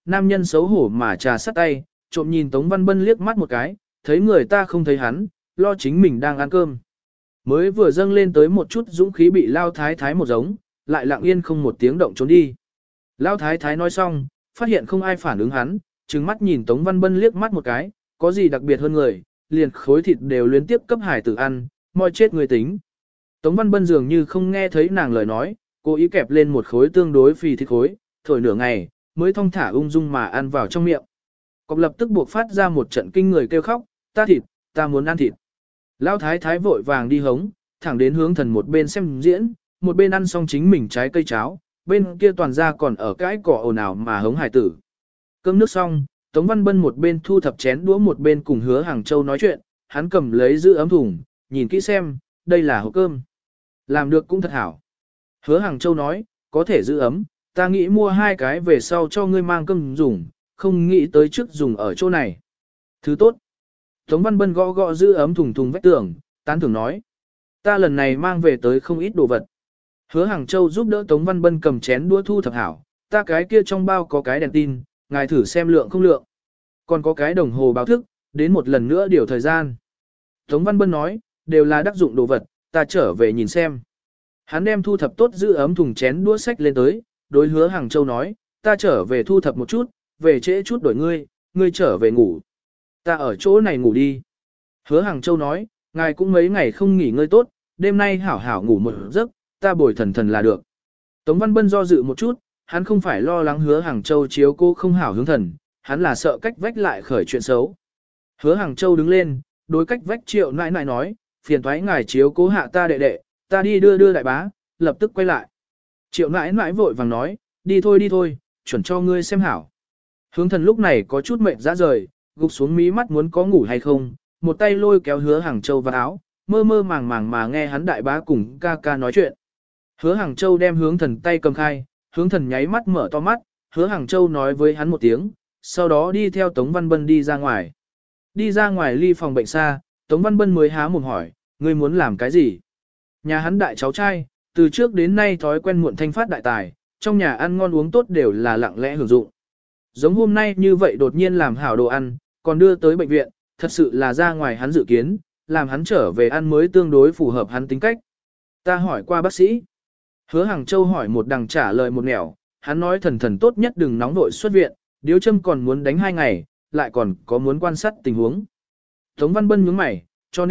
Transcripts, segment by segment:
nam nhân xấu hổ mà trà sắt tay, trộm nhìn Tống Văn Bân liếc mắt một cái, thấy người ta không thấy hắn, lo chính mình đang ăn cơm. Mới vừa dâng lên tới một chút dũng khí bị Lao Thái Thái một giống, lại lặng yên không một tiếng động trốn đi. Lao Thái Thái nói xong, phát hiện không ai phản ứng hắn, trừng mắt nhìn Tống Văn Bân liếc mắt một cái, có gì đặc biệt hơn người, liền khối thịt đều liên tiếp cấp hải tử ăn, moi chết người tính. Tống Văn Bân dường như không nghe thấy nàng lời nói, cố ý kẹp lên một khối tương đối phì thịt khối, thổi nửa ngày, mới thong thả ung dung mà ăn vào trong miệng. Cọc lập tức buộc phát ra một trận kinh người kêu khóc, ta thịt, ta muốn ăn thịt. Lão thái thái vội vàng đi hống, thẳng đến hướng thần một bên xem diễn, một bên ăn xong chính mình trái cây cháo, bên kia toàn ra còn ở cái cỏ ồn ào mà hống hải tử. Cơm nước xong, Tống Văn Bân một bên thu thập chén đũa một bên cùng Hứa Hàng Châu nói chuyện, hắn cầm lấy giữ ấm thùng, nhìn kỹ xem, đây là hộp cơm. Làm được cũng thật hảo. Hứa Hàng Châu nói, có thể giữ ấm, ta nghĩ mua 2 cái về sau cho ngươi mang cơm dùng, không nghĩ tới trước dùng ở chỗ này. Thứ tốt. Tống Văn Bân gõ gõ giữ ấm thùng thùng vách tường, tán thưởng nói. Ta lần này mang về tới không ít đồ vật. Hứa Hàng Châu giúp đỡ Tống Văn Bân cầm chén đũa thu thập hảo, ta cái kia trong bao có cái đèn tin, ngài thử xem lượng không lượng. Còn có cái đồng hồ báo thức, đến một lần nữa điều thời gian. Tống Văn Bân nói, đều là đắc dụng đồ vật, ta trở về nhìn xem. Hắn đem thu thập tốt giữ ấm thùng chén đũa sách lên tới, đối Hứa Hàng Châu nói, ta trở về thu thập một chút, về trễ chút đổi ngươi, ngươi trở về ngủ. Ta ở chỗ này ngủ đi. Hứa Hàng Châu nói, ngài cũng mấy ngày không nghỉ ngơi tốt, đêm nay hảo hảo ngủ một giấc, ta bồi thần thần là được. Tống Văn Bân do dự một chút, hắn không phải lo lắng Hứa Hàng Châu chiếu cô không hảo hướng thần, hắn là sợ cách vách lại khởi chuyện xấu. Hứa Hàng Châu đứng lên, đối cách vách Triệu nãi nãi nói, phiền thoái ngài chiếu cố hạ ta đệ đệ, ta đi đưa đại bá, lập tức quay lại. Triệu nãi nãi vội vàng nói, đi thôi, chuẩn cho ngươi xem hảo. Hướng thần lúc này có chút mệt ra rời, gục xuống mí mắt muốn có ngủ hay không, một tay lôi kéo Hứa Hàng Châu vào áo, mơ mơ màng màng mà nghe hắn đại bá cùng ca ca nói chuyện. Hứa Hàng Châu đem hướng thần tay cầm khai, hướng thần nháy mắt mở to mắt, Hứa Hàng Châu nói với hắn một tiếng, sau đó đi theo Tống Văn Bân đi ra ngoài. Đi ra ngoài ly phòng bệnh xa, Tống Văn Bân mới há mồm hỏi, ngươi muốn làm cái gì? Nhà hắn đại cháu trai, từ trước đến nay thói quen muộn thanh phát đại tài, trong nhà ăn ngon uống tốt đều là lặng lẽ hưởng dụng. Giống hôm nay như vậy đột nhiên làm hảo đồ ăn, còn đưa tới bệnh viện, thật sự là ra ngoài hắn dự kiến, làm hắn trở về ăn mới tương đối phù hợp hắn tính cách. Ta hỏi qua bác sĩ. Hứa Hàng Châu hỏi một đằng trả lời một nẻo, hắn nói thần thần tốt nhất đừng nóng vội xuất viện, điếu châm còn muốn đánh 2 ngày, lại còn có muốn quan sát tình huống. Tống Văn Bân nhướng mày,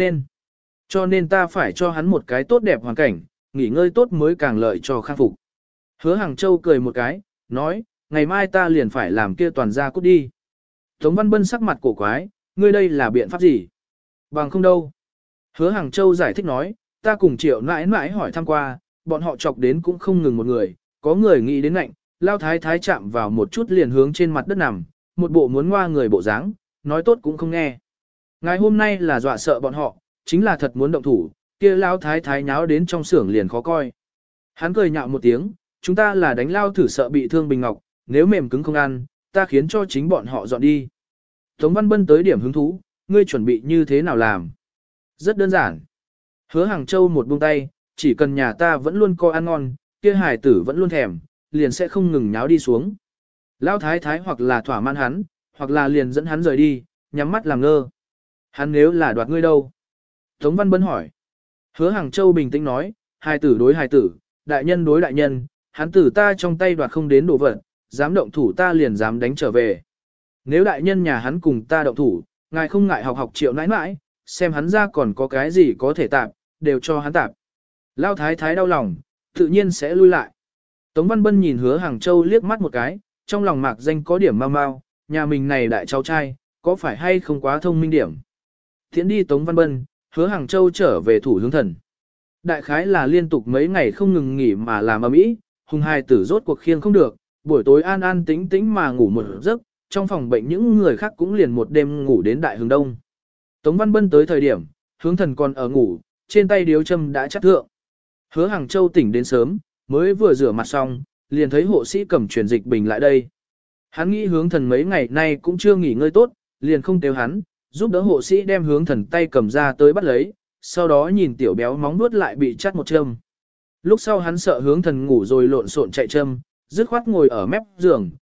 cho nên ta phải cho hắn một cái tốt đẹp hoàn cảnh, nghỉ ngơi tốt mới càng lợi cho khang phục. Hứa Hàng Châu cười một cái, nói, ngày mai ta liền phải làm kia toàn ra cút đi. Tống Văn Bân sắc mặt cổ quái, ngươi đây là biện pháp gì? Bằng không đâu. Hứa Hàng Châu giải thích nói, ta cùng Triệu nãi nãi hỏi thăm qua, bọn họ chọc đến cũng không ngừng một người, có người nghĩ đến ngạnh, Lao Thái Thái chạm vào một chút liền hướng trên mặt đất nằm, một bộ muốn ngoa người bộ dáng, nói tốt cũng không nghe. Ngày hôm nay là dọa sợ bọn họ, chính là thật muốn động thủ, kia Lao Thái Thái nháo đến trong xưởng liền khó coi. Hắn cười nhạo một tiếng, chúng ta là đánh lao thử sợ bị thương Bình Ngọc, nếu mềm cứng không ăn, ta khiến cho chính bọn họ dọn đi. Tống Văn Bân tới điểm hứng thú, ngươi chuẩn bị như thế nào làm? Rất đơn giản. Hứa Hàng Châu một buông tay, chỉ cần nhà ta vẫn luôn coi ăn ngon, kia hải tử vẫn luôn thèm, liền sẽ không ngừng nháo đi xuống. Lão thái thái hoặc là thỏa mãn hắn, hoặc là liền dẫn hắn rời đi, nhắm mắt làm ngơ. Hắn nếu là đoạt ngươi đâu? Tống Văn Bân hỏi. Hứa Hàng Châu bình tĩnh nói, hài tử đối hài tử, đại nhân đối đại nhân, hắn tử ta trong tay đoạt không đến đồ vật, dám động thủ ta liền dám đánh trở về. Nếu đại nhân nhà hắn cùng ta động thủ, ngài không ngại học Triệu nãi nãi, xem hắn ra còn có cái gì có thể tạp, đều cho hắn tạp. Lão thái thái đau lòng, tự nhiên sẽ lui lại. Tống Văn Bân nhìn Hứa Hàng Châu liếc mắt một cái, trong lòng mạc danh có điểm mau mau, nhà mình này đại cháu trai, có phải hay không quá thông minh điểm. Thiện đi Tống Văn Bân, Hứa Hàng Châu trở về thủ hướng thần. Đại khái là liên tục mấy ngày không ngừng nghỉ mà làm ầm ĩ, hùng hài tử rốt cuộc khiêng không được, buổi tối an an tĩnh tĩnh mà ngủ một giấc, trong phòng bệnh những người khác cũng liền một đêm ngủ đến đại hướng đông. Tống Văn Bân tới thời điểm, hướng thần còn ở ngủ, trên tay điếu châm đã chắt thượng. Hứa Hàng Châu tỉnh đến sớm, mới vừa rửa mặt xong, liền thấy hộ sĩ cầm truyền dịch bình lại đây. Hắn nghĩ hướng thần mấy ngày nay cũng chưa nghỉ ngơi tốt, liền không kêu hắn, giúp đỡ hộ sĩ đem hướng thần tay cầm ra tới bắt lấy, sau đó nhìn tiểu béo móng nuốt lại bị chắt một châm. Lúc sau hắn sợ hướng thần ngủ rồi lộn xộn chạy châm, dứt khoát ngồi ở mép giường,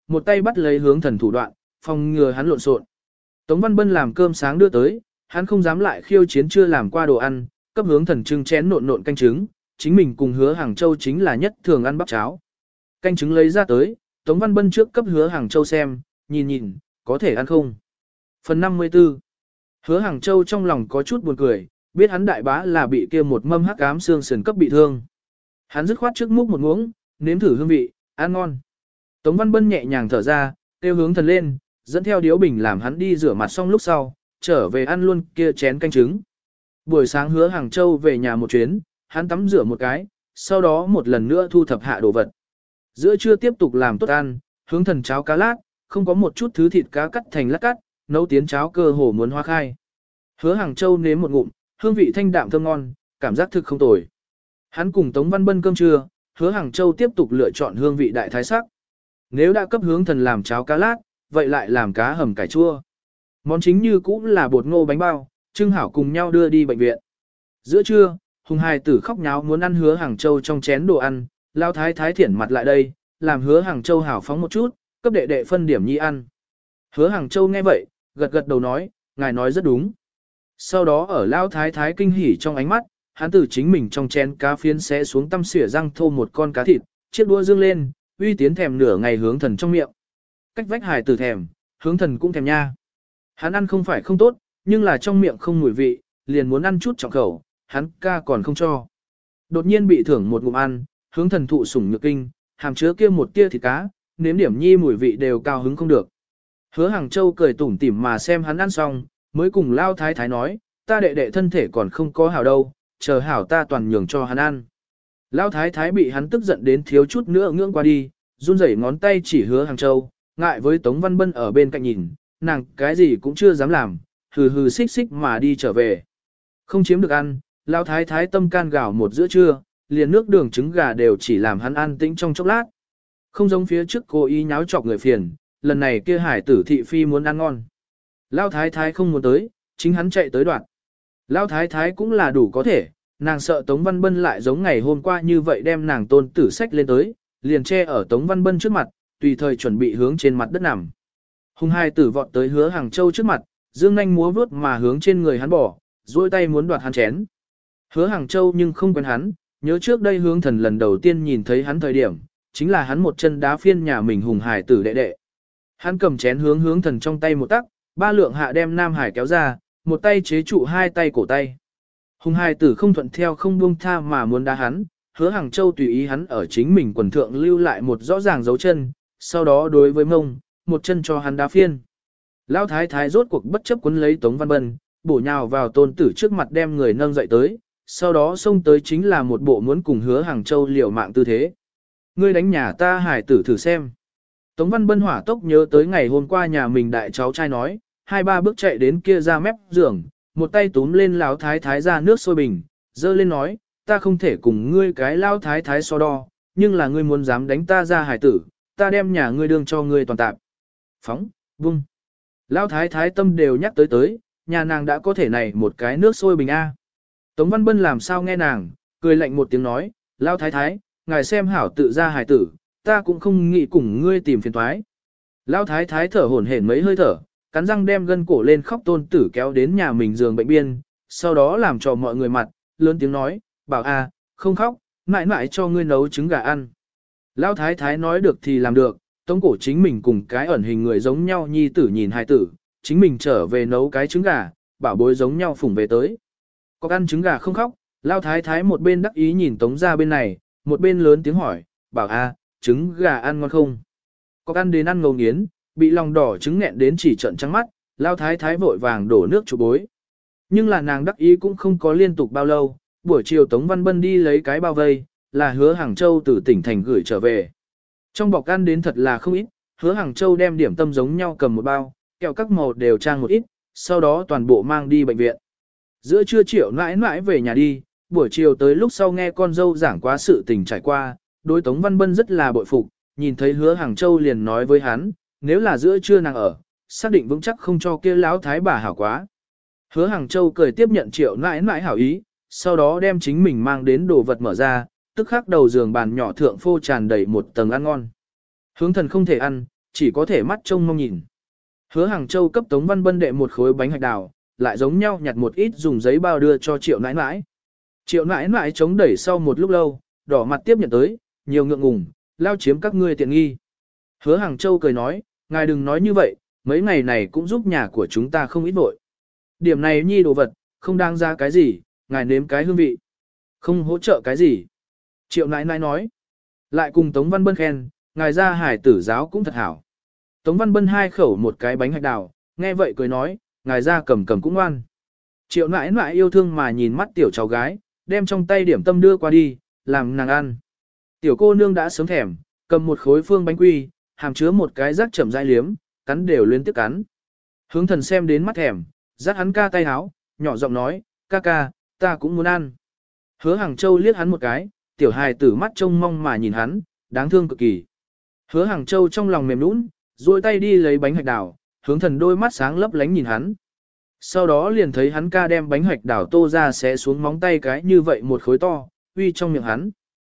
một tay bắt lấy hướng thần thủ đoạn, phòng ngừa hắn lộn xộn. Tống Văn Bân làm cơm sáng đưa tới, hắn không dám lại khiêu chiến chưa làm qua đồ ăn, cấp hướng thần trưng chén nộn nộn canh trứng, chính mình cùng Hứa Hàng Châu chính là nhất thường ăn bắp cháo. Canh trứng lấy ra tới, Tống Văn Bân trước cấp Hứa Hàng Châu xem, nhìn nhìn, có thể ăn không. Phần 54. Hứa Hàng Châu trong lòng có chút buồn cười, biết hắn đại bá là bị kia một mâm hắc ám xương sườn cấp bị thương. Hắn dứt khoát trước múc một muỗng, nếm thử hương vị, ăn ngon. Tống Văn Bân nhẹ nhàng thở ra, kêu hướng thần lên, dẫn theo điếu bình làm hắn đi rửa mặt xong lúc sau, trở về ăn luôn kia chén canh trứng. Buổi sáng Hứa Hàng Châu về nhà một chuyến, hắn tắm rửa một cái, sau đó một lần nữa thu thập hạ đồ vật. Giữa trưa tiếp tục làm tốt ăn, hướng thần cháo cá lát, không có một chút thứ thịt cá cắt thành lát cắt, nấu tiến cháo cơ hồ muốn hoa khai. Hứa Hàng Châu nếm một ngụm, hương vị thanh đạm thơm ngon, cảm giác thực không tồi. Hắn cùng Tống Văn Bân cơm trưa, Hứa Hàng Châu tiếp tục lựa chọn hương vị đại thái sắc. Nếu đã cấp hướng thần làm cháo cá lát, vậy lại làm cá hầm cải chua. Món chính như cũ là bột ngô bánh bao, Trưng Hảo cùng nhau đưa đi bệnh viện. Giữa trưa, Hùng Hài Tử khóc nháo muốn ăn Hứa Hàng Châu trong chén đồ ăn, Lao Thái Thái thiển mặt lại đây, làm Hứa Hàng Châu hảo phóng một chút, cấp đệ đệ phân điểm nhi ăn. Hứa Hàng Châu nghe vậy, gật gật đầu nói, ngài nói rất đúng. Sau đó ở Lao Thái Thái kinh hỉ trong ánh mắt, hắn từ chính mình trong chén cá phiến xé xuống tăm xỉa răng thô một con cá thịt, chiếc đũa dương lên, uy tiến thèm nửa ngày hướng thần trong miệng. Cách vách Hài Tử thèm, hướng thần cũng thèm nha. Hắn ăn không phải không tốt, nhưng là trong miệng không mùi vị, liền muốn ăn chút trọng khẩu, hắn ca còn không cho. Đột nhiên bị thưởng một ngụm ăn, hướng thần thụ sủng nhược kinh, hàm chứa kia một tia thịt cá, nếm điểm nhi mùi vị đều cao hứng không được. Hứa Hàng Châu cười tủm tỉm mà xem hắn ăn xong, mới cùng Lao Thái Thái nói, ta đệ đệ thân thể còn không có hảo đâu, chờ hảo ta toàn nhường cho hắn ăn. Lao Thái Thái bị hắn tức giận đến thiếu chút nữa ngưỡng qua đi, run rẩy ngón tay chỉ Hứa Hàng Châu, ngại với Tống Văn Bân ở bên cạnh nhìn, nàng cái gì cũng chưa dám làm, hừ hừ xích xích mà đi trở về. Không chiếm được ăn, Lao Thái Thái tâm can gạo một giữa trưa, liền nước đường trứng gà đều chỉ làm hắn an tĩnh trong chốc lát. Không giống phía trước cô ý nháo chọc người phiền, lần này kia Hải Tử thị phi muốn ăn ngon. Lao Thái Thái không muốn tới, chính hắn chạy tới đoạn. Lao Thái Thái cũng là đủ có thể, nàng sợ Tống Văn Bân lại giống ngày hôm qua như vậy đem nàng tôn tử sách lên tới, liền che ở Tống Văn Bân trước mặt, tùy thời chuẩn bị hướng trên mặt đất nằm. Hùng Hai Tử vọt tới Hứa Hàng Châu trước mặt, dương nhanh múa vuốt mà hướng trên người hắn bỏ, duỗi tay muốn đoạt hắn chén. Hứa Hàng Châu nhưng không quen hắn, nhớ trước đây hướng thần lần đầu tiên nhìn thấy hắn thời điểm, chính là hắn một chân đá phiên nhà mình Hùng Hải Tử đệ đệ. Hắn cầm chén hướng thần trong tay một tắc, ba lượng hạ đem Nam Hải kéo ra, một tay chế trụ hai tay cổ tay. Hùng Hải Tử không thuận theo không buông tha mà muốn đá hắn, Hứa Hàng Châu tùy ý hắn ở chính mình quần thượng lưu lại một rõ ràng dấu chân, sau đó đối với mông, một chân cho hắn đá phiên. Lão Thái Thái rốt cuộc bất chấp quấn lấy Tống Văn Bân, bổ nhào vào tôn tử trước mặt đem người nâng dậy tới, sau đó xông tới chính là một bộ muốn cùng Hứa Hàng Châu liều mạng tư thế. Ngươi đánh nhà ta Hải Tử thử xem. Tống Văn Bân hỏa tốc nhớ tới ngày hôm qua nhà mình đại cháu trai nói, hai ba bước chạy đến kia ra mép giường, một tay túm lên Lão Thái Thái ra nước sôi bình, dơ lên nói, ta không thể cùng ngươi cái Lão Thái Thái so đo, nhưng là ngươi muốn dám đánh ta ra Hải Tử, ta đem nhà ngươi đương cho ngươi toàn tạp. Phóng, vung. Lão Thái Thái tâm đều nhắc tới, nhà nàng đã có thể này một cái nước sôi bình A. Tống Văn Bân làm sao nghe nàng, cười lạnh một tiếng nói, Lão Thái Thái, ngài xem hảo tự ra Hải Tử, ta cũng không nghĩ cùng ngươi tìm phiền toái. Lão Thái Thái thở hổn hển mấy hơi thở, cắn răng đem gân cổ lên khóc tôn tử kéo đến nhà mình giường bệnh biên, sau đó làm cho mọi người mặt, lớn tiếng nói, bảo a, không khóc, mãi mãi cho ngươi nấu trứng gà ăn. Lão Thái Thái nói được thì làm được, tống cổ chính mình cùng cái ẩn hình người giống nhau nhi tử nhìn hài tử, chính mình trở về nấu cái trứng gà, bảo bối giống nhau phủng về tới. Có ăn trứng gà không khóc, Lão Thái Thái một bên đắc ý nhìn tống ra bên này, một bên lớn tiếng hỏi, bảo a, trứng gà ăn ngon không? Có ăn đến ăn ngầu nghiến, bị lòng đỏ trứng nghẹn đến chỉ trợn trắng mắt, Lão Thái Thái vội vàng đổ nước chụp bối. Nhưng là nàng đắc ý cũng không có liên tục bao lâu, buổi chiều Tống Văn Bân đi lấy cái bao vây, là Hứa Hàng Châu từ tỉnh thành gửi trở về. Trong bọc ăn đến thật là không ít, Hứa Hàng Châu đem điểm tâm giống nhau cầm một bao, kẹo các màu đều trang một ít, sau đó toàn bộ mang đi bệnh viện. Giữa trưa Triệu mãi mãi về nhà đi, buổi chiều tới lúc sau nghe con dâu giảng quá sự tình trải qua, đối Tống Văn Bân rất là bội phục, nhìn thấy Hứa Hàng Châu liền nói với hắn, nếu là giữa trưa nàng ở, xác định vững chắc không cho kia lão thái bà hảo quá. Hứa Hàng Châu cười tiếp nhận Triệu mãi mãi hảo ý, sau đó đem chính mình mang đến đồ vật mở ra, tức khắc đầu giường bàn nhỏ thượng phô tràn đầy một tầng ăn ngon. Hướng thần không thể ăn, chỉ có thể mắt trông mong nhìn. Hứa Hàng Châu cấp Tống Văn Bân đệ một khối bánh hạch đào, lại giống nhau nhặt một ít dùng giấy bao đưa cho Triệu nãi nãi. Triệu nãi nãi chống đẩy sau một lúc lâu, đỏ mặt tiếp nhận tới, nhiều ngượng ngùng, lao chiếm các ngươi tiện nghi. Hứa Hàng Châu cười nói, ngài đừng nói như vậy, mấy ngày này cũng giúp nhà của chúng ta không ít vội. Điểm này nhi đồ vật, không đáng ra cái gì, ngài nếm cái hương vị. Không hỗ trợ cái gì. Triệu nãi nãi nói. Lại cùng Tống Văn Bân khen, ngài ra hải tử giáo cũng thật hảo. Tống Văn Bân hai khẩu một cái bánh hạch đào, nghe vậy cười nói, ngài ra cầm cầm cũng ngoan. Triệu nãi nãi yêu thương mà nhìn mắt tiểu cháu gái, đem trong tay điểm tâm đưa qua đi, làm nàng ăn. Tiểu cô nương đã sớm thèm, cầm một khối phương bánh quy, hàm chứa một cái rác chậm rãi liếm, cắn đều liên tiếp cắn. Hướng Thần xem đến mắt thèm, dắt hắn ca tay háo, nhỏ giọng nói, ca ca, ta cũng muốn ăn. Hứa Hàng Châu liếc hắn một cái, tiểu hài tử mắt trông mong mà nhìn hắn, đáng thương cực kỳ. Hứa Hàng Châu trong lòng mềm nũng, duỗi tay đi lấy bánh hạch đào, Hướng Thần đôi mắt sáng lấp lánh nhìn hắn. Sau đó liền thấy hắn ca đem bánh hạch đào tô ra xé xuống móng tay cái như vậy một khối to, uy trong miệng hắn.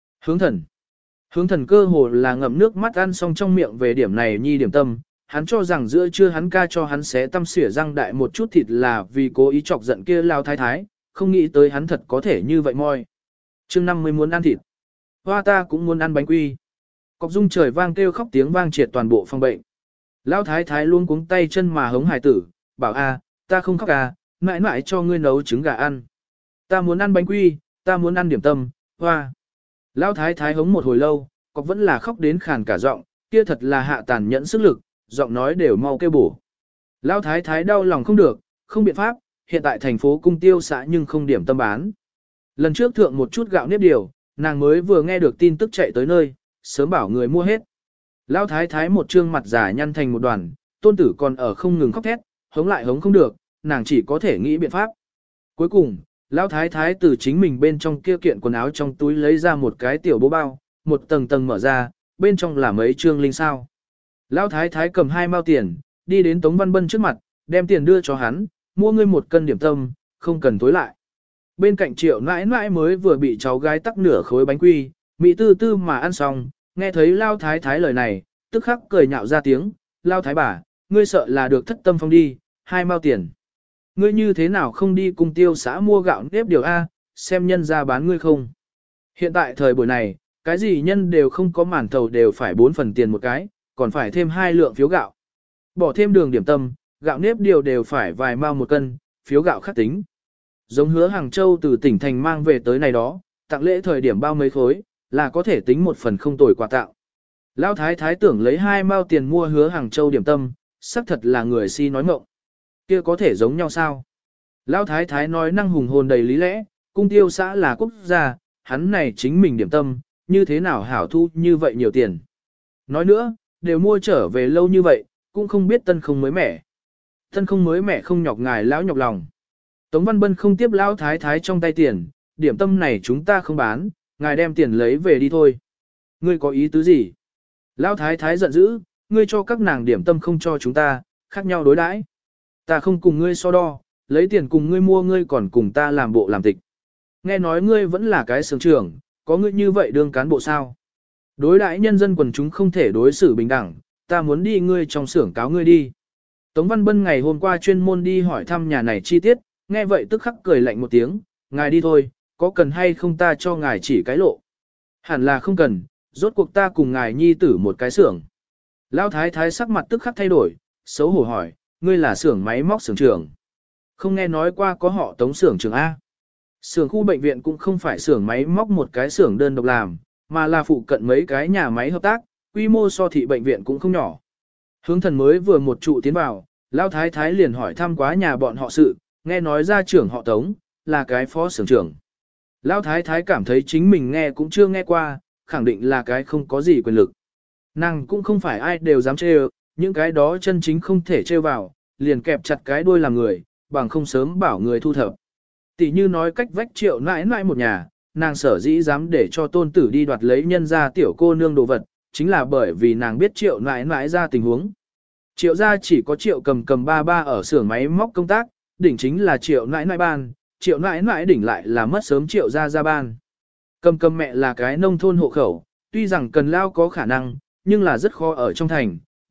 Hướng Thần cơ hồ là ngậm nước mắt ăn xong trong miệng về điểm này nhi điểm tâm, hắn cho rằng giữa trưa hắn ca cho hắn xé tăm xỉa răng đại một chút thịt là vì cố ý chọc giận kia lao thái thái, không nghĩ tới hắn thật có thể như vậy moi. Chương 50 muốn ăn thịt. Hoa ta cũng muốn ăn bánh quy. Cọc dung trời vang kêu khóc tiếng vang triệt toàn bộ phòng bệnh. Lão thái thái luôn cuống tay chân mà hống hài tử, bảo a, ta không khóc à, mãi mãi cho ngươi nấu trứng gà ăn. Ta muốn ăn bánh quy, ta muốn ăn điểm tâm, hoa. Lão thái thái hống một hồi lâu, cọc vẫn là khóc đến khàn cả giọng, kia thật là hạ tàn nhẫn sức lực, giọng nói đều mau kêu bổ. Lão thái thái đau lòng không được, không biện pháp, hiện tại thành phố Cung Tiêu xã nhưng không điểm tâm bán. Lần trước thượng một chút gạo nếp điều, nàng mới vừa nghe được tin tức chạy tới nơi, sớm bảo người mua hết. Lão thái thái một trương mặt giả nhăn thành một đoàn, tôn tử còn ở không ngừng khóc thét, hống lại hống không được, nàng chỉ có thể nghĩ biện pháp. Cuối cùng, lão thái thái từ chính mình bên trong kia kiện quần áo trong túi lấy ra một cái tiểu bố bao, một tầng tầng mở ra, bên trong là mấy trương linh sao. Lão thái thái cầm 2 mao tiền, đi đến Tống Văn Bân trước mặt, đem tiền đưa cho hắn, mua ngươi 1 cân điểm tâm, không cần tối lại. Bên cạnh Triệu nãi nãi mới vừa bị cháu gái tắc nửa khối bánh quy, mỹ tư tư mà ăn xong, nghe thấy Lao thái thái lời này, tức khắc cười nhạo ra tiếng, Lao thái bà, ngươi sợ là được thất tâm phong đi, 2 mao tiền. Ngươi như thế nào không đi Cung Tiêu xã mua gạo nếp điều A, xem nhân ra bán ngươi không. Hiện tại thời buổi này, cái gì nhân đều không có màn thầu đều phải 4 phần tiền một cái, còn phải thêm 2 lượng phiếu gạo. Bỏ thêm đường điểm tâm, gạo nếp điều đều phải vài mao 1 cân, phiếu gạo khác tính. Giống Hứa Hàng Châu từ tỉnh thành mang về tới này đó, tặng lễ thời điểm bao mấy khối, là có thể tính 1 phần không tồi quà tặng. Lão thái thái tưởng lấy 2 mao tiền mua Hứa Hàng Châu điểm tâm, xác thật là người si nói mộng. Kia có thể giống nhau sao? Lão thái thái nói năng hùng hồn đầy lý lẽ, Cung Tiêu xã là quốc gia, hắn này chính mình điểm tâm, như thế nào hảo thu như vậy nhiều tiền. Nói nữa, đều mua trở về lâu như vậy, cũng không biết tân không mới mẻ. Tân không mới mẻ không nhọc ngài lão nhọc lòng. Tống Văn Bân không tiếp lão thái thái trong tay tiền, điểm tâm này chúng ta không bán, ngài đem tiền lấy về đi thôi. Ngươi có ý tứ gì? Lão thái thái giận dữ, ngươi cho các nàng điểm tâm không cho chúng ta, khác nhau đối đãi. Ta không cùng ngươi so đo, lấy tiền cùng ngươi mua ngươi còn cùng ta làm bộ làm tịch. Nghe nói ngươi vẫn là cái xưởng trưởng, có ngươi như vậy đương cán bộ sao? Đối đãi nhân dân quần chúng không thể đối xử bình đẳng, ta muốn đi ngươi trong xưởng cáo ngươi đi. Tống Văn Bân ngày hôm qua chuyên môn đi hỏi thăm nhà này chi tiết, nghe vậy tức khắc cười lạnh một tiếng, ngài đi thôi, có cần hay không ta cho ngài chỉ cái lộ. Hẳn là không cần, rốt cuộc ta cùng ngài nhi tử một cái xưởng. Lão thái thái sắc mặt tức khắc thay đổi, xấu hổ hỏi, ngươi là xưởng máy móc xưởng trưởng. Không nghe nói qua có họ Tống xưởng trưởng A. Xưởng khu bệnh viện cũng không phải xưởng máy móc một cái xưởng đơn độc làm, mà là phụ cận mấy cái nhà máy hợp tác, quy mô so thị bệnh viện cũng không nhỏ. Hướng Thần mới vừa một trụ tiến vào, Lão thái thái liền hỏi thăm quá nhà bọn họ sự, nghe nói ra trưởng họ Tống, là cái phó xưởng trưởng. Lão thái thái cảm thấy chính mình nghe cũng chưa nghe qua, khẳng định là cái không có gì quyền lực. Nàng cũng không phải ai đều dám trêu, những cái đó chân chính không thể trêu vào, liền kẹp chặt cái đuôi làm người, bằng không sớm bảo người thu thập. Tỷ như nói cách vách Triệu nãi nãi một nhà, nàng sở dĩ dám để cho tôn tử đi đoạt lấy nhân ra tiểu cô nương đồ vật, chính là bởi vì nàng biết Triệu nãi nãi ra tình huống. Triệu gia chỉ có Triệu cầm ba ba ở xưởng máy móc công tác, đỉnh chính là Triệu nãi nãi ban, Triệu nãi nãi đỉnh lại là mất sớm Triệu gia ban. Cầm mẹ là cái nông thôn hộ khẩu, tuy rằng cần lao có khả năng, nhưng là rất khó ở trong thành,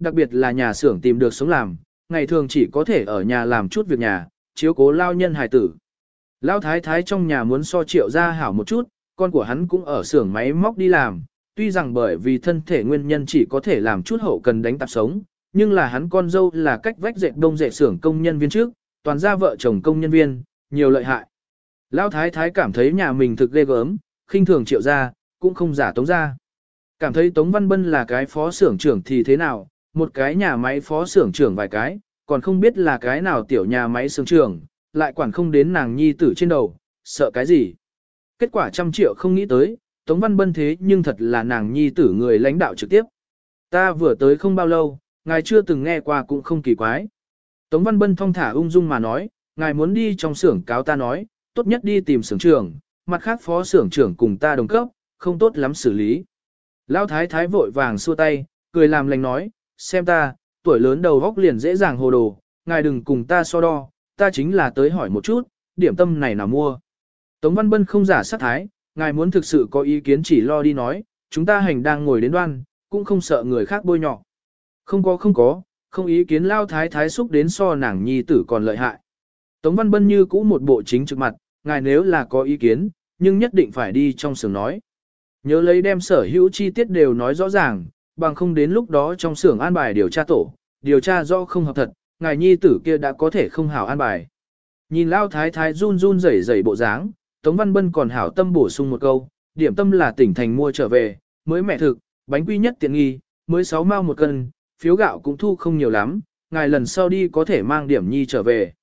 đặc biệt là nhà xưởng tìm được sống làm, ngày thường chỉ có thể ở nhà làm chút việc nhà, chiếu cố lao nhân hài tử. Lao thái thái trong nhà muốn so Triệu gia hảo một chút, con của hắn cũng ở xưởng máy móc đi làm, tuy rằng bởi vì thân thể nguyên nhân chỉ có thể làm chút hậu cần đánh tạp sống, nhưng là hắn con dâu là cách vách dệt đông dệt xưởng công nhân viên trước, toàn gia vợ chồng công nhân viên, nhiều lợi hại. Lão thái thái cảm thấy nhà mình thực ghê gớm, khinh thường Triệu gia, cũng không giả Tống gia. Cảm thấy Tống Văn Bân là cái phó xưởng trưởng thì thế nào, một cái nhà máy phó xưởng trưởng vài cái, còn không biết là cái nào tiểu nhà máy xưởng trưởng, lại quản không đến nàng nhi tử trên đầu, sợ cái gì. Kết quả 100 triệu không nghĩ tới, Tống Văn Bân thế nhưng thật là nàng nhi tử người lãnh đạo trực tiếp. Ta vừa tới không bao lâu, ngài chưa từng nghe qua cũng không kỳ quái. Tống Văn Bân thong thả ung dung mà nói, ngài muốn đi trong xưởng cáo ta nói, tốt nhất đi tìm xưởng trưởng, mặt khác phó xưởng trưởng cùng ta đồng cấp, không tốt lắm xử lý. Lão thái thái vội vàng xua tay, cười làm lành nói, xem ta, tuổi lớn đầu góc liền dễ dàng hồ đồ, ngài đừng cùng ta so đo, ta chính là tới hỏi một chút, điểm tâm này nào mua. Tống Văn Bân không giả sát thái, ngài muốn thực sự có ý kiến chỉ lo đi nói, chúng ta hành đang ngồi đến đoan, cũng không sợ người khác bôi nhọ. Không có, không ý kiến lao thái thái xúc đến so nàng nhi tử còn lợi hại. Tống Văn Bân như cũ một bộ chính trực mặt, ngài nếu là có ý kiến, nhưng nhất định phải đi trong xưởng nói. Nhớ lấy đem sở hữu chi tiết đều nói rõ ràng, bằng không đến lúc đó trong xưởng an bài điều tra tổ, điều tra do không hợp thật, ngài nhi tử kia đã có thể không hảo an bài. Nhìn lao thái thái run run rẩy rẩy bộ dáng, Tống Văn Bân còn hảo tâm bổ sung một câu, điểm tâm là tỉnh thành mua trở về, mới mẹ thực, bánh quy nhất tiện nghi, mới 6 mao một cân, phiếu gạo cũng thu không nhiều lắm, ngài lần sau đi có thể mang điểm nhi trở về.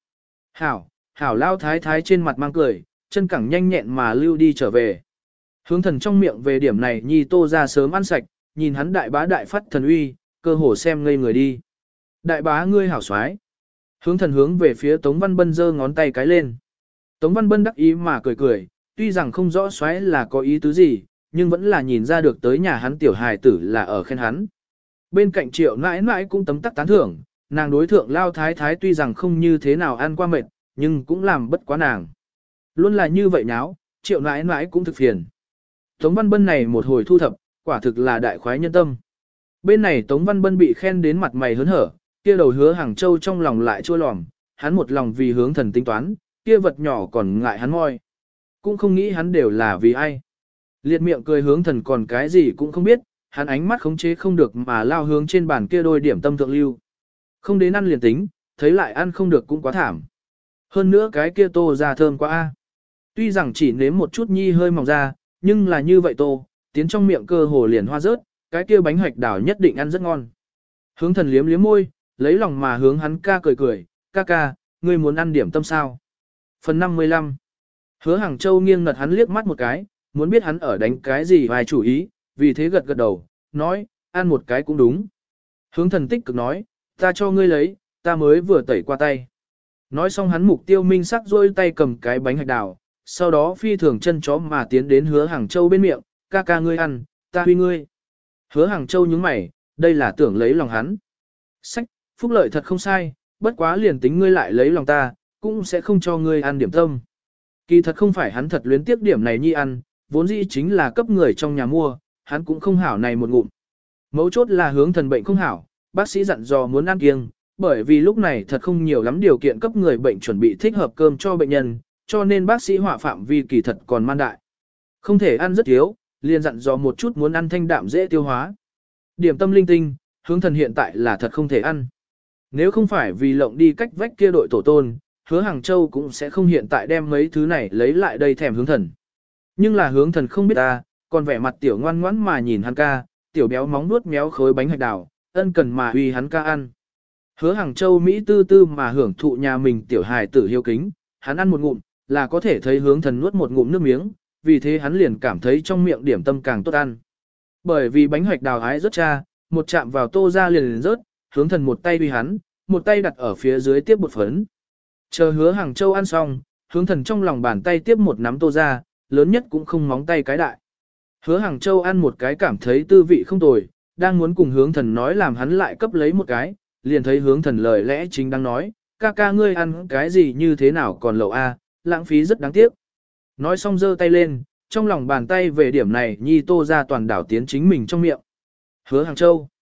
Hảo lao thái thái trên mặt mang cười, chân cẳng nhanh nhẹn mà lưu đi trở về. Hướng thần trong miệng về điểm này nhi tô ra sớm ăn sạch, nhìn hắn đại bá đại phát thần uy, cơ hồ xem ngây người đi. Đại bá ngươi hảo xoái. Hướng thần hướng về phía Tống Văn Bân giơ ngón tay cái lên. Tống Văn Bân đắc ý mà cười cười, tuy rằng không rõ xoáy là có ý tứ gì, nhưng vẫn là nhìn ra được tới nhà hắn tiểu hài tử là ở khen hắn. Bên cạnh Triệu nãi nãi cũng tấm tắc tán thưởng, nàng đối thượng lao thái thái tuy rằng không như thế nào ăn qua mệt, nhưng cũng làm bất quá nàng. Luôn là như vậy nháo, Triệu nãi nãi cũng thực phiền. Tống Văn Bân này một hồi thu thập, quả thực là đại khoái nhân tâm. Bên này Tống Văn Bân bị khen đến mặt mày hớn hở, kia đầu Hứa Hàng Châu trong lòng lại chua lòm, hắn một lòng vì hướng thần tính toán, kia vật nhỏ còn ngại hắn moi. Cũng không nghĩ hắn đều là vì ai. Liệt miệng cười hướng thần còn cái gì cũng không biết, hắn ánh mắt khống chế không được mà lao hướng trên bàn kia đôi điểm tâm thượng lưu. Không đến ăn liền tính, thấy lại ăn không được cũng quá thảm. Hơn nữa cái kia tô ra thơm quá a. Tuy rằng chỉ nếm một chút nhi hơi mỏng ra, nhưng là như vậy tô, tiến trong miệng cơ hồ liền hoa rớt, cái kia bánh hoạch đảo nhất định ăn rất ngon. Hướng thần liếm liếm môi, lấy lòng mà hướng hắn ca cười cười, ca, ngươi muốn ăn điểm tâm sao? Phần 55. Hứa Hàng Châu nghiêng ngật hắn liếc mắt một cái, muốn biết hắn ở đánh cái gì vài chủ ý, vì thế gật đầu, nói, ăn một cái cũng đúng. Hướng thần tích cực nói, ta cho ngươi lấy, ta mới vừa tẩy qua tay. Nói xong hắn mục tiêu minh sắc rôi tay cầm cái bánh hạch đào, sau đó phi thường chân chó mà tiến đến Hứa Hàng Châu bên miệng, ca ngươi ăn, ta huy ngươi. Hứa Hàng Châu nhướng mày, đây là tưởng lấy lòng hắn. Sách, phúc lợi thật không sai, bất quá liền tính ngươi lại lấy lòng ta, cũng sẽ không cho ngươi ăn điểm tâm. Kỳ thật không phải hắn thật luyến tiếc điểm này nhi ăn, vốn dĩ chính là cấp người trong nhà mua, hắn cũng không hảo này một ngụm. Mấu chốt là hướng thần bệnh không hảo, bác sĩ dặn dò muốn ăn kiêng, bởi vì lúc này thật không nhiều lắm điều kiện cấp người bệnh chuẩn bị thích hợp cơm cho bệnh nhân, cho nên bác sĩ họa phạm vi kỳ thật còn man đại. Không thể ăn rất thiếu, liền dặn dò một chút muốn ăn thanh đạm dễ tiêu hóa. Điểm tâm linh tinh, hướng thần hiện tại là thật không thể ăn. Nếu không phải vì lộng đi cách vách kia đội tổ tôn, Hứa Hàng Châu cũng sẽ không hiện tại đem mấy thứ này lấy lại đây thèm hướng thần. Nhưng là hướng thần không biết ta, còn vẻ mặt tiểu ngoan ngoãn mà nhìn hắn ca, tiểu béo móng nuốt méo khối bánh hạch đào, ân cần mà uy hắn ca ăn. Hứa Hàng Châu Mỹ tư tư mà hưởng thụ nhà mình tiểu hài tử hiếu kính, hắn ăn một ngụm, là có thể thấy hướng thần nuốt một ngụm nước miếng, vì thế hắn liền cảm thấy trong miệng điểm tâm càng tốt ăn. Bởi vì bánh hạch đào hái rất cha, một chạm vào tô ra liền rớt, hướng thần một tay uy hắn, một tay đặt ở phía dưới tiếp bột phấn. Chờ Hứa Hàng Châu ăn xong, hướng thần trong lòng bàn tay tiếp một nắm tô ra, lớn nhất cũng không móng tay cái đại. Hứa Hàng Châu ăn một cái cảm thấy tư vị không tồi, đang muốn cùng hướng thần nói làm hắn lại cấp lấy một cái, liền thấy hướng thần lời lẽ chính đang nói, ca ngươi ăn cái gì như thế nào còn lẩu a, lãng phí rất đáng tiếc. Nói xong giơ tay lên, trong lòng bàn tay về điểm này nhi tô ra toàn đảo tiến chính mình trong miệng. Hứa Hàng Châu.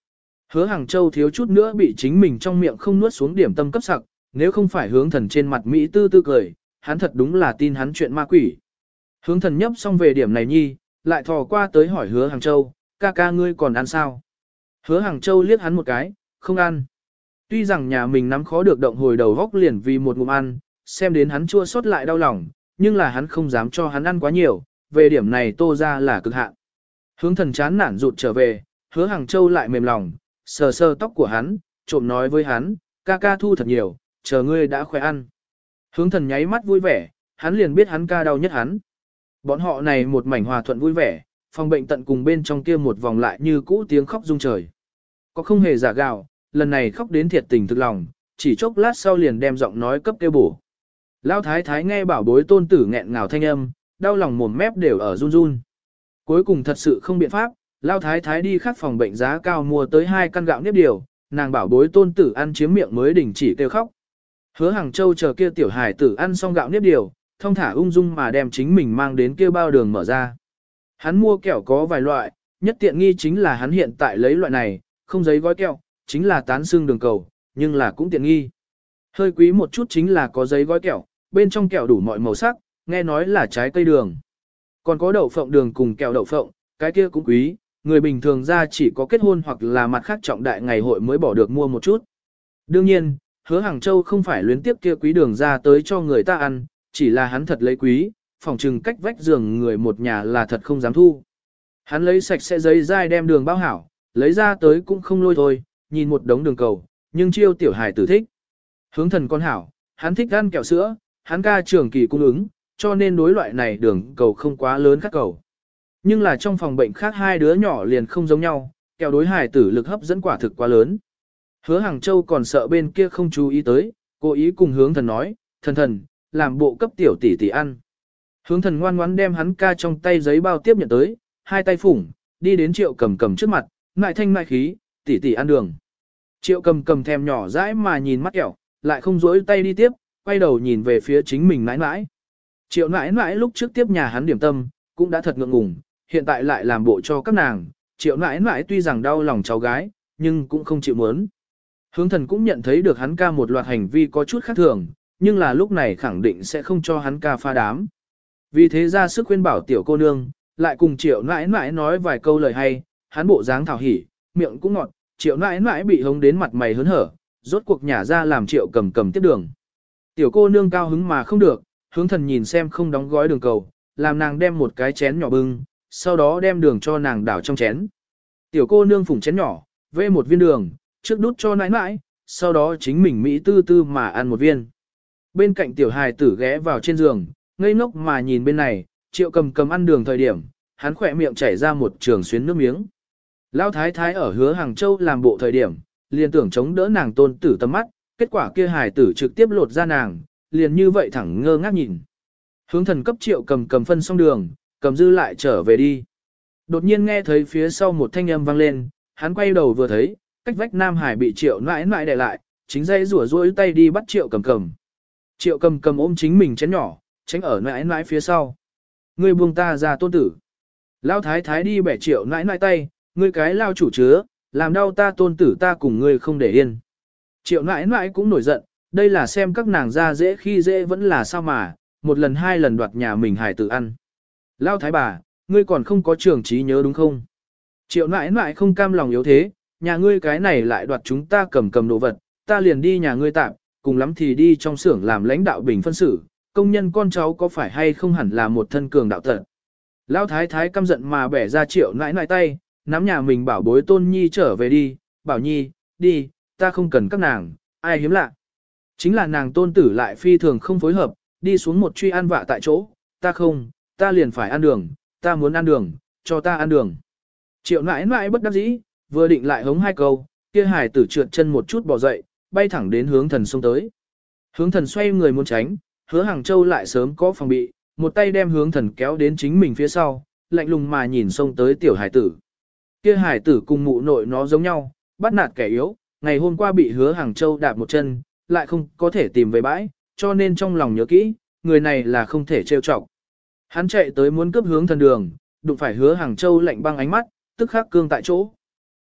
Hứa Hàng Châu thiếu chút nữa bị chính mình trong miệng không nuốt xuống điểm tâm cấp sặc, nếu không phải hướng thần trên mặt Mỹ tư tư cười, hắn thật đúng là tin hắn chuyện ma quỷ. Hướng thần nhấp xong về điểm này nhi, lại thò qua tới hỏi Hứa Hàng Châu, ca ca ngươi còn ăn sao? Hứa Hàng Châu liếc hắn một cái, không ăn. Tuy rằng nhà mình nắm khó được động hồi đầu góc liền vì một ngụm ăn, xem đến hắn chua xót lại đau lòng, nhưng là hắn không dám cho hắn ăn quá nhiều, về điểm này Tô ra là cực hạn. Hướng thần chán nản rụt trở về, Hứa Hàng Châu lại mềm lòng, sờ sờ tóc của hắn, trộm nói với hắn, ca ca thu thật nhiều, chờ ngươi đã khỏe ăn. Hướng thần nháy mắt vui vẻ, hắn liền biết hắn ca đau nhất hắn. Bọn họ này một mảnh hòa thuận vui vẻ, phòng bệnh tận cùng bên trong kia một vòng lại như cũ tiếng khóc rung trời. Có không hề giả gạo, lần này khóc đến thiệt tình thực lòng, chỉ chốc lát sau liền đem giọng nói cấp kêu bổ. Lão thái thái nghe bảo bối tôn tử nghẹn ngào thanh âm, đau lòng mồm mép đều ở run run. Cuối cùng thật sự không biện pháp, Lão thái thái đi khắc phòng bệnh giá cao mua tới 2 căn gạo nếp điều, nàng bảo bối tôn tử ăn chiếm miệng mới đình chỉ kêu khóc. Hứa Hàng Châu chờ kia tiểu hải tử ăn xong gạo nếp điều, thông thả ung dung mà đem chính mình mang đến kia bao đường mở ra. Hắn mua kẹo có vài loại, nhất tiện nghi chính là hắn hiện tại lấy loại này, không giấy gói kẹo, chính là tán xương đường cầu, nhưng là cũng tiện nghi. Hơi quý một chút chính là có giấy gói kẹo, bên trong kẹo đủ mọi màu sắc, nghe nói là trái cây đường. Còn có đậu phộng đường cùng kẹo đậu phộng, cái kia cũng quý, người bình thường ra chỉ có kết hôn hoặc là mặt khác trọng đại ngày hội mới bỏ được mua một chút. Đương nhiên, Hứa Hàng Châu không phải luyến tiếp kia quý đường ra tới cho người ta ăn, chỉ là hắn thật lấy quý, phòng trừng cách vách giường người một nhà là thật không dám thu. Hắn lấy sạch sẽ giấy dai đem đường bao hảo, lấy ra tới cũng không lôi thôi, nhìn một đống đường cầu, nhưng chiêu tiểu hài tử thích. Hướng thần con hảo, hắn thích ăn kẹo sữa, hắn ca trường kỳ cung ứng, cho nên đối loại này đường cầu không quá lớn các cầu. Nhưng là trong phòng bệnh khác 2 đứa nhỏ liền không giống nhau, kẹo đối hài tử lực hấp dẫn quả thực quá lớn. Hứa Hàng Châu còn sợ bên kia không chú ý tới, cố ý cùng hướng thần nói, thần, làm bộ cấp tiểu tỷ tỷ ăn. Hướng thần ngoan ngoãn đem hắn ca trong tay giấy bao tiếp nhận tới, 2 tay phủng, đi đến Triệu Cầm trước mặt, ngại thanh ngại khí, tỷ tỷ ăn đường. Triệu Cầm thèm nhỏ dãi mà nhìn mắt kẹo, lại không dối tay đi tiếp, quay đầu nhìn về phía chính mình nãi nãi. Triệu nãi nãi lúc trước tiếp nhà hắn điểm tâm, cũng đã thật ngượng ngùng, hiện tại lại làm bộ cho các nàng. Triệu nãi nãi tuy rằng đau lòng cháu gái, nhưng cũng không chịu muốn. Hướng thần cũng nhận thấy được hắn ca một loạt hành vi có chút khác thường, nhưng là lúc này khẳng định sẽ không cho hắn ca pha đám. Vì thế ra sức khuyên bảo tiểu cô nương, lại cùng Triệu nãi nãi nói vài câu lời hay, hắn bộ dáng thảo hỉ, miệng cũng ngọt, Triệu nãi nãi bị hống đến mặt mày hớn hở, rốt cuộc nhả ra làm Triệu Cầm tiếp đường. Tiểu cô nương cao hứng mà không được, hướng thần nhìn xem không đóng gói đường cầu, làm nàng đem một cái chén nhỏ bưng, sau đó đem đường cho nàng đảo trong chén. Tiểu cô nương phủng chén nhỏ, vê một viên đường, trước đút cho nãi nãi, sau đó chính mình Mỹ tư tư mà ăn một viên. Bên cạnh tiểu hài tử ghé vào trên giường, ngây ngốc mà nhìn bên này, Triệu Cầm ăn đường thời điểm, hắn khỏe miệng chảy ra một trường xuyến nước miếng. Lão thái thái ở Hứa Hàng Châu làm bộ thời điểm, liền tưởng chống đỡ nàng tôn tử tầm mắt, kết quả kia hài tử trực tiếp lột ra nàng, liền như vậy thẳng ngơ ngác nhìn. Hướng thần cấp Triệu Cầm phân xong đường, cầm dư lại trở về đi. Đột nhiên nghe thấy phía sau một thanh âm vang lên, hắn quay đầu vừa thấy, cách vách Nam Hải bị Triệu nãi nãi đè lại, chính dây rủa rỗi tay đi bắt Triệu Cầm. Triệu Cầm ôm chính mình chén nhỏ, tránh ở nãi nãi phía sau. Ngươi buông ta ra tôn tử. Lão thái thái đi bẻ Triệu nãi nãi tay, ngươi cái lao chủ chứa, làm đau ta tôn tử ta cùng ngươi không để yên. Triệu nãi nãi cũng nổi giận, đây là xem các nàng ra dễ khi dễ vẫn là sao mà, một lần 2 lần đoạt nhà mình hải tử ăn. Lao thái bà, ngươi còn không có trường trí nhớ đúng không? Triệu nãi nãi không cam lòng yếu thế, nhà ngươi cái này lại đoạt chúng ta cầm đồ vật, ta liền đi nhà ngươi tạm, cùng lắm thì đi trong xưởng làm lãnh đạo bình phân xử, công nhân con cháu có phải hay không hẳn là một thân cường đạo tật. Lão thái thái căm giận mà bẻ ra Triệu nãi nãi tay, nắm nhà mình bảo bối tôn nhi trở về đi, bảo nhi, đi, ta không cần các nàng, ai hiếm lạ. Chính là nàng tôn tử lại phi thường không phối hợp, đi xuống một truy ăn vạ tại chỗ, ta không, ta liền phải ăn đường, ta muốn ăn đường, cho ta ăn đường. Triệu nãi nãi bất đắc dĩ, vừa định lại hống 2 câu, kia hài tử trượt chân một chút bò dậy, bay thẳng đến hướng thần xông tới. Hướng thần xoay người muốn tránh, Hứa Hàng Châu lại sớm có phòng bị, một tay đem hướng thần kéo đến chính mình phía sau, lạnh lùng mà nhìn xông tới tiểu hài tử. Kia hài tử cùng mụ nội nó giống nhau, bắt nạt kẻ yếu, ngày hôm qua bị Hứa Hàng Châu đạp một chân, lại không có thể tìm về bãi, cho nên trong lòng nhớ kỹ, người này là không thể trêu chọc. Hắn chạy tới muốn cướp hướng thần đường, đụng phải Hứa Hàng Châu lạnh băng ánh mắt, tức khắc cương tại chỗ.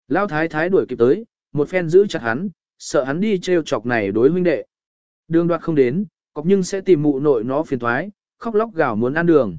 Lão thái thái đuổi kịp tới, một phen giữ chặt hắn, sợ hắn đi trêu chọc này đối huynh đệ. Đường Đoạt không đến, cọc nhưng sẽ tìm mụ nội nó phiền thoái, khóc lóc gào muốn ăn đường.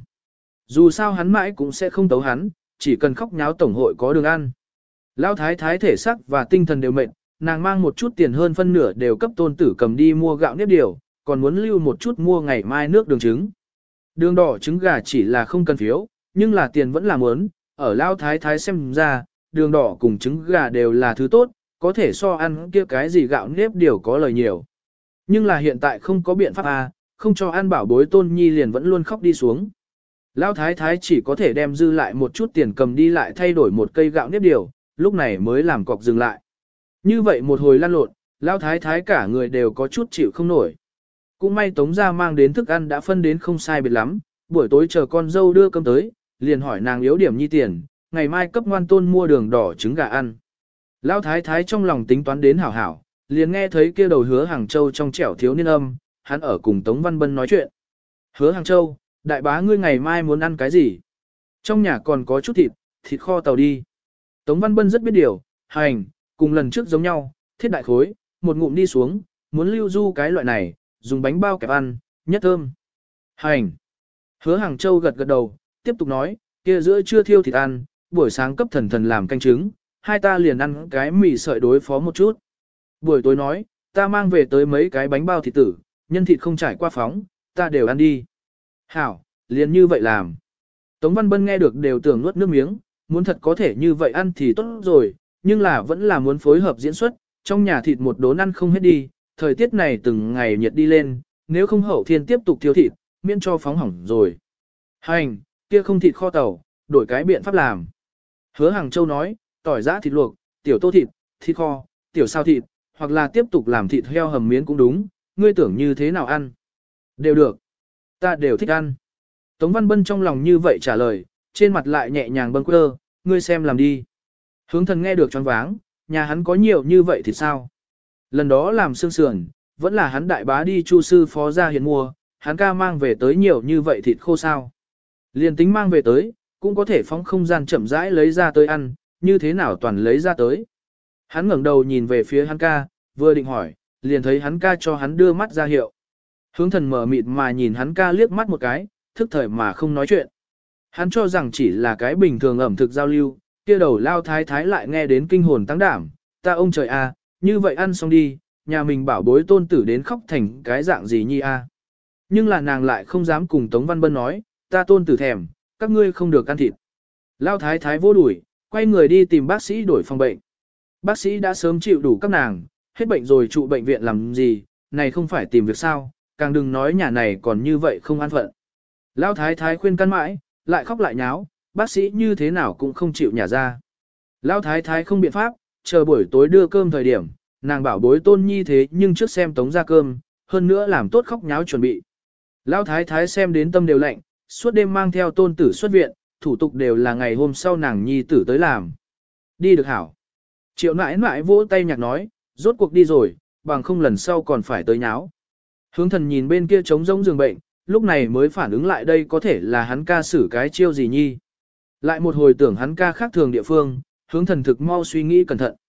Dù sao hắn mãi cũng sẽ không tấu hắn, chỉ cần khóc nháo tổng hội có đường ăn. Lão thái thái thể xác và tinh thần đều mệt, nàng mang một chút tiền hơn phân nửa đều cấp tôn tử cầm đi mua gạo nếp điều, còn muốn lưu một chút mua ngày mai nước đường trứng. Đường đỏ trứng gà chỉ là không cần phiếu, nhưng là tiền vẫn là muốn, ở Lão thái thái xem ra, đường đỏ cùng trứng gà đều là thứ tốt, có thể so ăn kia cái gì gạo nếp điều có lời nhiều. Nhưng là hiện tại không có biện pháp không cho ăn bảo bối tôn nhi liền vẫn luôn khóc đi xuống. Lão thái thái chỉ có thể đem dư lại một chút tiền cầm đi lại thay đổi một cây gạo nếp điều, lúc này mới làm cọc dừng lại. Như vậy một hồi lăn lộn, Lão thái thái cả người đều có chút chịu không nổi. Cũng may Tống gia mang đến thức ăn đã phân đến không sai biệt lắm, buổi tối chờ con dâu đưa cơm tới, liền hỏi nàng yếu điểm nhi tiền, ngày mai cấp ngoan tôn mua đường đỏ trứng gà ăn. Lão thái thái trong lòng tính toán đến hảo hảo, liền nghe thấy kia đầu Hứa Hàng Châu trong trẻo thiếu niên âm, hắn ở cùng Tống Văn Bân nói chuyện. Hứa Hàng Châu, đại bá ngươi ngày mai muốn ăn cái gì? Trong nhà còn có chút thịt kho tàu đi. Tống Văn Bân rất biết điều, hành, cùng lần trước giống nhau, thiết đại khối, một ngụm đi xuống, muốn lưu du cái loại này, dùng bánh bao kẹp ăn, nhất thơm. Hành. Hứa Hàng Châu gật gật đầu, tiếp tục nói, kia giữa trưa thiêu thịt ăn, buổi sáng cấp thần thần làm canh trứng, hai ta liền ăn cái mì sợi đối phó một chút. Buổi tối nói, ta mang về tới mấy cái bánh bao thịt tử, nhân thịt không trải qua phóng, ta đều ăn đi. Hảo, liền như vậy làm. Tống Văn Bân nghe được đều tưởng nuốt nước miếng, muốn thật có thể như vậy ăn thì tốt rồi, nhưng là vẫn là muốn phối hợp diễn xuất, trong nhà thịt một đốn ăn không hết đi, thời tiết này từng ngày nhiệt đi lên, nếu không hậu thiên tiếp tục thiếu thịt, miễn cho phóng hỏng rồi. Hành, kia không thịt kho tàu, đổi cái biện pháp làm. Hứa Hàng Châu nói, tỏi giã thịt luộc, tiểu tô thịt, thịt kho, tiểu sao thịt, hoặc là tiếp tục làm thịt heo hầm miến cũng đúng, ngươi tưởng như thế nào ăn. Đều được. Ta đều thích ăn. Tống Văn Bân trong lòng như vậy trả lời, trên mặt lại nhẹ nhàng bâng quơ, ngươi xem làm đi. Hướng thần nghe được choáng váng, nhà hắn có nhiều như vậy thì sao? Lần đó làm xương sườn, vẫn là hắn đại bá đi chu sư phó ra hiện mua, hắn ca mang về tới nhiều như vậy thịt khô sao. Liền tính mang về tới, cũng có thể phóng không gian chậm rãi lấy ra tới ăn, như thế nào toàn lấy ra tới. Hắn ngẩng đầu nhìn về phía hắn ca, vừa định hỏi, liền thấy hắn ca cho hắn đưa mắt ra hiệu. Hướng thần mở mịt mà nhìn hắn ca liếc mắt một cái, thức thời mà không nói chuyện. Hắn cho rằng chỉ là cái bình thường ẩm thực giao lưu, kia đầu lao thái thái lại nghe đến kinh hồn tăng đảm, ta ông trời a, như vậy ăn xong đi, nhà mình bảo bối tôn tử đến khóc thành cái dạng gì nhi a. Nhưng là nàng lại không dám cùng Tống Văn Bân nói, ta tôn tử thèm, các ngươi không được ăn thịt. Lao thái thái vô đuổi, quay người đi tìm bác sĩ đổi phòng bệnh. Bác sĩ đã sớm chịu đủ các nàng, hết bệnh rồi trụ bệnh viện làm gì, này không phải tìm việc sao, càng đừng nói nhà này còn như vậy không an phận. Lao thái thái khuyên can mãi, lại khóc lại nháo, bác sĩ như thế nào cũng không chịu nhả ra. Lao thái thái không biện pháp, chờ buổi tối đưa cơm thời điểm, nàng bảo bối tôn nhi thế nhưng trước xem Tống ra cơm, hơn nữa làm tốt khóc nháo chuẩn bị. Lao thái thái xem đến tâm đều lạnh, suốt đêm mang theo tôn tử xuất viện, thủ tục đều là ngày hôm sau nàng nhi tử tới làm. Đi được hảo. Triệu nãi nãi vỗ tay nhạc nói, rốt cuộc đi rồi, bằng không lần sau còn phải tới nháo. Hướng thần nhìn bên kia trống rỗng giường bệnh, lúc này mới phản ứng lại đây có thể là hắn ca xử cái chiêu gì nhi. Lại một hồi tưởng hắn ca khác thường địa phương, hướng thần thực mau suy nghĩ cẩn thận.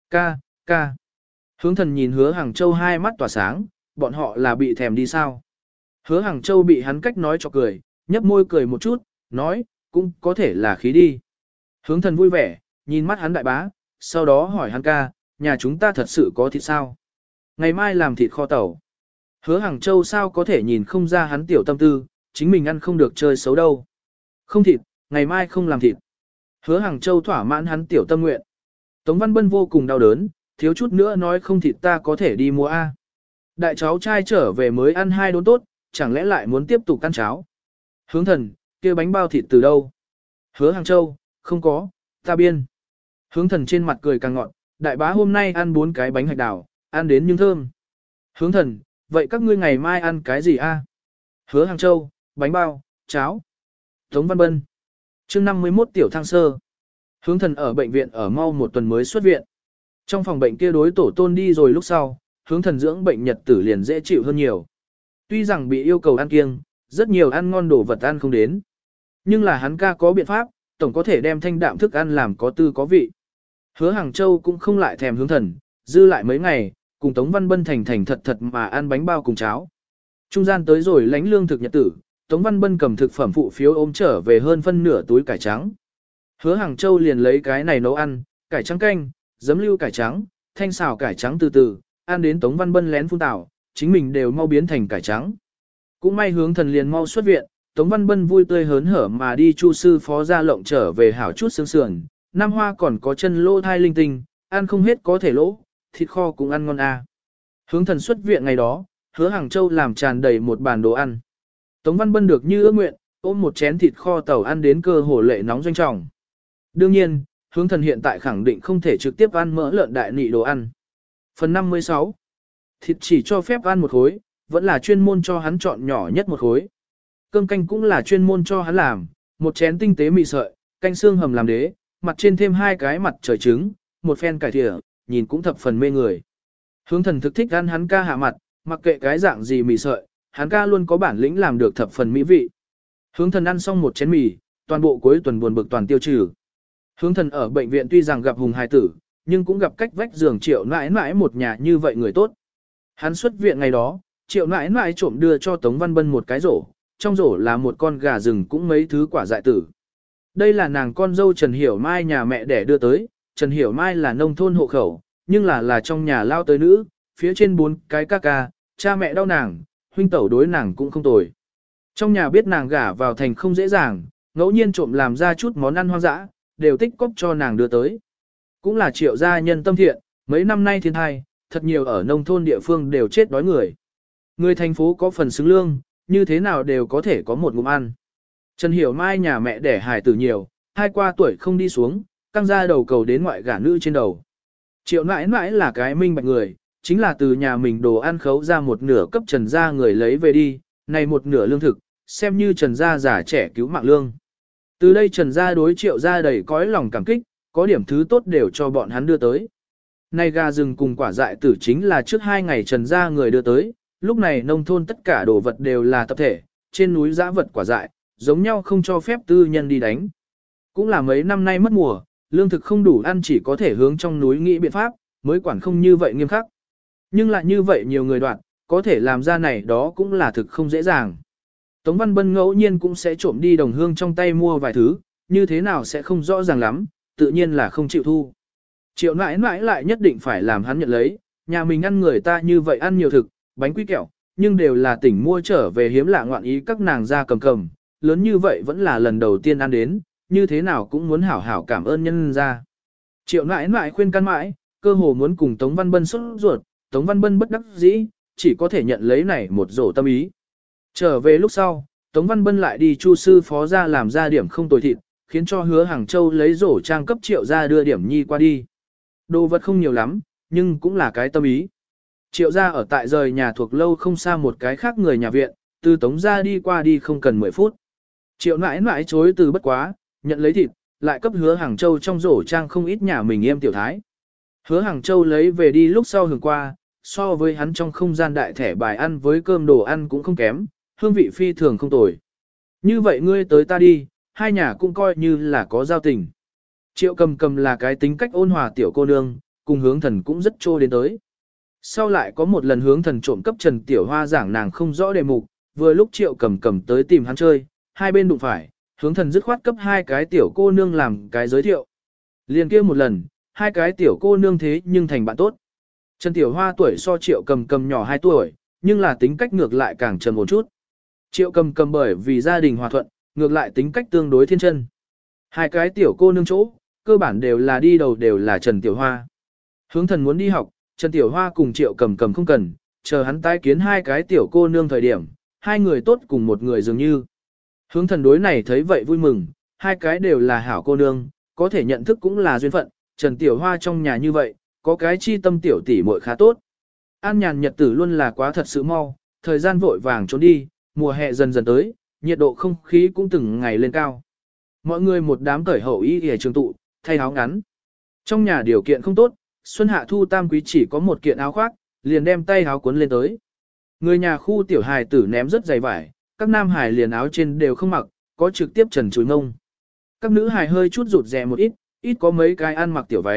Ca. Hướng thần nhìn Hứa Hàng Châu hai mắt tỏa sáng, bọn họ là bị thèm đi sao. Hứa Hàng Châu bị hắn cách nói cho cười, nhấp môi cười một chút, nói, cũng có thể là khí đi. Hướng thần vui vẻ, nhìn mắt hắn đại bá, sau đó hỏi hắn ca, nhà chúng ta thật sự có thịt sao? Ngày mai làm thịt kho tàu. Hứa Hàng Châu sao có thể nhìn không ra hắn tiểu tâm tư, chính mình ăn không được chơi xấu đâu. Không thịt, ngày mai không làm thịt. Hứa Hàng Châu thỏa mãn hắn tiểu tâm nguyện. Tống Văn Bân vô cùng đau đớn, thiếu chút nữa nói không thịt ta có thể đi mua A. Đại cháu trai trở về mới ăn 2 đốn tốt, chẳng lẽ lại muốn tiếp tục ăn cháo. Hướng thần, kia bánh bao thịt từ đâu? Hứa Hàng Châu, không có, ta biên. Hướng thần trên mặt cười càng ngọn, đại bá hôm nay ăn 4 cái bánh hạch đào, ăn đến nhưng thơm. Hướng thần, vậy các ngươi ngày mai ăn cái gì a? Hứa Hàng Châu, bánh bao, cháo. Tống Văn Bân. Chương 51 tiểu thang sơ. Hướng thần ở bệnh viện ở mau 1 tuần mới xuất viện. Trong phòng bệnh kia đối tổ tôn đi rồi lúc sau, hướng thần dưỡng bệnh nhật tử liền dễ chịu hơn nhiều. Tuy rằng bị yêu cầu ăn kiêng, rất nhiều ăn ngon đồ vật ăn không đến. Nhưng là hắn ca có biện pháp, tổng có thể đem thanh đạm thức ăn làm có tư có vị. Hứa Hàng Châu cũng không lại thèm hướng thần, dư lại mấy ngày, cùng Tống Văn Bân thành thành thật thật mà ăn bánh bao cùng cháo. Trung gian tới rồi lãnh lương thực nhật tử, Tống Văn Bân cầm thực phẩm phụ phiếu ôm trở về hơn phân nửa túi cải trắng. Hứa Hàng Châu liền lấy cái này nấu ăn, cải trắng canh, giấm lưu cải trắng, thanh xào cải trắng từ từ, ăn đến Tống Văn Bân lén phun tảo, chính mình đều mau biến thành cải trắng. Cũng may hướng thần liền mau xuất viện, Tống Văn Bân vui tươi hớn hở mà đi chu sư phó ra lộng trở về hảo chút xương sườn, Nam Hoa còn có chân lỗ thai linh tinh, ăn không hết có thể lỗ, thịt kho cũng ăn ngon a. Hướng thần xuất viện ngày đó, Hứa Hàng Châu làm tràn đầy một bàn đồ ăn. Tống Văn Bân được như ước nguyện, ôm một chén thịt kho tàu ăn đến cơ hồ lệ nóng doanh trọng. Đương nhiên, hướng thần hiện tại khẳng định không thể trực tiếp ăn mỡ lợn đại nị đồ ăn. Phần 56. Thịt chỉ cho phép ăn một khối, vẫn là chuyên môn cho hắn chọn nhỏ nhất một khối. Cơm canh cũng là chuyên môn cho hắn làm, một chén tinh tế mì sợi, canh xương hầm làm đế, mặt trên thêm hai cái mặt trời trứng, một phen cải thìa, nhìn cũng thập phần mê người. Hướng thần thực thích ăn hắn ca hạ mặt, mặc kệ cái dạng gì mì sợi, hắn ca luôn có bản lĩnh làm được thập phần mỹ vị. Hướng thần ăn xong một chén mì, toàn bộ cuối tuần buồn bực toàn tiêu trừ. Hướng thần ở bệnh viện tuy rằng gặp hùng hài tử, nhưng cũng gặp cách vách giường Triệu nãi nãi một nhà như vậy người tốt. Hắn xuất viện ngày đó, Triệu nãi nãi trộm đưa cho Tống Văn Bân một cái rổ, trong rổ là một con gà rừng cũng mấy thứ quả dại tử. Đây là nàng con dâu Trần Hiểu Mai nhà mẹ đẻ đưa tới, Trần Hiểu Mai là nông thôn hộ khẩu, nhưng là trong nhà lao tới nữ, phía trên 4 cái ca ca, cha mẹ đau nàng, huynh tẩu đối nàng cũng không tồi. Trong nhà biết nàng gả vào thành không dễ dàng, ngẫu nhiên trộm làm ra chút món ăn hoang dã, đều tích cóp cho nàng đưa tới. Cũng là Triệu gia nhân tâm thiện, mấy năm nay thiên thai, thật nhiều ở nông thôn địa phương đều chết đói người. Người thành phố có phần xứng lương, như thế nào đều có thể có một ngụm ăn. Trần Hiểu Mai nhà mẹ đẻ hài tử nhiều, hai qua tuổi không đi xuống, căng ra đầu cầu đến ngoại gả nữ trên đầu. Triệu nãi nãi là cái minh bạch người, chính là từ nhà mình đồ ăn khấu ra một nửa cấp Trần gia người lấy về đi, này một nửa lương thực, xem như Trần gia già trẻ cứu mạng lương. Từ đây Trần gia đối Triệu gia đầy cõi lòng cảm kích, có điểm thứ tốt đều cho bọn hắn đưa tới. Nay gà rừng cùng quả dại tử chính là trước 2 ngày Trần gia người đưa tới, lúc này nông thôn tất cả đồ vật đều là tập thể, trên núi dã vật quả dại, giống nhau không cho phép tư nhân đi đánh. Cũng là mấy năm nay mất mùa, lương thực không đủ ăn chỉ có thể hướng trong núi nghĩ biện pháp, mới quản không như vậy nghiêm khắc. Nhưng lại như vậy nhiều người đoạn, có thể làm ra này đó cũng là thực không dễ dàng. Tống Văn Bân ngẫu nhiên cũng sẽ trộm đi đồng hương trong tay mua vài thứ, như thế nào sẽ không rõ ràng lắm, tự nhiên là không chịu thu. Triệu nãi nãi lại nhất định phải làm hắn nhận lấy, nhà mình ăn người ta như vậy ăn nhiều thực, bánh quy kẹo, nhưng đều là tỉnh mua trở về hiếm lạ ngoạn ý các nàng ra cầm, lớn như vậy vẫn là lần đầu tiên ăn đến, như thế nào cũng muốn hảo hảo cảm ơn nhân ra. Triệu nãi nãi khuyên can mãi, cơ hồ muốn cùng Tống Văn Bân xuất ruột, Tống Văn Bân bất đắc dĩ, chỉ có thể nhận lấy này một rổ tâm ý. Trở về lúc sau, Tống Văn Bân lại đi chu sư phó ra làm ra điểm không tồi thịt, khiến cho Hứa Hàng Châu lấy rổ trang cấp Triệu ra đưa điểm nhi qua đi. Đồ vật không nhiều lắm, nhưng cũng là cái tâm ý. Triệu ra ở tại rời nhà thuộc lâu không xa một cái khác người nhà viện, từ Tống ra đi qua đi không cần 10 phút. Triệu nãi nãi chối từ bất quá, nhận lấy thịt, lại cấp Hứa Hàng Châu trong rổ trang không ít nhà mình em tiểu thái. Hứa Hàng Châu lấy về đi lúc sau hưởng qua, so với hắn trong không gian đại thẻ bài ăn với cơm đồ ăn cũng không kém, hương vị phi thường không tồi. Như vậy ngươi tới ta đi, hai nhà cũng coi như là có giao tình. Triệu cầm là cái tính cách ôn hòa tiểu cô nương, cùng hướng thần cũng rất trô đến tới. Sau lại có một lần hướng thần trộm cấp Trần Tiểu Hoa giảng nàng không rõ đề mục, vừa lúc Triệu cầm tới tìm hắn chơi, hai bên đụng phải, hướng thần dứt khoát cấp hai cái tiểu cô nương làm cái giới thiệu. Liền kia một lần, hai cái tiểu cô nương thế nhưng thành bạn tốt. Trần Tiểu Hoa tuổi so Triệu cầm nhỏ 2 tuổi, nhưng là tính cách ngược lại càng trầm một chút. Triệu cầm bởi vì gia đình hòa thuận, ngược lại tính cách tương đối thiên chân. Hai cái tiểu cô nương chỗ, cơ bản đều là đi đầu đều là Trần Tiểu Hoa. Hướng thần muốn đi học, Trần Tiểu Hoa cùng Triệu cầm không cần, chờ hắn tái kiến hai cái tiểu cô nương thời điểm, hai người tốt cùng một người dường như. Hướng thần đối này thấy vậy vui mừng, hai cái đều là hảo cô nương, có thể nhận thức cũng là duyên phận, Trần Tiểu Hoa trong nhà như vậy, có cái chi tâm tiểu tỷ muội khá tốt. An nhàn nhật tử luôn là quá thật sự mau, thời gian vội vàng trốn đi, mùa hè dần dần tới, nhiệt độ không khí cũng từng ngày lên cao. Mọi người một đám cởi hậu y y trường tụ, thay áo ngắn. Trong nhà điều kiện không tốt, xuân hạ thu tam quý chỉ có một kiện áo khoác, liền đem tay áo cuốn lên tới. Người nhà khu tiểu hài tử ném rất dày vải, các nam hài liền áo trên đều không mặc, có trực tiếp trần chuối ngông. Các nữ hài hơi chút rụt rè một ít, ít có mấy cái ăn mặc tiểu váy,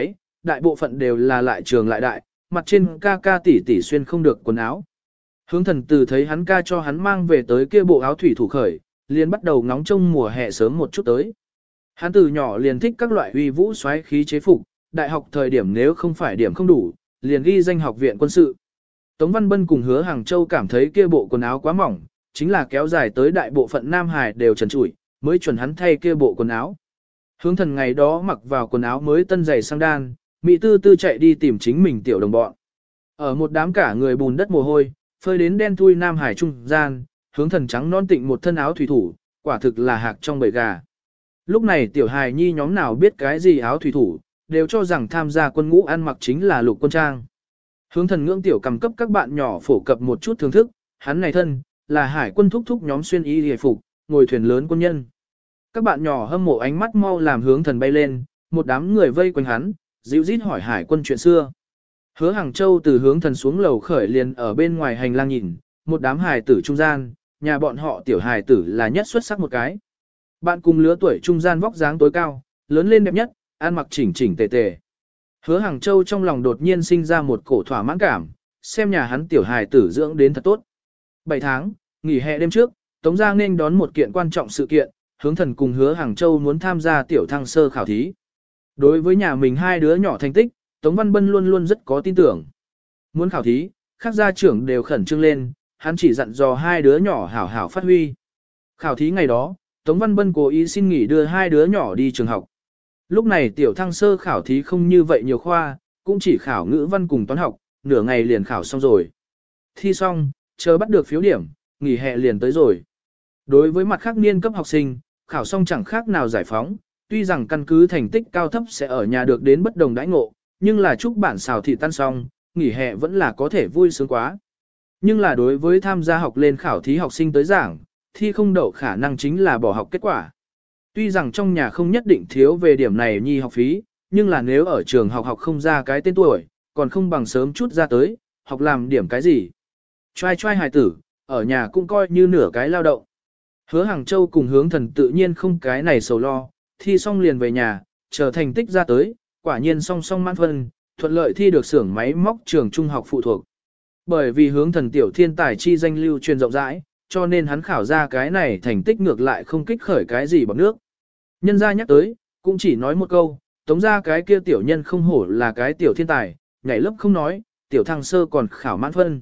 đại bộ phận đều là lại trường lại đại, mặt trên ca ca tỷ tỷ xuyên không được quần áo. Hướng thần từ thấy hắn ca cho hắn mang về tới kia bộ áo thủy thủ khởi, liền bắt đầu ngóng trông mùa hè sớm một chút tới. Hắn từ nhỏ liền thích các loại uy vũ xoáy khí chế phục, đại học thời điểm nếu không phải điểm không đủ, liền ghi danh học viện quân sự. Tống Văn Bân cùng Hứa Hàng Châu cảm thấy kia bộ quần áo quá mỏng, chính là kéo dài tới đại bộ phận Nam Hải đều trần trụi, mới chuẩn hắn thay kia bộ quần áo. Hướng thần ngày đó mặc vào quần áo mới tân giày sang đan, Mỹ tư tư chạy đi tìm chính mình tiểu đồng bọn. Ở một đám cả người bùn đất mồ hôi, phơi đến đen thui Nam Hải trung gian, hướng thần trắng non tịnh một thân áo thủy thủ, quả thực là hạc trong bầy gà. Lúc này tiểu hài nhi nhóm nào biết cái gì áo thủy thủ, đều cho rằng tham gia quân ngũ ăn mặc chính là lục quân trang. Hướng thần ngưỡng tiểu cầm cấp các bạn nhỏ phổ cập một chút thưởng thức, hắn này thân, là hải quân thúc thúc nhóm xuyên y hề phục, ngồi thuyền lớn quân nhân. Các bạn nhỏ hâm mộ ánh mắt mau làm hướng thần bay lên, một đám người vây quanh hắn, dịu rít hỏi hải quân chuyện xưa. Hứa Hàng Châu từ hướng thần xuống lầu khởi liền ở bên ngoài hành lang nhìn, một đám hài tử trung gian, nhà bọn họ tiểu hài tử là nhất xuất sắc một cái. Bạn cùng lứa tuổi trung gian vóc dáng tối cao, lớn lên đẹp nhất, ăn mặc chỉnh chỉnh tề tề. Hứa Hàng Châu trong lòng đột nhiên sinh ra một cổ thỏa mãn cảm, xem nhà hắn tiểu hài tử dưỡng đến thật tốt. 7 tháng, nghỉ hè đêm trước, Tống Gia nên đón một kiện quan trọng sự kiện, hướng thần cùng Hứa Hàng Châu muốn tham gia tiểu thăng sơ khảo thí. Đối với nhà mình hai đứa nhỏ thành tích, Tống Văn Bân luôn luôn rất có tin tưởng. Muốn khảo thí, các gia trưởng đều khẩn trương lên, hắn chỉ dặn dò hai đứa nhỏ hảo hảo phát huy. Khảo thí ngày đó, Tống Văn Bân cố ý xin nghỉ đưa hai đứa nhỏ đi trường học. Lúc này tiểu thăng sơ khảo thí không như vậy nhiều khoa, cũng chỉ khảo ngữ văn cùng toán học, nửa ngày liền khảo xong rồi. Thi xong, chờ bắt được phiếu điểm, nghỉ hè liền tới rồi. Đối với mặt khác niên cấp học sinh, khảo xong chẳng khác nào giải phóng, tuy rằng căn cứ thành tích cao thấp sẽ ở nhà được đến bất đồng đãi ngộ, nhưng là chúc bản xào thị tan xong, nghỉ hè vẫn là có thể vui sướng quá. Nhưng là đối với tham gia học lên khảo thí học sinh tới giảng, thi không đậu khả năng chính là bỏ học kết quả. Tuy rằng trong nhà không nhất định thiếu về điểm này nhi học phí, nhưng là nếu ở trường học học không ra cái tên tuổi, còn không bằng sớm chút ra tới, học làm điểm cái gì. Trai trai hài tử, ở nhà cũng coi như nửa cái lao động. Hứa Hàng Châu cùng hướng thần tự nhiên không cái này sầu lo, thi xong liền về nhà, chờ thành tích ra tới, quả nhiên song song mãn phân, thuận lợi thi được xưởng máy móc trường trung học phụ thuộc. Bởi vì hướng thần tiểu thiên tài chi danh lưu truyền rộng rãi, cho nên hắn khảo ra cái này thành tích ngược lại không kích khởi cái gì bằng nước. Nhân gia nhắc tới, cũng chỉ nói một câu, Tống ra cái kia tiểu nhân không hổ là cái tiểu thiên tài, nhảy lớp không nói, tiểu thăng sơ còn khảo mãn phân.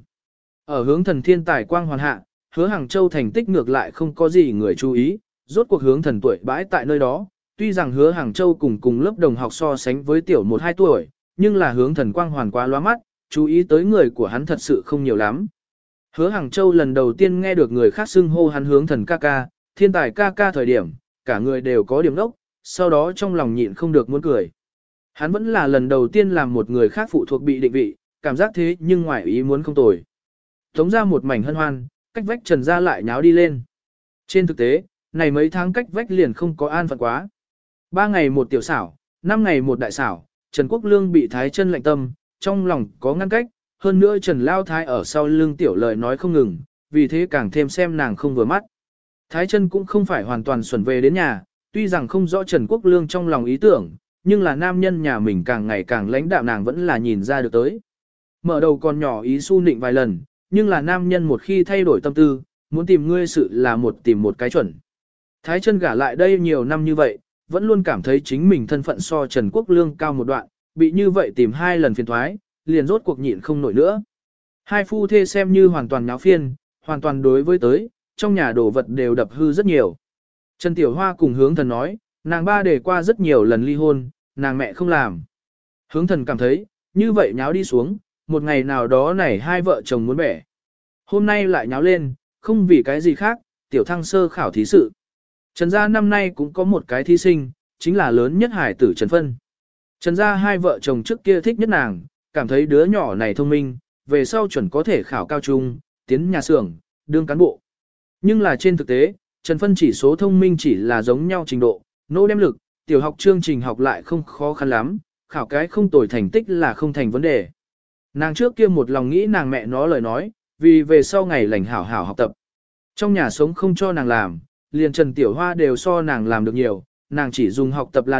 Ở hướng thần thiên tài quang hoàn hạ, Hứa Hàng Châu thành tích ngược lại không có gì người chú ý, rốt cuộc hướng thần tuổi bãi tại nơi đó, tuy rằng Hứa Hàng Châu cùng lớp đồng học so sánh với tiểu 1-2 tuổi, nhưng là hướng thần quang hoàn quá lóa mắt, chú ý tới người của hắn thật sự không nhiều lắm. Hứa Hàng Châu lần đầu tiên nghe được người khác xưng hô hắn hướng thần ca ca, thiên tài ca ca thời điểm, cả người đều có điểm đốc, sau đó trong lòng nhịn không được muốn cười. Hắn vẫn là lần đầu tiên làm một người khác phụ thuộc bị định vị, cảm giác thế nhưng ngoài ý muốn không tồi. Tống ra một mảnh hân hoan, cách vách Trần ra lại nháo đi lên. Trên thực tế, này mấy tháng cách vách liền không có an phận quá. 3 ngày một tiểu xảo, 5 ngày một đại xảo, Trần Quốc Lương bị thái chân lạnh tâm, trong lòng có ngăn cách, hơn nữa Trần Lao Thái ở sau lưng tiểu lời nói không ngừng, vì thế càng thêm xem nàng không vừa mắt. Thái chân cũng không phải hoàn toàn xuẩn về đến nhà, tuy rằng không rõ Trần Quốc Lương trong lòng ý tưởng, nhưng là nam nhân nhà mình càng ngày càng lãnh đạm nàng vẫn là nhìn ra được tới. Mở đầu còn nhỏ ý su nịnh vài lần, nhưng là nam nhân một khi thay đổi tâm tư, muốn tìm ngươi sự là tìm một cái chuẩn. Thái chân gả lại đây nhiều năm như vậy, vẫn luôn cảm thấy chính mình thân phận so Trần Quốc Lương cao một đoạn, bị như vậy tìm 2 lần phiền thoái, liền rốt cuộc nhịn không nổi nữa. Hai phu thê xem như hoàn toàn náo phiên, hoàn toàn đối với tới, trong nhà đồ vật đều đập hư rất nhiều. Trần Tiểu Hoa cùng hướng thần nói, nàng ba để qua rất nhiều lần ly hôn, nàng mẹ không làm. Hướng thần cảm thấy, như vậy nháo đi xuống, một ngày nào đó này hai vợ chồng muốn bẻ. Hôm nay lại nháo lên, không vì cái gì khác, tiểu thăng sơ khảo thí sự. Trần gia năm nay cũng có một cái thí sinh, chính là lớn nhất hải tử Trần Phân. Trần gia hai vợ chồng trước kia thích nhất nàng, cảm thấy đứa nhỏ này thông minh, về sau chuẩn có thể khảo cao trung, tiến nhà xưởng, đương cán bộ. Nhưng là trên thực tế, Trần Phân chỉ số thông minh chỉ là giống nhau trình độ, nỗ đem lực, tiểu học chương trình học lại không khó khăn lắm, khảo cái không tồi thành tích là không thành vấn đề. Nàng trước kia một lòng nghĩ nàng mẹ nó lời nói, vì về sau ngày lành hảo hảo học tập. Trong nhà sống không cho nàng làm, liền Trần Tiểu Hoa đều so nàng làm được nhiều, nàng chỉ dùng học tập là được,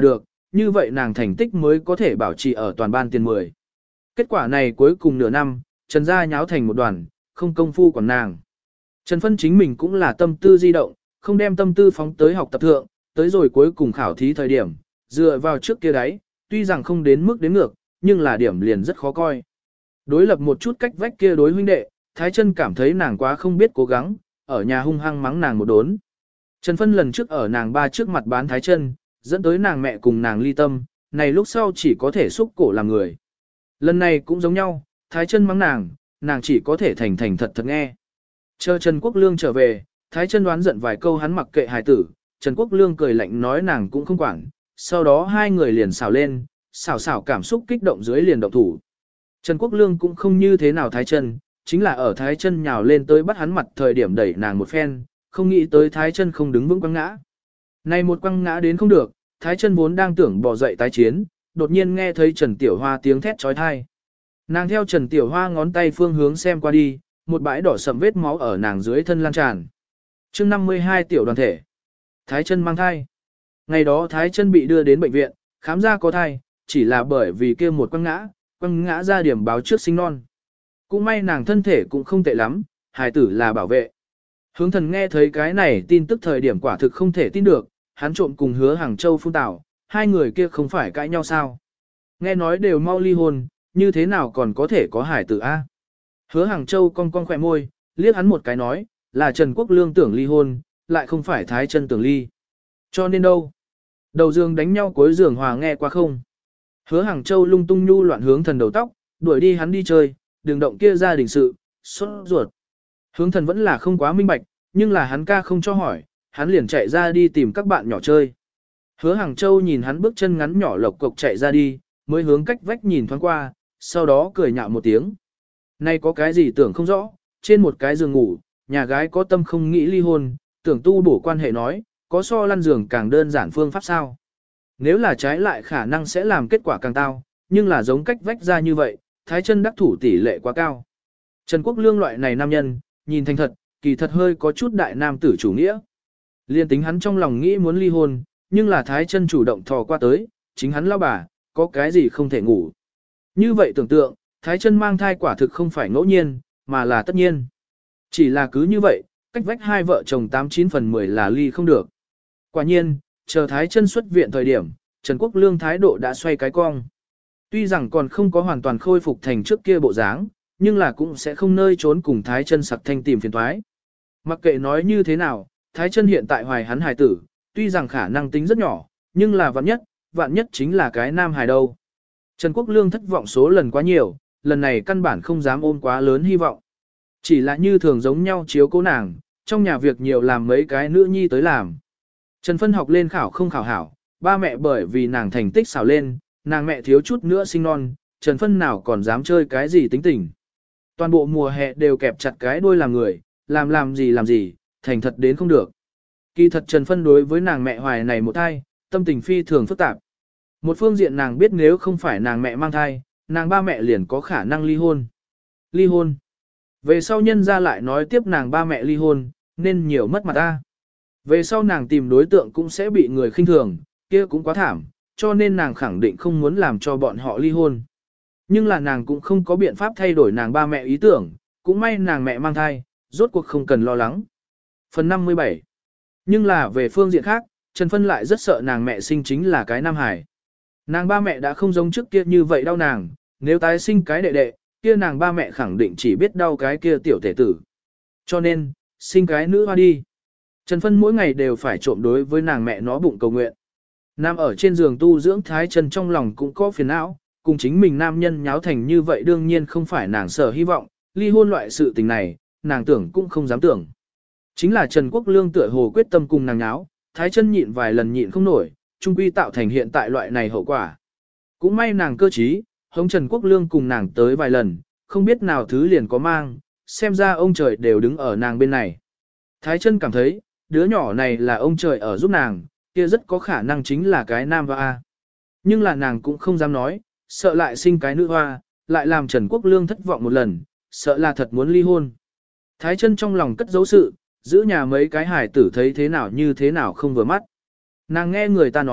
như vậy nàng thành tích mới có thể bảo trì ở toàn ban tiền 10. Kết quả này cuối cùng nửa năm, Trần gia nháo thành một đoàn, không công phu quản nàng. Trần Phân chính mình cũng là tâm tư di động, không đem tâm tư phóng tới học tập thượng, tới rồi cuối cùng khảo thí thời điểm, dựa vào trước kia đấy, tuy rằng không đến mức đến ngược, nhưng là điểm liền rất khó coi. Đối lập một chút cách vách kia đối huynh đệ, Thái Chân cảm thấy nàng quá không biết cố gắng, ở nhà hung hăng mắng nàng một đốn. Trần Phân lần trước ở nàng ba trước mặt bán Thái Chân, dẫn tới nàng mẹ cùng nàng ly tâm, này lúc sau chỉ có thể xúc cổ làm người. Lần này cũng giống nhau, Thái Chân mắng nàng chỉ có thể thành thành thật thật nghe. Chờ Trần Quốc Lương trở về, Thái Chân đoán giận vài câu hắn mặc kệ hài tử, Trần Quốc Lương cười lạnh nói nàng cũng không quản, sau đó hai người liền xào lên, xào cảm xúc kích động dưới liền động thủ. Trần Quốc Lương cũng không như thế nào Thái Chân, chính là ở Thái Chân nhào lên tới bắt hắn mặt thời điểm đẩy nàng một phen, không nghĩ tới Thái Chân không đứng vững quăng ngã. Này một quăng ngã đến không được, Thái Chân vốn đang tưởng bỏ dậy tái chiến, đột nhiên nghe thấy Trần Tiểu Hoa tiếng thét chói tai. Nàng theo Trần Tiểu Hoa ngón tay phương hướng xem qua đi, một bãi đỏ sậm vết máu ở nàng dưới thân lan tràn. Chương 52 tiểu đoàn thể. Thái Chân mang thai. Ngày đó Thái Chân bị đưa đến bệnh viện, khám ra có thai, chỉ là bởi vì kia một quăng ngã ra điểm báo trước sinh non. Cũng may nàng thân thể cũng không tệ lắm, hài tử là bảo vệ. Hướng Thần nghe thấy cái này tin tức thời điểm quả thực không thể tin được, hắn trộm cùng Hứa Hàng Châu phun tảo, hai người kia không phải cãi nhau sao? Nghe nói đều mau ly hôn, như thế nào còn có thể có hài tử a? Hứa Hàng Châu cong cong khỏe môi, liếc hắn một cái nói, là Trần Quốc Lương tưởng ly hôn, lại không phải Thái Chân tưởng ly. Cho nên đâu? Đầu giường đánh nhau cuối giường hòa nghe qua không? Hứa Hàng Châu lung tung nhu loạn Hướng Thần đầu tóc, đuổi đi hắn đi chơi, đừng động kia gia đình sự, sốt ruột. Hướng Thần vẫn là không quá minh bạch, nhưng là hắn ca không cho hỏi, hắn liền chạy ra đi tìm các bạn nhỏ chơi. Hứa Hàng Châu nhìn hắn bước chân ngắn nhỏ lộc cộc chạy ra đi, mới hướng cách vách nhìn thoáng qua, sau đó cười nhạo một tiếng. Nay có cái gì tưởng không rõ, trên một cái giường ngủ, nhà gái có tâm không nghĩ ly hôn, tưởng tu bổ quan hệ nói, có so lăn giường càng đơn giản phương pháp sao. Nếu là trái lại khả năng sẽ làm kết quả càng tao, nhưng là giống cách vách ra như vậy, Thái Chân đắc thủ tỷ lệ quá cao. Trần Quốc Lương loại này nam nhân, nhìn thành thật, kỳ thật hơi có chút đại nam tử chủ nghĩa. Liên tính hắn trong lòng nghĩ muốn ly hôn, nhưng là Thái Chân chủ động thò qua tới, chính hắn lao bà, có cái gì không thể ngủ. Như vậy tưởng tượng, Thái Chân mang thai quả thực không phải ngẫu nhiên, mà là tất nhiên. Chỉ là cứ như vậy, cách vách hai vợ chồng 89 phần 10 là ly không được. Quả nhiên, chờ Thái Chân xuất viện thời điểm, Trần Quốc Lương thái độ đã xoay cái cong. Tuy rằng còn không có hoàn toàn khôi phục thành trước kia bộ dáng, nhưng là cũng sẽ không nơi trốn cùng Thái Chân sặc thanh tìm phiền toái. Mặc kệ nói như thế nào, Thái Chân hiện tại hoài hắn hài tử, tuy rằng khả năng tính rất nhỏ, nhưng là vạn nhất chính là cái nam hài đâu. Trần Quốc Lương thất vọng số lần quá nhiều, lần này căn bản không dám ôm quá lớn hy vọng. Chỉ là như thường giống nhau chiếu cố nàng, trong nhà việc nhiều làm mấy cái nữ nhi tới làm. Trần Phân học lên khảo không khảo hảo, ba mẹ bởi vì nàng thành tích xảo lên, nàng mẹ thiếu chút nữa sinh non, Trần Phân nào còn dám chơi cái gì tính tình. Toàn bộ mùa hè đều kẹp chặt cái đuôi làm người, làm gì, thành thật đến không được. Kỳ thật Trần Phân đối với nàng mẹ hoài này một thai, tâm tình phi thường phức tạp. Một phương diện nàng biết nếu không phải nàng mẹ mang thai, nàng ba mẹ liền có khả năng ly hôn. Ly hôn. Về sau nhân ra lại nói tiếp nàng ba mẹ ly hôn, nên nhiều mất mặt ta. Về sau nàng tìm đối tượng cũng sẽ bị người khinh thường, kia cũng quá thảm, cho nên nàng khẳng định không muốn làm cho bọn họ ly hôn. Nhưng là nàng cũng không có biện pháp thay đổi nàng ba mẹ ý tưởng, cũng may nàng mẹ mang thai, rốt cuộc không cần lo lắng. Phần 57. Nhưng là về phương diện khác, Trần Phân lại rất sợ nàng mẹ sinh chính là cái nam hải. Nàng ba mẹ đã không giống trước kia như vậy đau nàng, nếu tái sinh cái đệ đệ, kia nàng ba mẹ khẳng định chỉ biết đau cái kia tiểu thể tử. Cho nên, sinh cái nữ hoa đi. Trần Phân mỗi ngày đều phải trộm đối với nàng mẹ nó bụng cầu nguyện. Nam ở trên giường tu dưỡng Thái Chân trong lòng cũng có phiền não, cùng chính mình nam nhân nháo thành như vậy đương nhiên không phải nàng sở hy vọng, ly hôn loại sự tình này, nàng tưởng cũng không dám tưởng. Chính là Trần Quốc Lương tựa hồ quyết tâm cùng nàng nháo, Thái Chân nhịn vài lần nhịn không nổi, chung quy tạo thành hiện tại loại này hậu quả. Cũng may nàng cơ trí, hống Trần Quốc Lương cùng nàng tới vài lần, không biết nào thứ liền có mang, xem ra ông trời đều đứng ở nàng bên này. Thái Chân cảm thấy, đứa nhỏ này là ông trời ở giúp nàng, kia rất có khả năng chính là cái nam hoa. Nhưng là nàng cũng không dám nói, sợ lại sinh cái nữ hoa, lại làm Trần Quốc Lương thất vọng một lần, sợ là thật muốn ly hôn. Thái Chân trong lòng cất giấu sự, giữ nhà mấy cái hài tử thấy thế nào như thế nào không vừa mắt. Nàng nghe người ta nói,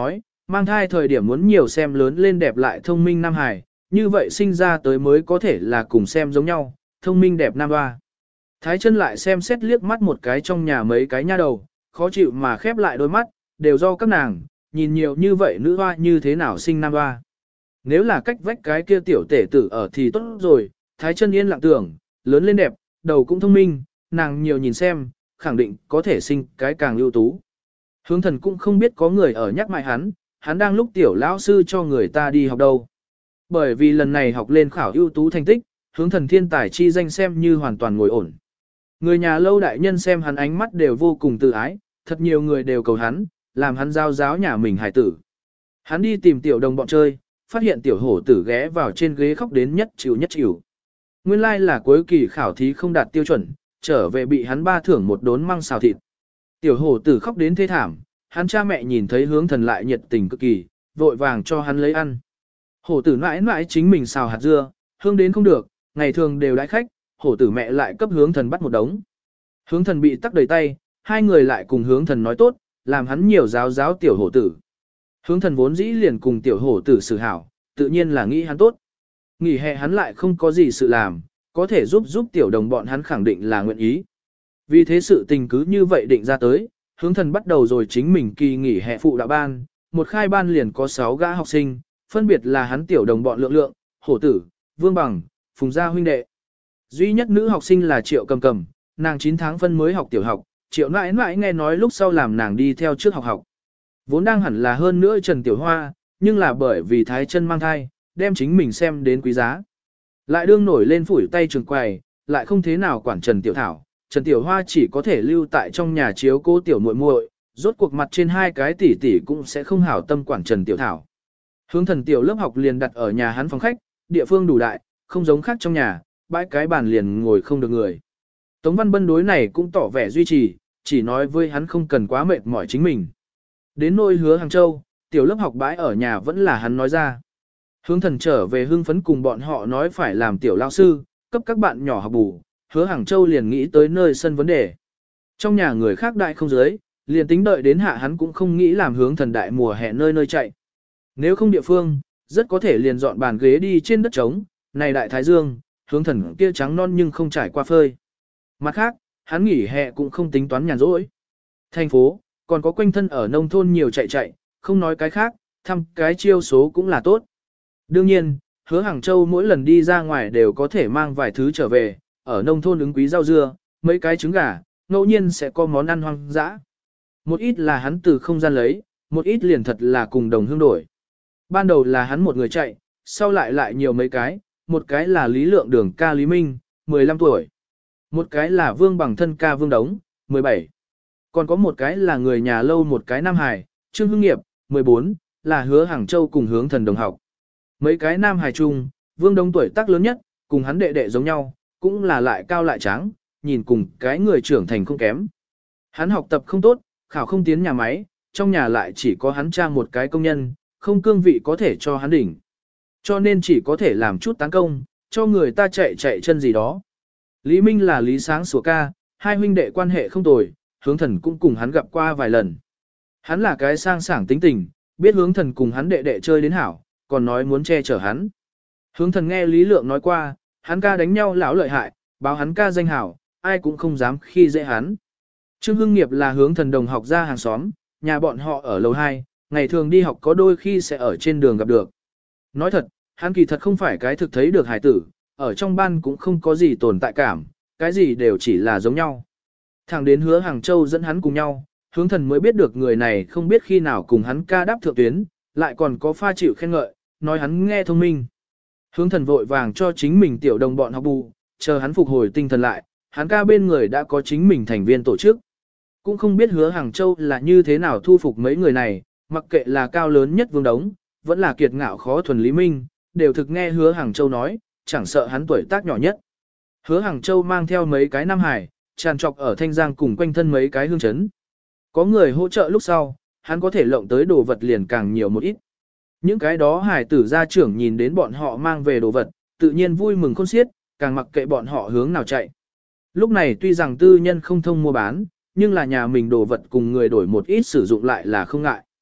Mang thai thời điểm muốn nhiều xem lớn lên đẹp lại thông minh nam hài, như vậy sinh ra tới mới có thể là cùng xem giống nhau, thông minh đẹp nam hoa. Thái chân lại xem xét liếc mắt một cái trong nhà mấy cái nha đầu, khó chịu mà khép lại đôi mắt, đều do các nàng, nhìn nhiều như vậy nữ hoa như thế nào sinh nam hoa. Nếu là cách vách cái kia tiểu tể tử ở thì tốt rồi, Thái chân yên lặng tưởng, lớn lên đẹp, đầu cũng thông minh, nàng nhiều nhìn xem, khẳng định có thể sinh cái càng ưu tú. Hướng thần cũng không biết có người ở nhắc mãi hắn đang lúc tiểu lão sư cho người ta đi học đâu. Bởi vì lần này học lên khảo ưu tú thành tích, hướng thần thiên tài chi danh xem như hoàn toàn ngồi ổn. Người nhà lâu đại nhân xem hắn ánh mắt đều vô cùng tự ái, thật nhiều người đều cầu hắn, làm hắn giao giáo nhà mình hài tử. Hắn đi tìm tiểu đồng bọn chơi, phát hiện tiểu hổ tử ghé vào trên ghế khóc đến nhất chịu. Nguyên lai là cuối kỳ khảo thí không đạt tiêu chuẩn, trở về bị hắn ba thưởng một đốn măng xào thịt. Tiểu hổ tử khóc đến thê thảm, hắn cha mẹ nhìn thấy hướng thần lại nhiệt tình cực kỳ, vội vàng cho hắn lấy ăn. Hổ tử mãi mãi chính mình xào hạt dưa, hương đến không được, ngày thường đều đãi khách, hổ tử mẹ lại cấp hướng thần bắt một đống. Hướng thần bị tắc đầy tay, hai người lại cùng hướng thần nói tốt, làm hắn nhiều giáo tiểu hổ tử. Hướng thần vốn dĩ liền cùng tiểu hổ tử xử hảo, tự nhiên là nghĩ hắn tốt. Nghỉ hè hắn lại không có gì sự làm, có thể giúp tiểu đồng bọn hắn khẳng định là nguyện ý. Vì thế sự tình cứ như vậy định ra tới, hướng thần bắt đầu rồi chính mình kỳ nghỉ hè phụ đạo ban, một khai ban liền có 6 gã học sinh, phân biệt là hắn tiểu đồng bọn lượng, hổ tử, vương bằng, phùng gia huynh đệ. Duy nhất nữ học sinh là Triệu Cầm, nàng 9 tháng phân mới học tiểu học, Triệu nãi nãi nghe nói lúc sau làm nàng đi theo trước học. Vốn đang hẳn là hơn nữa Trần Tiểu Hoa, nhưng là bởi vì Thái chân mang thai, đem chính mình xem đến quý giá. Lại đương nổi lên phủi tay trường quầy, lại không thế nào quản Trần Tiểu Thảo, Trần Tiểu Hoa chỉ có thể lưu tại trong nhà chiếu cố tiểu muội muội, rốt cuộc mặt trên hai cái tỷ tỷ cũng sẽ không hảo tâm quản Trần Tiểu Thảo. Hướng thần tiểu lớp học liền đặt ở nhà hắn phòng khách, địa phương đủ đại, không giống khác trong nhà, bãi cái bàn liền ngồi không được người. Tống Văn Bân đối này cũng tỏ vẻ duy trì, chỉ nói với hắn không cần quá mệt mỏi chính mình. Đến nôi Hứa Hàng Châu, tiểu lớp học bãi ở nhà vẫn là hắn nói ra. Hướng thần trở về hưng phấn cùng bọn họ nói phải làm tiểu lao sư, cấp các bạn nhỏ học bù, Hứa Hàng Châu liền nghĩ tới nơi sân vấn đề. Trong nhà người khác đại không giới, liền tính đợi đến hạ hắn cũng không nghĩ làm hướng thần đại mùa hè nơi chạy. Nếu không địa phương, rất có thể liền dọn bàn ghế đi trên đất trống, này đại thái dương, hướng thần kia trắng non nhưng không trải qua phơi. Mặt khác, hắn nghỉ hè cũng không tính toán nhàn rỗi. Thành phố, còn có quanh thân ở nông thôn nhiều chạy, không nói cái khác, thăm cái chiêu số cũng là tốt. Đương nhiên, Hứa Hàng Châu mỗi lần đi ra ngoài đều có thể mang vài thứ trở về, ở nông thôn ứng quý rau dưa, mấy cái trứng gà, ngẫu nhiên sẽ có món ăn hoang dã. Một ít là hắn từ không gian lấy, một ít liền thật là cùng đồng hương đổi. Ban đầu là hắn một người chạy, sau lại nhiều mấy cái, một cái là Lý Lượng Đường ca Lý Minh, 15 tuổi. Một cái là Vương Bằng thân ca Vương Đống, 17. Còn có một cái là người nhà lâu một cái Nam Hải, Trương Hưng Nghiệp, 14, là Hứa Hàng Châu cùng hướng thần đồng học. Mấy cái Nam Hải chung, Vương Đống tuổi tác lớn nhất, cùng hắn đệ đệ giống nhau, cũng là lại cao lại trắng, nhìn cùng cái người trưởng thành không kém. Hắn học tập không tốt, khảo không tiến nhà máy, trong nhà lại chỉ có hắn cha một cái công nhân, không cương vị có thể cho hắn đỉnh. Cho nên chỉ có thể làm chút tán công, cho người ta chạy chân gì đó. Lý Minh là Lý Sáng sủa ca, hai huynh đệ quan hệ không tồi, hướng thần cũng cùng hắn gặp qua vài lần. Hắn là cái sang sảng tính tình, biết hướng thần cùng hắn đệ đệ chơi đến hảo, còn nói muốn che chở hắn. Hướng thần nghe Lý Lượng nói qua, hắn ca đánh nhau lão lợi hại, báo hắn ca danh hảo, ai cũng không dám khi dễ hắn. Trương Hưng Nghiệp là hướng thần đồng học ra hàng xóm, nhà bọn họ ở lầu 2, ngày thường đi học có đôi khi sẽ ở trên đường gặp được. Nói thật, hắn kỳ thật không phải cái thực thấy được hải tử, ở trong ban cũng không có gì tồn tại cảm, cái gì đều chỉ là giống nhau. Thẳng đến Hứa Hàng Châu dẫn hắn cùng nhau, hướng thần mới biết được người này không biết khi nào cùng hắn ca đáp thượng tuyến, lại còn có pha chịu khen ngợi, nói hắn nghe thông minh. Hướng thần vội vàng cho chính mình tiểu đồng bọn học bù, chờ hắn phục hồi tinh thần lại, hắn ca bên người đã có chính mình thành viên tổ chức. Cũng không biết Hứa Hàng Châu là như thế nào thu phục mấy người này, mặc kệ là cao lớn nhất Vương Đống, vẫn là kiệt ngạo khó thuần Lý Minh, đều thực nghe Hứa Hàng Châu nói, chẳng sợ hắn tuổi tác nhỏ nhất. Hứa Hàng Châu mang theo mấy cái Nam Hải, tràn trọc ở Thanh Giang cùng quanh thân mấy cái hương chấn. Có người hỗ trợ lúc sau, hắn có thể lộng tới đồ vật liền càng nhiều một ít. Những cái đó hải tử gia trưởng nhìn đến bọn họ mang về đồ vật, tự nhiên vui mừng khôn xiết, càng mặc kệ bọn họ hướng nào chạy. Lúc này tuy rằng tư nhân không thông mua bán, nhưng là nhà mình đồ vật cùng người đổi một ít sử dụng lại là không ngại.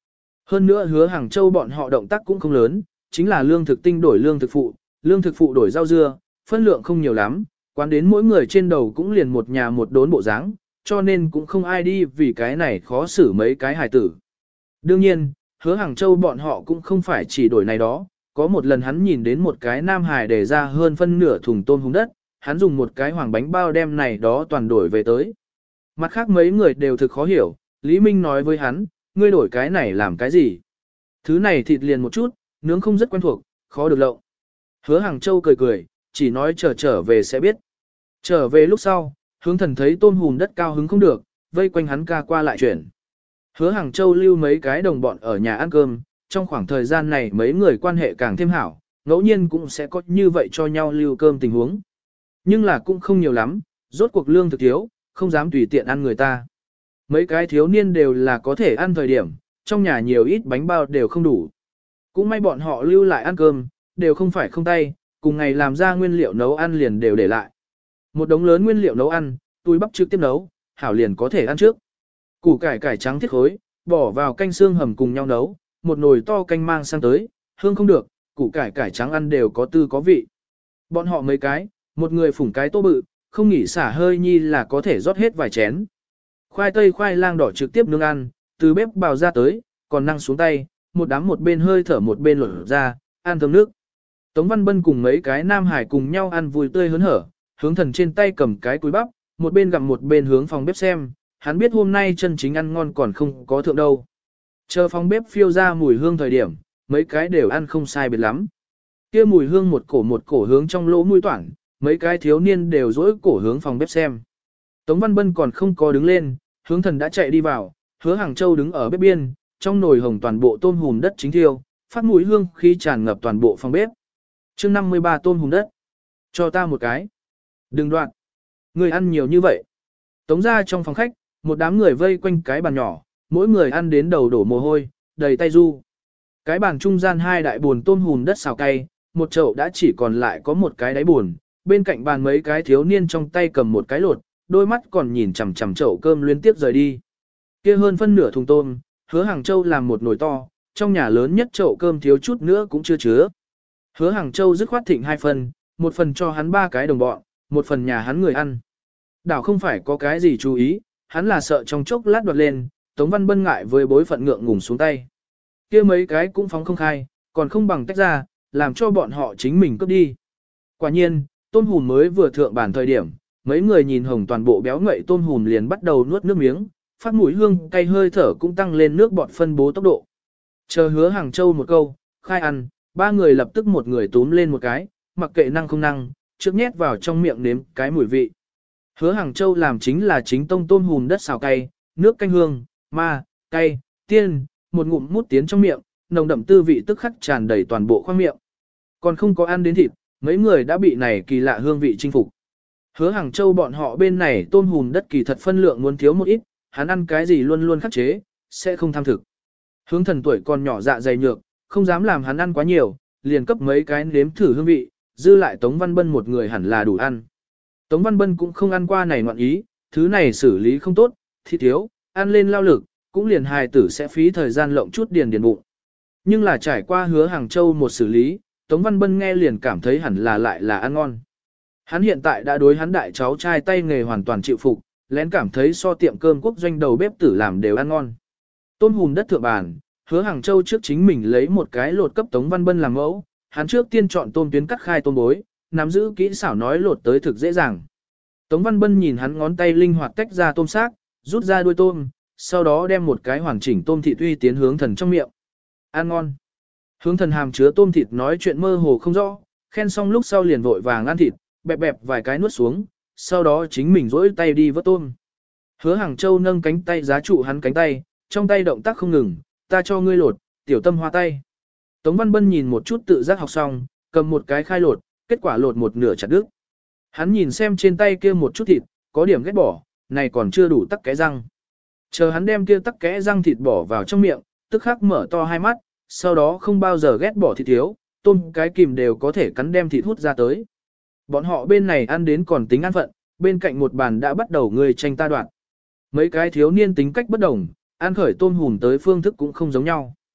Hơn nữa Hứa Hàng Châu bọn họ động tác cũng không lớn, chính là lương thực tinh đổi lương thực phụ đổi rau dưa, phân lượng không nhiều lắm, quán đến mỗi người trên đầu cũng liền một nhà một đốn bộ dáng, cho nên cũng không ai đi vì cái này khó xử mấy cái hài tử. Đương nhiên, Hứa Hàng Châu bọn họ cũng không phải chỉ đổi này đó, có một lần hắn nhìn đến một cái nam hài để ra hơn phân nửa thùng tôm hùm đất, hắn dùng một cái hoàng bánh bao đem này đó toàn đổi về tới. Mặt khác mấy người đều thực khó hiểu, Lý Minh nói với hắn, ngươi đổi cái này làm cái gì? Thứ này thịt liền một chút, nướng không rất quen thuộc, khó được lộng. Hứa Hàng Châu cười cười, chỉ nói trở về sẽ biết. Trở về lúc sau, Hướng Thần thấy tôm hùm đất cao hứng không được, vây quanh hắn ca qua lại chuyển. Hứa Hàng Châu lưu mấy cái đồng bọn ở nhà ăn cơm, trong khoảng thời gian này mấy người quan hệ càng thêm hảo, ngẫu nhiên cũng sẽ có như vậy cho nhau lưu cơm tình huống. Nhưng là cũng không nhiều lắm, rốt cuộc lương thực thiếu, không dám tùy tiện ăn người ta. Mấy cái thiếu niên đều là có thể ăn thời điểm, trong nhà nhiều ít bánh bao đều không đủ. Cũng may bọn họ lưu lại ăn cơm, đều không phải không tay, cùng ngày làm ra nguyên liệu nấu ăn liền đều để lại. Một đống lớn nguyên liệu nấu ăn, túi bắp trực tiếp nấu, hảo liền có thể ăn trước. Củ cải cải trắng thiết khối, bỏ vào canh xương hầm cùng nhau nấu, một nồi to canh mang sang tới, hương không được, củ cải cải trắng ăn đều có tư có vị. Bọn họ mấy cái, một người phủng cái tô bự, không nghỉ xả hơi nhi là có thể rót hết vài chén. Khoai tây khoai lang đỏ trực tiếp nướng ăn, từ bếp bào ra tới, còn năng xuống tay, một đám một bên hơi thở một bên lột ra, ăn thơm nước. Tống Văn Bân cùng mấy cái nam hải cùng nhau ăn vui tươi hớn hở, Hướng Thần trên tay cầm cái túi bắp, một bên gặm một bên hướng phòng bếp xem, hắn biết hôm nay chân chính ăn ngon còn không có thượng đâu. Chờ phòng bếp phiêu ra mùi hương thời điểm, mấy cái đều ăn không sai biệt lắm. Kia mùi hương một cổ hướng trong lỗ mũi toản, mấy cái thiếu niên đều dỗi cổ hướng phòng bếp xem. Tống Văn Bân còn không có đứng lên, Hướng Thần đã chạy đi vào, Hứa Hàng Châu đứng ở bếp biên, trong nồi hồng toàn bộ tôm hùm đất chính thiêu, phát mùi hương khi tràn ngập toàn bộ phòng bếp. Chương 53 tôm hùm đất. Cho ta một cái. Đừng đoạn. Người ăn nhiều như vậy. Tống ra trong phòng khách, một đám người vây quanh cái bàn nhỏ, mỗi người ăn đến đầu đổ mồ hôi, đầy tay du. Cái bàn trung gian hai đại buồn tôm hùm đất xào cay, một chậu đã chỉ còn lại có một cái đáy buồn, bên cạnh bàn mấy cái thiếu niên trong tay cầm một cái lột, đôi mắt còn nhìn chằm chằm chậu cơm liên tiếp rời đi. Kia hơn phân nửa thùng tôm, Hứa Hàng Châu làm một nồi to, trong nhà lớn nhất chậu cơm thiếu chút nữa cũng chưa chứa. Hứa Hàng Châu dứt khoát thịnh hai phần, một phần cho hắn ba cái đồng bọn, một phần nhà hắn người ăn. Đảo không phải có cái gì chú ý, hắn là sợ trong chốc lát đoạt lên, Tống Văn Bân ngại với bối phận ngượng ngùng xuống tay. Kia mấy cái cũng phóng không khai, còn không bằng tách ra, làm cho bọn họ chính mình cướp đi. Quả nhiên, tôm hùm mới vừa thượng bản thời điểm, mấy người nhìn hồng toàn bộ béo ngậy tôm hùm liền bắt đầu nuốt nước miếng, phát mũi hương cay hơi thở cũng tăng lên nước bọt phân bố tốc độ. Chờ Hứa Hàng Châu một câu, khai ăn, ba người lập tức một người túm lên một cái, mặc kệ năng không năng, trước nhét vào trong miệng nếm cái mùi vị. Hứa Hàng Châu làm chính là chính tông tôm hùm đất xào cay, nước canh hương, ma, cay, tiên, một ngụm mút tiến trong miệng, nồng đậm tư vị tức khắc tràn đầy toàn bộ khoang miệng. Còn không có ăn đến thịt, mấy người đã bị này kỳ lạ hương vị chinh phục. Hứa Hàng Châu bọn họ bên này tôm hùm đất kỳ thật phân lượng muốn thiếu một ít, hắn ăn cái gì luôn luôn khắc chế, sẽ không tham thực. Hướng Thần tuổi còn nhỏ dạ dày nhược, không dám làm hắn ăn quá nhiều, liền cấp mấy cái nếm thử hương vị, dư lại Tống Văn Bân một người hẳn là đủ ăn. Tống Văn Bân cũng không ăn qua này ngoạn ý, thứ này xử lý không tốt, thịt thiếu, ăn lên lao lực, cũng liền hài tử sẽ phí thời gian lộng chút điền bụng. Nhưng là trải qua Hứa Hàng Châu một xử lý, Tống Văn Bân nghe liền cảm thấy hẳn là lại là ăn ngon. Hắn hiện tại đã đối hắn đại cháu trai tay nghề hoàn toàn chịu phục, lén cảm thấy so tiệm cơm quốc doanh đầu bếp tử làm đều ăn ngon. Tôm hùm đất thượng bàn, Hứa Hàng Châu trước chính mình lấy một cái lột cấp Tống Văn Bân làm mẫu, hắn trước tiên chọn tôm tuyến cắt khai tôm bối, nắm giữ kỹ xảo nói lột tới thực dễ dàng. Tống Văn Bân nhìn hắn ngón tay linh hoạt tách ra tôm xác, rút ra đuôi tôm, sau đó đem một cái hoàn chỉnh tôm thịt uy tiến Hướng Thần trong miệng. Ăn ngon. Hướng Thần hàm chứa tôm thịt nói chuyện mơ hồ không rõ, khen xong lúc sau liền vội vàng ăn thịt, bẹp bẹp vài cái nuốt xuống, sau đó chính mình rỗi tay đi vớt tôm. Hứa Hàng Châu nâng cánh tay giá trụ hắn cánh tay, trong tay động tác không ngừng, ta cho ngươi lột, tiểu tâm hoa tay. Tống Văn Bân nhìn một chút tự giác học xong, cầm một cái khai lột, kết quả lột một nửa chặt đứt. Hắn nhìn xem trên tay kia một chút thịt, có điểm ghét bỏ, này còn chưa đủ tắc kẽ răng. Chờ hắn đem kia tắc kẽ răng thịt bỏ vào trong miệng, tức khắc mở to hai mắt, sau đó không bao giờ ghét bỏ thịt thiếu, tôm cái kìm đều có thể cắn đem thịt hút ra tới. Bọn họ bên này ăn đến còn tính ăn phận, bên cạnh một bàn đã bắt đầu người tranh ta đoạt. Mấy cái thiếu niên tính cách bất đồng, ăn khởi tôm hùm tới phương thức cũng không giống nhau.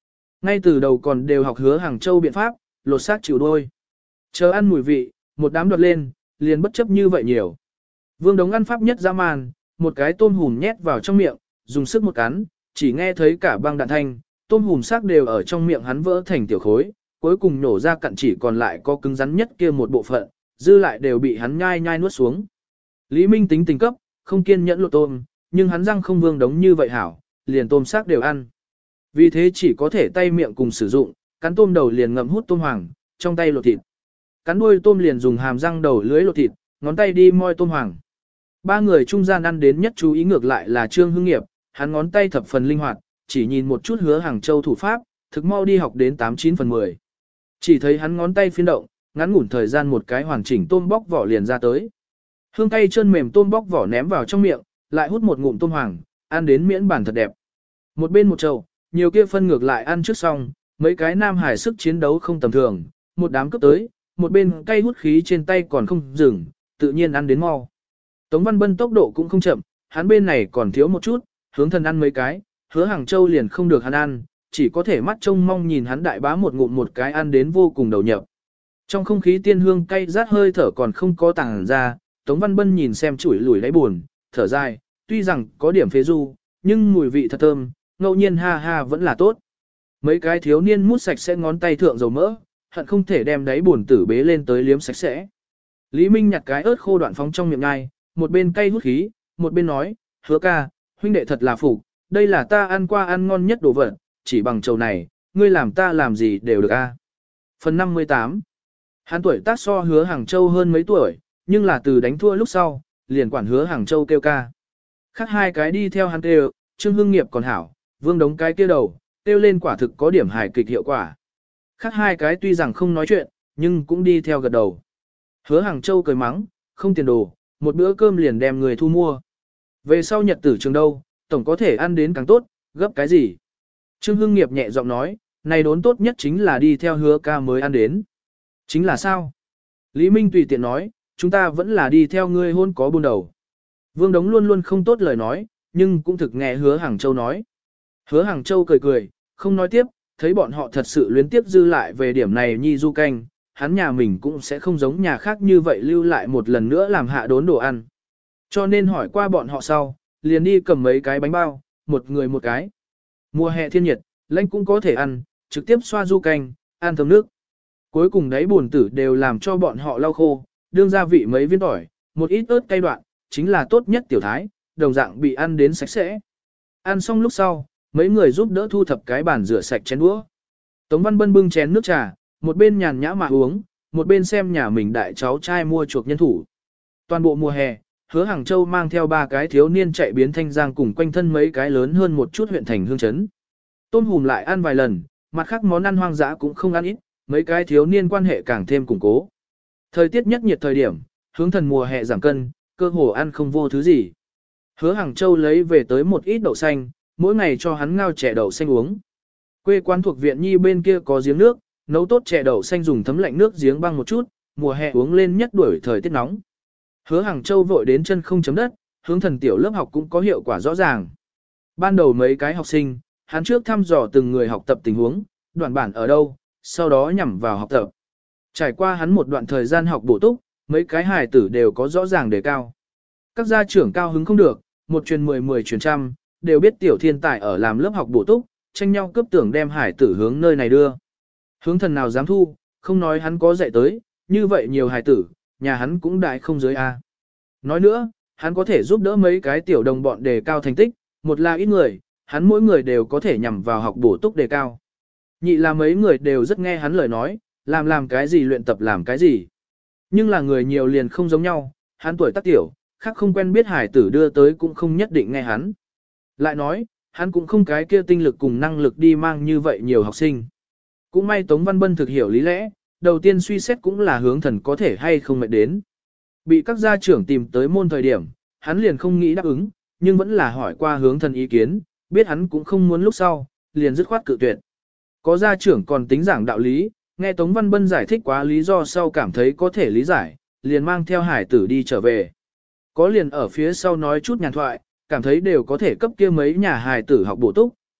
Ngay từ đầu còn đều học hứa Hàng Châu biện pháp, lột xác chịu đôi. Chờ ăn mùi vị, một đám đoạt lên, liền bất chấp như vậy nhiều. Vương Đống ăn pháp nhất dã man, một cái tôm hùm nhét vào trong miệng, dùng sức một cắn, chỉ nghe thấy cả băng đạn thanh, tôm hùm xác đều ở trong miệng hắn vỡ thành tiểu khối, cuối cùng nổ ra cặn chỉ còn lại có cứng rắn nhất kia một bộ phận, dư lại đều bị hắn nhai nhai nuốt xuống. Lý Minh tính tình cấp, không kiên nhẫn lột tôm, nhưng hắn răng không Vương Đống như vậy hảo, liền tôm xác đều ăn. Vì thế chỉ có thể tay miệng cùng sử dụng, cắn tôm đầu liền ngậm hút tôm hoàng, trong tay lột thịt. Cắn đuôi tôm liền dùng hàm răng đầu lưới lột thịt, ngón tay đi moi tôm hoàng. Ba người trung gian ăn đến nhất chú ý ngược lại là Trương Hưng Nghiệp, hắn ngón tay thập phần linh hoạt, chỉ nhìn một chút hứa Hàng Châu thủ pháp, thực mau đi học đến 89 phần 10. Chỉ thấy hắn ngón tay phiên động, ngắn ngủn thời gian một cái hoàn chỉnh tôm bóc vỏ liền ra tới. Hương cay chân mềm tôm bóc vỏ ném vào trong miệng, lại hút một ngụm tôm hoàng, ăn đến miễn bản thật đẹp. Một bên một chậu, nhiều kia phân ngược lại ăn trước xong, mấy cái nam hải sức chiến đấu không tầm thường, một đám cướp tới, một bên cay hút khí trên tay còn không dừng, tự nhiên ăn đến mau. Tống Văn Bân tốc độ cũng không chậm, hắn bên này còn thiếu một chút, hướng thần ăn mấy cái, hứa Hàng Châu liền không được hắn ăn, chỉ có thể mắt trông mong nhìn hắn đại bá một ngụm một cái ăn đến vô cùng đầu nhập. Trong không khí tiên hương cay rát hơi thở còn không có tàng ra, Tống Văn Bân nhìn xem chuỗi lùi đáy buồn, thở dài, tuy rằng có điểm phế du, nhưng mùi vị thật thơm, ngẫu nhiên ha ha vẫn là tốt. Mấy cái thiếu niên mút sạch sẽ ngón tay thượng dầu mỡ, hận không thể đem đáy buồn tử bế lên tới liếm sạch sẽ. Lý Minh nhặt cái ớt khô đoạn phóng trong miệng ngai, một bên cay hút khí, một bên nói, hứa ca, huynh đệ thật là phục, đây là ta ăn qua ăn ngon nhất đồ vật, chỉ bằng chầu này, ngươi làm ta làm gì đều được a. Phần 58. Hắn tuổi tác so hứa Hàng Châu hơn mấy tuổi, nhưng là từ đánh thua lúc sau, liền quản hứa Hàng Châu kêu ca. Khác hai cái đi theo hắn kêu, Trương Hưng Nghiệp còn hảo, Vương Đống cái kia đầu, kêu lên quả thực có điểm hài kịch hiệu quả. Khác hai cái tuy rằng không nói chuyện, nhưng cũng đi theo gật đầu. Hứa Hàng Châu cười mắng, không tiền đồ, một bữa cơm liền đem người thu mua. Về sau nhật tử trường đâu, tổng có thể ăn đến càng tốt, gấp cái gì. Trương Hưng Nghiệp nhẹ giọng nói, này đốn tốt nhất chính là đi theo hứa ca mới ăn đến. Chính là sao? Lý Minh tùy tiện nói, chúng ta vẫn là đi theo ngươi hôn có buôn đầu. Vương Đống luôn luôn không tốt lời nói, nhưng cũng thực nghe hứa Hàng Châu nói. Hứa Hàng Châu cười cười, không nói tiếp, thấy bọn họ thật sự luyến tiếp dư lại về điểm này nhi du canh, hắn nhà mình cũng sẽ không giống nhà khác như vậy lưu lại một lần nữa làm hạ đốn đồ ăn. Cho nên hỏi qua bọn họ sau, liền đi cầm mấy cái bánh bao, một người một cái. Mùa hè thiên nhiệt, lãnh cũng có thể ăn, trực tiếp xoa du canh, ăn thơm nước. Cuối cùng đấy buồn tử đều làm cho bọn họ lau khô, đương gia vị mấy viên tỏi, một ít ớt cay đoạn, chính là tốt nhất tiểu thái, đồng dạng bị ăn đến sạch sẽ. Ăn xong lúc sau, mấy người giúp đỡ thu thập cái bàn rửa sạch chén đũa. Tống Văn Bân bưng chén nước trà, một bên nhàn nhã mà uống, một bên xem nhà mình đại cháu trai mua chuộc nhân thủ. Toàn bộ mùa hè, hứa Hàng Châu mang theo ba cái thiếu niên chạy biến Thanh Giang cùng quanh thân mấy cái lớn hơn một chút huyện thành hương chấn. Tôm hùm lại ăn vài lần, mặt khác món ăn hoang dã cũng không ăn ít, mấy cái thiếu niên quan hệ càng thêm củng cố. Thời tiết nhất nhiệt thời điểm, hướng thần mùa hè giảm cân, cơ hồ ăn không vô thứ gì. Hứa Hàng Châu lấy về tới một ít đậu xanh, mỗi ngày cho hắn ngao chè đậu xanh uống. Quê quán thuộc viện nhi bên kia có giếng nước, nấu tốt chè đậu xanh dùng thấm lạnh nước giếng băng một chút, mùa hè uống lên nhất đuổi thời tiết nóng. Hứa Hàng Châu vội đến chân không chấm đất, hướng thần tiểu lớp học cũng có hiệu quả rõ ràng. Ban đầu mấy cái học sinh, hắn trước thăm dò từng người học tập tình huống, đoạn bản ở đâu, sau đó nhằm vào học tập. Trải qua hắn một đoạn thời gian học bổ túc, mấy cái hài tử đều có rõ ràng đề cao. Các gia trưởng cao hứng không được, một truyền 10 truyền trăm, đều biết tiểu thiên tài ở làm lớp học bổ túc, tranh nhau cướp tưởng đem hải tử hướng nơi này đưa. Hướng thần nào dám thu, không nói hắn có dạy tới, như vậy nhiều hải tử, nhà hắn cũng đại không giới A. Nói nữa, hắn có thể giúp đỡ mấy cái tiểu đồng bọn đề cao thành tích, một là ít người, hắn mỗi người đều có thể nhằm vào học bổ túc đề cao. Nhị là mấy người đều rất nghe hắn lời nói, làm cái gì luyện tập làm cái gì. Nhưng là người nhiều liền không giống nhau, hắn tuổi tác tiểu, khác không quen biết hải tử đưa tới cũng không nhất định nghe hắn. Lại nói, hắn cũng không cái kia tinh lực cùng năng lực đi mang như vậy nhiều học sinh. Cũng may Tống Văn Bân thực hiểu lý lẽ, đầu tiên suy xét cũng là hướng thần có thể hay không mệt đến. Bị các gia trưởng tìm tới môn thời điểm, hắn liền không nghĩ đáp ứng, nhưng vẫn là hỏi qua hướng thần ý kiến, biết hắn cũng không muốn lúc sau, liền dứt khoát cự tuyệt. Có gia trưởng còn tính giảng đạo lý, nghe Tống Văn Bân giải thích quá lý do sau cảm thấy có thể lý giải, liền mang theo hải tử đi trở về. Có liền ở phía sau nói chút nhàn thoại, cảm thấy đều có thể cấp kia mấy nhà hài tử học bổ túc,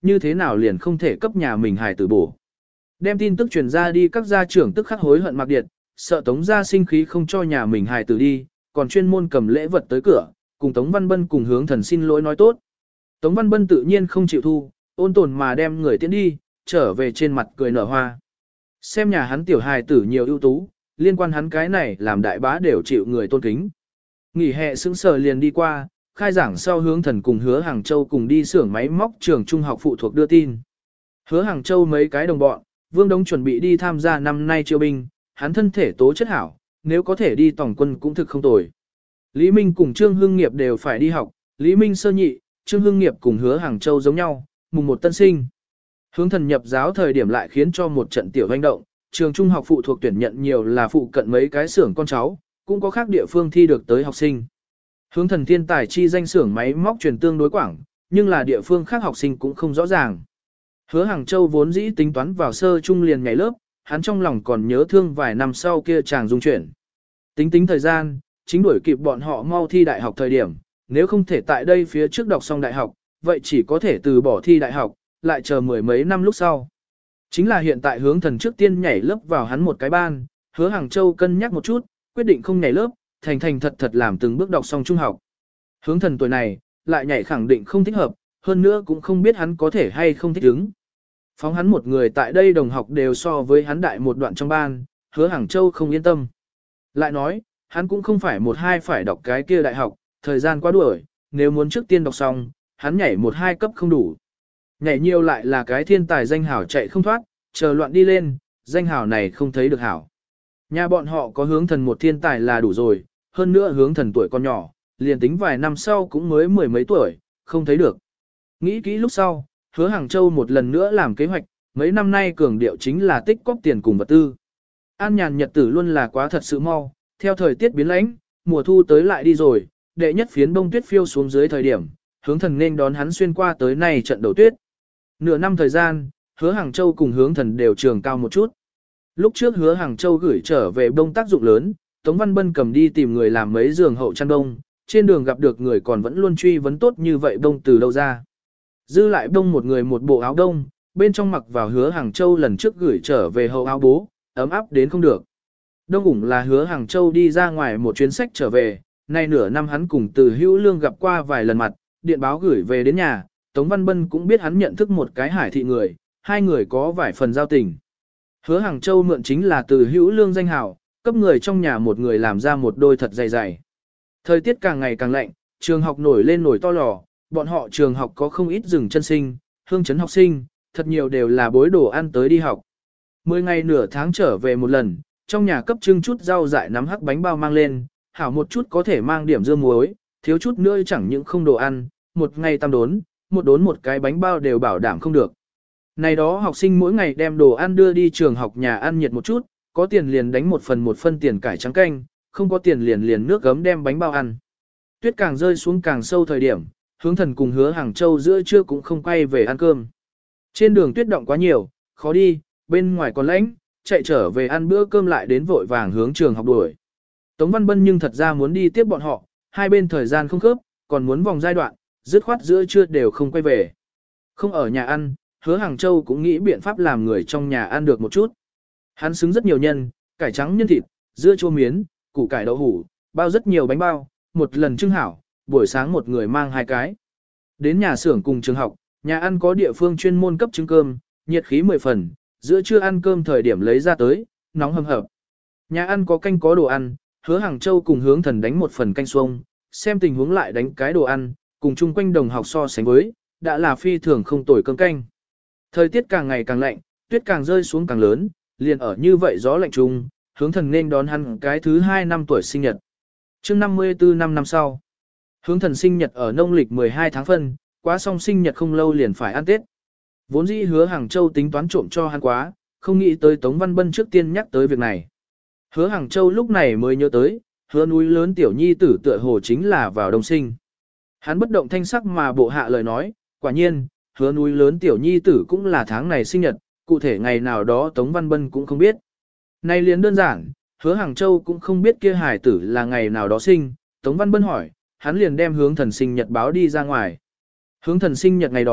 như thế nào liền không thể cấp nhà mình hài tử bổ. Đem tin tức truyền ra đi, các gia trưởng tức khắc hối hận mặc điện, sợ Tống gia sinh khí không cho nhà mình hài tử đi, còn chuyên môn cầm lễ vật tới cửa, cùng Tống Văn Bân cùng Hướng Thần xin lỗi nói tốt. Tống Văn Bân tự nhiên không chịu thu, ôn tồn mà đem người tiễn đi, trở về trên mặt cười nở hoa. Xem nhà hắn tiểu hài tử nhiều ưu tú, liên quan hắn cái này làm đại bá đều chịu người tôn kính. Nghỉ hè sững sờ liền đi qua, khai giảng sau Hướng Thần cùng Hứa Hàng Châu cùng đi xưởng máy móc trường trung học phụ thuộc đưa tin. Hứa Hàng Châu mấy cái đồng bọn, Vương Đống chuẩn bị đi tham gia năm nay chiêu binh, hắn thân thể tố chất hảo, nếu có thể đi tổng quân cũng thực không tồi. Lý Minh cùng Trương Hưng Nghiệp đều phải đi học, Lý Minh sơ nhị, Trương Hưng Nghiệp cùng Hứa Hàng Châu giống nhau, mùng một tân sinh. Hướng Thần nhập giáo thời điểm lại khiến cho một trận tiểu hoành động, trường trung học phụ thuộc tuyển nhận nhiều là phụ cận mấy cái xưởng con cháu, cũng có khác địa phương thi được tới học sinh. Hướng Thần thiên tài chi danh xưởng máy móc truyền tương đối quảng, nhưng là địa phương khác học sinh cũng không rõ ràng. Hứa Hàng Châu vốn dĩ tính toán vào sơ trung liền nhảy lớp, hắn trong lòng còn nhớ thương vài năm sau kia chàng dung chuyển. Tính thời gian, chính đuổi kịp bọn họ mau thi đại học thời điểm, nếu không thể tại đây phía trước đọc xong đại học, vậy chỉ có thể từ bỏ thi đại học, lại chờ mười mấy năm lúc sau. Chính là hiện tại Hướng Thần trước tiên nhảy lớp vào hắn một cái ban, Hứa Hàng Châu cân nhắc một chút, quyết định không nhảy lớp, thành thật làm từng bước đọc xong trung học. Hướng Thần tuổi này, lại nhảy khẳng định không thích hợp, hơn nữa cũng không biết hắn có thể hay không thích ứng. Phóng hắn một người tại đây đồng học đều so với hắn đại một đoạn trong ban, Hứa Hàng Châu không yên tâm. Lại nói, hắn cũng không phải một hai phải đọc cái kia đại học, thời gian quá đuổi, nếu muốn trước tiên đọc xong, hắn nhảy một hai cấp không đủ. Nhảy nhiều lại là cái thiên tài danh hảo chạy không thoát, chờ loạn đi lên, danh hảo này không thấy được hảo. Nhà bọn họ có Hướng Thần một thiên tài là đủ rồi, hơn nữa Hướng Thần tuổi còn nhỏ, liền tính vài năm sau cũng mới mười mấy tuổi, không thấy được. Nghĩ kỹ lúc sau, Hứa Hàng Châu một lần nữa làm kế hoạch, mấy năm nay cường điệu chính là tích cóp tiền cùng vật tư. An nhàn nhật tử luôn là quá thật sự mau, theo thời tiết biến lãnh, mùa thu tới lại đi rồi, đệ nhất phiến bông tuyết phiêu xuống dưới thời điểm, Hướng Thần nên đón hắn xuyên qua tới nay trận đầu tuyết. Nửa năm thời gian, Hứa Hàng Châu cùng Hướng Thần đều trường cao một chút. Lúc trước Hứa Hàng Châu gửi trở về bông tác dụng lớn, Tống Văn Bân cầm đi tìm người làm mấy giường hậu chăn đông, trên đường gặp được người còn vẫn luôn truy vấn tốt như vậy bông từ đâu ra. Dư lại bông một người một bộ áo đông, bên trong mặc vào Hứa Hàng Châu lần trước gửi trở về hậu áo bố, ấm áp đến không được. Đông ủng là Hứa Hàng Châu đi ra ngoài một chuyến sách trở về, nay nửa năm hắn cùng Từ Hữu Lương gặp qua vài lần mặt, điện báo gửi về đến nhà, Tống Văn Bân cũng biết hắn nhận thức một cái Hải thị người, hai người có vài phần giao tình. Hứa Hàng Châu mượn chính là Từ Hữu Lương danh hào, cấp người trong nhà một người làm ra một đôi thật dày dày. Thời tiết càng ngày càng lạnh, trường học nổi lên nổi to lò, bọn họ trường học có không ít rừng chân sinh, hương chấn học sinh, thật nhiều đều là bối đồ ăn tới đi học. 10 ngày nửa tháng trở về một lần, trong nhà cấp trưng chút rau dại nắm hắc bánh bao mang lên, hảo một chút có thể mang điểm dưa muối, thiếu chút nữa chẳng những không đồ ăn, một ngày tam đốn, một đốn một cái bánh bao đều bảo đảm không được. Này đó học sinh mỗi ngày đem đồ ăn đưa đi trường học nhà ăn nhiệt một chút, có tiền liền đánh một phân tiền cải trắng canh, không có tiền liền nước gấm đem bánh bao ăn. Tuyết càng rơi xuống càng sâu thời điểm, Hướng Thần cùng Hứa Hàng Châu giữa trưa cũng không quay về ăn cơm. Trên đường tuyết động quá nhiều, khó đi, bên ngoài còn lạnh, chạy trở về ăn bữa cơm lại đến vội vàng hướng trường học đuổi. Tống Văn Bân nhưng thật ra muốn đi tiếp bọn họ, hai bên thời gian không khớp, còn muốn vòng giai đoạn, dứt khoát giữa trưa đều không quay về. Không ở nhà ăn, Hứa Hàng Châu cũng nghĩ biện pháp làm người trong nhà ăn được một chút. Hắn xứng rất nhiều nhân, cải trắng nhân thịt, dưa chua miến, củ cải đậu hủ, bao rất nhiều bánh bao, một lần trưng hảo, buổi sáng một người mang hai cái. Đến nhà xưởng cùng trường học, nhà ăn có địa phương chuyên môn cấp trứng cơm, nhiệt khí 10 phần, giữa trưa ăn cơm thời điểm lấy ra tới, nóng hầm hập. Nhà ăn có canh có đồ ăn, Hứa Hàng Châu cùng Hướng Thần đánh một phần canh xuông, xem tình huống lại đánh cái đồ ăn, cùng chung quanh đồng học so sánh với, đã là phi thường không tồi cơm canh. Thời tiết càng ngày càng lạnh, tuyết càng rơi xuống càng lớn, liền ở như vậy gió lạnh chung, Hướng Thần nên đón hắn cái thứ 2 năm tuổi sinh nhật. Trước 54 năm sau, Hướng Thần sinh nhật ở nông lịch 12 tháng phân, quá xong sinh nhật không lâu liền phải ăn Tết. Vốn dĩ Hứa Hàng Châu tính toán trộm cho hắn quá, không nghĩ tới Tống Văn Bân trước tiên nhắc tới việc này. Hứa Hàng Châu lúc này mới nhớ tới, Hứa núi lớn tiểu nhi tử tựa hồ chính là vào đông sinh. Hắn bất động thanh sắc mà bộ hạ lời nói, quả nhiên, Hứa núi lớn tiểu nhi tử cũng là tháng này sinh nhật, cụ thể ngày nào đó Tống Văn Bân cũng không biết. Này liền đơn giản, Hứa Hàng Châu cũng không biết kia hài tử là ngày nào đó sinh, Tống Văn Bân hỏi, hắn liền đem Hướng Thần sinh nhật báo đi ra ngoài. Hướng Thần sinh nhật ngày đó,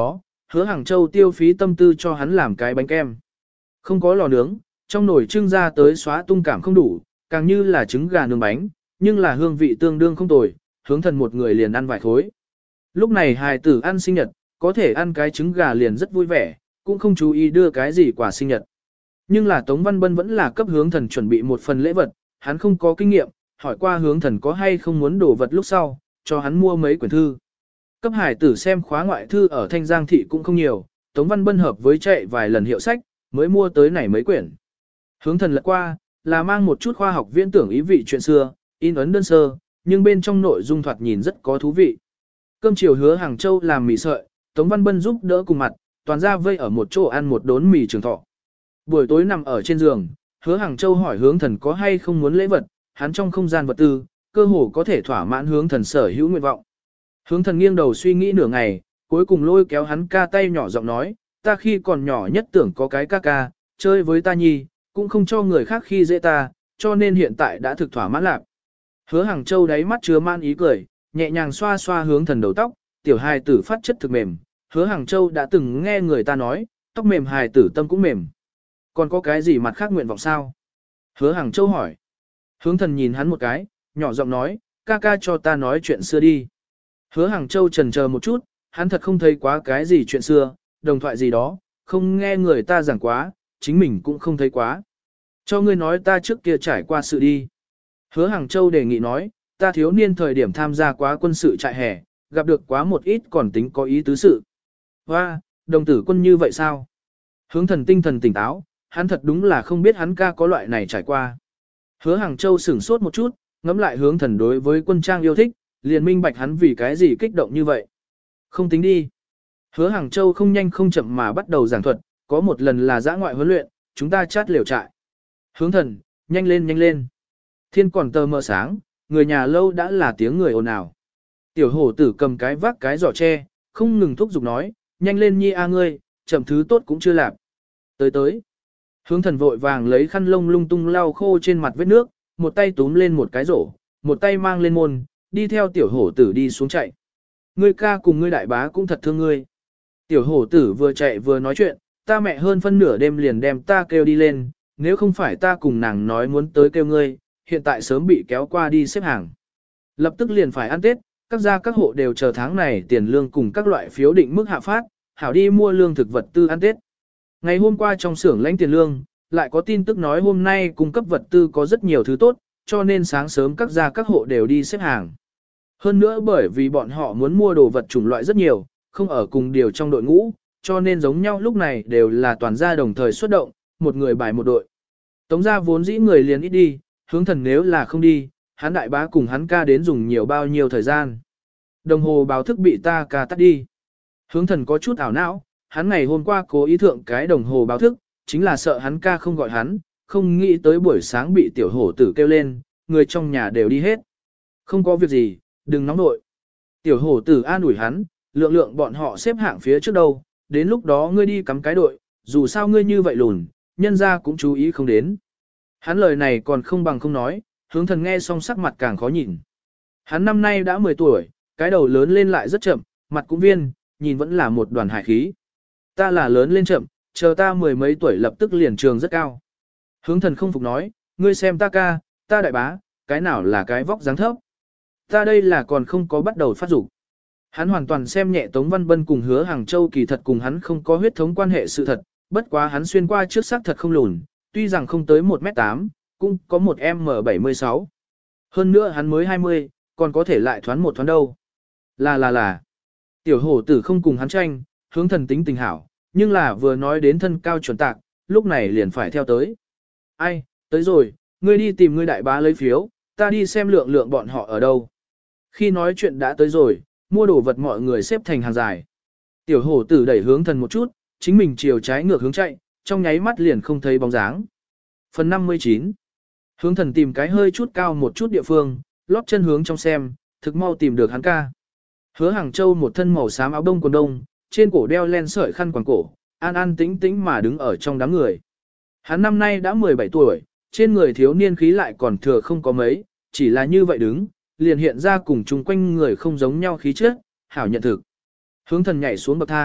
Hứa Hàng Châu tiêu phí tâm tư cho hắn làm cái bánh kem. Không có lò nướng, trong nồi trưng ra tới xóa tung cảm không đủ, càng như là trứng gà nướng bánh, nhưng là hương vị tương đương không tồi, hướng thần một người liền ăn vài khối. Lúc này hài tử ăn sinh nhật, có thể ăn cái trứng gà liền rất vui vẻ, cũng không chú ý đưa cái gì quả sinh nhật. Nhưng là Tống Văn Bân vẫn là cấp hướng thần chuẩn bị một phần lễ vật, hắn không có kinh nghiệm, hỏi qua hướng thần có hay không muốn đổ vật lúc sau, cho hắn mua mấy quyển thư. Cấp hải tử xem khóa ngoại thư ở Thanh Giang Thị cũng không nhiều, Tống Văn Bân hợp với chạy vài lần hiệu sách, mới mua tới này mấy quyển. Hướng thần lật qua, là mang một chút khoa học viễn tưởng ý vị chuyện xưa, in ấn đơn sơ, nhưng bên trong nội dung thoạt nhìn rất có thú vị. Cơm chiều Hứa Hàng Châu làm mì sợi, Tống Văn Bân giúp đỡ cùng mặt, toàn ra vây ở một chỗ ăn một đốn mì trường thọ. Buổi tối nằm ở trên giường, Hứa Hàng Châu hỏi hướng thần có hay không muốn lễ vật, hắn trong không gian vật tư, cơ hồ có thể thỏa mãn hướng thần sở hữu nguyện vọng. Hướng thần nghiêng đầu suy nghĩ nửa ngày, cuối cùng lôi kéo hắn ca tay nhỏ giọng nói, ta khi còn nhỏ nhất tưởng có cái ca ca, chơi với ta nhi, cũng không cho người khác khi dễ ta, cho nên hiện tại đã thực thỏa mãn lạc. Hứa Hàng Châu đáy mắt chứa man ý cười, nhẹ nhàng xoa xoa hướng thần đầu tóc, tiểu hài tử phát chất thực mềm. Hứa Hàng Châu đã từng nghe người ta nói, tóc mềm hài tử tâm cũng mềm. Còn có cái gì mặt khác nguyện vọng sao? Hứa Hàng Châu hỏi. Hướng thần nhìn hắn một cái, nhỏ giọng nói, ca ca cho ta nói chuyện xưa đi. Hứa Hàng Châu chần chờ một chút, hắn thật không thấy quá cái gì chuyện xưa, đồng thoại gì đó, không nghe người ta giảng quá, chính mình cũng không thấy quá. Cho ngươi nói ta trước kia trải qua sự đi. Hứa Hàng Châu đề nghị nói, ta thiếu niên thời điểm tham gia quá quân sự trại hè, gặp được quá một ít còn tính có ý tứ sự. Hoa, đồng tử quân như vậy sao? Hướng thần tinh thần tỉnh táo, hắn thật đúng là không biết hắn ca có loại này trải qua. Hứa Hàng Châu sửng sốt một chút, ngẫm lại hướng thần đối với quân trang yêu thích, liền minh bạch hắn vì cái gì kích động như vậy. Không tính đi. Hứa Hàng Châu không nhanh không chậm mà bắt đầu giảng thuật, có một lần là dã ngoại huấn luyện, chúng ta chát liều trại. Hướng thần, nhanh lên nhanh lên. Thiên còn tờ mờ sáng, người nhà lâu đã là tiếng người ồn ào. Tiểu hổ tử cầm cái vác cái giỏ tre, không ngừng thúc giục nói, nhanh lên nhi a ngươi, chậm thứ tốt cũng chưa làm. Tới tới. Hướng thần vội vàng lấy khăn lông lung tung lau khô trên mặt vết nước, một tay túm lên một cái rổ, một tay mang lên môn, đi theo tiểu hổ tử đi xuống chạy. Ngươi ca cùng ngươi đại bá cũng thật thương ngươi. Tiểu hổ tử vừa chạy vừa nói chuyện, ta mẹ hơn phân nửa đêm liền đem ta kêu đi lên, nếu không phải ta cùng nàng nói muốn tới kêu ngươi, hiện tại sớm bị kéo qua đi xếp hàng. Lập tức liền phải ăn Tết, các gia các hộ đều chờ tháng này tiền lương cùng các loại phiếu định mức hạ phát, hảo đi mua lương thực vật tư ăn Tết. Ngày hôm qua trong xưởng lãnh tiền lương, lại có tin tức nói hôm nay cung cấp vật tư có rất nhiều thứ tốt, cho nên sáng sớm các gia các hộ đều đi xếp hàng. Hơn nữa bởi vì bọn họ muốn mua đồ vật chủng loại rất nhiều, không ở cùng điều trong đội ngũ, cho nên giống nhau lúc này đều là toàn gia đồng thời xuất động, một người bài một đội. Tống gia vốn dĩ người liền ít đi, hướng thần nếu là không đi, hắn đại bá cùng hắn ca đến dùng nhiều bao nhiêu thời gian. Đồng hồ báo thức bị ta ca tắt đi. Hướng thần có chút ảo não, hắn ngày hôm qua cố ý thượng cái đồng hồ báo thức, chính là sợ hắn ca không gọi hắn, không nghĩ tới buổi sáng bị tiểu hổ tử kêu lên, người trong nhà đều đi hết. Không có việc gì, đừng nóng nội. Tiểu hổ tử an ủi hắn, lượng lượng bọn họ xếp hạng phía trước đâu, đến lúc đó ngươi đi cắm cái đội, dù sao ngươi như vậy lùn, nhân ra cũng chú ý không đến. Hắn lời này còn không bằng không nói, hướng thần nghe xong sắc mặt càng khó nhìn. Hắn năm nay đã 10 tuổi, cái đầu lớn lên lại rất chậm, mặt cũng viên, nhìn vẫn là một đoàn hải khí. Ta là lớn lên chậm, chờ ta 10 mấy tuổi lập tức liền trường rất cao. Hướng thần không phục nói, ngươi xem ta ca, ta đại bá, cái nào là cái vóc dáng thấp. Ta đây là còn không có bắt đầu phát dục. Hắn hoàn toàn xem nhẹ Tống Văn Bân cùng Hứa Hàng Châu kỳ thật cùng hắn không có huyết thống quan hệ sự thật, bất quá hắn xuyên qua trước xác thật không lùn, tuy rằng không tới 1m8, cũng có 1m76. Hơn nữa hắn mới 20, còn có thể lại thoán một thoán đâu. Là. Tiểu hổ tử không cùng hắn tranh, hướng thần tính tình hảo, nhưng là vừa nói đến thân cao chuẩn tạc, lúc này liền phải theo tới. Ai, tới rồi, ngươi đi tìm ngươi đại bá lấy phiếu, ta đi xem lượng lượng bọn họ ở đâu. Khi nói chuyện đã tới rồi, mua đồ vật mọi người xếp thành hàng dài. Tiểu hổ tử đẩy hướng thần một chút, chính mình chiều trái ngược hướng chạy, trong nháy mắt liền không thấy bóng dáng. Phần 59. Hướng thần tìm cái hơi chút cao một chút địa phương, lóp chân hướng trong xem, thực mau tìm được hắn ca. Hứa Hàng Châu một thân màu xám áo đông quần đông, trên cổ đeo len sợi khăn quàng cổ, an an tĩnh tĩnh mà đứng ở trong đám người. Hắn năm nay đã 17 tuổi, trên người thiếu niên khí lại còn thừa không có mấy, chỉ là như vậy đứng, liền hiện ra cùng chung quanh người không giống nhau khí chất, hảo nhận thực. Hướng thần nhảy xuống bậc thang,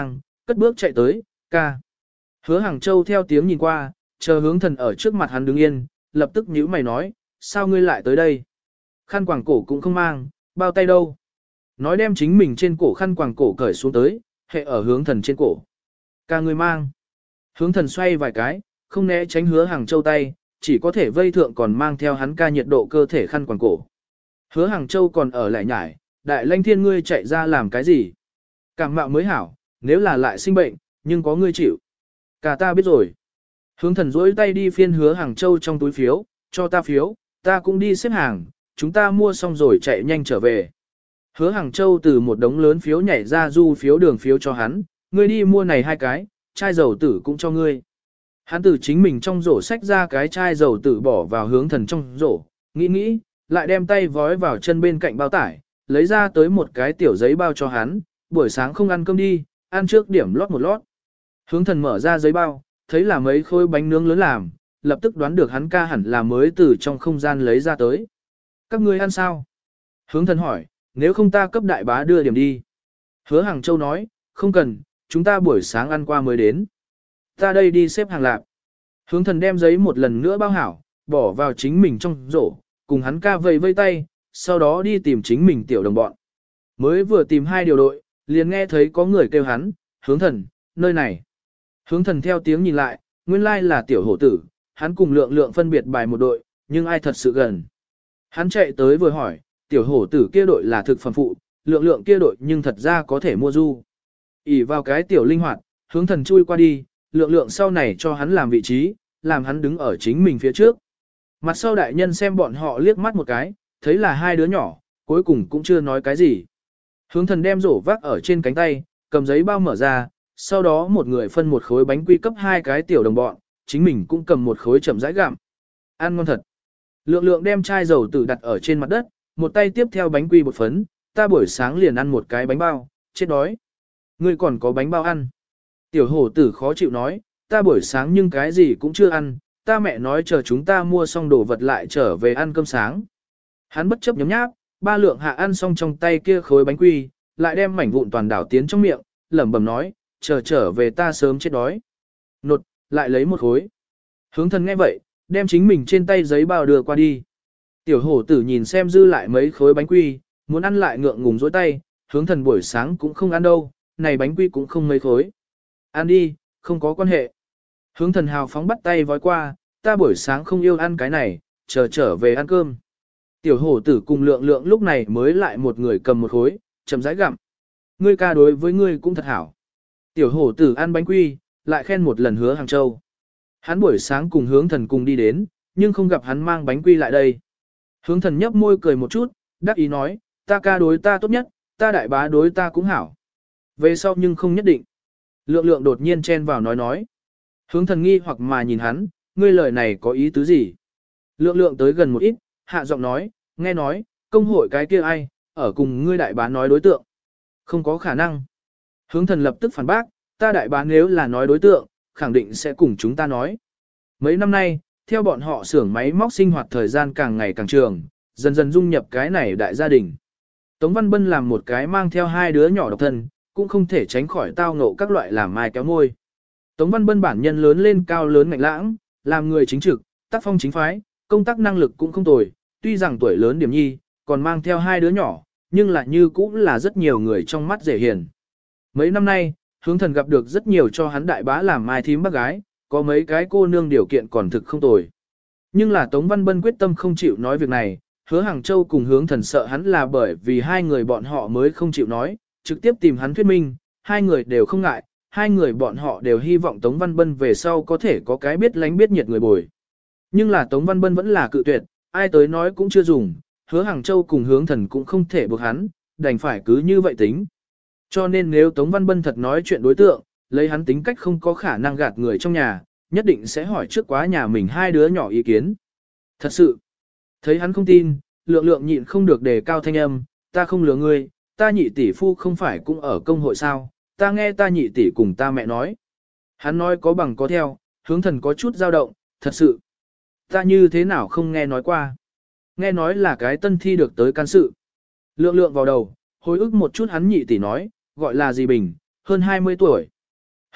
cất bước chạy tới, ca. Hứa Hàng Châu theo tiếng nhìn qua, chờ hướng thần ở trước mặt hắn đứng yên, lập tức nhíu mày nói, sao ngươi lại tới đây? Khăn quàng cổ cũng không mang, bao tay đâu? Nói đem chính mình trên cổ khăn quàng cổ cởi xuống tới, hệ ở hướng thần trên cổ. Ca ngươi mang. Hướng thần xoay vài cái, không né tránh Hứa Hàng Châu tay, chỉ có thể vây thượng còn mang theo hắn ca nhiệt độ cơ thể khăn quàng cổ. Hứa Hàng Châu còn ở lại nhải, đại lanh thiên ngươi chạy ra làm cái gì? Cảm mạo mới hảo, nếu là lại sinh bệnh, nhưng có ngươi chịu. Cả ta biết rồi. Hướng thần rỗi tay đi phiên Hứa Hàng Châu trong túi phiếu, cho ta phiếu, ta cũng đi xếp hàng, chúng ta mua xong rồi chạy nhanh trở về. Hứa Hàng Châu từ một đống lớn phiếu nhảy ra du phiếu đường phiếu cho hắn, ngươi đi mua này 2 cái, chai dầu tử cũng cho ngươi. Hắn từ chính mình trong rổ xách ra cái chai dầu tử bỏ vào hướng thần trong rổ, nghĩ, lại đem tay vói vào chân bên cạnh bao tải, lấy ra tới một cái tiểu giấy bao cho hắn, buổi sáng không ăn cơm đi, ăn trước điểm lót một lót. Hướng thần mở ra giấy bao, thấy là mấy khối bánh nướng lớn làm, lập tức đoán được hắn ca hẳn là mới từ trong không gian lấy ra tới. Các ngươi ăn sao? Hướng thần hỏi, nếu không ta cấp đại bá đưa điểm đi. Hứa Hàng Châu nói, không cần, chúng ta buổi sáng ăn qua mới đến. Ta đây đi xếp hàng lạp. Hướng thần đem giấy một lần nữa bao hảo, bỏ vào chính mình trong rổ, cùng hắn ca vây tay, sau đó đi tìm chính mình tiểu đồng bọn. Mới vừa tìm 2 điều đội, liền nghe thấy có người kêu hắn, hướng thần, nơi này. Hướng thần theo tiếng nhìn lại, nguyên lai là tiểu hổ tử, hắn cùng lượng phân biệt bài một đội, nhưng ai thật sự gần. Hắn chạy tới vừa hỏi, tiểu hổ tử kia đội là thực phẩm phụ, lượng kia đội nhưng thật ra có thể mua du. ỉ vào cái tiểu linh hoạt, hướng thần chui qua đi, lượng sau này cho hắn làm vị trí, làm hắn đứng ở chính mình phía trước. Mặt sau đại nhân xem bọn họ liếc mắt một cái, thấy là 2 đứa nhỏ, cuối cùng cũng chưa nói cái gì. Hướng thần đem rổ vác ở trên cánh tay, cầm giấy bao mở ra, sau đó một người phân một khối bánh quy cấp 2 cái tiểu đồng bọn, chính mình cũng cầm một khối chậm rãi gặm. Ăn ngon thật. Lượng đem chai dầu tử đặt ở trên mặt đất, một tay tiếp theo bánh quy bột phấn, ta buổi sáng liền ăn một cái bánh bao, chết đói. Ngươi còn có bánh bao ăn. Tiểu hổ tử khó chịu nói, ta buổi sáng nhưng cái gì cũng chưa ăn, ta mẹ nói chờ chúng ta mua xong đồ vật lại trở về ăn cơm sáng. Hắn bất chấp nhấm nháp, 3 lượng hạ ăn xong trong tay kia khối bánh quy, lại đem mảnh vụn toàn đảo tiến trong miệng, lẩm bẩm nói, trở về ta sớm chết đói. Nột, lại lấy một khối. Hướng thần nghe vậy, đem chính mình trên tay giấy bao đưa qua đi. Tiểu hổ tử nhìn xem dư lại mấy khối bánh quy, muốn ăn lại ngượng ngùng dối tay, hướng thần buổi sáng cũng không ăn đâu, này bánh quy cũng không mấy khối. Ăn đi, không có quan hệ. Hướng thần hào phóng bắt tay vói qua, ta buổi sáng không yêu ăn cái này, trở về ăn cơm. Tiểu hổ tử cùng lượng lúc này mới lại một người cầm một khối, chậm rãi gặm. Ngươi ca đối với ngươi cũng thật hảo. Tiểu hổ tử ăn bánh quy, lại khen một lần Hứa Hàng Châu. Hắn buổi sáng cùng hướng thần cùng đi đến, nhưng không gặp hắn mang bánh quy lại đây. Hướng thần nhấp môi cười một chút, đắc ý nói, ta ca đối ta tốt nhất, ta đại bá đối ta cũng hảo. Về sau nhưng không nhất định. Lượng đột nhiên chen vào nói. Hướng thần nghi hoặc mà nhìn hắn, ngươi lời này có ý tứ gì? Lượng tới gần một ít, hạ giọng nói, nghe nói, công hội cái kia ai, ở cùng ngươi đại bá nói đối tượng. Không có khả năng. Hướng thần lập tức phản bác, ta đại bá nếu là nói đối tượng, khẳng định sẽ cùng chúng ta nói. Mấy năm nay, theo bọn họ xưởng máy móc sinh hoạt thời gian càng ngày càng trường, dần dần dung nhập cái này đại gia đình. Tống Văn Bân làm một cái mang theo 2 đứa nhỏ độc thân, cũng không thể tránh khỏi tao ngộ các loại làm mai kéo môi. Tống Văn Bân bản nhân lớn lên cao lớn mạnh lãng, làm người chính trực, tác phong chính phái, công tác năng lực cũng không tồi, tuy rằng tuổi lớn điểm nhi, còn mang theo 2 đứa nhỏ, nhưng lại như cũng là rất nhiều người trong mắt dễ hiền. Mấy năm nay, hướng thần gặp được rất nhiều cho hắn đại bá làm mai thím bác gái, có mấy cái cô nương điều kiện còn thực không tồi. Nhưng là Tống Văn Bân quyết tâm không chịu nói việc này, Hứa Hàng Châu cùng hướng thần sợ hắn là bởi vì 2 người bọn họ mới không chịu nói, trực tiếp tìm hắn thuyết minh, 2 người đều không ngại, 2 người bọn họ đều hy vọng Tống Văn Bân về sau có thể có cái biết lánh biết nhiệt người bồi. Nhưng là Tống Văn Bân vẫn là cự tuyệt, ai tới nói cũng chưa dùng, Hứa Hàng Châu cùng hướng thần cũng không thể buộc hắn, đành phải cứ như vậy tính. Cho nên nếu Tống Văn Bân thật nói chuyện đối tượng, lấy hắn tính cách không có khả năng gạt người trong nhà, nhất định sẽ hỏi trước quá nhà mình 2 đứa nhỏ ý kiến. Thật sự, thấy hắn không tin, lượng nhịn không được đề cao thanh âm, ta không lừa ngươi, ta nhị tỷ phu không phải cũng ở công hội sao, ta nghe ta nhị tỷ cùng ta mẹ nói. Hắn nói có bằng có theo, hướng thần có chút dao động, thật sự. Ta như thế nào không nghe nói qua. Nghe nói là cái tân thi được tới can sự. Lượng vào đầu, hồi ức một chút hắn nhị tỷ nói, gọi là gì bình, hơn 20 tuổi.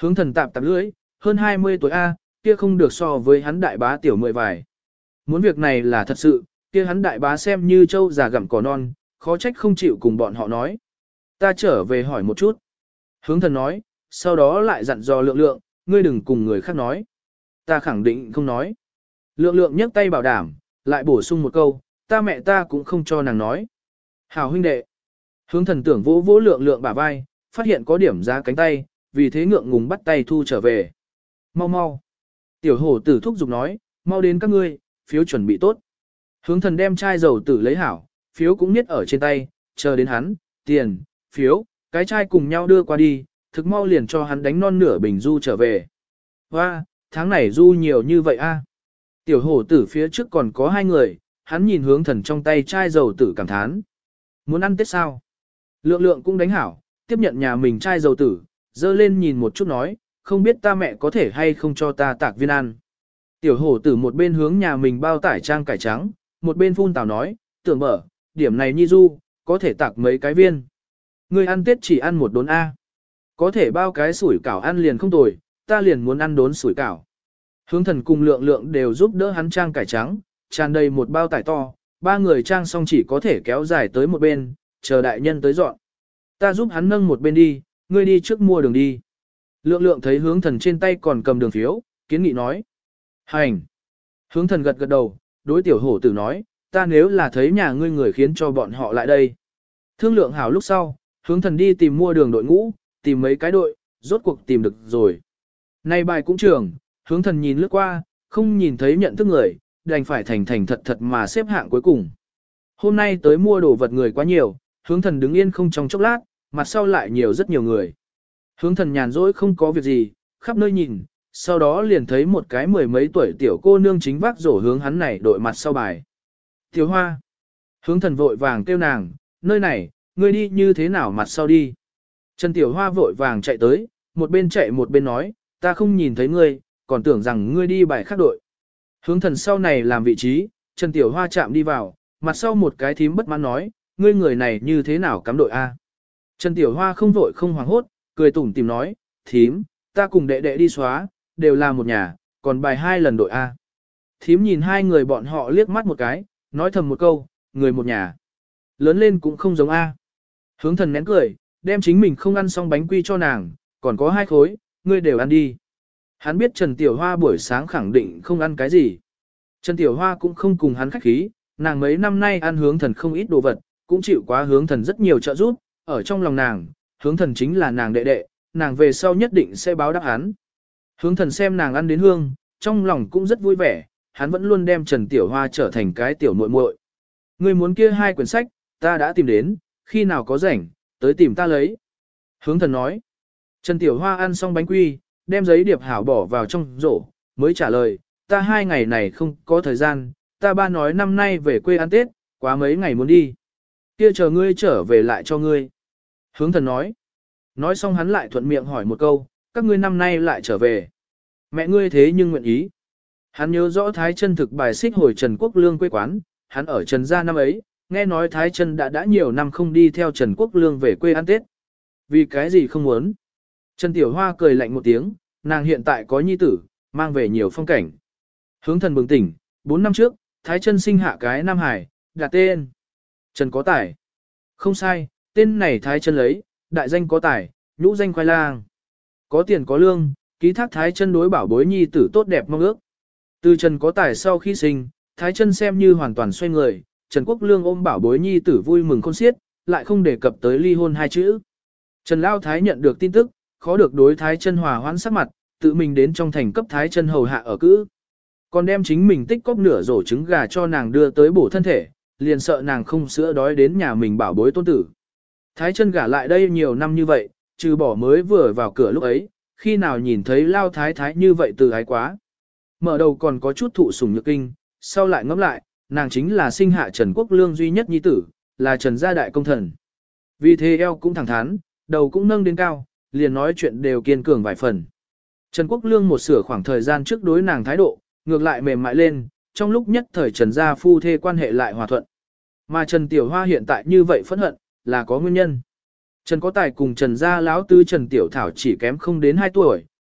Hướng thần tạp tạp lưỡi, hơn 20 tuổi A, kia không được so với hắn đại bá tiểu 10 vài. Muốn việc này là thật sự, kia hắn đại bá xem như trâu già gặm cỏ non, khó trách không chịu cùng bọn họ nói. Ta trở về hỏi một chút. Hướng thần nói, sau đó lại dặn dò lượng lượng, ngươi đừng cùng người khác nói. Ta khẳng định không nói. Lượng lượng nhấc tay bảo đảm, lại bổ sung một câu, ta mẹ ta cũng không cho nàng nói. Hảo huynh đệ. Hướng thần tưởng vỗ vỗ lượng lượng bả vai, phát hiện có điểm ra cánh tay, vì thế ngượng ngùng bắt tay thu trở về. Mau mau. Tiểu hổ tử thúc giục nói, mau đến các ngươi, phiếu chuẩn bị tốt. Hướng thần đem chai dầu tử lấy hảo, phiếu cũng niết ở trên tay, chờ đến hắn, tiền, phiếu, cái chai cùng nhau đưa qua đi, thực mau liền cho hắn đánh non nửa bình du trở về. Hoa, tháng này du nhiều như vậy a. Tiểu hổ tử phía trước còn có 2 người, hắn nhìn hướng thần trong tay chai dầu tử cảm thán. Muốn ăn Tết sao? Lượng lượng cũng đánh hảo, tiếp nhận nhà mình chai dầu tử, dơ lên nhìn một chút nói, không biết ta mẹ có thể hay không cho ta tạc viên ăn. Tiểu hổ tử một bên hướng nhà mình bao tải trang cải trắng, một bên phun tào nói, tưởng mở, điểm này nhi du, có thể tạc mấy cái viên. Ngươi ăn Tết chỉ ăn một đốn A. Có thể bao cái sủi cảo ăn liền không tồi, ta liền muốn ăn đốn sủi cảo. Hướng thần cùng lượng lượng đều giúp đỡ hắn trang cải trắng, tràn đầy một bao tải to, 3 người trang xong chỉ có thể kéo dài tới một bên, chờ đại nhân tới dọn. Ta giúp hắn nâng một bên đi, ngươi đi trước mua đường đi. Lượng lượng thấy hướng thần trên tay còn cầm đường phiếu, kiến nghị nói. Hành. Hướng thần gật gật đầu, đối tiểu hổ tử nói, ta nếu là thấy nhà ngươi người khiến cho bọn họ lại đây. Thương lượng hảo lúc sau, hướng thần đi tìm mua đường đội ngũ, tìm mấy cái đội, rốt cuộc tìm được rồi. Nay bài cũng trường, hướng thần nhìn lướt qua, không nhìn thấy nhận thức người, đành phải thành thành thật thật mà xếp hạng cuối cùng. Hôm nay tới mua đồ vật người quá nhiều, hướng thần đứng yên không trong chốc lát, mặt sau lại nhiều rất nhiều người. Hướng thần nhàn rỗi không có việc gì, khắp nơi nhìn, sau đó liền thấy một cái 10 mấy tuổi tiểu cô nương chính vác rổ hướng hắn này đội mặt sau bài. Tiểu Hoa. Hướng thần vội vàng kêu nàng, nơi này, ngươi đi như thế nào mặt sau đi. Trần Tiểu Hoa vội vàng chạy tới, một bên chạy một bên nói, ta không nhìn thấy ngươi, còn tưởng rằng ngươi đi bài khác đội. Hướng thần sau này làm vị trí, Trần Tiểu Hoa chạm đi vào, mặt sau một cái thím bất mãn nói, ngươi người này như thế nào cắm đội A. Trần Tiểu Hoa không vội không hoảng hốt, cười tủm tìm nói, thím, ta cùng đệ đệ đi xóa, đều là một nhà, còn bài 2 lần đội A. Thím nhìn 2 người bọn họ liếc mắt một cái, nói thầm một câu, người một nhà. Lớn lên cũng không giống A. Hướng thần nén cười, đem chính mình không ăn xong bánh quy cho nàng, còn có 2 khối, ngươi đều ăn đi. Hắn biết Trần Tiểu Hoa buổi sáng khẳng định không ăn cái gì. Trần Tiểu Hoa cũng không cùng hắn khách khí, nàng mấy năm nay ăn hướng thần không ít đồ vật, cũng chịu quá hướng thần rất nhiều trợ giúp, ở trong lòng nàng, hướng thần chính là nàng đệ đệ, nàng về sau nhất định sẽ báo đáp hắn. Hướng thần xem nàng ăn đến hương, trong lòng cũng rất vui vẻ, hắn vẫn luôn đem Trần Tiểu Hoa trở thành cái tiểu muội muội. Ngươi muốn kia 2 quyển sách, ta đã tìm đến, khi nào có rảnh, tới tìm ta lấy. Hướng thần nói. Trần Tiểu Hoa ăn xong bánh quy, đem giấy điệp hảo bỏ vào trong rổ, mới trả lời, ta 2 ngày này không có thời gian, ta ba nói năm nay về quê ăn Tết, quá mấy ngày muốn đi. Kia chờ ngươi trở về lại cho ngươi. Hướng thần nói. Nói xong hắn lại thuận miệng hỏi một câu, các ngươi năm nay lại trở về. Mẹ ngươi thế nhưng nguyện ý. Hắn nhớ rõ Thái Chân thực bài xích hồi Trần Quốc Lương quê quán, hắn ở Trần gia năm ấy, nghe nói Thái Chân đã nhiều năm không đi theo Trần Quốc Lương về quê ăn Tết. Vì cái gì không muốn? Trần Tiểu Hoa cười lạnh một tiếng, nàng hiện tại có nhi tử, mang về nhiều phong cảnh. Hướng thần bừng tỉnh, 4 năm trước, Thái Chân sinh hạ cái Nam Hải, đặt tên Trần Có Tài. Không sai, tên này Thái Chân lấy, đại danh có tài, nhũ danh khoai lang. Có tiền có lương, ký thác Thái Chân đối bảo bối nhi tử tốt đẹp mong ước. Từ Trần Có Tài sau khi sinh, Thái Chân xem như hoàn toàn xoay người, Trần Quốc Lương ôm bảo bối nhi tử vui mừng khôn xiết, lại không đề cập tới ly hôn 2 chữ. Trần Lao Thái nhận được tin tức, khó được đối Thái Chân hòa hoãn sắc mặt, tự mình đến trong thành cấp Thái Chân hầu hạ ở cữ. Còn đem chính mình tích cóp nửa rổ trứng gà cho nàng đưa tới bổ thân thể, liền sợ nàng không sữa đói đến nhà mình bảo bối tôn tử. Thái Chân gả lại đây nhiều năm như vậy, trừ bỏ mới vừa vào cửa lúc ấy, khi nào nhìn thấy Lao Thái Thái như vậy từ ái quá. Mở đầu còn có chút thụ sủng nhược kinh, sau lại ngẫm lại, nàng chính là sinh hạ Trần Quốc Lương duy nhất nhi tử, là Trần gia đại công thần. Vì thế eo cũng thẳng thắn, đầu cũng nâng đến cao, liền nói chuyện đều kiên cường vài phần. Trần Quốc Lương một sửa khoảng thời gian trước đối nàng thái độ, ngược lại mềm mại lên, trong lúc nhất thời Trần gia phu thê quan hệ lại hòa thuận. Mà Trần Tiểu Hoa hiện tại như vậy phẫn hận, là có nguyên nhân. Trần Có Tài cùng Trần gia lão tứ Trần Tiểu Thảo chỉ kém không đến 2 tuổi,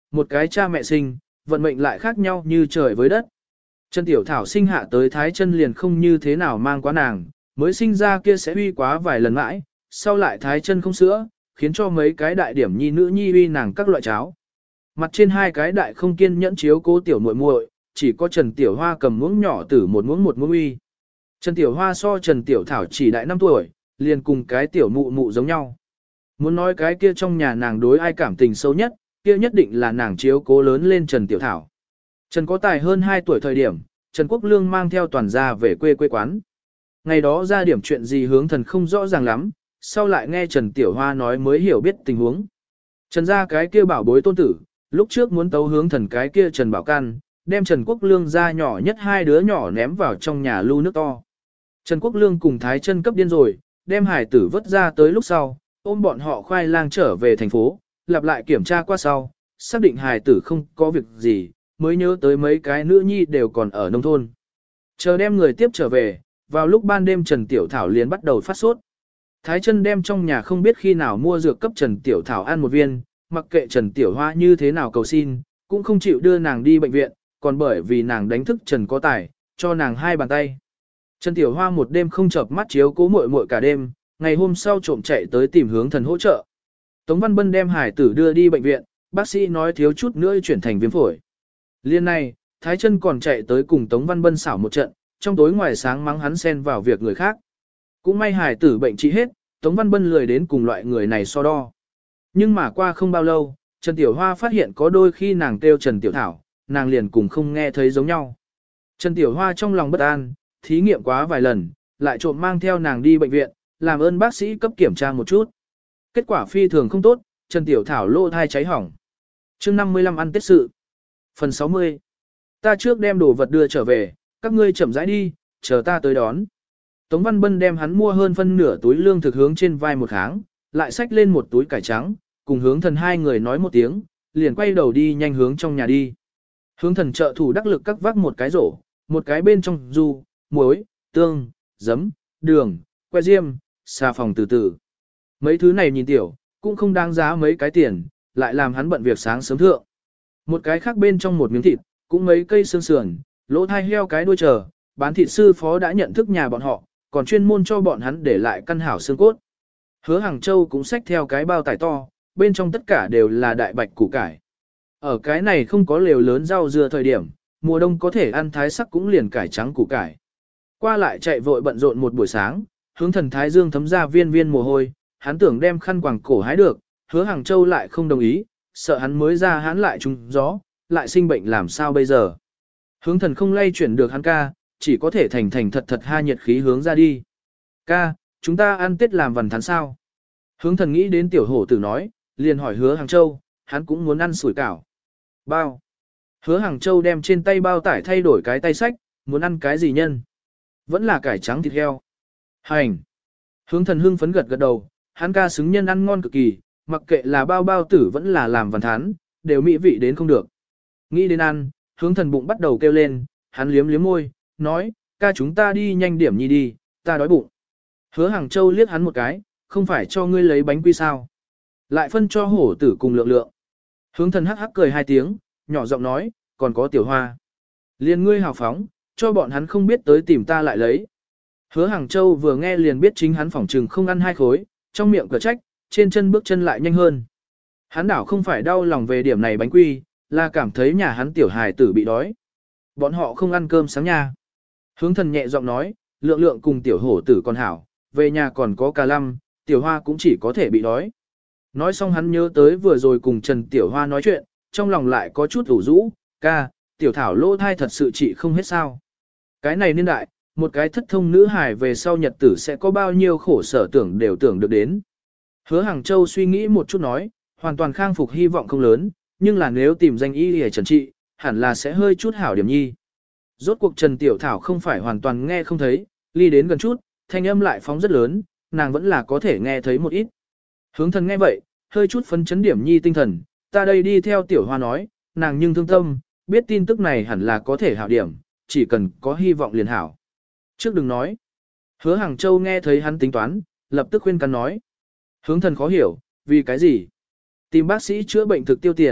một cái cha mẹ sinh, vận mệnh lại khác nhau như trời với đất. Trần Tiểu Thảo sinh hạ tới Thái Chân liền không như thế nào mang quá nàng, mới sinh ra kia sẽ uy quá vài lần mãi, sau lại Thái Chân không sữa, khiến cho mấy cái đại điểm nhi nữ nhi uy nàng các loại cháo. Mặt trên hai cái đại không kiên nhẫn chiếu cố tiểu muội muội, chỉ có Trần Tiểu Hoa cầm muỗng nhỏ tử một muỗng uy. Trần Tiểu Hoa so Trần Tiểu Thảo chỉ đại 5 tuổi, liền cùng cái tiểu mụ mụ giống nhau. Muốn nói cái kia trong nhà nàng đối ai cảm tình sâu nhất, kia nhất định là nàng chiếu cố lớn lên Trần Tiểu Thảo. Trần có tài hơn 2 tuổi thời điểm, Trần Quốc Lương mang theo toàn gia về quê quán. Ngày đó ra điểm chuyện gì hướng thần không rõ ràng lắm, sau lại nghe Trần Tiểu Hoa nói mới hiểu biết tình huống. Trần gia cái kia bảo bối tôn tử, lúc trước muốn tấu hướng thần cái kia Trần Bảo Can, đem Trần Quốc Lương ra nhỏ nhất 2 đứa nhỏ ném vào trong nhà lu nước to. Trần Quốc Lương cùng Thái Chân cấp điên rồi, đem hải tử vứt ra tới lúc sau, ôm bọn họ khoai lang trở về thành phố, lặp lại kiểm tra qua sau, xác định hải tử không có việc gì, mới nhớ tới mấy cái nữ nhi đều còn ở nông thôn. Chờ đem người tiếp trở về, vào lúc ban đêm Trần Tiểu Thảo liền bắt đầu phát sốt. Thái Chân đem trong nhà không biết khi nào mua dược cấp Trần Tiểu Thảo ăn một viên, mặc kệ Trần Tiểu Hoa như thế nào cầu xin, cũng không chịu đưa nàng đi bệnh viện, còn bởi vì nàng đánh thức Trần có tài, cho nàng 2 bàn tay. Trần Tiểu Hoa một đêm không chợp mắt chiếu cố muội muội cả đêm, ngày hôm sau trộm chạy tới tìm hướng thần hỗ trợ. Tống Văn Bân đem hải tử đưa đi bệnh viện, bác sĩ nói thiếu chút nữa chuyển thành viêm phổi. Liên này, Thái Chân còn chạy tới cùng Tống Văn Bân xảo một trận, trong tối ngoài sáng mắng hắn xen vào việc người khác. Cũng may hải tử bệnh trị hết, Tống Văn Bân lười đến cùng loại người này so đo. Nhưng mà qua không bao lâu, Trần Tiểu Hoa phát hiện có đôi khi nàng kêu Trần Tiểu Thảo, nàng liền cùng không nghe thấy giống nhau. Trần Tiểu Hoa trong lòng bất an, thí nghiệm quá vài lần, lại trộm mang theo nàng đi bệnh viện, làm ơn bác sĩ cấp kiểm tra một chút. Kết quả phi thường không tốt, Trần Tiểu Thảo lỗ thai cháy hỏng. Chương 55 ăn Tết sự. Phần 60. Ta trước đem đồ vật đưa trở về, các ngươi chậm rãi đi, chờ ta tới đón. Tống Văn Bân đem hắn mua hơn phân nửa túi lương thực hướng trên vai một tháng, lại xách lên một túi cải trắng, cùng hướng thần 2 người nói một tiếng, liền quay đầu đi nhanh hướng trong nhà đi. Hướng thần trợ thủ đắc lực các vác một cái rổ, một cái bên trong du, muối, tương, giấm, đường, que diêm, xà phòng từ từ. Mấy thứ này nhìn tiểu, cũng không đáng giá mấy cái tiền, lại làm hắn bận việc sáng sớm thượng. Một cái khác bên trong một miếng thịt, cũng mấy cây xương sườn, lỗ thai heo cái đuôi chờ, bán thịt sư phó đã nhận thức nhà bọn họ, còn chuyên môn cho bọn hắn để lại căn hảo xương cốt. Hứa Hàng Châu cũng xách theo cái bao tải to, bên trong tất cả đều là đại bạch củ cải. Ở cái này không có lều lớn rau dưa thời điểm, mùa đông có thể ăn thái sắc cũng liền cải trắng củ cải. Qua lại chạy vội bận rộn một buổi sáng, hướng thần thái dương thấm ra viên viên mồ hôi, hắn tưởng đem khăn quàng cổ hái được, Hứa Hàng Châu lại không đồng ý, sợ hắn mới ra hắn lại trúng gió, lại sinh bệnh làm sao bây giờ. Hướng thần không lay chuyển được hắn ca, chỉ có thể thành thành thật thật ha nhiệt khí hướng ra đi. Ca, chúng ta ăn Tết làm vằn thắn sao? Hướng thần nghĩ đến tiểu hổ tử nói, liền hỏi Hứa Hàng Châu, hắn cũng muốn ăn sủi cảo. Bao. Hứa Hàng Châu đem trên tay bao tải thay đổi cái tay sách, muốn ăn cái gì nhân? Vẫn là cải trắng thịt heo. Hành. Hướng thần hưng phấn gật gật đầu, hắn ca xứng nhân ăn ngon cực kỳ, mặc kệ là bao bao tử vẫn là làm vằn thắn, đều mỹ vị đến không được. Nghĩ đến ăn, hướng thần bụng bắt đầu kêu lên, hắn liếm liếm môi, nói, ca chúng ta đi nhanh điểm nhi đi, ta đói bụng. Hứa Hàng Châu liếc hắn một cái, không phải cho ngươi lấy bánh quy sao. Lại phân cho hổ tử cùng lượng lượng. Hướng thần hắc hắc cười 2 tiếng, nhỏ giọng nói, còn có tiểu hoa. Liền ngươi hào phóng, cho bọn hắn không biết tới tìm ta lại lấy. Hứa Hàng Châu vừa nghe liền biết chính hắn phỏng trừng không ăn 2 khối, trong miệng cửa trách, trên chân bước chân lại nhanh hơn. Hắn đảo không phải đau lòng về điểm này bánh quy, là cảm thấy nhà hắn tiểu hài tử bị đói. Bọn họ không ăn cơm sáng nha. Hướng thần nhẹ giọng nói, lượng lượng cùng tiểu hổ tử còn hảo, về nhà còn có cà lăm, tiểu hoa cũng chỉ có thể bị đói. Nói xong hắn nhớ tới vừa rồi cùng Trần Tiểu Hoa nói chuyện, trong lòng lại có chút ủ rũ, ca, tiểu thảo lỗ thai thật sự trị không hết sao. Cái này niên đại, một cái thất thông nữ hài về sau nhật tử sẽ có bao nhiêu khổ sở tưởng đều tưởng được đến. Hứa Hàng Châu suy nghĩ một chút nói, hoàn toàn khang phục hy vọng không lớn, nhưng là nếu tìm danh y để trần trị, hẳn là sẽ hơi chút hảo điểm nhi. Rốt cuộc Trần Tiểu Thảo không phải hoàn toàn nghe không thấy, ly đến gần chút, thanh âm lại phóng rất lớn, nàng vẫn là có thể nghe thấy một ít. Hướng thần nghe vậy, hơi chút phấn chấn điểm nhi tinh thần, ta đây đi theo Tiểu Hoa nói, nàng nhưng thương tâm, biết tin tức này hẳn là có thể hảo điểm, chỉ cần có hy vọng liền hảo. Trước đừng nói. Hứa Hàng Châu nghe thấy hắn tính toán, lập tức khuyên can nói. Hướng thần khó hiểu, vì cái gì? Tìm bác sĩ chữa bệnh thực tiêu tiền,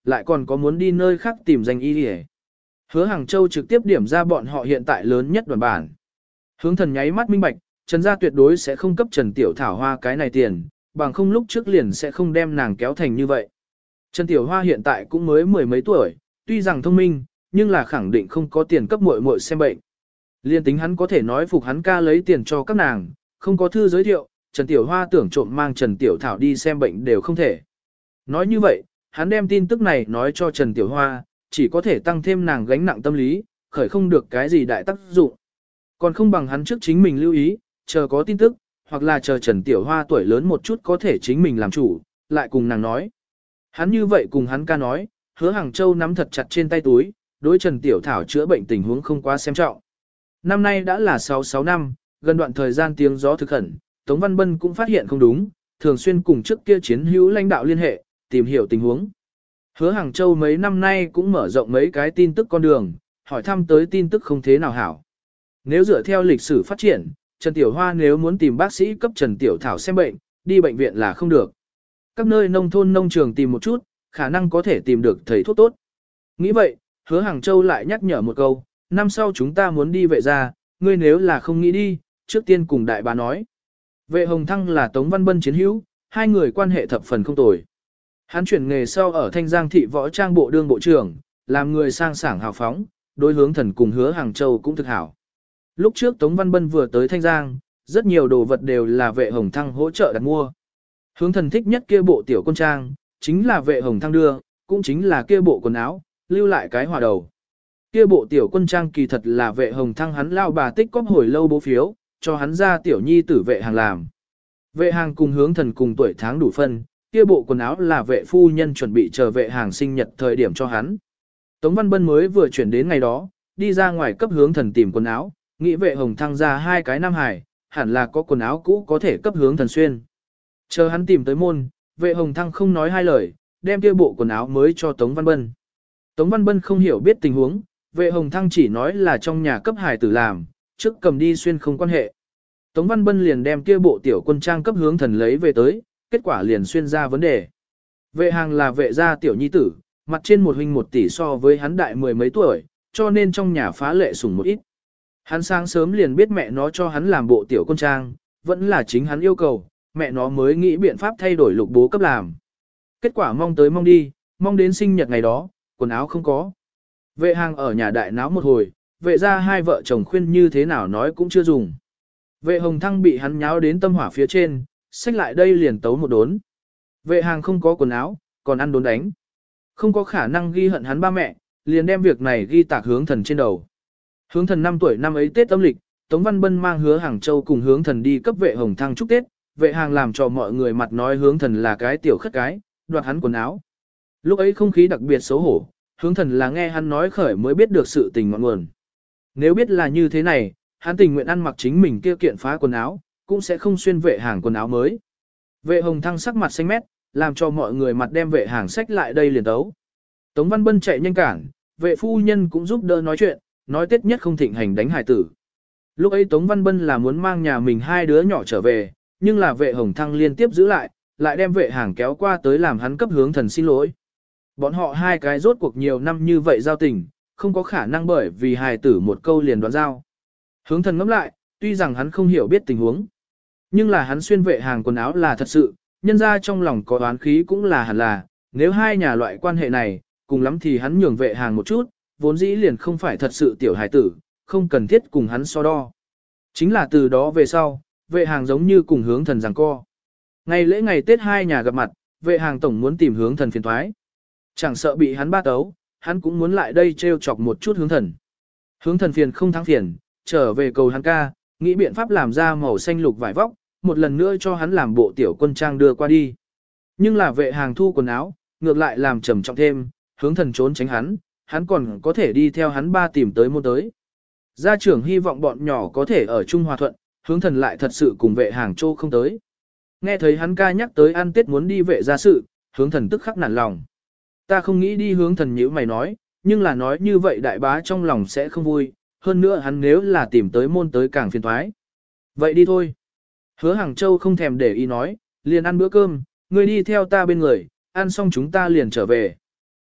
lại còn có muốn đi nơi khác tìm danh y đi. Hứa Hàng Châu trực tiếp điểm ra bọn họ hiện tại lớn nhất đoàn bản. Hướng thần nháy mắt minh bạch, Trần gia tuyệt đối sẽ không cấp Trần Tiểu Thảo Hoa cái này tiền, bằng không lúc trước liền sẽ không đem nàng kéo thành như vậy. Trần Tiểu Hoa hiện tại cũng mới mười mấy tuổi, tuy rằng thông minh, nhưng là khẳng định không có tiền cấp muội muội xem bệnh. Liên tính hắn có thể nói phục hắn ca lấy tiền cho các nàng, không có thư giới thiệu, Trần Tiểu Hoa tưởng trộm mang Trần Tiểu Thảo đi xem bệnh đều không thể. Nói như vậy, hắn đem tin tức này nói cho Trần Tiểu Hoa, chỉ có thể tăng thêm nàng gánh nặng tâm lý, khởi không được cái gì đại tác dụng. Còn không bằng hắn trước chính mình lưu ý, chờ có tin tức, hoặc là chờ Trần Tiểu Hoa tuổi lớn một chút có thể chính mình làm chủ, lại cùng nàng nói. Hắn như vậy cùng hắn ca nói, Hứa Hàng Châu nắm thật chặt trên tay túi, đối Trần Tiểu Thảo chữa bệnh tình huống không quá xem trọng. Năm nay đã là 66 năm, gần đoạn thời gian tiếng gió thực khẩn, Tống Văn Bân cũng phát hiện không đúng, thường xuyên cùng trước kia chiến hữu lãnh đạo liên hệ, tìm hiểu tình huống. Hứa Hàng Châu mấy năm nay cũng mở rộng mấy cái tin tức con đường, hỏi thăm tới tin tức không thế nào hảo. Nếu dựa theo lịch sử phát triển, Trần Tiểu Hoa nếu muốn tìm bác sĩ cấp Trần Tiểu Thảo xem bệnh, đi bệnh viện là không được. Các nơi nông thôn nông trường tìm một chút, khả năng có thể tìm được thầy thuốc tốt. Nghĩ vậy, Hứa Hàng Châu lại nhắc nhở một câu, năm sau chúng ta muốn đi vệ gia, ngươi nếu là không nghĩ đi, trước tiên cùng đại bá nói. Vệ Hồng Thăng là Tống Văn Bân chiến hữu, hai người quan hệ thập phần không tồi. Hắn chuyển nghề sau ở Thanh Giang thị võ trang bộ đương bộ trưởng, làm người sang sảng hào phóng, đối hướng thần cùng Hứa Hàng Châu cũng thực hảo. Lúc trước Tống Văn Bân vừa tới Thanh Giang, rất nhiều đồ vật đều là Vệ Hồng Thăng hỗ trợ đặt mua. Hướng thần thích nhất kia bộ tiểu quân trang, chính là Vệ Hồng Thăng đưa, cũng chính là kia bộ quần áo, lưu lại cái hòa đầu. Kia bộ tiểu quân trang kỳ thật là Vệ Hồng Thăng hắn lao bà tích cóp hồi lâu bố phiếu, cho hắn ra tiểu nhi tử Vệ Hàng làm. Vệ Hàng cùng hướng thần cùng tuổi tháng đủ phân, kia bộ quần áo là Vệ phu nhân chuẩn bị chờ Vệ Hàng sinh nhật thời điểm cho hắn. Tống Văn Bân mới vừa chuyển đến ngày đó, đi ra ngoài cấp hướng thần tìm quần áo, nghĩ Vệ Hồng Thăng ra hai cái nam hải, hẳn là có quần áo cũ có thể cấp hướng thần xuyên. Chờ hắn tìm tới môn, Vệ Hồng Thăng không nói hai lời, đem kia bộ quần áo mới cho Tống Văn Bân. Tống Văn Bân không hiểu biết tình huống, Vệ Hồng Thăng chỉ nói là trong nhà cấp hải tử làm, trước cầm đi xuyên không quan hệ. Tống Văn Bân liền đem kia bộ tiểu quân trang cấp hướng thần lấy về tới, kết quả liền xuyên ra vấn đề. Vệ Hàng là vệ gia tiểu nhi tử, mặt trên một huynh một tỷ so với hắn đại mười mấy tuổi, cho nên trong nhà phá lệ sủng một ít. Hắn sáng sớm liền biết mẹ nó cho hắn làm bộ tiểu quân trang, vẫn là chính hắn yêu cầu, mẹ nó mới nghĩ biện pháp thay đổi lục bố cấp làm. Kết quả mong tới mong đi, mong đến sinh nhật ngày đó, quần áo không có. Vệ Hàng ở nhà đại náo một hồi, vệ ra hai vợ chồng khuyên như thế nào nói cũng chưa dùng. Vệ Hồng Thăng bị hắn nháo đến tâm hỏa phía trên, xách lại đây liền tấu một đốn. Vệ Hàng không có quần áo, còn ăn đốn đánh. Không có khả năng ghi hận hắn ba mẹ, liền đem việc này ghi tạc hướng thần trên đầu. Hướng thần 5 tuổi năm ấy Tết âm lịch, Tống Văn Bân mang Hứa Hàng Châu cùng hướng thần đi cấp Vệ Hồng Thăng chúc Tết, Vệ Hàng làm cho mọi người mặt nói hướng thần là cái tiểu khất cái, đoạt hắn quần áo. Lúc ấy không khí đặc biệt xấu hổ, hướng thần là nghe hắn nói khởi mới biết được sự tình ngọn nguồn. Nếu biết là như thế này, hắn tình nguyện ăn mặc chính mình kia kiện phá quần áo, cũng sẽ không xuyên Vệ Hàng quần áo mới. Vệ Hồng Thăng sắc mặt xanh mét, làm cho mọi người mặt đem Vệ Hàng xách lại đây liền tấu. Tống Văn Bân chạy nhanh cản, Vệ phu nhân cũng giúp đỡ nói chuyện, nói Tết nhất không thịnh hành đánh hải tử. Lúc ấy Tống Văn Bân là muốn mang nhà mình hai đứa nhỏ trở về, nhưng là Vệ Hồng Thăng liên tiếp giữ lại đem Vệ Hàng kéo qua tới làm hắn cấp hướng thần xin lỗi. Bọn họ hai cái rốt cuộc nhiều năm như vậy giao tình, không có khả năng bởi vì hài tử một câu liền đoán giao. Hướng thần ngẫm lại, tuy rằng hắn không hiểu biết tình huống, nhưng là hắn xuyên Vệ Hàng quần áo là thật sự, nhân ra trong lòng có oán khí cũng là hẳn là, nếu hai nhà loại quan hệ này, cùng lắm thì hắn nhường Vệ Hàng một chút, vốn dĩ liền không phải thật sự tiểu hài tử, không cần thiết cùng hắn so đo. Chính là từ đó về sau, Vệ Hàng giống như cùng hướng thần giằng co. Ngày lễ ngày Tết hai nhà gặp mặt, Vệ Hàng tổng muốn tìm hướng thần phiền thoái. Chẳng sợ bị hắn ba tấu, hắn cũng muốn lại đây trêu chọc một chút hướng thần. Hướng thần phiền không thắng phiền, trở về cầu hắn ca, nghĩ biện pháp làm ra màu xanh lục vải vóc, một lần nữa cho hắn làm bộ tiểu quân trang đưa qua đi. Nhưng là Vệ Hàng thu quần áo, ngược lại làm trầm trọng thêm, hướng thần trốn tránh hắn còn có thể đi theo hắn ba tìm tới môn tới. Gia trưởng hy vọng bọn nhỏ có thể ở chung hòa thuận, hướng thần lại thật sự cùng Vệ Hàng trô không tới. Nghe thấy hắn ca nhắc tới ăn Tết muốn đi vệ gia sự, hướng thần tức khắc nản lòng. Ta không nghĩ đi, hướng thần nhíu mày nói, nhưng là nói như vậy đại bá trong lòng sẽ không vui, hơn nữa hắn nếu là tìm tới môn tới càng phiền toái. Vậy đi thôi. Hứa Hàng Châu không thèm để ý nói, liền ăn bữa cơm, ngươi đi theo ta bên người, ăn xong chúng ta liền trở về.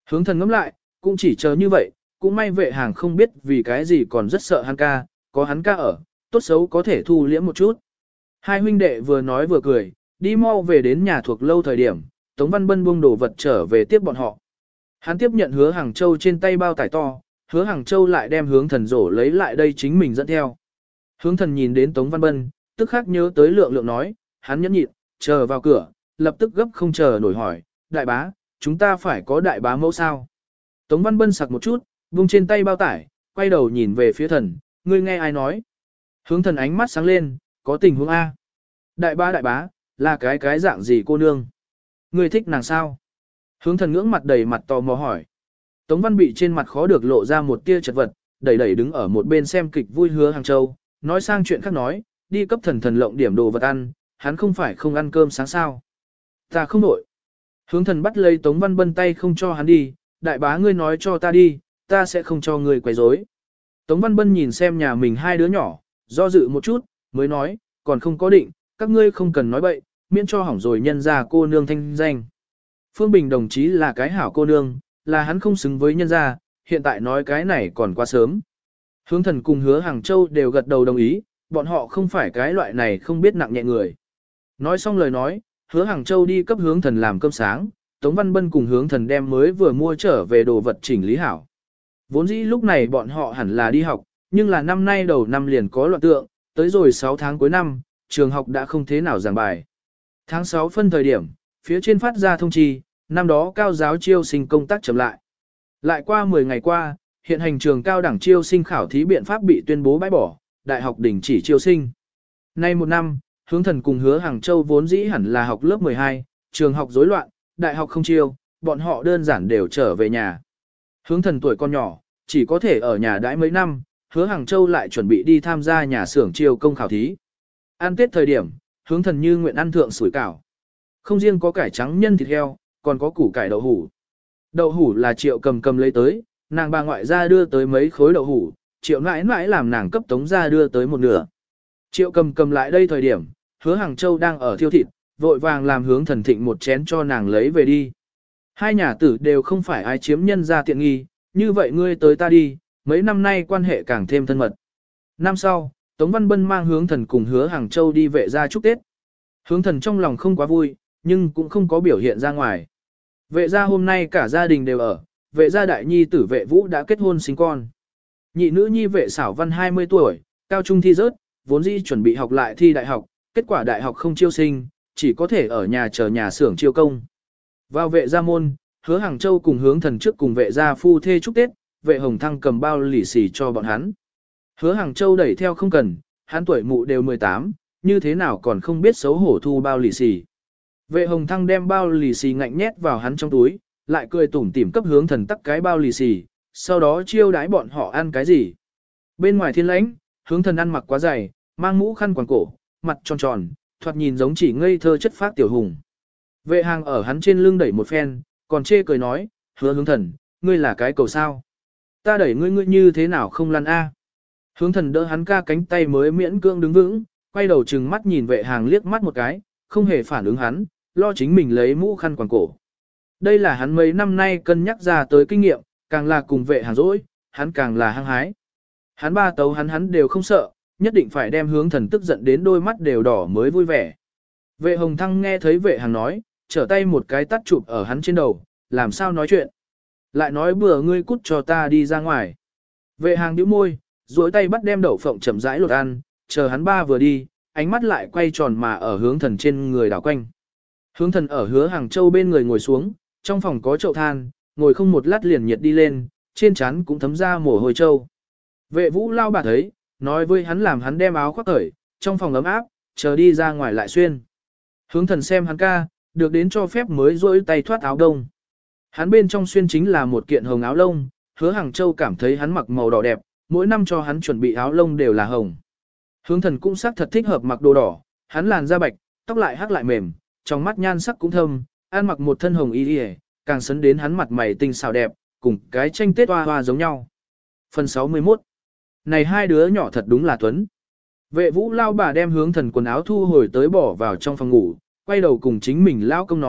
Hướng thần ngẫm lại, cũng chỉ chờ như vậy, cũng may vệ hàng không biết vì cái gì còn rất sợ hắn ca, có hắn ca ở, tốt xấu có thể thu liễm một chút. Hai huynh đệ vừa nói vừa cười, đi mau về đến nhà thuộc lâu thời điểm, Tống Văn Bân buông đồ vật trở về tiếp bọn họ. Hắn tiếp nhận Hứa Hàng Châu trên tay bao tải to, Hứa Hàng Châu lại đem Hướng Thần rổ lấy lại đây chính mình dẫn theo. Hướng Thần nhìn đến Tống Văn Bân, tức khắc nhớ tới Lượng Lượng nói, hắn nhẫn nhịn, chờ vào cửa, lập tức gấp không chờ nổi hỏi, đại bá, chúng ta phải có đại bá mẫu sao? Tống Văn Bân sặc một chút, vung trên tay bao tải, quay đầu nhìn về phía Thần, ngươi nghe ai nói? Hướng Thần ánh mắt sáng lên, có tình huống A. Đại bá, là cái dạng gì cô nương? Ngươi thích nàng sao? Hướng Thần ngưỡng mặt đầy mặt tò mò hỏi. Tống Văn bị trên mặt khó được lộ ra một tia chật vật, đẩy đẩy đứng ở một bên xem kịch vui Hứa Hàng Châu, nói sang chuyện khác nói, đi cấp thần lộng điểm đồ vật ăn, hắn không phải không ăn cơm sáng sao. Ta không nổi. Hướng Thần bắt lấy Tống Văn Bân tay không cho hắn đi, đại bá ngươi nói cho ta đi, ta sẽ không cho ngươi quấy rối. Tống Văn Bân nhìn xem nhà mình hai đứa nhỏ, do dự một chút, mới nói, còn không có định, các ngươi không cần nói bậy, miễn cho hỏng rồi nhân ra cô nương thanh danh. Phương Bình đồng chí là cái hảo cô nương, là hắn không xứng với nhân gia, hiện tại nói cái này còn quá sớm. Hướng Thần cùng Hứa Hàng Châu đều gật đầu đồng ý, bọn họ không phải cái loại này không biết nặng nhẹ người. Nói xong lời nói, Hứa Hàng Châu đi cấp Hướng Thần làm cơm sáng, Tống Văn Bân cùng Hướng Thần đem mới vừa mua trở về đồ vật chỉnh lý hảo. Vốn dĩ lúc này bọn họ hẳn là đi học, nhưng là năm nay đầu năm liền có loạn tượng, tới rồi 6 tháng cuối năm, trường học đã không thế nào giảng bài. Tháng 6 phân thời điểm, phía trên phát ra thông chi, năm đó cao giáo chiêu sinh công tác chậm lại. Lại qua 10 ngày qua, hiện hành trường cao đẳng chiêu sinh khảo thí biện pháp bị tuyên bố bãi bỏ, đại học đình chỉ chiêu sinh. Nay một năm, Hướng Thần cùng Hứa Hàng Châu vốn dĩ hẳn là học lớp 12, trường học rối loạn, đại học không chiêu, bọn họ đơn giản đều trở về nhà. Hướng Thần tuổi con nhỏ, chỉ có thể ở nhà đãi mấy năm, Hứa Hàng Châu lại chuẩn bị đi tham gia nhà xưởng chiêu công khảo thí. Ăn Tết thời điểm, Hướng Thần như nguyện ăn thượng sủi cảo. Không riêng có cải trắng nhân thịt heo, còn có củ cải đậu hủ. Đậu hủ là Triệu Cầm lấy tới, nàng bà ngoại ra đưa tới mấy khối đậu hủ, Triệu nãi nãi làm nàng cấp Tống ra đưa tới một nửa. Triệu Cầm lại đây thời điểm, Hứa Hàng Châu đang ở thiêu thịt, vội vàng làm Hướng Thần thịnh một chén cho nàng lấy về đi. Hai nhà tử đều không phải ai chiếm nhân ra tiện nghi, như vậy ngươi tới ta đi, mấy năm nay quan hệ càng thêm thân mật. Năm sau, Tống Văn Bân mang Hướng Thần cùng Hứa Hàng Châu đi vệ gia chúc Tết. Hướng Thần trong lòng không quá vui, nhưng cũng không có biểu hiện ra ngoài. Vệ gia hôm nay cả gia đình đều ở, vệ gia đại nhi tử Vệ Vũ đã kết hôn sinh con. Nhị nữ nhi Vệ Xảo Văn 20 tuổi, cao trung thi rớt, vốn dĩ chuẩn bị học lại thi đại học, kết quả đại học không chiêu sinh, chỉ có thể ở nhà chờ nhà xưởng chiêu công. Vào vệ gia môn, Hứa Hàng Châu cùng Hướng Thần trước cùng vệ gia phu thê chúc Tết, Vệ Hồng Thăng cầm bao lì xì cho bọn hắn. Hứa Hàng Châu đẩy theo không cần, hắn tuổi mụ đều 18, như thế nào còn không biết xấu hổ thu bao lì xì. Vệ Hồng Thăng đem bao lì xì ngạnh nhét vào hắn trong túi, lại cười tủm tỉm cấp Hướng Thần tắc cái bao lì xì, sau đó chiêu đãi bọn họ ăn cái gì. Bên ngoài thiên lãnh, Hướng Thần ăn mặc quá dày, mang mũ khăn quàng cổ, mặt tròn tròn, thoạt nhìn giống chỉ ngây thơ chất phác tiểu hùng. Vệ Hàng ở hắn trên lưng đẩy một phen, còn chê cười nói, Hướng Thần, ngươi là cái cầu sao? Ta đẩy ngươi như thế nào không lăn a? Hướng Thần đỡ hắn ca cánh tay mới miễn cưỡng đứng vững, quay đầu trừng mắt nhìn Vệ Hàng liếc mắt một cái, không hề phản ứng hắn, lo chính mình lấy mũ khăn quàng cổ. Đây là hắn mấy năm nay cân nhắc ra tới kinh nghiệm, càng là cùng Vệ Hàng dỗi, hắn càng là hăng hái. Hắn ba tấu hắn đều không sợ, nhất định phải đem Hướng Thần tức giận đến đôi mắt đều đỏ mới vui vẻ. Vệ Hồng Thăng nghe thấy Vệ Hàng nói, trở tay một cái tắt chụp ở hắn trên đầu, làm sao nói chuyện. Lại nói bừa ngươi cút cho ta đi ra ngoài. Vệ Hàng nhíu môi, duỗi tay bắt đem đậu phộng chậm rãi lột ăn, chờ hắn ba vừa đi, ánh mắt lại quay tròn mà ở Hướng Thần trên người đảo quanh. Hướng Thần ở Hứa Hàng Châu bên người ngồi xuống, trong phòng có chậu than, ngồi không một lát liền nhiệt đi lên, trên trán cũng thấm ra mồ hôi trâu. Vệ Vũ lao bà thấy, nói với hắn làm hắn đem áo khoác cởi, trong phòng ấm áp, chờ đi ra ngoài lại xuyên. Hướng Thần xem hắn ca, được đến cho phép mới duỗi tay thoát áo đông. Hắn bên trong xuyên chính là một kiện hồng áo lông, Hứa Hàng Châu cảm thấy hắn mặc màu đỏ đẹp, mỗi năm cho hắn chuẩn bị áo lông đều là hồng. Hướng Thần cũng xác thật thích hợp mặc đồ đỏ, hắn làn da bạch, tóc lại hắc lại mềm, trong mắt nhan sắc cũng thâm, ăn mặc một thân hồng y y, càng sấn đến hắn mặt mày tinh xảo đẹp, cùng cái tranh tết hoa hoa giống nhau. Phần 61. Này hai đứa nhỏ thật đúng là tuấn. Vệ Vũ lao bà đem Hướng Thần quần áo thu hồi tới bỏ vào trong phòng ngủ, quay đầu cùng chính mình lao công nói,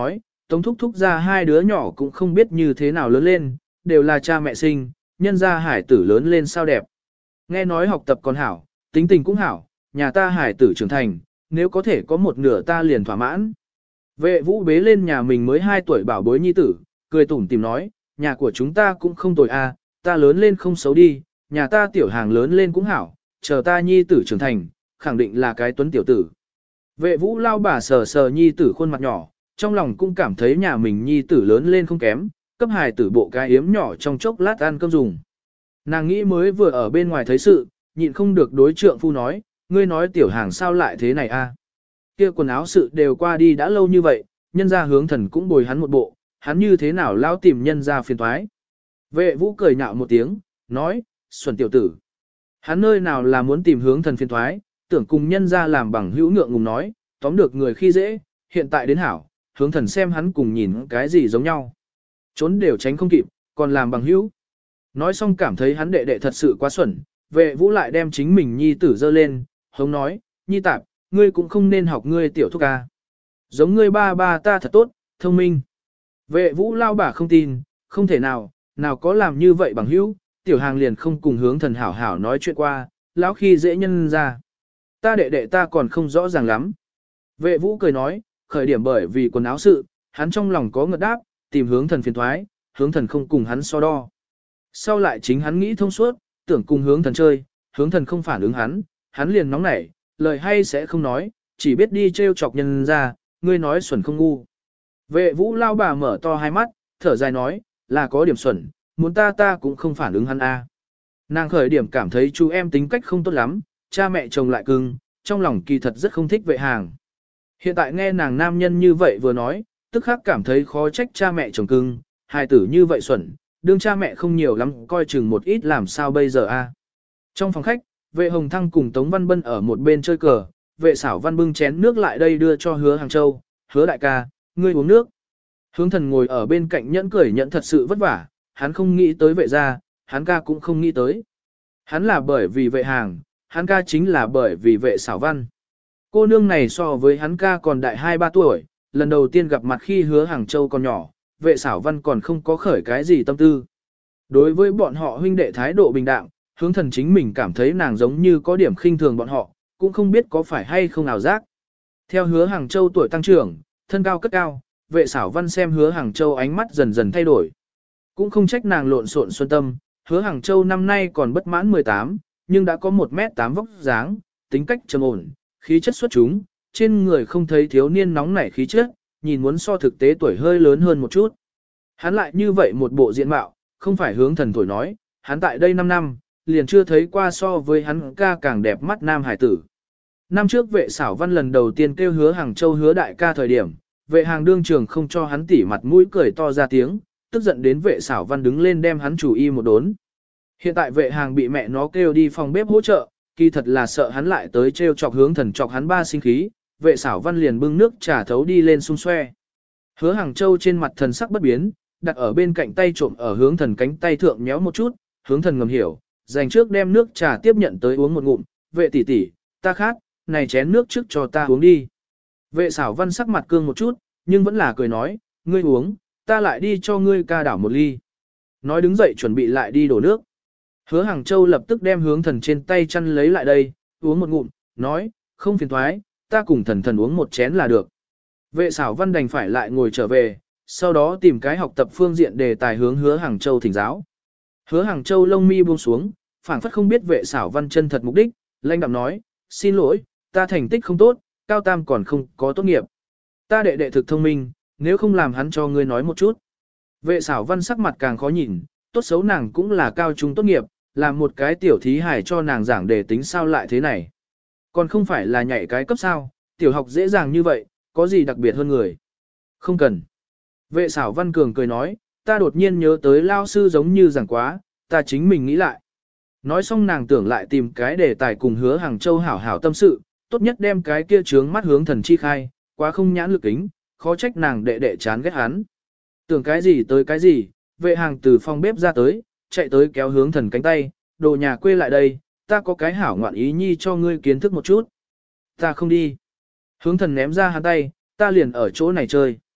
Tống thúc thúc ra hai đứa nhỏ cũng không biết như thế nào lớn lên, đều là cha mẹ sinh, nhân ra hải tử lớn lên sao đẹp. Nghe nói học tập còn hảo, tính tình cũng hảo, nhà ta hải tử trưởng thành, nếu có thể có một nửa ta liền thỏa mãn. Vệ vũ bế lên nhà mình mới 2 tuổi bảo bối nhi tử, cười tủm tìm nói, nhà của chúng ta cũng không tồi a, ta lớn lên không xấu đi, nhà ta tiểu hàng lớn lên cũng hảo, chờ ta nhi tử trưởng thành, khẳng định là cái tuấn tiểu tử. Vệ vũ lao bà sờ sờ nhi tử khuôn mặt nhỏ, trong lòng cũng cảm thấy nhà mình nhi tử lớn lên không kém, cấp hài tử bộ cái yếm nhỏ trong chốc lát ăn cơm dùng. Nàng nghĩ mới vừa ở bên ngoài thấy sự, nhịn không được đối trượng phu nói, ngươi nói tiểu hàng sao lại thế này a? Kia quần áo sự đều qua đi đã lâu như vậy, nhân ra hướng thần cũng bồi hắn một bộ, hắn như thế nào lao tìm nhân ra phiền toái. Vệ vũ cười nhạo một tiếng, nói, xuẩn tiểu tử. Hắn nơi nào là muốn tìm hướng thần phiền toái, tưởng cùng nhân ra làm bằng hữu ngượng ngùng nói, tóm được người khi dễ, hiện tại đến hảo, hướng thần xem hắn cùng nhìn cái gì giống nhau. Trốn đều tránh không kịp, còn làm bằng hữu. Nói xong cảm thấy hắn đệ đệ thật sự quá xuẩn, vệ vũ lại đem chính mình nhi tử dơ lên, hống nói, nhi tạp, ngươi cũng không nên học ngươi tiểu thúc ca. Giống ngươi ba ba ta thật tốt, thông minh. Vệ vũ lao bà không tin, không thể nào, nào có làm như vậy bằng hữu, tiểu hàng liền không cùng hướng thần hảo hảo nói chuyện qua, lão khi dễ nhân ra. Ta đệ đệ ta còn không rõ ràng lắm. Vệ vũ cười nói, khởi điểm bởi vì quần áo sự, hắn trong lòng có ngợt đáp, tìm hướng thần phiền thoái, hướng thần không cùng hắn so đo. Sau lại chính hắn nghĩ thông suốt, tưởng cùng hướng thần chơi, hướng thần không phản ứng hắn liền nóng nảy, lời hay sẽ không nói, chỉ biết đi trêu chọc nhân ra, ngươi nói xuẩn không ngu. Vệ vũ lao bà mở to hai mắt, thở dài nói, là có điểm xuẩn, muốn ta cũng không phản ứng hắn a. Nàng khởi điểm cảm thấy chú em tính cách không tốt lắm, cha mẹ chồng lại cưng, trong lòng kỳ thật rất không thích vệ hàng. Hiện tại nghe nàng nam nhân như vậy vừa nói, tức khắc cảm thấy khó trách cha mẹ chồng cưng, hài tử như vậy xuẩn, đương cha mẹ không nhiều lắm coi chừng một ít làm sao bây giờ a. Trong phòng khách, vệ hồng thăng cùng Tống Văn Bân ở một bên chơi cờ, vệ xảo văn bưng chén nước lại đây đưa cho hứa hàng châu, hứa đại ca, ngươi uống nước. Hướng thần ngồi ở bên cạnh nhẫn cười nhẫn thật sự vất vả, hắn không nghĩ tới vệ gia, hắn ca cũng không nghĩ tới. Hắn là bởi vì vệ hàng, hắn ca chính là bởi vì vệ xảo văn. Cô nương này so với hắn ca còn đại 2-3 tuổi, lần đầu tiên gặp mặt khi hứa hàng châu còn nhỏ, vệ xảo văn còn không có khởi cái gì tâm tư. Đối với bọn họ huynh đệ thái độ bình đạm, hướng thần chính mình cảm thấy nàng giống như có điểm khinh thường bọn họ, cũng không biết có phải hay không ảo giác. Theo hứa hàng châu tuổi tăng trưởng, thân cao cất cao, vệ xảo văn xem hứa hàng châu ánh mắt dần dần thay đổi. Cũng không trách nàng lộn xộn xuân tâm, hứa hàng châu năm nay còn bất mãn 18, nhưng đã có 1m8 vóc dáng, tính cách trầm ổn, khí chất xuất chúng, trên người không thấy thiếu niên nóng nảy khí chất, nhìn muốn so thực tế tuổi hơi lớn hơn một chút. Hắn lại như vậy một bộ diện mạo, không phải hướng thần tuổi nói, hắn tại đây 5 năm, liền chưa thấy qua so với hắn ca càng đẹp mắt nam hải tử. Năm trước vệ xảo văn lần đầu tiên kêu hứa hàng châu hứa đại ca thời điểm, vệ hàng đương trường không cho hắn tỉ mặt mũi cười to ra tiếng, tức giận đến vệ xảo văn đứng lên đem hắn chủ y một đốn. Hiện tại vệ hàng bị mẹ nó kêu đi phòng bếp hỗ trợ, kỳ thật là sợ hắn lại tới trêu chọc hướng thần chọc hắn ba sinh khí, vệ xảo văn liền bưng nước trà thấu đi lên xung xoe. Hứa hàng châu trên mặt thần sắc bất biến, đặt ở bên cạnh tay trộm ở hướng thần cánh tay thượng nhéo một chút, hướng thần ngầm hiểu, dành trước đem nước trà tiếp nhận tới uống một ngụm, vệ tỷ tỷ, ta khát, này chén nước trước cho ta uống đi. Vệ xảo văn sắc mặt cương một chút, nhưng vẫn là cười nói, ngươi uống, ta lại đi cho ngươi ca đảo một ly. Nói đứng dậy chuẩn bị lại đi đổ nước. Hứa Hàng Châu lập tức đem hướng thần trên tay chăn lấy lại đây, uống một ngụm, nói, không phiền thoái, ta cùng thần thần uống một chén là được. Vệ xảo văn đành phải lại ngồi trở về, sau đó tìm cái học tập phương diện đề tài hướng Hứa Hàng Châu thỉnh giáo. Hứa Hàng Châu lông mi buông xuống, phảng phất không biết vệ xảo văn chân thật mục đích, lãnh đạm nói, xin lỗi, ta thành tích không tốt, cao tam còn không có tốt nghiệp. Ta đệ đệ thực thông minh, nếu không làm hắn cho ngươi nói một chút. Vệ xảo văn sắc mặt càng khó nhìn, tốt xấu nàng cũng là cao trung tốt nghiệp, làm một cái tiểu thí hải cho nàng giảng đề tính sao lại thế này. Còn không phải là nhảy cái cấp sao, tiểu học dễ dàng như vậy, có gì đặc biệt hơn người. Không cần. Vệ xảo văn cường cười nói, ta đột nhiên nhớ tới lao sư giống như giảng quá, ta chính mình nghĩ lại. Nói xong nàng tưởng lại tìm cái đề tài cùng Hứa Hàng Châu hảo hảo tâm sự, tốt nhất đem cái kia trướng mắt hướng thần chi khai, quá không nhãn lực kính, khó trách nàng đệ đệ chán ghét hắn. Tưởng cái gì tới cái gì, vệ hàng từ phòng bếp ra tới, chạy tới kéo hướng thần cánh tay, đồ nhà quê lại đây, ta có cái hảo ngoạn ý nhi cho ngươi kiến thức một chút. Ta không đi. Hướng thần ném ra hắn tay, ta liền ở chỗ này chơi.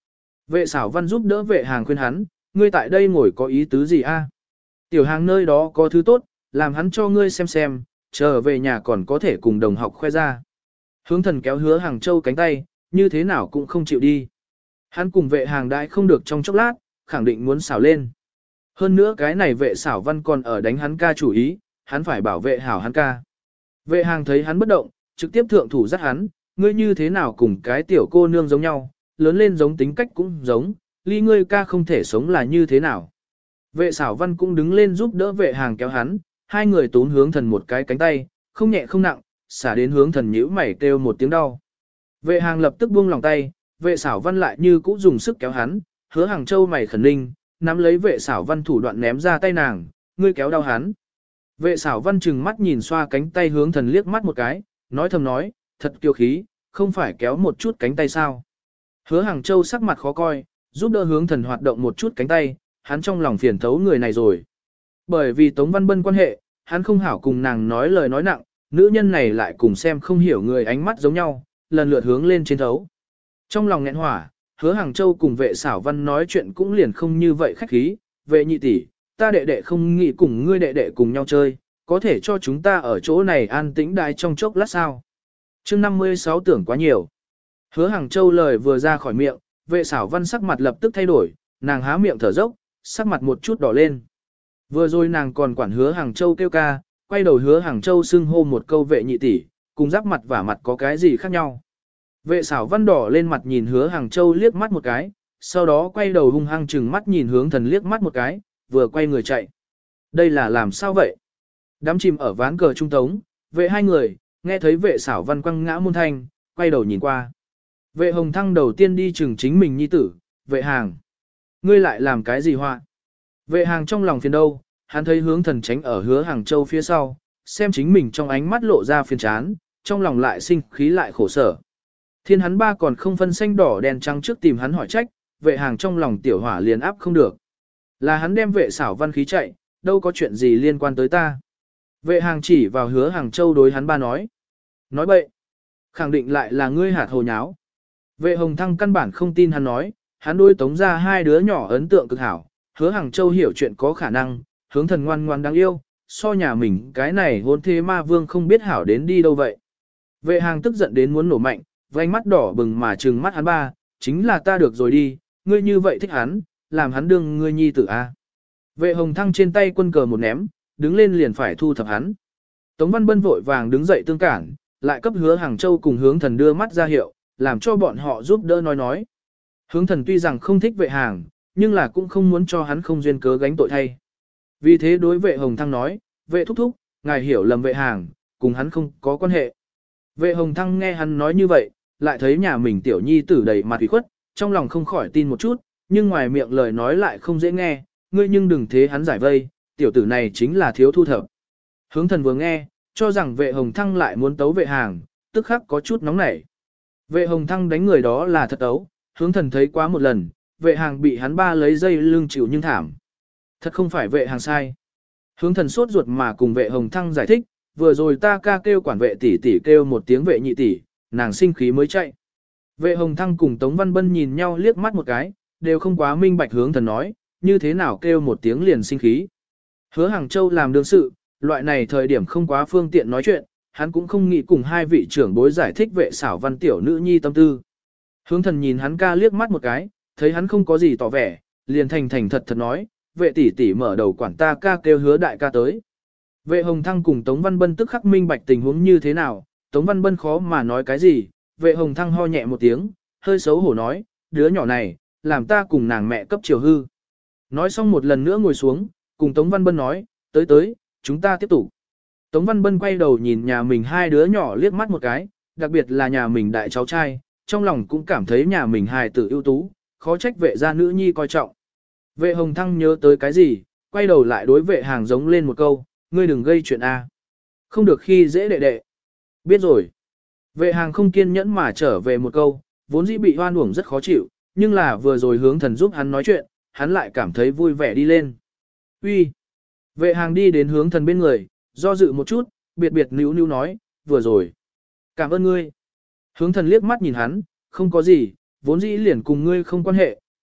Vệ xảo văn giúp đỡ vệ hàng khuyên hắn, ngươi tại đây ngồi có ý tứ gì a? Tiểu hàng nơi đó có thứ tốt, làm hắn cho ngươi xem, trở về nhà còn có thể cùng đồng học khoe ra. Hướng thần kéo hứa hàng châu cánh tay, như thế nào cũng không chịu đi. Hắn cùng vệ hàng đãi không được trong chốc lát, khẳng định muốn xảo lên. Hơn nữa cái này vệ xảo văn còn ở đánh hắn ca chủ ý, hắn phải bảo vệ hảo hắn ca. Vệ hàng thấy hắn bất động, trực tiếp thượng thủ dắt hắn, ngươi như thế nào cùng cái tiểu cô nương giống nhau, lớn lên giống tính cách cũng giống, ly ngươi ca không thể sống là như thế nào. Vệ xảo văn cũng đứng lên giúp đỡ vệ hàng kéo hắn, hai người tún hướng thần một cái cánh tay, không nhẹ không nặng, xả đến hướng thần nhíu mày kêu một tiếng đau. Vệ hàng lập tức buông lòng tay, vệ xảo văn lại như cũ dùng sức kéo hắn, hứa hàng châu mày khẩn ninh, nắm lấy vệ xảo văn thủ đoạn ném ra tay nàng, ngươi kéo đau hắn. Vệ xảo văn chừng mắt nhìn xoa cánh tay hướng thần liếc mắt một cái, nói thầm nói, thật kiêu khí, không phải kéo một chút cánh tay sao. Hứa hàng châu sắc mặt khó coi, giúp đỡ hướng thần hoạt động một chút cánh tay, hắn trong lòng phiền thấu người này rồi. Bởi vì Tống Văn Bân quan hệ, hắn không hảo cùng nàng nói lời nói nặng, nữ nhân này lại cùng xem không hiểu người ánh mắt giống nhau, lần lượt hướng lên trên thấu. Trong lòng nghẹn hỏa, hứa hàng châu cùng vệ xảo văn nói chuyện cũng liền không như vậy khách khí, vệ nhị tỷ, ta đệ đệ không nghĩ cùng ngươi đệ đệ cùng nhau chơi, có thể cho chúng ta ở chỗ này an tĩnh đại trong chốc lát sao. Chương 56 tưởng quá nhiều. Hứa hàng châu lời vừa ra khỏi miệng, vệ xảo văn sắc mặt lập tức thay đổi, nàng há miệng thở dốc, sắc mặt một chút đỏ lên. Vừa rồi nàng còn quản hứa hàng châu kêu ca, quay đầu hứa hàng châu xưng hô một câu vệ nhị tỷ, cùng giáp mặt và mặt có cái gì khác nhau. Vệ xảo văn đỏ lên mặt nhìn hứa hàng châu liếc mắt một cái, sau đó quay đầu hung hăng chừng mắt nhìn hướng thần liếc mắt một cái, vừa quay người chạy. Đây là làm sao vậy? Đám chìm ở ván cờ trung tống, vệ hai người, nghe thấy vệ xảo văn quăng ngã môn thanh, quay đầu nhìn qua. Vệ hồng thăng đầu tiên đi chừng chính mình nhi tử, vệ hàng. Ngươi lại làm cái gì hoa? Vệ hàng trong lòng phiền đâu, hắn thấy hướng thần tránh ở hứa hàng châu phía sau, xem chính mình trong ánh mắt lộ ra phiền chán, trong lòng lại sinh khí lại khổ sở. Thiên hắn ba còn không phân xanh đỏ đen trắng trước tìm hắn hỏi trách, vệ hàng trong lòng tiểu hỏa liền áp không được. Là hắn đem vệ xảo văn khí chạy, đâu có chuyện gì liên quan tới ta. Vệ hàng chỉ vào hứa hàng châu đối hắn ba nói. Nói bậy, khẳng định lại là ngươi hạt hồ nháo. Vệ hồng thăng căn bản không tin hắn nói, hắn đối tống ra hai đứa nhỏ ấn tượng cực hảo, hứa hàng châu hiểu chuyện có khả năng, hướng thần ngoan ngoan đáng yêu, so nhà mình cái này hôn thế ma vương không biết hảo đến đi đâu vậy. Vệ hàng tức giận đến muốn nổ mạnh, vành mắt đỏ bừng mà trừng mắt hắn ba, chính là ta được rồi đi, ngươi như vậy thích hắn, làm hắn đương ngươi nhi tử a. Vệ hồng thăng trên tay quân cờ một ném, đứng lên liền phải thu thập hắn. Tống Văn Bân vội vàng đứng dậy tương cản, lại cấp hứa hàng châu cùng hướng thần đưa mắt ra hiệu, làm cho bọn họ giúp đỡ nói. Hướng thần tuy rằng không thích vệ hàng, nhưng là cũng không muốn cho hắn không duyên cớ gánh tội thay. Vì thế đối vệ hồng thăng nói, vệ thúc thúc, ngài hiểu lầm vệ hàng, cùng hắn không có quan hệ. Vệ hồng thăng nghe hắn nói như vậy, lại thấy nhà mình tiểu nhi tử đầy mặt ủy khuất, trong lòng không khỏi tin một chút, nhưng ngoài miệng lời nói lại không dễ nghe, ngươi nhưng đừng thế hắn giải vây, tiểu tử này chính là thiếu thu thập. Hướng thần vừa nghe, cho rằng vệ hồng thăng lại muốn tấu vệ hàng, tức khắc có chút nóng nảy. Vệ hồng thăng đánh người đó là thật tấu, hướng thần thấy quá một lần, vệ hàng bị hắn ba lấy dây lưng chịu nhưng thảm. Thật không phải vệ hàng sai. Hướng thần sốt ruột mà cùng vệ hồng thăng giải thích, vừa rồi ta ca kêu quản vệ tỷ tỷ kêu một tiếng vệ nhị tỷ, nàng sinh khí mới chạy. Vệ hồng thăng cùng Tống Văn Bân nhìn nhau liếc mắt một cái, đều không quá minh bạch hướng thần nói, như thế nào kêu một tiếng liền sinh khí. Hứa Hàng Châu làm đương sự, loại này thời điểm không quá phương tiện nói chuyện, hắn cũng không nghĩ cùng hai vị trưởng bối giải thích vệ xảo văn tiểu nữ nhi tâm tư. Hướng thần nhìn hắn ca liếc mắt một cái, thấy hắn không có gì tỏ vẻ, liền thành thành thật thật nói, vệ tỷ tỷ mở đầu quản ta ca kêu hứa đại ca tới. Vệ Hồng Thăng cùng Tống Văn Bân tức khắc minh bạch tình huống như thế nào, Tống Văn Bân khó mà nói cái gì, vệ Hồng Thăng ho nhẹ một tiếng, hơi xấu hổ nói, đứa nhỏ này, làm ta cùng nàng mẹ cấp chiều hư. Nói xong một lần nữa ngồi xuống, cùng Tống Văn Bân nói, tới, chúng ta tiếp tục. Tống Văn Bân quay đầu nhìn nhà mình hai đứa nhỏ liếc mắt một cái, đặc biệt là nhà mình đại cháu trai, trong lòng cũng cảm thấy nhà mình hài tử ưu tú, khó trách vệ gia nữ nhi coi trọng. Vệ Hồng Thăng nhớ tới cái gì, quay đầu lại đối vệ Hàng giống lên một câu, ngươi đừng gây chuyện A. Không được khi dễ đệ đệ. Biết rồi. Vệ Hàng không kiên nhẫn mà trở về một câu, vốn dĩ bị hoan uổng rất khó chịu, nhưng là vừa rồi hướng thần giúp hắn nói chuyện, hắn lại cảm thấy vui vẻ đi lên. Uy. Vệ Hàng đi đến hướng thần bên người, do dự một chút, biệt níu nói, vừa rồi. Cảm ơn ngươi. Hướng thần liếc mắt nhìn hắn, không có gì, vốn dĩ liền cùng ngươi không quan hệ,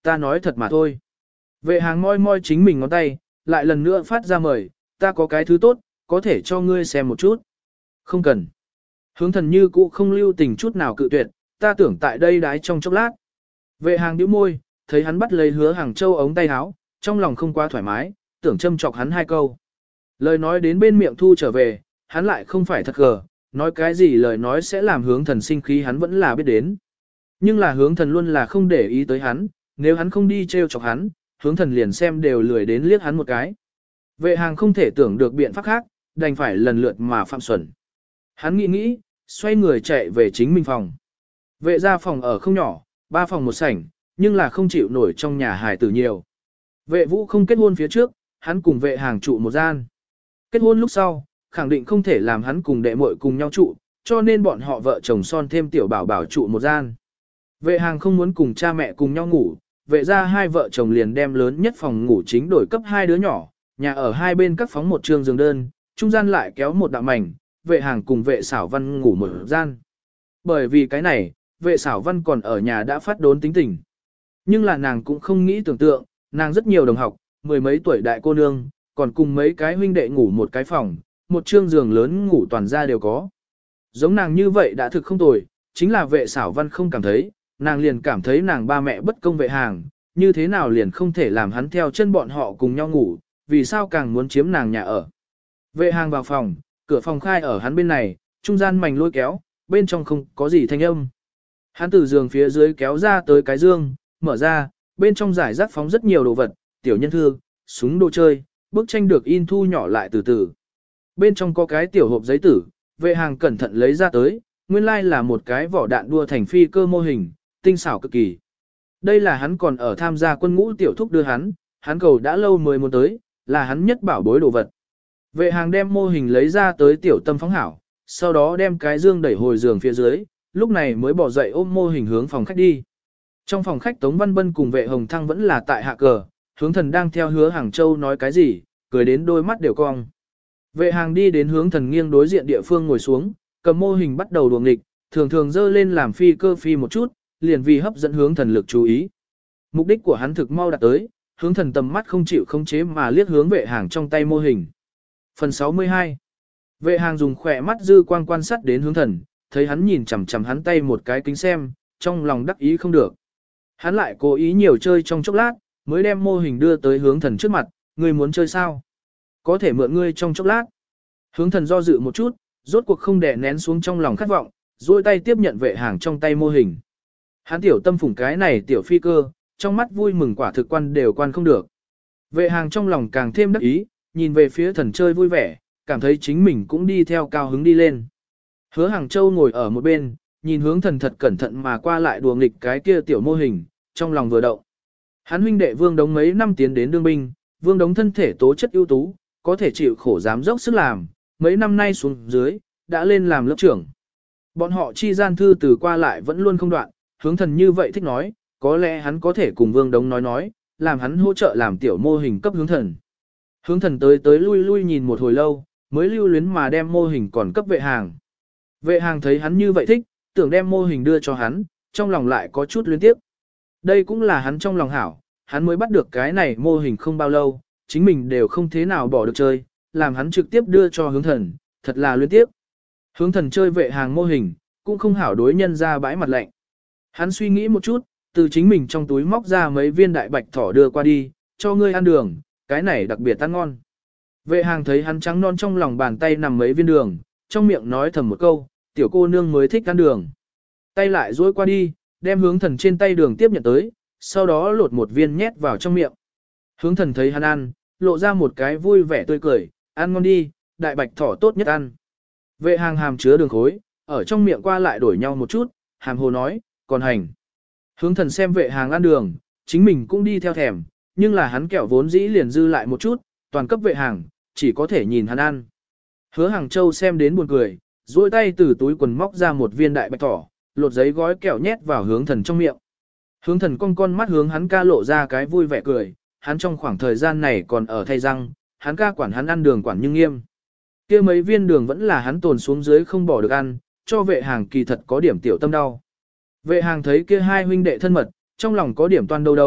ta nói thật mà thôi. Vệ hàng moi moi chính mình ngón tay, lại lần nữa phát ra mời, ta có cái thứ tốt, có thể cho ngươi xem một chút. Không cần. Hướng thần như cũ không lưu tình chút nào cự tuyệt, ta tưởng tại đây đái trong chốc lát. Vệ hàng nhíu môi, thấy hắn bắt lấy Hứa Hàng Châu ống tay áo, trong lòng không quá thoải mái, tưởng châm chọc hắn hai câu. Lời nói đến bên miệng thu trở về, hắn lại không phải thật gờ, nói cái gì lời nói sẽ làm hướng thần sinh khí hắn vẫn là biết đến. Nhưng là hướng thần luôn là không để ý tới hắn, nếu hắn không đi trêu chọc hắn, hướng thần liền xem đều lười đến liếc hắn một cái. Vệ hàng không thể tưởng được biện pháp khác, đành phải lần lượt mà phạm xuẩn. Hắn nghĩ, xoay người chạy về chính mình phòng. Vệ ra phòng ở không nhỏ, 3 phòng một sảnh, nhưng là không chịu nổi trong nhà hài tử nhiều. Vệ vũ không kết hôn phía trước, hắn cùng vệ hàng trụ một gian. Kết hôn lúc sau, khẳng định không thể làm hắn cùng đệ muội cùng nhau trụ, cho nên bọn họ vợ chồng son thêm tiểu bảo bảo trụ một gian. Vệ hàng không muốn cùng cha mẹ cùng nhau ngủ, vệ ra hai vợ chồng liền đem lớn nhất phòng ngủ chính đổi cấp 2 đứa nhỏ, nhà ở hai bên các phóng một trường giường đơn, trung gian lại kéo một đạo mảnh, vệ hàng cùng vệ xảo văn ngủ một gian. Bởi vì cái này, vệ xảo văn còn ở nhà đã phát đốn tính tình. Nhưng là nàng cũng không nghĩ tưởng tượng, nàng rất nhiều đồng học, 10 mấy tuổi đại cô nương, còn cùng mấy cái huynh đệ ngủ một cái phòng, một trương giường lớn ngủ toàn ra đều có. Giống nàng như vậy đã thực không tồi, chính là vệ xảo văn không cảm thấy, nàng liền cảm thấy nàng ba mẹ bất công vệ hàng, như thế nào liền không thể làm hắn theo chân bọn họ cùng nhau ngủ, vì sao càng muốn chiếm nàng nhà ở. Vệ hàng vào phòng, cửa phòng khai ở hắn bên này, trung gian mảnh lôi kéo, bên trong không có gì thanh âm. Hắn từ giường phía dưới kéo ra tới cái dương, mở ra, bên trong giải rác phóng rất nhiều đồ vật, tiểu nhân thư, súng đồ chơi, bức tranh được in thu nhỏ lại từ từ. Bên trong có cái tiểu hộp giấy tử, vệ hàng cẩn thận lấy ra tới, nguyên lai là một cái vỏ đạn đua thành phi cơ mô hình, tinh xảo cực kỳ. Đây là hắn còn ở tham gia quân ngũ tiểu thúc đưa hắn cầu đã lâu mới muốn tới, là hắn nhất bảo bối đồ vật. Vệ hàng đem mô hình lấy ra tới tiểu tâm phóng hảo, sau đó đem cái dương đẩy hồi giường phía dưới, lúc này mới bỏ dậy ôm mô hình hướng phòng khách đi. Trong phòng khách Tống Văn Bân cùng vệ Hồng Thăng vẫn là tại hạ cờ, hướng thần đang theo Hứa Hàng Châu nói cái gì, cười đến đôi mắt đều cong. Vệ hàng đi đến hướng thần nghiêng đối diện địa phương ngồi xuống, cầm mô hình bắt đầu đùa nghịch, thường thường dơ lên làm phi cơ phi một chút, liền vì hấp dẫn hướng thần lực chú ý. Mục đích của hắn thực mau đạt tới, hướng thần tầm mắt không chịu khống chế mà liếc hướng vệ hàng trong tay mô hình. Phần 62. Vệ hàng dùng khỏe mắt dư quang quan sát đến hướng thần, thấy hắn nhìn chằm chằm hắn tay một cái kính xem, trong lòng đắc ý không được. Hắn lại cố ý nhiều chơi trong chốc lát, mới đem mô hình đưa tới hướng thần trước mặt, ngươi muốn chơi sao? Có thể mượn ngươi trong chốc lát. Hướng thần do dự một chút, rốt cuộc không đè nén xuống trong lòng khát vọng, duỗi tay tiếp nhận vệ hàng trong tay mô hình. Hắn tiểu tâm phủng cái này tiểu phi cơ, trong mắt vui mừng quả thực quan đều quan không được. Vệ hàng trong lòng càng thêm đắc ý, nhìn về phía thần chơi vui vẻ, cảm thấy chính mình cũng đi theo cao hứng đi lên. Hứa Hàng Châu ngồi ở một bên, nhìn hướng thần thật cẩn thận mà qua lại đùa nghịch cái kia tiểu mô hình, trong lòng vừa động. Hắn huynh đệ Vương Đống mấy năm tiến đến đương binh, Vương Đống thân thể tố chất ưu tú, có thể chịu khổ dám dốc sức làm, mấy năm nay xuống dưới, đã lên làm lớp trưởng. Bọn họ chi gian thư từ qua lại vẫn luôn không đoạn, hướng thần như vậy thích nói, có lẽ hắn có thể cùng Vương Đống nói, làm hắn hỗ trợ làm tiểu mô hình cấp hướng thần. Hướng thần tới tới lui lui nhìn một hồi lâu, mới lưu luyến mà đem mô hình còn cấp vệ hàng. Vệ hàng thấy hắn như vậy thích, tưởng đem mô hình đưa cho hắn, trong lòng lại có chút luyến tiếc. Đây cũng là hắn trong lòng hảo, hắn mới bắt được cái này mô hình không bao lâu, chính mình đều không thế nào bỏ được chơi, làm hắn trực tiếp đưa cho hướng thần, thật là luyến tiếc. Hướng thần chơi vệ hàng mô hình, cũng không hảo đối nhân ra bãi mặt lạnh. Hắn suy nghĩ một chút, từ chính mình trong túi móc ra mấy viên đại bạch thỏ đưa qua đi, cho ngươi ăn đường, cái này đặc biệt ăn ngon. Vệ hàng thấy hắn trắng non trong lòng bàn tay nằm mấy viên đường, trong miệng nói thầm một câu, tiểu cô nương mới thích ăn đường. Tay lại duỗi qua đi, đem hướng thần trên tay đường tiếp nhận tới, sau đó lột một viên nhét vào trong miệng. Hướng thần thấy hắn ăn, lộ ra một cái vui vẻ tươi cười, ăn ngon đi, đại bạch thỏ tốt nhất ăn. Vệ hàng hàm chứa đường khối, ở trong miệng qua lại đổi nhau một chút, hàm hồ nói, còn hành. Hướng thần xem vệ hàng ăn đường, chính mình cũng đi theo thèm, nhưng là hắn kẹo vốn dĩ liền dư lại một chút, toàn cấp vệ hàng, chỉ có thể nhìn hắn ăn. Hứa Hàng Châu xem đến buồn cười, duỗi tay từ túi quần móc ra một viên đại bạch thỏ, lột giấy gói kẹo nhét vào hướng thần trong miệng. Hướng thần con mắt hướng hắn ca lộ ra cái vui vẻ cười, hắn trong khoảng thời gian này còn ở thay răng, hắn ca quản hắn ăn đường quản nhưng nghiêm. Kia mấy viên đường vẫn là hắn tồn xuống dưới không bỏ được ăn, cho vệ hàng kỳ thật có điểm tiểu tâm đau. Vệ hàng thấy kia hai huynh đệ thân mật, trong lòng có điểm toan đâu đâu,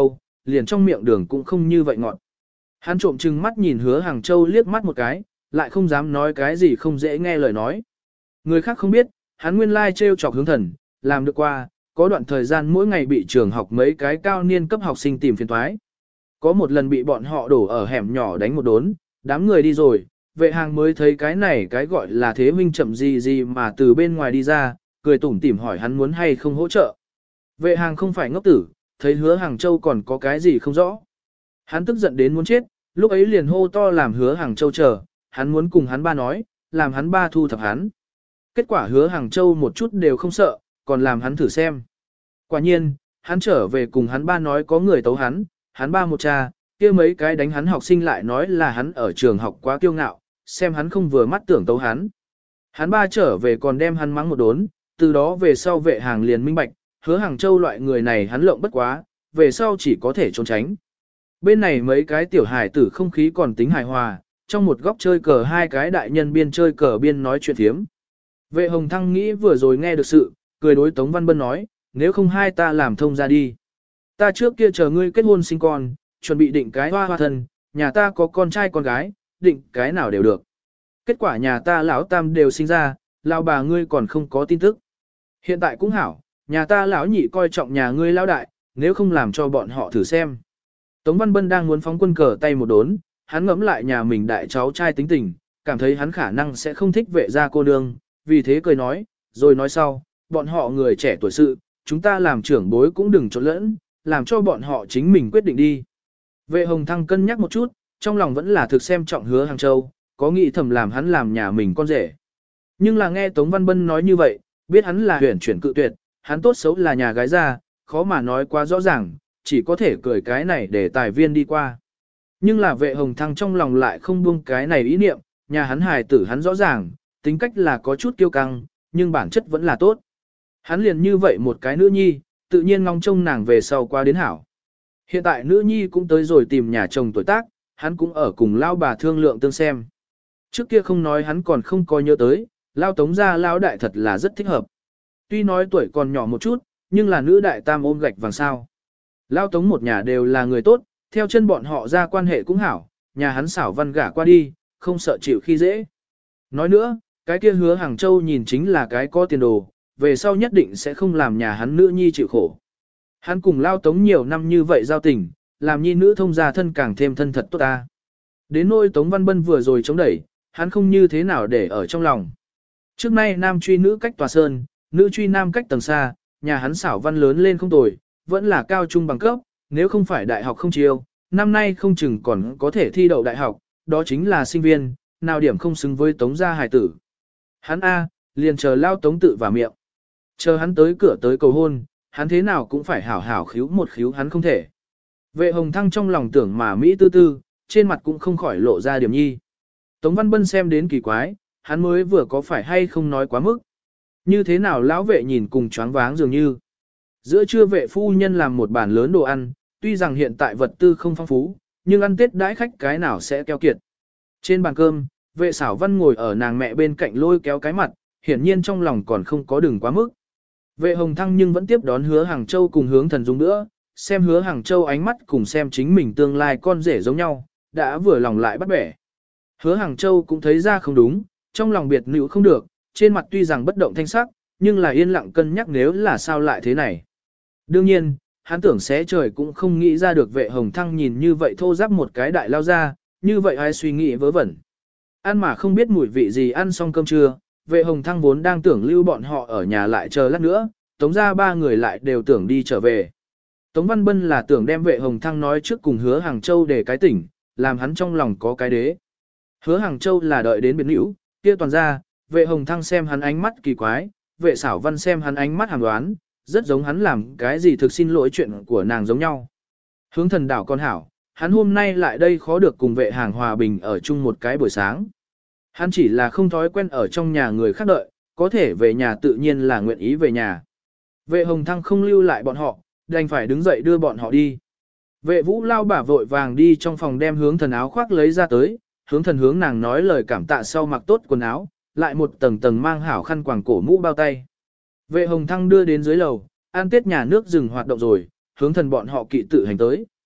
liền trong miệng đường cũng không như vậy ngọt. Hắn trộm chừng mắt nhìn Hứa Hàng Châu liếc mắt một cái, lại không dám nói cái gì không dễ nghe lời nói. Người khác không biết, hắn nguyên lai trêu chọc Hướng Thần, làm được qua, có đoạn thời gian mỗi ngày bị trường học mấy cái cao niên cấp học sinh tìm phiền toái. Có một lần bị bọn họ đổ ở hẻm nhỏ đánh một đốn, đám người đi rồi, vệ hàng mới thấy cái này cái gọi là thế minh chậm gì gì mà từ bên ngoài đi ra, cười tủm tỉm hỏi hắn muốn hay không hỗ trợ. Vệ hàng không phải ngốc tử, thấy Hứa Hàng Châu còn có cái gì không rõ. Hắn tức giận đến muốn chết, lúc ấy liền hô to làm Hứa Hàng Châu chờ, hắn muốn cùng hắn ba nói, làm hắn ba thu thập hắn. Kết quả Hứa Hàng Châu một chút đều không sợ, còn làm hắn thử xem. Quả nhiên, hắn trở về cùng hắn ba nói có người tấu hắn ba một cha, kia mấy cái đánh hắn học sinh lại nói là hắn ở trường học quá kiêu ngạo, xem hắn không vừa mắt tưởng tấu hắn. Hắn ba trở về còn đem hắn mắng một đốn, từ đó về sau vệ hàng liền minh bạch, Hứa Hàng Châu loại người này hắn lộng bất quá, về sau chỉ có thể trốn tránh. Bên này mấy cái tiểu hài tử không khí còn tính hài hòa, trong một góc chơi cờ hai cái đại nhân biên chơi cờ biên nói chuyện thiếm. Vệ Hồng Thăng nghĩ vừa rồi nghe được sự, cười đối Tống Văn Bân nói, nếu không hai ta làm thông ra đi. Ta trước kia chờ ngươi kết hôn sinh con, chuẩn bị định cái hoa hoa thân, nhà ta có con trai con gái, định cái nào đều được. Kết quả nhà ta lão tam đều sinh ra, lão bà ngươi còn không có tin tức. Hiện tại cũng hảo, nhà ta lão nhị coi trọng nhà ngươi lão đại, nếu không làm cho bọn họ thử xem. Tống Văn Bân đang muốn phóng quân cờ tay một đốn, hắn ngẫm lại nhà mình đại cháu trai tính tình, cảm thấy hắn khả năng sẽ không thích vệ gia cô nương, vì thế cười nói, rồi nói sau, bọn họ người trẻ tuổi sự, chúng ta làm trưởng bối cũng đừng trộn lẫn, làm cho bọn họ chính mình quyết định đi. Vệ Hồng Thăng cân nhắc một chút, trong lòng vẫn là thực xem trọng Hứa Hàng Châu, có nghĩ thầm làm hắn làm nhà mình con rể. Nhưng là nghe Tống Văn Bân nói như vậy, biết hắn là huyển chuyển cự tuyệt, hắn tốt xấu là nhà gái ra, khó mà nói quá rõ ràng, chỉ có thể cười cái này để tài viên đi qua. Nhưng là Vệ Hồng Thăng trong lòng lại không buông cái này ý niệm, nhà hắn hài tử hắn rõ ràng, tính cách là có chút kiêu căng, nhưng bản chất vẫn là tốt. Hắn liền như vậy một cái nữ nhi, tự nhiên ngóng trông nàng về sau qua đến hảo. Hiện tại nữ nhi cũng tới rồi tìm nhà chồng tuổi tác, hắn cũng ở cùng lao bà thương lượng tương xem. Trước kia không nói hắn còn không coi nhớ tới, lao tống gia lao đại thật là rất thích hợp. Tuy nói tuổi còn nhỏ một chút, nhưng là nữ đại tam ôm gạch vàng sao. Lao tống một nhà đều là người tốt, theo chân bọn họ ra quan hệ cũng hảo, nhà hắn xảo văn gả qua đi, không sợ chịu khi dễ. Nói nữa, cái kia Hứa Hàng Châu nhìn chính là cái có tiền đồ, về sau nhất định sẽ không làm nhà hắn nữ nhi chịu khổ. Hắn cùng lao tống nhiều năm như vậy giao tình, làm nhi nữ thông gia thân càng thêm thân thật tốt ta. Đến nỗi Tống Văn Bân vừa rồi chống đẩy, hắn không như thế nào để ở trong lòng. Trước nay nam truy nữ cách tòa sơn, nữ truy nam cách tầng xa, nhà hắn xảo văn lớn lên không tồi, vẫn là cao trung bằng cấp, nếu không phải đại học không chiêu, năm nay không chừng còn có thể thi đậu đại học, đó chính là sinh viên, nào điểm không xứng với Tống gia hài tử. Hắn A, liền chờ lao Tống tự vào miệng. Chờ hắn tới cửa tới cầu hôn, hắn thế nào cũng phải hảo hảo khíu một khíu hắn không thể. Vệ Hồng Thăng trong lòng tưởng mà Mỹ tư tư, trên mặt cũng không khỏi lộ ra điểm nhi. Tống Văn Bân xem đến kỳ quái, hắn mới vừa có phải hay không nói quá mức. Như thế nào lão vệ nhìn cùng choáng váng dường như. Giữa trưa vệ phu nhân làm một bàn lớn đồ ăn, tuy rằng hiện tại vật tư không phong phú, nhưng ăn tết đãi khách cái nào sẽ keo kiệt. Trên bàn cơm, vệ xảo văn ngồi ở nàng mẹ bên cạnh lôi kéo cái mặt, hiển nhiên trong lòng còn không có đừng quá mức. Vệ Hồng Thăng nhưng vẫn tiếp đón Hứa Hàng Châu cùng Hướng Thần Dung nữa, xem Hứa Hàng Châu ánh mắt cùng xem chính mình tương lai con rể giống nhau, đã vừa lòng lại bắt bẻ. Hứa Hàng Châu cũng thấy ra không đúng, trong lòng biệt nữ không được, trên mặt tuy rằng bất động thanh sắc, nhưng là yên lặng cân nhắc nếu là sao lại thế này. Đương nhiên, hắn tưởng xé trời cũng không nghĩ ra được Vệ Hồng Thăng nhìn như vậy thô giáp một cái đại lao ra, như vậy ai suy nghĩ vớ vẩn. Ăn mà không biết mùi vị gì ăn xong cơm trưa, Vệ Hồng Thăng vốn đang tưởng lưu bọn họ ở nhà lại chờ lát nữa, Tống ra ba người lại đều tưởng đi trở về. Tống Văn Bân là tưởng đem Vệ Hồng Thăng nói trước cùng Hứa Hàng Châu để cái tỉnh, làm hắn trong lòng có cái đế. Hứa Hàng Châu là đợi đến biệt nữ, kia toàn ra, Vệ Hồng Thăng xem hắn ánh mắt kỳ quái, Vệ Xảo Văn xem hắn ánh mắt hàm đoán, rất giống hắn làm cái gì thực xin lỗi chuyện của nàng giống nhau. Hướng Thần đảo con hảo, hắn hôm nay lại đây khó được cùng Vệ Hàng hòa bình ở chung một cái buổi sáng. Hắn chỉ là không thói quen ở trong nhà người khác đợi, có thể về nhà tự nhiên là nguyện ý về nhà. Vệ Hồng Thăng không lưu lại bọn họ, đành phải đứng dậy đưa bọn họ đi. Vệ Vũ lao bả vội vàng đi trong phòng đem Hướng Thần áo khoác lấy ra tới, Hướng Thần hướng nàng nói lời cảm tạ sau mặc tốt quần áo, lại một tầng tầng mang hảo khăn quàng cổ mũ bao tay. Vệ Hồng Thăng đưa đến dưới lầu, ăn tết nhà nước dừng hoạt động rồi, Hướng Thần bọn họ kỵ tự hành tới.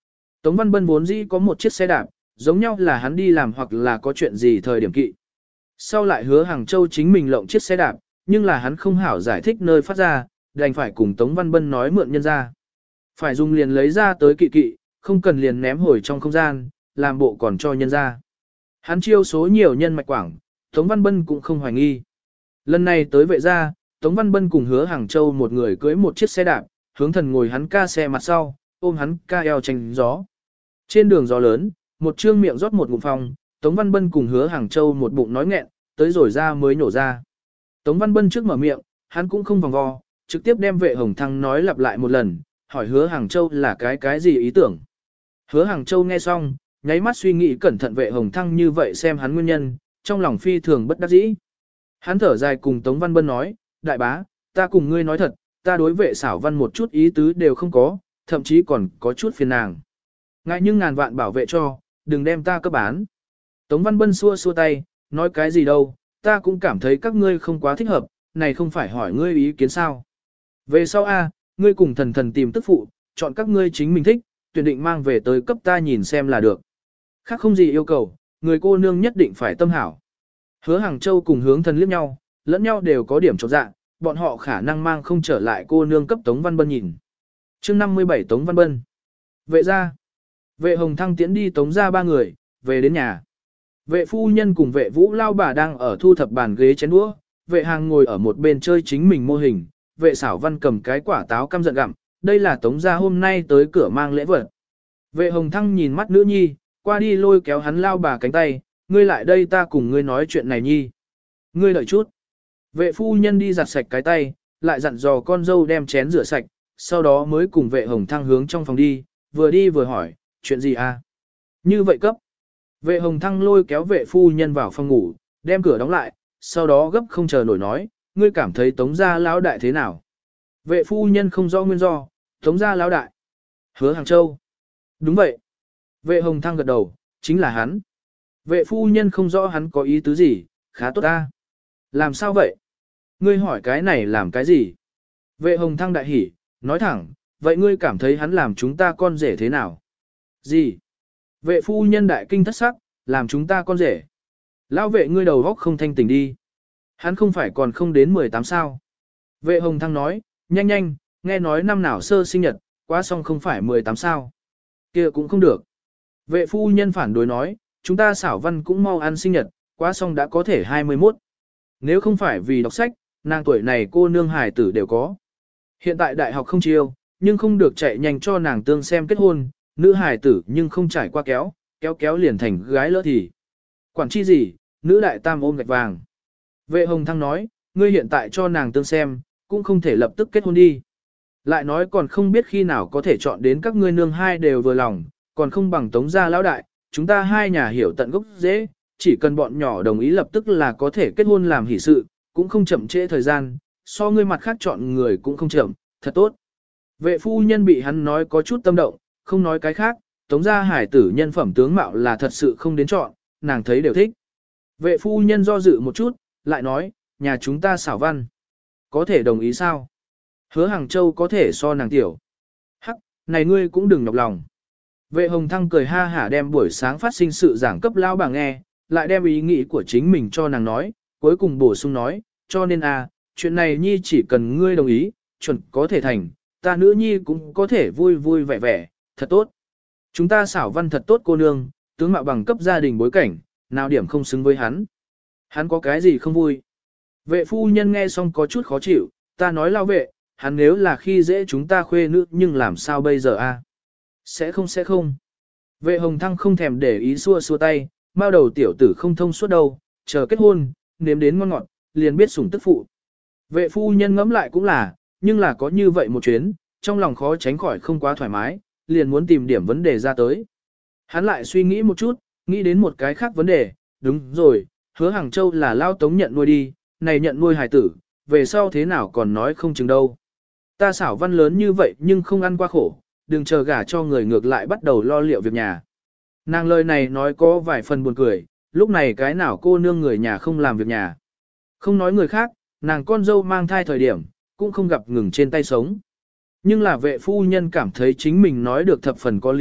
Tống Văn Bân vốn dĩ có một chiếc xe đạp, giống nhau là hắn đi làm hoặc là có chuyện gì thời điểm kỵ. Sau lại hứa Hàng Châu chính mình lộng chiếc xe đạp, nhưng là hắn không hảo giải thích nơi phát ra, đành phải cùng Tống Văn Bân nói mượn nhân ra. Phải dùng liền lấy ra tới kỵ kỵ, không cần liền ném hồi trong không gian, làm bộ còn cho nhân ra. Hắn chiêu số nhiều nhân mạch quảng, Tống Văn Bân cũng không hoài nghi. Lần này tới vệ gia, Tống Văn Bân cùng hứa Hàng Châu một người cưỡi một chiếc xe đạp, hướng thần ngồi hắn ca xe mặt sau, ôm hắn ca eo tranh gió. Trên đường gió lớn, một trương miệng rót một ngụm phòng, Tống Văn Bân cùng hứa Hàng Châu một bụng nói nghẹn, tới rồi ra mới nổ ra. Tống Văn Bân trước mở miệng, hắn cũng không vòng vo, trực tiếp đem vệ hồng thăng nói lặp lại một lần, hỏi hứa Hàng Châu là cái gì ý tưởng. Hứa Hàng Châu nghe xong, nháy mắt suy nghĩ cẩn thận vệ hồng thăng như vậy xem hắn nguyên nhân, trong lòng phi thường bất đắc dĩ. Hắn thở dài cùng Tống Văn Bân nói, đại bá, ta cùng ngươi nói thật, ta đối vệ xảo văn một chút ý tứ đều không có, thậm chí còn có chút phiền nàng. Ngại nhưng ngàn vạn bảo vệ cho, đừng đem ta cấp bán. Tống Văn Bân xua xua tay, nói cái gì đâu, ta cũng cảm thấy các ngươi không quá thích hợp, này không phải hỏi ngươi ý kiến sao. Về sau a, ngươi cùng thần thần tìm tức phụ, chọn các ngươi chính mình thích, tuyển định mang về tới cấp ta nhìn xem là được. Khác không gì yêu cầu, người cô nương nhất định phải tâm hảo. Hứa Hàng Châu cùng hướng thần liếc nhau, lẫn nhau đều có điểm chột dạ, bọn họ khả năng mang không trở lại cô nương cấp Tống Văn Bân nhìn. Chương 57 Tống Văn Bân. Vệ gia. Vệ Hồng Thăng tiễn đi Tống gia ba người, về đến nhà. Vệ phu nhân cùng vệ vũ lao bà đang ở thu thập bàn ghế chén đũa, vệ hàng ngồi ở một bên chơi chính mình mô hình, vệ xảo văn cầm cái quả táo căm giận gặm, đây là Tống gia hôm nay tới cửa mang lễ vật. Vệ Hồng Thăng nhìn mắt nữ nhi, qua đi lôi kéo hắn lao bà cánh tay, ngươi lại đây ta cùng ngươi nói chuyện này nhi. Ngươi đợi chút. Vệ phu nhân đi giặt sạch cái tay, lại dặn dò con dâu đem chén rửa sạch, sau đó mới cùng vệ Hồng Thăng hướng trong phòng đi vừa hỏi, chuyện gì à? Như vậy cấp. Vệ Hồng Thăng lôi kéo vệ phu nhân vào phòng ngủ, đem cửa đóng lại, sau đó gấp không chờ nổi nói, ngươi cảm thấy Tống gia lão đại thế nào? Vệ phu nhân không rõ nguyên do, Tống gia lão đại. Hứa Hàng Châu. Đúng vậy. Vệ Hồng Thăng gật đầu, chính là hắn. Vệ phu nhân không rõ hắn có ý tứ gì, khá tốt ta. Làm sao vậy? Ngươi hỏi cái này làm cái gì? Vệ Hồng Thăng đại hỉ, nói thẳng, vậy ngươi cảm thấy hắn làm chúng ta con rể thế nào? Gì? Vệ phu nhân đại kinh thất sắc, làm chúng ta con rể. Lão vệ ngươi đầu góc không thanh tỉnh đi. Hắn không phải còn không đến 18 sao. Vệ Hồng Thăng nói, nhanh nhanh, nghe nói năm nào sơ sinh nhật, quá xong không phải 18 sao. Kia cũng không được. Vệ phu nhân phản đối nói, chúng ta xảo văn cũng mau ăn sinh nhật, quá xong đã có thể 21. Nếu không phải vì đọc sách, nàng tuổi này cô nương hài tử đều có. Hiện tại đại học không chiêu, nhưng không được chạy nhanh cho nàng tương xem kết hôn, nữ hài tử nhưng không trải qua kéo liền thành gái lỡ thì. Quản chi gì, nữ đại tam ôm gạch vàng. Vệ Hồng Thăng nói, ngươi hiện tại cho nàng tương xem, cũng không thể lập tức kết hôn đi. Lại nói còn không biết khi nào có thể chọn đến các ngươi nương hai đều vừa lòng, còn không bằng Tống gia lão đại, chúng ta hai nhà hiểu tận gốc dễ, chỉ cần bọn nhỏ đồng ý lập tức là có thể kết hôn làm hỷ sự, cũng không chậm trễ thời gian, so ngươi mặt khác chọn người cũng không chậm, thật tốt. Vệ phu nhân bị hắn nói có chút tâm động, không nói cái khác, Tống gia hải tử nhân phẩm tướng mạo là thật sự không đến chọn, nàng thấy đều thích. Vệ phu nhân do dự một chút, lại nói, nhà chúng ta xảo văn. Có thể đồng ý sao? Hứa Hàng Châu có thể so nàng tiểu. Hắc, này ngươi cũng đừng nhọc lòng. Vệ Hồng Thăng cười ha hả đem buổi sáng phát sinh sự giảng cấp lao bà nghe, lại đem ý nghĩ của chính mình cho nàng nói, cuối cùng bổ sung nói, cho nên chuyện này nhi chỉ cần ngươi đồng ý, chuẩn có thể thành, ta nữ nhi cũng có thể vui vui vẻ vẻ, thật tốt. Chúng ta xảo văn thật tốt cô nương, tướng mạo bằng cấp gia đình bối cảnh, nào điểm không xứng với hắn. Hắn có cái gì không vui? Vệ phu nhân nghe xong có chút khó chịu, ta nói lao vệ, hắn nếu là khi dễ chúng ta khuê nữ nhưng làm sao bây giờ Sẽ không. Vệ Hồng Thăng không thèm để ý xua xua tay, bao đầu tiểu tử không thông suốt đâu, chờ kết hôn, nếm đến ngon ngọt, liền biết sủng tức phụ. Vệ phu nhân ngẫm lại cũng là, nhưng là có như vậy một chuyến, trong lòng khó tránh khỏi không quá thoải mái, liền muốn tìm điểm vấn đề ra tới. Hắn lại suy nghĩ một chút, nghĩ đến một cái khác vấn đề, đúng rồi, Hứa Hàng Châu là lao Tống nhận nuôi đi, này nhận nuôi hài tử, về sau thế nào còn nói không chừng đâu. Ta xảo văn lớn như vậy nhưng không ăn qua khổ, đừng chờ gả cho người ngược lại bắt đầu lo liệu việc nhà. Nàng lời này nói có vài phần buồn cười, lúc này cái nào cô nương người nhà không làm việc nhà. Không nói người khác, nàng con dâu mang thai thời điểm, cũng không gặp ngừng trên tay sống. Nhưng là vệ phu nhân cảm thấy chính mình nói được thập phần có lý,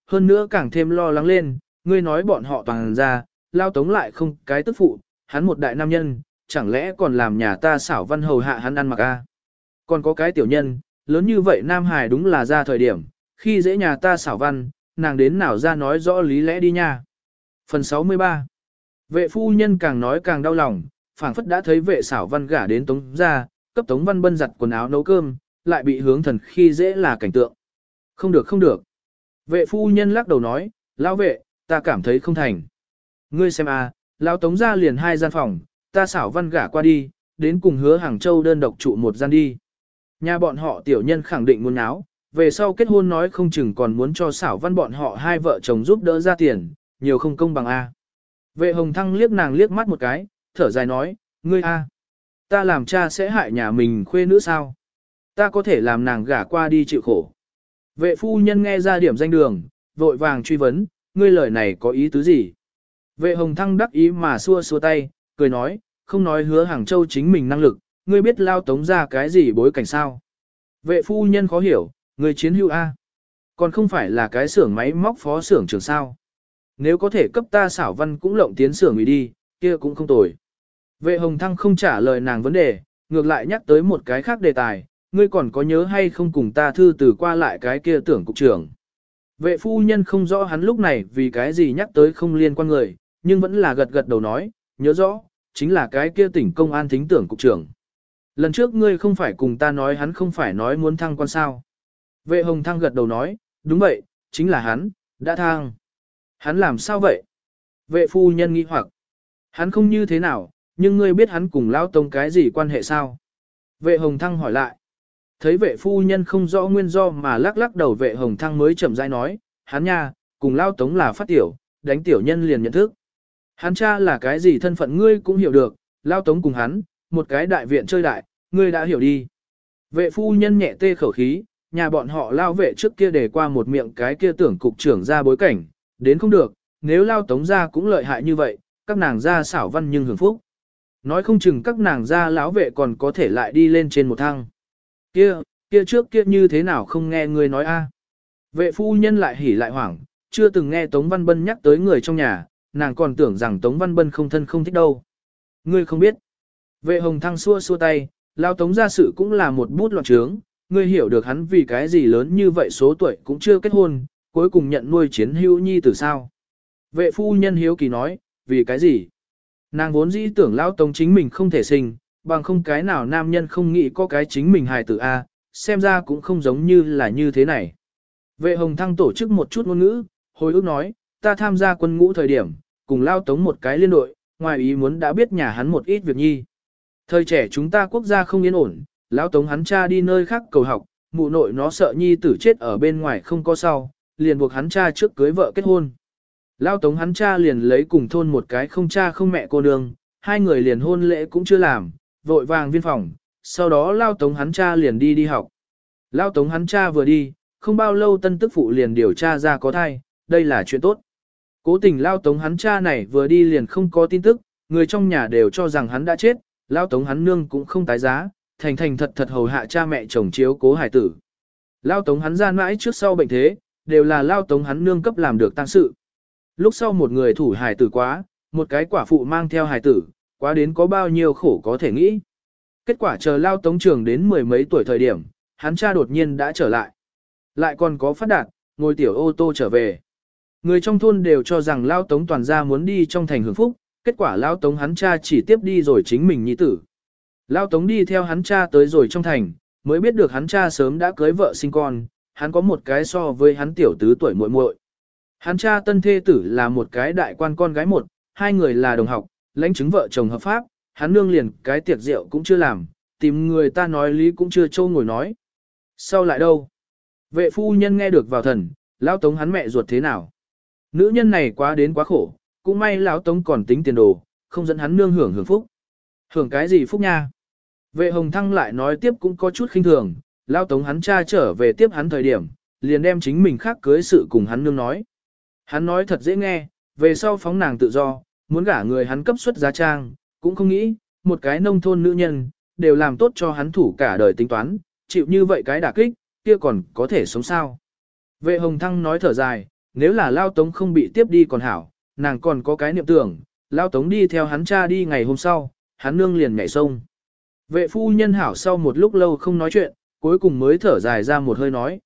hơn nữa càng thêm lo lắng lên, ngươi nói bọn họ toàn ra, lao tống lại không cái tức phụ, hắn một đại nam nhân, chẳng lẽ còn làm nhà ta xảo văn hầu hạ hắn ăn mặc a? Còn có cái tiểu nhân, lớn như vậy Nam Hải đúng là ra thời điểm, khi dễ nhà ta xảo văn, nàng đến nào ra nói rõ lý lẽ đi nha. Phần 63. Vệ phu nhân càng nói càng đau lòng, phảng phất đã thấy vệ xảo văn gả đến Tống ra, cấp Tống Văn Bân giặt quần áo nấu cơm, lại bị hướng thần khi dễ là cảnh tượng. Không được không được. Vệ phu nhân lắc đầu nói, lão vệ, ta cảm thấy không thành. Ngươi xem à, lão Tống ra liền 2 gian phòng, ta xảo văn gả qua đi, đến cùng hứa Hàng Châu đơn độc trụ một gian đi. Nhà bọn họ tiểu nhân khẳng định muốn áo, về sau kết hôn nói không chừng còn muốn cho xảo văn bọn họ 2 vợ chồng giúp đỡ ra tiền, nhiều không công bằng a. Vệ Hồng Thăng liếc nàng liếc mắt một cái, thở dài nói, ngươi a, ta làm cha sẽ hại nhà mình khuê nữ sao? Ta có thể làm nàng gả qua đi chịu khổ. Vệ phu nhân nghe ra điểm danh đường, vội vàng truy vấn, ngươi lời này có ý tứ gì? Vệ Hồng Thăng đắc ý mà xua xua tay, cười nói, không nói hứa Hàng Châu chính mình năng lực, ngươi biết lao Tống ra cái gì bối cảnh sao? Vệ phu nhân khó hiểu, người chiến hữu A. Còn không phải là cái xưởng máy móc phó xưởng trưởng sao? Nếu có thể cấp ta xảo văn cũng lộng tiến xưởng ủy đi, kia cũng không tồi. Vệ Hồng Thăng không trả lời nàng vấn đề, ngược lại nhắc tới một cái khác đề tài, ngươi còn có nhớ hay không cùng ta thư từ qua lại cái kia tưởng cục trưởng. Vệ phu nhân không rõ hắn lúc này vì cái gì nhắc tới không liên quan người, nhưng vẫn là gật gật đầu nói, nhớ rõ, chính là cái kia tỉnh công an thính tưởng cục trưởng. Lần trước ngươi không phải cùng ta nói hắn không phải nói muốn thăng quan sao. Vệ Hồng Thăng gật đầu nói, đúng vậy, chính là hắn, đã thăng. Hắn làm sao vậy? Vệ phu nhân nghi hoặc. Hắn không như thế nào, nhưng ngươi biết hắn cùng Lao Tống cái gì quan hệ sao? Vệ Hồng Thăng hỏi lại. Thấy vệ phu nhân không rõ nguyên do mà lắc lắc đầu, vệ Hồng Thăng mới chậm rãi nói, hắn nha, cùng Lao Tống là phát tiểu, đánh tiểu nhân liền nhận thức. Hắn cha là cái gì thân phận ngươi cũng hiểu được, Lao Tống cùng hắn, một cái đại viện chơi đại, ngươi đã hiểu đi. Vệ phu nhân nhẹ tê khẩu khí, nhà bọn họ Lao vệ trước kia để qua một miệng cái kia tưởng cục trưởng ra bối cảnh, đến không được, nếu Lao Tống ra cũng lợi hại như vậy, các nàng ra xảo văn nhưng hưởng phúc. Nói không chừng các nàng ra lão vệ còn có thể lại đi lên trên một thang. Kia trước kia như thế nào không nghe ngươi nói a? Vệ phu nhân lại hỉ lại hoảng, chưa từng nghe Tống Văn Bân nhắc tới người trong nhà, nàng còn tưởng rằng Tống Văn Bân không thân không thích đâu. Ngươi không biết. Vệ Hồng Thăng xua xua tay, Lao Tống gia sự cũng là một bút loạn trướng, ngươi hiểu được hắn vì cái gì lớn như vậy số tuổi cũng chưa kết hôn, cuối cùng nhận nuôi chiến hữu nhi từ sao. Vệ phu nhân hiếu kỳ nói, vì cái gì? Nàng vốn dĩ tưởng Lao Tống chính mình không thể sinh, bằng không cái nào nam nhân không nghĩ có cái chính mình hài tử A, xem ra cũng không giống như là như thế này. Vệ Hồng Thăng tổ chức một chút ngôn ngữ, hồi ức nói, ta tham gia quân ngũ thời điểm, cùng Lao Tống một cái liên đội, ngoài ý muốn đã biết nhà hắn một ít việc nhi. Thời trẻ chúng ta quốc gia không yên ổn, Lão Tống hắn cha đi nơi khác cầu học, mụ nội nó sợ nhi tử chết ở bên ngoài không có sau, liền buộc hắn cha trước cưới vợ kết hôn. Lão Tống hắn cha liền lấy cùng thôn một cái không cha không mẹ cô nương, 2 người liền hôn lễ cũng chưa làm, vội vàng viên phòng, sau đó Lão Tống hắn cha liền đi học. Lão Tống hắn cha vừa đi, không bao lâu tân tức phụ liền điều tra ra có thai, đây là chuyện tốt. Cố tình Lão Tống hắn cha này vừa đi liền không có tin tức, người trong nhà đều cho rằng hắn đã chết, Lão Tống hắn nương cũng không tái giá, thành thành thật thật hầu hạ cha mẹ chồng chiếu cố hải tử. Lão Tống hắn ra mãi trước sau bệnh thế, đều là Lão Tống hắn nương cấp làm được tang sự. Lúc sau một người thủ hải tử quá, một cái quả phụ mang theo hải tử, quá đến có bao nhiêu khổ có thể nghĩ. Kết quả chờ Lão Tống trưởng đến 10 mấy tuổi thời điểm, hắn cha đột nhiên đã trở lại. Lại còn có phát đạt, ngồi tiểu ô tô trở về. Người trong thôn đều cho rằng Lão Tống toàn gia muốn đi trong thành hưởng phúc, kết quả Lão Tống hắn cha chỉ tiếp đi rồi chính mình nhi tử. Lão Tống đi theo hắn cha tới rồi trong thành, mới biết được hắn cha sớm đã cưới vợ sinh con, hắn có một cái so với hắn tiểu tứ tuổi muội muội. Hắn cha tân thê tử là một cái đại quan con gái một, 2 người là đồng học, lãnh chứng vợ chồng hợp pháp, hắn nương liền cái tiệc rượu cũng chưa làm, tìm người ta nói lý cũng chưa trâu ngồi nói. Sau lại đâu? Vệ phu nhân nghe được vào thần, Lão Tống hắn mẹ ruột thế nào? Nữ nhân này quá đến quá khổ, cũng may Lão Tống còn tính tiền đồ, không dẫn hắn nương hưởng phúc. Hưởng cái gì phúc nha? Vệ Hồng Thăng lại nói tiếp cũng có chút khinh thường, Lão Tống hắn cha trở về tiếp hắn thời điểm, liền đem chính mình khác cưới sự cùng hắn nương nói. Hắn nói thật dễ nghe, về sau phóng nàng tự do, muốn gả người hắn cấp xuất giá trang, cũng không nghĩ, một cái nông thôn nữ nhân, đều làm tốt cho hắn thủ cả đời tính toán, chịu như vậy cái đả kích, kia còn có thể sống sao. Vệ Hồng Thăng nói thở dài, nếu là Lao Tống không bị tiếp đi còn hảo, nàng còn có cái niệm tưởng, Lao Tống đi theo hắn cha đi ngày hôm sau, hắn nương liền nhảy sông. Vệ phu nhân hảo sau một lúc lâu không nói chuyện, cuối cùng mới thở dài ra một hơi nói,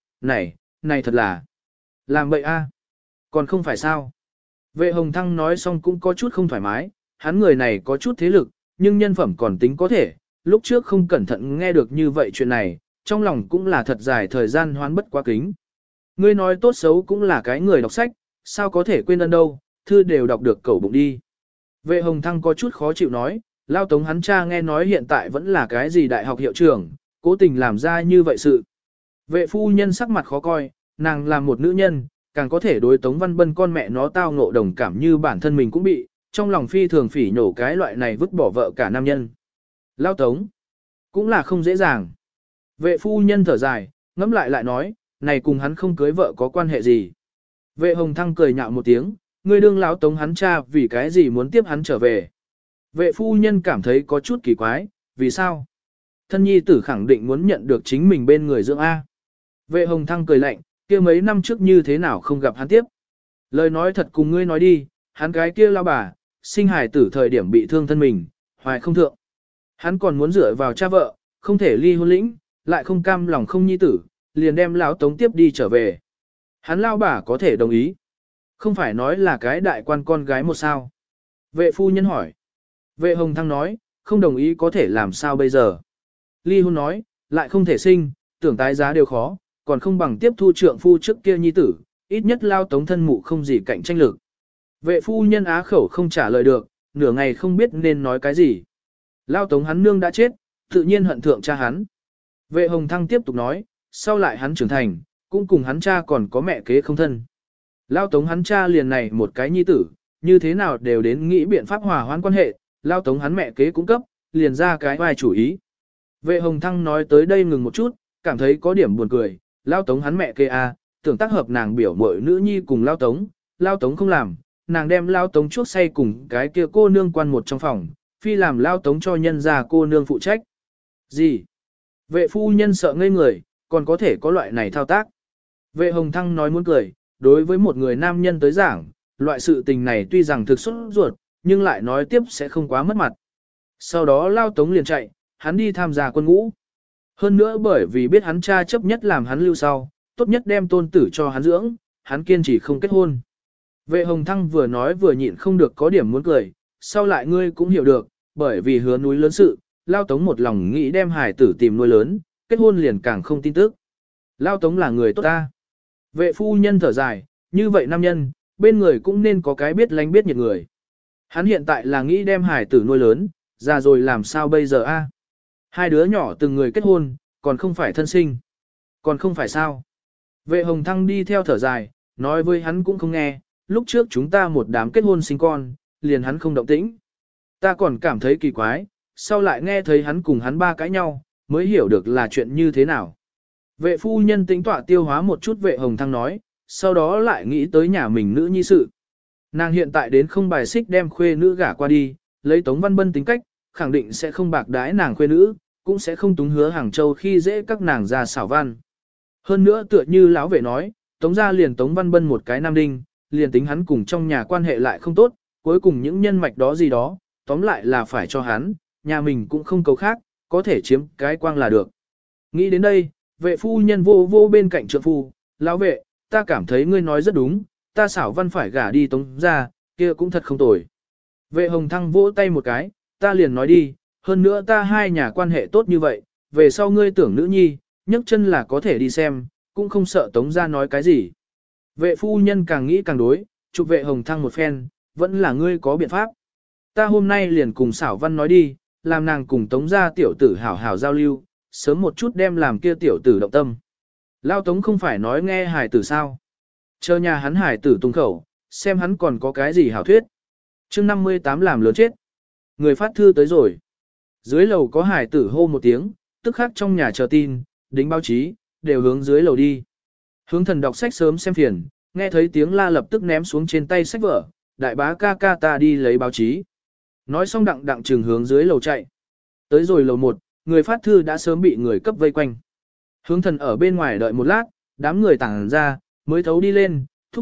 này thật là, làm bậy a, còn không phải sao. Vệ Hồng Thăng nói xong cũng có chút không thoải mái, hắn người này có chút thế lực, nhưng nhân phẩm còn tính có thể, lúc trước không cẩn thận nghe được như vậy chuyện này, trong lòng cũng là thật dài thời gian hoán bất quá kính. Ngươi nói tốt xấu cũng là cái người đọc sách, sao có thể quên ân đâu, thư đều đọc được cẩu bụng đi. Vệ Hồng Thăng có chút khó chịu nói, Lao Tống hắn cha nghe nói hiện tại vẫn là cái gì đại học hiệu trưởng, cố tình làm ra như vậy sự. Vệ phu nhân sắc mặt khó coi, nàng là một nữ nhân, càng có thể đối Tống Văn Bân con mẹ nó tao ngộ đồng cảm như bản thân mình cũng bị, trong lòng phi thường phỉ nhổ cái loại này vứt bỏ vợ cả nam nhân. Lao Tống, cũng là không dễ dàng. Vệ phu nhân thở dài, ngẫm lại nói, này cùng hắn không cưới vợ có quan hệ gì. Vệ Hồng Thăng cười nhạo một tiếng, ngươi đương Lão Tống hắn cha vì cái gì muốn tiếp hắn trở về. Vệ phu nhân cảm thấy có chút kỳ quái, vì sao? Thân nhi tử khẳng định muốn nhận được chính mình bên người dưỡng A. Vệ Hồng Thăng cười lạnh, kia mấy năm trước như thế nào không gặp hắn tiếp. Lời nói thật cùng ngươi nói đi, hắn cái kia lao bà, sinh hài tử thời điểm bị thương thân mình, hoài không thượng. Hắn còn muốn dựa vào cha vợ, không thể ly hôn lĩnh, lại không cam lòng không nhi tử, liền đem Lão Tống tiếp đi trở về. Hắn lao bà có thể đồng ý. Không phải nói là cái đại quan con gái một sao. Vệ phu nhân hỏi. Vệ Hồng Thăng nói, không đồng ý có thể làm sao bây giờ. Ly hôn nói, lại không thể sinh, tưởng tái giá đều khó, còn không bằng tiếp thu trượng phu trước kia nhi tử, ít nhất Lao Tống thân mụ không gì cạnh tranh lực. Vệ phu nhân á khẩu không trả lời được, nửa ngày không biết nên nói cái gì. Lao Tống hắn nương đã chết, tự nhiên hận thượng cha hắn. Vệ Hồng Thăng tiếp tục nói, sau lại hắn trưởng thành, cũng cùng hắn cha còn có mẹ kế không thân. Lao Tống hắn cha liền này một cái nhi tử, như thế nào đều đến nghĩ biện pháp hòa hoãn quan hệ, Lao Tống hắn mẹ kế cũng cấp, liền ra cái vai chủ ý. Vệ Hồng Thăng nói tới đây ngừng một chút, cảm thấy có điểm buồn cười, Lao Tống hắn mẹ kế tưởng tác hợp nàng biểu muội nữ nhi cùng Lao Tống không làm, nàng đem Lao Tống chuốc say cùng cái kia cô nương quan một trong phòng, phi làm Lao Tống cho nhân ra cô nương phụ trách. Gì? Vệ phu nhân sợ ngây người, còn có thể có loại này thao tác. Vệ Hồng Thăng nói muốn cười, đối với một người nam nhân tới giảng, loại sự tình này tuy rằng thực xuất ruột, nhưng lại nói tiếp sẽ không quá mất mặt. Sau đó Lao Tống liền chạy, hắn đi tham gia quân ngũ. Hơn nữa bởi vì biết hắn cha chấp nhất làm hắn lưu sau, tốt nhất đem tôn tử cho hắn dưỡng, hắn kiên trì không kết hôn. Vệ Hồng Thăng vừa nói vừa nhịn không được có điểm muốn cười, sau lại ngươi cũng hiểu được, bởi vì hứa núi lớn sự, Lao Tống một lòng nghĩ đem hài tử tìm nuôi lớn, kết hôn liền càng không tin tức. Lao Tống là người tốt ta. Vệ phu nhân thở dài, như vậy nam nhân, bên người cũng nên có cái biết lánh biết nhiệt người. Hắn hiện tại là nghĩ đem hài tử nuôi lớn, già rồi làm sao bây giờ a? Hai đứa nhỏ từng người kết hôn, còn không phải thân sinh. Còn không phải sao? Vệ Hồng Thăng đi theo thở dài, nói với hắn cũng không nghe, lúc trước chúng ta một đám kết hôn sinh con, liền hắn không động tĩnh. Ta còn cảm thấy kỳ quái, sau lại nghe thấy hắn cùng hắn ba cãi nhau, mới hiểu được là chuyện như thế nào. Vệ phu nhân tính tọa tiêu hóa một chút Vệ Hồng Thăng nói, sau đó lại nghĩ tới nhà mình nữ nhi sự. Nàng hiện tại đến không bài xích đem khuê nữ gả qua đi, lấy Tống Văn Bân tính cách, khẳng định sẽ không bạc đái nàng khuê nữ, cũng sẽ không túng hứa Hàng Châu khi dễ các nàng ra xảo văn. Hơn nữa tựa như lão vệ nói, Tống gia liền Tống Văn Bân một cái nam đinh, liền tính hắn cùng trong nhà quan hệ lại không tốt, cuối cùng những nhân mạch đó gì đó, tóm lại là phải cho hắn, nhà mình cũng không cầu khác, có thể chiếm cái quang là được. Nghĩ đến đây, vệ phu nhân vô vô bên cạnh trượng phu, lão vệ, ta cảm thấy ngươi nói rất đúng, ta xảo văn phải gả đi Tống gia, kia cũng thật không tồi. Vệ Hồng Thăng vỗ tay một cái, ta liền nói đi, hơn nữa ta hai nhà quan hệ tốt như vậy, về sau ngươi tưởng nữ nhi, nhấc chân là có thể đi xem, cũng không sợ Tống gia nói cái gì. Vệ phu nhân càng nghĩ càng đối, chụp Vệ Hồng Thăng một phen, vẫn là ngươi có biện pháp. Ta hôm nay liền cùng xảo văn nói đi, làm nàng cùng Tống gia tiểu tử hảo hảo giao lưu, sớm một chút đem làm kia tiểu tử động tâm. Lao Tống không phải nói nghe hài tử sao. Chờ nhà hắn hài tử tung khẩu, xem hắn còn có cái gì hảo thuyết. Chương 58 làm lớn chết. Người phát thư tới rồi. Dưới lầu có hài tử hô một tiếng, tức khắc trong nhà chờ tin, đính báo chí, đều hướng dưới lầu đi. Hướng thần đọc sách sớm xem phiền, nghe thấy tiếng la lập tức ném xuống trên tay sách vở, đại bá ca ca ta đi lấy báo chí. Nói xong đặng đặng trừng hướng dưới lầu chạy. Tới rồi lầu 1, người phát thư đã sớm bị người cấp vây quanh. Hướng thần ở bên ngoài đợi một lát, đám người tản ra, mới thấu đi lên, thúc thúc,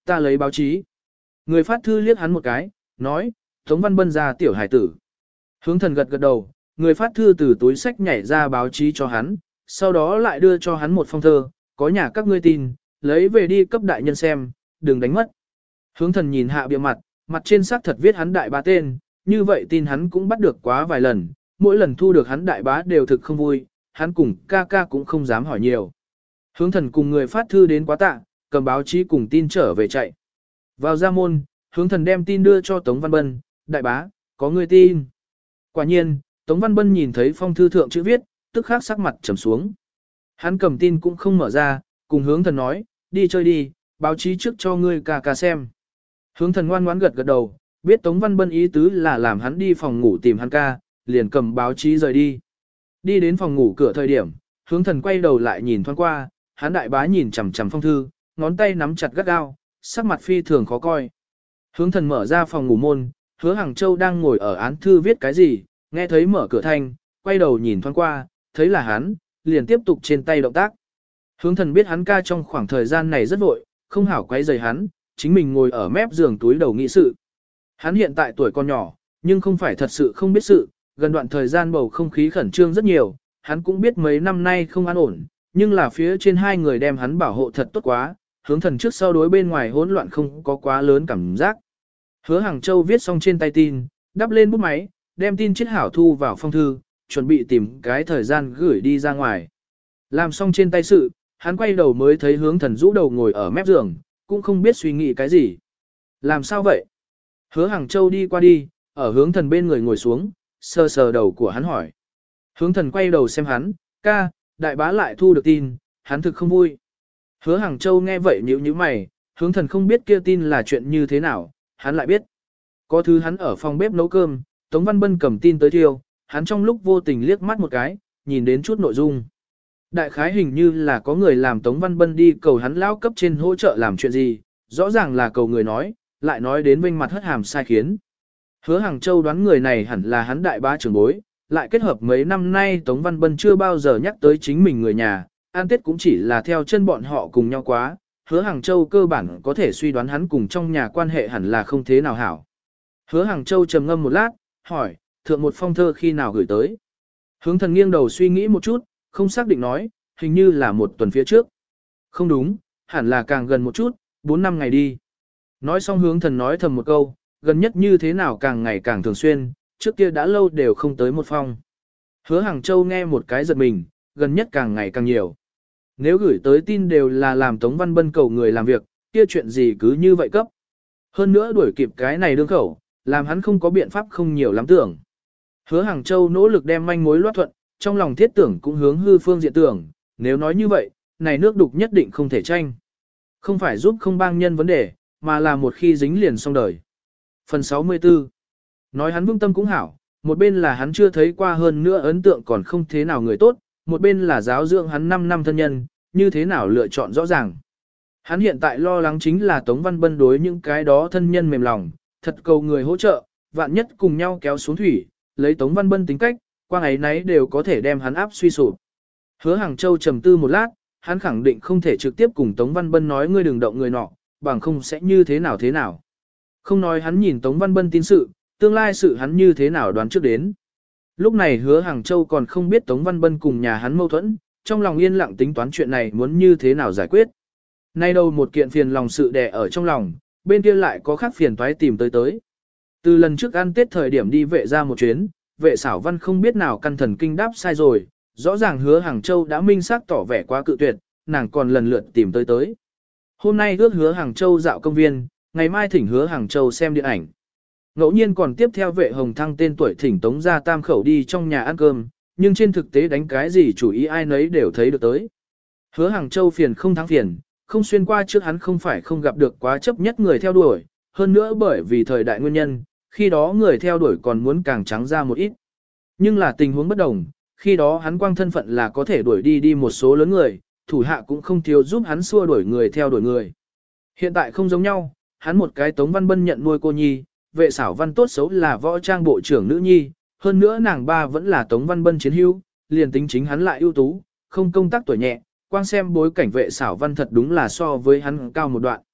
ta lấy báo chí. Người phát thư liếc hắn một cái, nói, Tống Văn Bân ra tiểu hải tử. Hướng thần gật gật đầu, người phát thư từ túi sách nhảy ra báo chí cho hắn, sau đó lại đưa cho hắn một phong thơ, có nhà các ngươi tin, lấy về đi cấp đại nhân xem, đừng đánh mất. Hướng thần nhìn hạ bìa mặt, mặt trên xác thật viết hắn đại bá tên, như vậy tin hắn cũng bắt được quá vài lần, mỗi lần thu được hắn đại bá đều thực không vui, hắn cùng ca ca cũng không dám hỏi nhiều. Hướng thần cùng người phát thư đến quá tạ, cầm báo chí cùng tin trở về chạy. Vào ra môn, hướng thần đem tin đưa cho Tống Văn Bân, đại bá, có người tin. Quả nhiên, Tống Văn Bân nhìn thấy phong thư thượng chữ viết, tức khắc sắc mặt trầm xuống. Hắn cầm tin cũng không mở ra, cùng hướng thần nói, đi chơi đi, báo chí trước cho ngươi ca ca xem. Hướng thần ngoan ngoãn gật gật đầu, biết Tống Văn Bân ý tứ là làm hắn đi phòng ngủ tìm hắn ca, liền cầm báo chí rời đi. Đi đến phòng ngủ cửa thời điểm, hướng thần quay đầu lại nhìn thoáng qua, hắn đại bá nhìn chằm chằm phong thư, ngón tay nắm chặt gắt gao, sắc mặt phi thường khó coi. Hướng thần mở ra phòng ngủ môn, Hứa Hằng Châu đang ngồi ở án thư viết cái gì, nghe thấy mở cửa thanh, quay đầu nhìn thoáng qua, thấy là hắn, liền tiếp tục trên tay động tác. Hướng thần biết hắn ca trong khoảng thời gian này rất vội, không hảo quấy rầy hắn, chính mình ngồi ở mép giường túi đầu nghĩ sự. Hắn hiện tại tuổi còn nhỏ, nhưng không phải thật sự không biết sự, gần đoạn thời gian bầu không khí khẩn trương rất nhiều, hắn cũng biết mấy năm nay không an ổn, nhưng là phía trên hai người đem hắn bảo hộ thật tốt quá, hướng thần trước sau đối bên ngoài hỗn loạn không có quá lớn cảm giác. Hứa Hằng Châu viết xong trên tay tin, đắp lên bút máy, đem tin chiết hảo thu vào phong thư, chuẩn bị tìm cái thời gian gửi đi ra ngoài. Làm xong trên tay sự, hắn quay đầu mới thấy hướng thần rũ đầu ngồi ở mép giường, cũng không biết suy nghĩ cái gì. Làm sao vậy? Hứa Hằng Châu đi qua đi, ở hướng thần bên người ngồi xuống, sờ sờ đầu của hắn hỏi. Hướng thần quay đầu xem hắn, ca, đại bá lại thu được tin, hắn thực không vui. Hứa Hằng Châu nghe vậy nhíu nhíu mày, hướng thần không biết kia tin là chuyện như thế nào, hắn lại biết. Có thứ hắn ở phòng bếp nấu cơm, Tống Văn Bân cầm tin tới thiêu, hắn trong lúc vô tình liếc mắt một cái, nhìn đến chút nội dung. Đại khái hình như là có người làm Tống Văn Bân đi cầu hắn lao cấp trên hỗ trợ làm chuyện gì, rõ ràng là cầu người nói, lại nói đến vênh mặt hất hàm sai khiến. Hứa Hằng Châu đoán người này hẳn là hắn đại bá trưởng bối, lại kết hợp mấy năm nay Tống Văn Bân chưa bao giờ nhắc tới chính mình người nhà, an tết cũng chỉ là theo chân bọn họ cùng nhau quá, Hứa Hằng Châu cơ bản có thể suy đoán hắn cùng trong nhà quan hệ hẳn là không thế nào hảo. Hứa Hằng Châu trầm ngâm một lát, hỏi, thượng một phong thơ khi nào gửi tới? Hướng thần nghiêng đầu suy nghĩ một chút, không xác định nói, hình như là một tuần phía trước. Không đúng, hẳn là càng gần một chút, 4 năm ngày đi. Nói xong hướng thần nói thầm một câu, gần nhất như thế nào càng ngày càng thường xuyên, trước kia đã lâu đều không tới một phong. Hứa Hằng Châu nghe một cái giật mình, gần nhất càng ngày càng nhiều. Nếu gửi tới tin đều là làm Tống Văn Bân cầu người làm việc, kia chuyện gì cứ như vậy cấp. Hơn nữa đuổi kịp cái này đương khẩu, làm hắn không có biện pháp không nhiều lắm tưởng. Hứa Hằng Châu nỗ lực đem manh mối loát thuận, trong lòng thiết tưởng cũng hướng hư phương diện tưởng, nếu nói như vậy, này nước đục nhất định không thể tranh. Không phải giúp không bang nhân vấn đề, mà là một khi dính liền xong đời. Phần 64. Nói hắn vững tâm cũng hảo, một bên là hắn chưa thấy qua hơn nữa ấn tượng còn không thế nào người tốt, một bên là giáo dưỡng hắn 5 năm thân nhân, như thế nào lựa chọn rõ ràng. Hắn hiện tại lo lắng chính là Tống Văn Bân đối những cái đó thân nhân mềm lòng, thật cầu người hỗ trợ, vạn nhất cùng nhau kéo xuống thủy, lấy Tống Văn Bân tính cách, qua ngày nấy đều có thể đem hắn áp suy sụp. Hứa Hằng Châu trầm tư một lát, hắn khẳng định không thể trực tiếp cùng Tống Văn Bân nói ngươi đừng động người nọ, bằng không sẽ như thế nào thế nào. Không nói hắn nhìn Tống Văn Bân tin sự, tương lai sự hắn như thế nào đoán trước đến. Lúc này Hứa Hằng Châu còn không biết Tống Văn Bân cùng nhà hắn mâu thuẫn, trong lòng yên lặng tính toán chuyện này muốn như thế nào giải quyết. Nay đâu một kiện phiền lòng sự đè ở trong lòng, bên kia lại có khác phiền toái tìm tới. Từ lần trước ăn Tết thời điểm đi vệ ra một chuyến, vệ xảo văn không biết nào căn thần kinh đáp sai rồi, rõ ràng Hứa Hằng Châu đã minh xác tỏ vẻ quá cự tuyệt, nàng còn lần lượt tìm tới. Hôm nay ước Hứa Hằng Châu dạo công viên, ngày mai thỉnh Hứa Hằng Châu xem điện ảnh. Ngẫu nhiên còn tiếp theo vệ hồng thăng tên tuổi thỉnh Tống gia tam khẩu đi trong nhà ăn cơm, nhưng trên thực tế đánh cái gì chủ ý ai nấy đều thấy được tới. Hứa Hằng Châu phiền không thắng phiền, không xuyên qua trước hắn không phải không gặp được quá chấp nhất người theo đuổi, hơn nữa bởi vì thời đại nguyên nhân, khi đó người theo đuổi còn muốn càng trắng ra một ít. Nhưng là tình huống bất đồng, khi đó hắn quang thân phận là có thể đuổi đi một số lớn người, thủ hạ cũng không thiếu giúp hắn xua đuổi người theo đuổi người. Hiện tại không giống nhau, hắn một cái Tống Văn Bân nhận nuôi cô nhi, vệ xảo văn tốt xấu là võ trang bộ trưởng nữ nhi, hơn nữa nàng ba vẫn là Tống Văn Bân chiến hữu, liền tính chính hắn lại ưu tú, không công tác tuổi nhẹ, quang xem bối cảnh vệ xảo văn thật đúng là so với hắn cao một đoạn.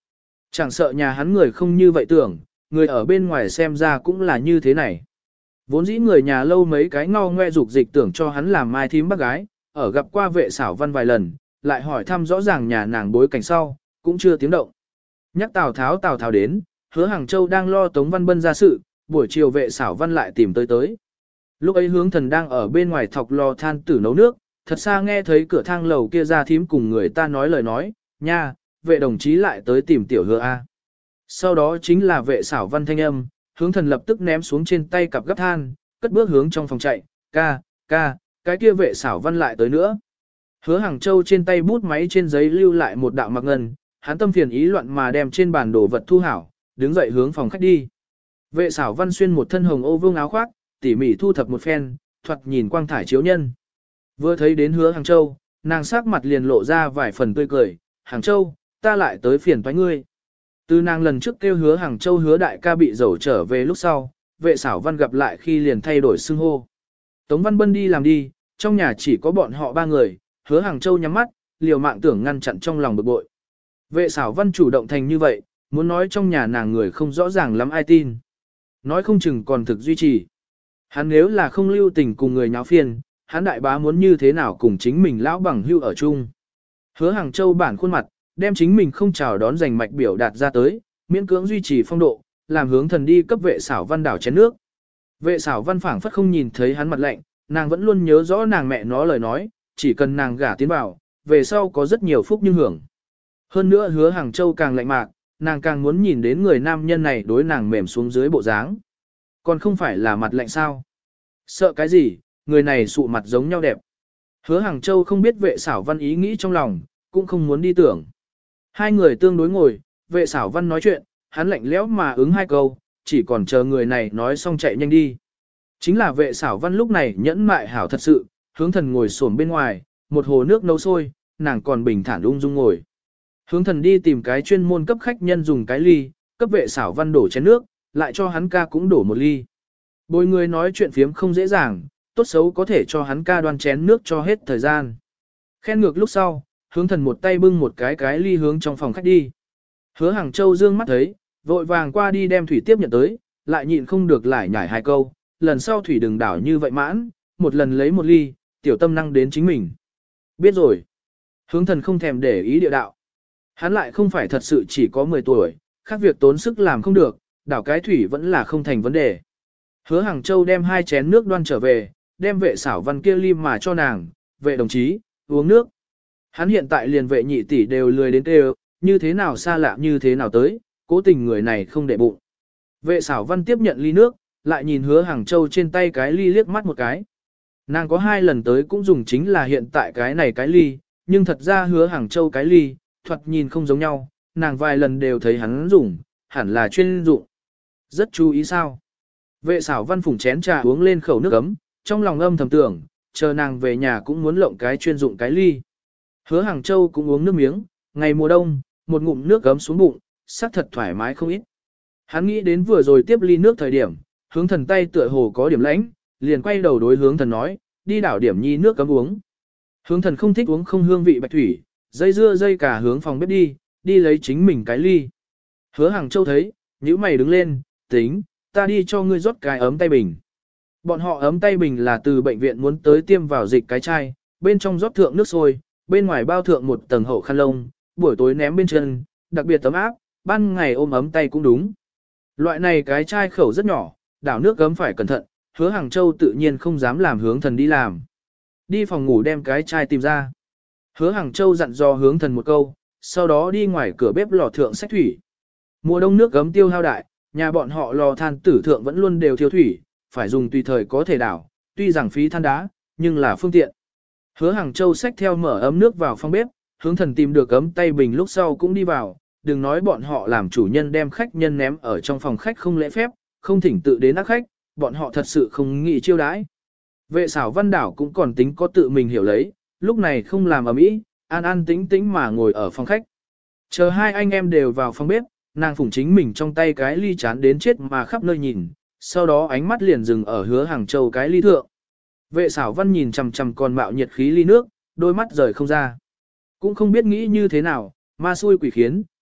Chẳng sợ nhà hắn người không như vậy tưởng, người ở bên ngoài xem ra cũng là như thế này. Vốn dĩ người nhà lâu mấy cái ngao ngoe dục dịch tưởng cho hắn làm mai thím bác gái, ở gặp qua vệ xảo văn vài lần, lại hỏi thăm rõ ràng nhà nàng bối cảnh sau, cũng chưa tiếng động. Nhắc Tào Tháo đến, Hứa Hàng Châu đang lo Tống Văn Bân ra sự, buổi chiều vệ xảo văn lại tìm tới. Lúc ấy Hướng Thần đang ở bên ngoài thọc lò than tử nấu nước, thật xa nghe thấy cửa thang lầu kia ra thím cùng người ta nói lời nói, nha, vệ đồng chí lại tới tìm tiểu Hứa A. Sau đó chính là vệ xảo văn thanh âm, Hướng Thần lập tức ném xuống trên tay cặp gấp than, cất bước hướng trong phòng chạy, ca, cái kia vệ xảo văn lại tới nữa. Hứa Hàng Châu trên tay bút máy trên giấy lưu lại một đạo mặc ngân, hắn tâm phiền ý loạn mà đem trên bàn đồ vật thu hảo, đứng dậy hướng phòng khách đi. Vệ xảo văn xuyên một thân hồng ô vương áo khoác, tỉ mỉ thu thập một phen, thoạt nhìn quang thải chiếu nhân. Vừa thấy đến Hứa Hàng Châu, nàng sắc mặt liền lộ ra vài phần tươi cười, Hàng Châu, ta lại tới phiền toái ngươi. Từ nàng lần trước kêu Hứa Hàng Châu Hứa đại ca bị dẩu trở về lúc sau, vệ xảo văn gặp lại khi liền thay đổi xưng hô. Tống Văn Bân đi làm đi, trong nhà chỉ có bọn họ ba người, Hứa Hàng Châu nhắm mắt, liều mạng tưởng ngăn chặn trong lòng bực bội. Vệ xảo văn chủ động thành như vậy, muốn nói trong nhà nàng người không rõ ràng lắm ai tin. Nói không chừng còn thực duy trì. Hắn nếu là không lưu tình cùng người nháo phiền, hắn đại bá muốn như thế nào cùng chính mình lão bằng hưu ở chung. Hứa Hàng Châu bản khuôn mặt, đem chính mình không chào đón giành mạch biểu đạt ra tới, miễn cưỡng duy trì phong độ, làm Hướng Thần đi cấp vệ xảo văn đảo chén nước. Vệ xảo văn phảng phất không nhìn thấy hắn mặt lạnh, nàng vẫn luôn nhớ rõ nàng mẹ nó lời nói, chỉ cần nàng gả tiến vào, về sau có rất nhiều phúc nhưng hưởng. Hơn nữa Hứa Hàng Châu càng lạnh mạc, nàng càng muốn nhìn đến người nam nhân này đối nàng mềm xuống dưới bộ dáng. Còn không phải là mặt lạnh sao? Sợ cái gì, người này sụ mặt giống nhau đẹp. Hứa Hàng Châu không biết vệ xảo văn ý nghĩ trong lòng, cũng không muốn đi tưởng. Hai người tương đối ngồi, vệ xảo văn nói chuyện, hắn lạnh lẽo mà ứng hai câu, chỉ còn chờ người này nói xong chạy nhanh đi. Chính là vệ xảo văn lúc này nhẫn mại hảo thật sự, Hướng Thần ngồi xổm bên ngoài, một hồ nước nấu sôi, nàng còn bình thản ung dung ngồi. Hướng Thần đi tìm cái chuyên môn cấp khách nhân dùng cái ly, cấp vệ xảo văn đổ chén nước, lại cho hắn ca cũng đổ một ly. Bồi người nói chuyện phiếm không dễ dàng, tốt xấu có thể cho hắn ca đoan chén nước cho hết thời gian. Khen ngược lúc sau, Hướng Thần một tay bưng một cái ly hướng trong phòng khách đi. Hứa Hàng Châu dương mắt thấy, vội vàng qua đi đem thủy tiếp nhận tới, lại nhịn không được lại nhảy hai câu, lần sau thủy đừng đảo như vậy mãn, một lần lấy một ly, tiểu tâm năng đến chính mình. Biết rồi. Hướng Thần không thèm để ý địa đạo. Hắn lại không phải thật sự chỉ có 10 tuổi, khác việc tốn sức làm không được, đảo cái thủy vẫn là không thành vấn đề. Hứa Hàng Châu đem hai chén nước đoan trở về, đem vệ xảo văn kia ly mà cho nàng, vệ đồng chí, uống nước. Hắn hiện tại liền vệ nhị tỷ đều lười đến kêu, như thế nào xa lạ như thế nào tới, cố tình người này không để bụng. Vệ xảo văn tiếp nhận ly nước, lại nhìn Hứa Hàng Châu trên tay cái ly liếc mắt một cái. Nàng có 2 lần tới cũng dùng chính là hiện tại cái này cái ly, nhưng thật ra Hứa Hàng Châu cái ly, thoạt nhìn không giống nhau, nàng vài lần đều thấy hắn dùng, hẳn là chuyên dụng. Rất chú ý sao. Vệ xảo văn phủng chén trà uống lên khẩu nước ấm, trong lòng âm thầm tưởng, chờ nàng về nhà cũng muốn lộng cái chuyên dụng cái ly. Hứa Hàng Châu cũng uống nước miếng, ngày mùa đông, một ngụm nước ấm xuống bụng, sắc thật thoải mái không ít. Hắn nghĩ đến vừa rồi tiếp ly nước thời điểm, Hướng Thần tay tựa hồ có điểm lãnh, liền quay đầu đối Hướng Thần nói, đi đảo điểm nhi nước cấm uống. Hướng Thần không thích uống không hương vị bạch thủy, dây dưa dây cả hướng phòng bếp đi lấy chính mình cái ly. Hứa Hàng Châu thấy, nhíu mày đứng lên, tính, ta đi cho ngươi rót cái ấm tay bình. Bọn họ ấm tay bình là từ bệnh viện muốn tới tiêm vào dịch cái chai, bên trong rót thượng nước sôi, bên ngoài bao thượng một tầng hậu khăn lông, buổi tối ném bên chân, đặc biệt tấm áp, ban ngày ôm ấm tay cũng đúng. Loại này cái chai khẩu rất nhỏ, đảo nước gấm phải cẩn thận, Hứa Hàng Châu tự nhiên không dám làm Hướng Thần đi làm. Đi phòng ngủ đem cái chai tìm ra. Hứa Hàng Châu dặn dò Hướng Thần một câu, sau đó đi ngoài cửa bếp lò thượng xách thủy. Mùa đông nước gấm tiêu hao đại, nhà bọn họ lò than tử thượng vẫn luôn đều thiếu thủy, phải dùng tùy thời có thể đảo, tuy rằng phí than đá, nhưng là phương tiện. Hứa Hàng Châu xách theo mở ấm nước vào phòng bếp, Hướng Thần tìm được ấm tay bình lúc sau cũng đi vào, đừng nói bọn họ làm chủ nhân đem khách nhân ném ở trong phòng khách không lễ phép, không thỉnh tự đến ác khách, bọn họ thật sự không nghĩ chiêu đãi. Vệ xảo văn đảo cũng còn tính có tự mình hiểu lấy, lúc này không làm ầm ĩ, an an tĩnh tĩnh mà ngồi ở phòng khách. Chờ hai anh em đều vào phòng bếp, nàng phủng chính mình trong tay cái ly chán đến chết mà khắp nơi nhìn, sau đó ánh mắt liền dừng ở Hứa Hàng Châu cái ly thượng. Vệ xảo văn nhìn chằm chằm còn mạo nhiệt khí ly nước, đôi mắt rời không ra. Cũng không biết nghĩ như thế nào, ma xui quỷ khiến,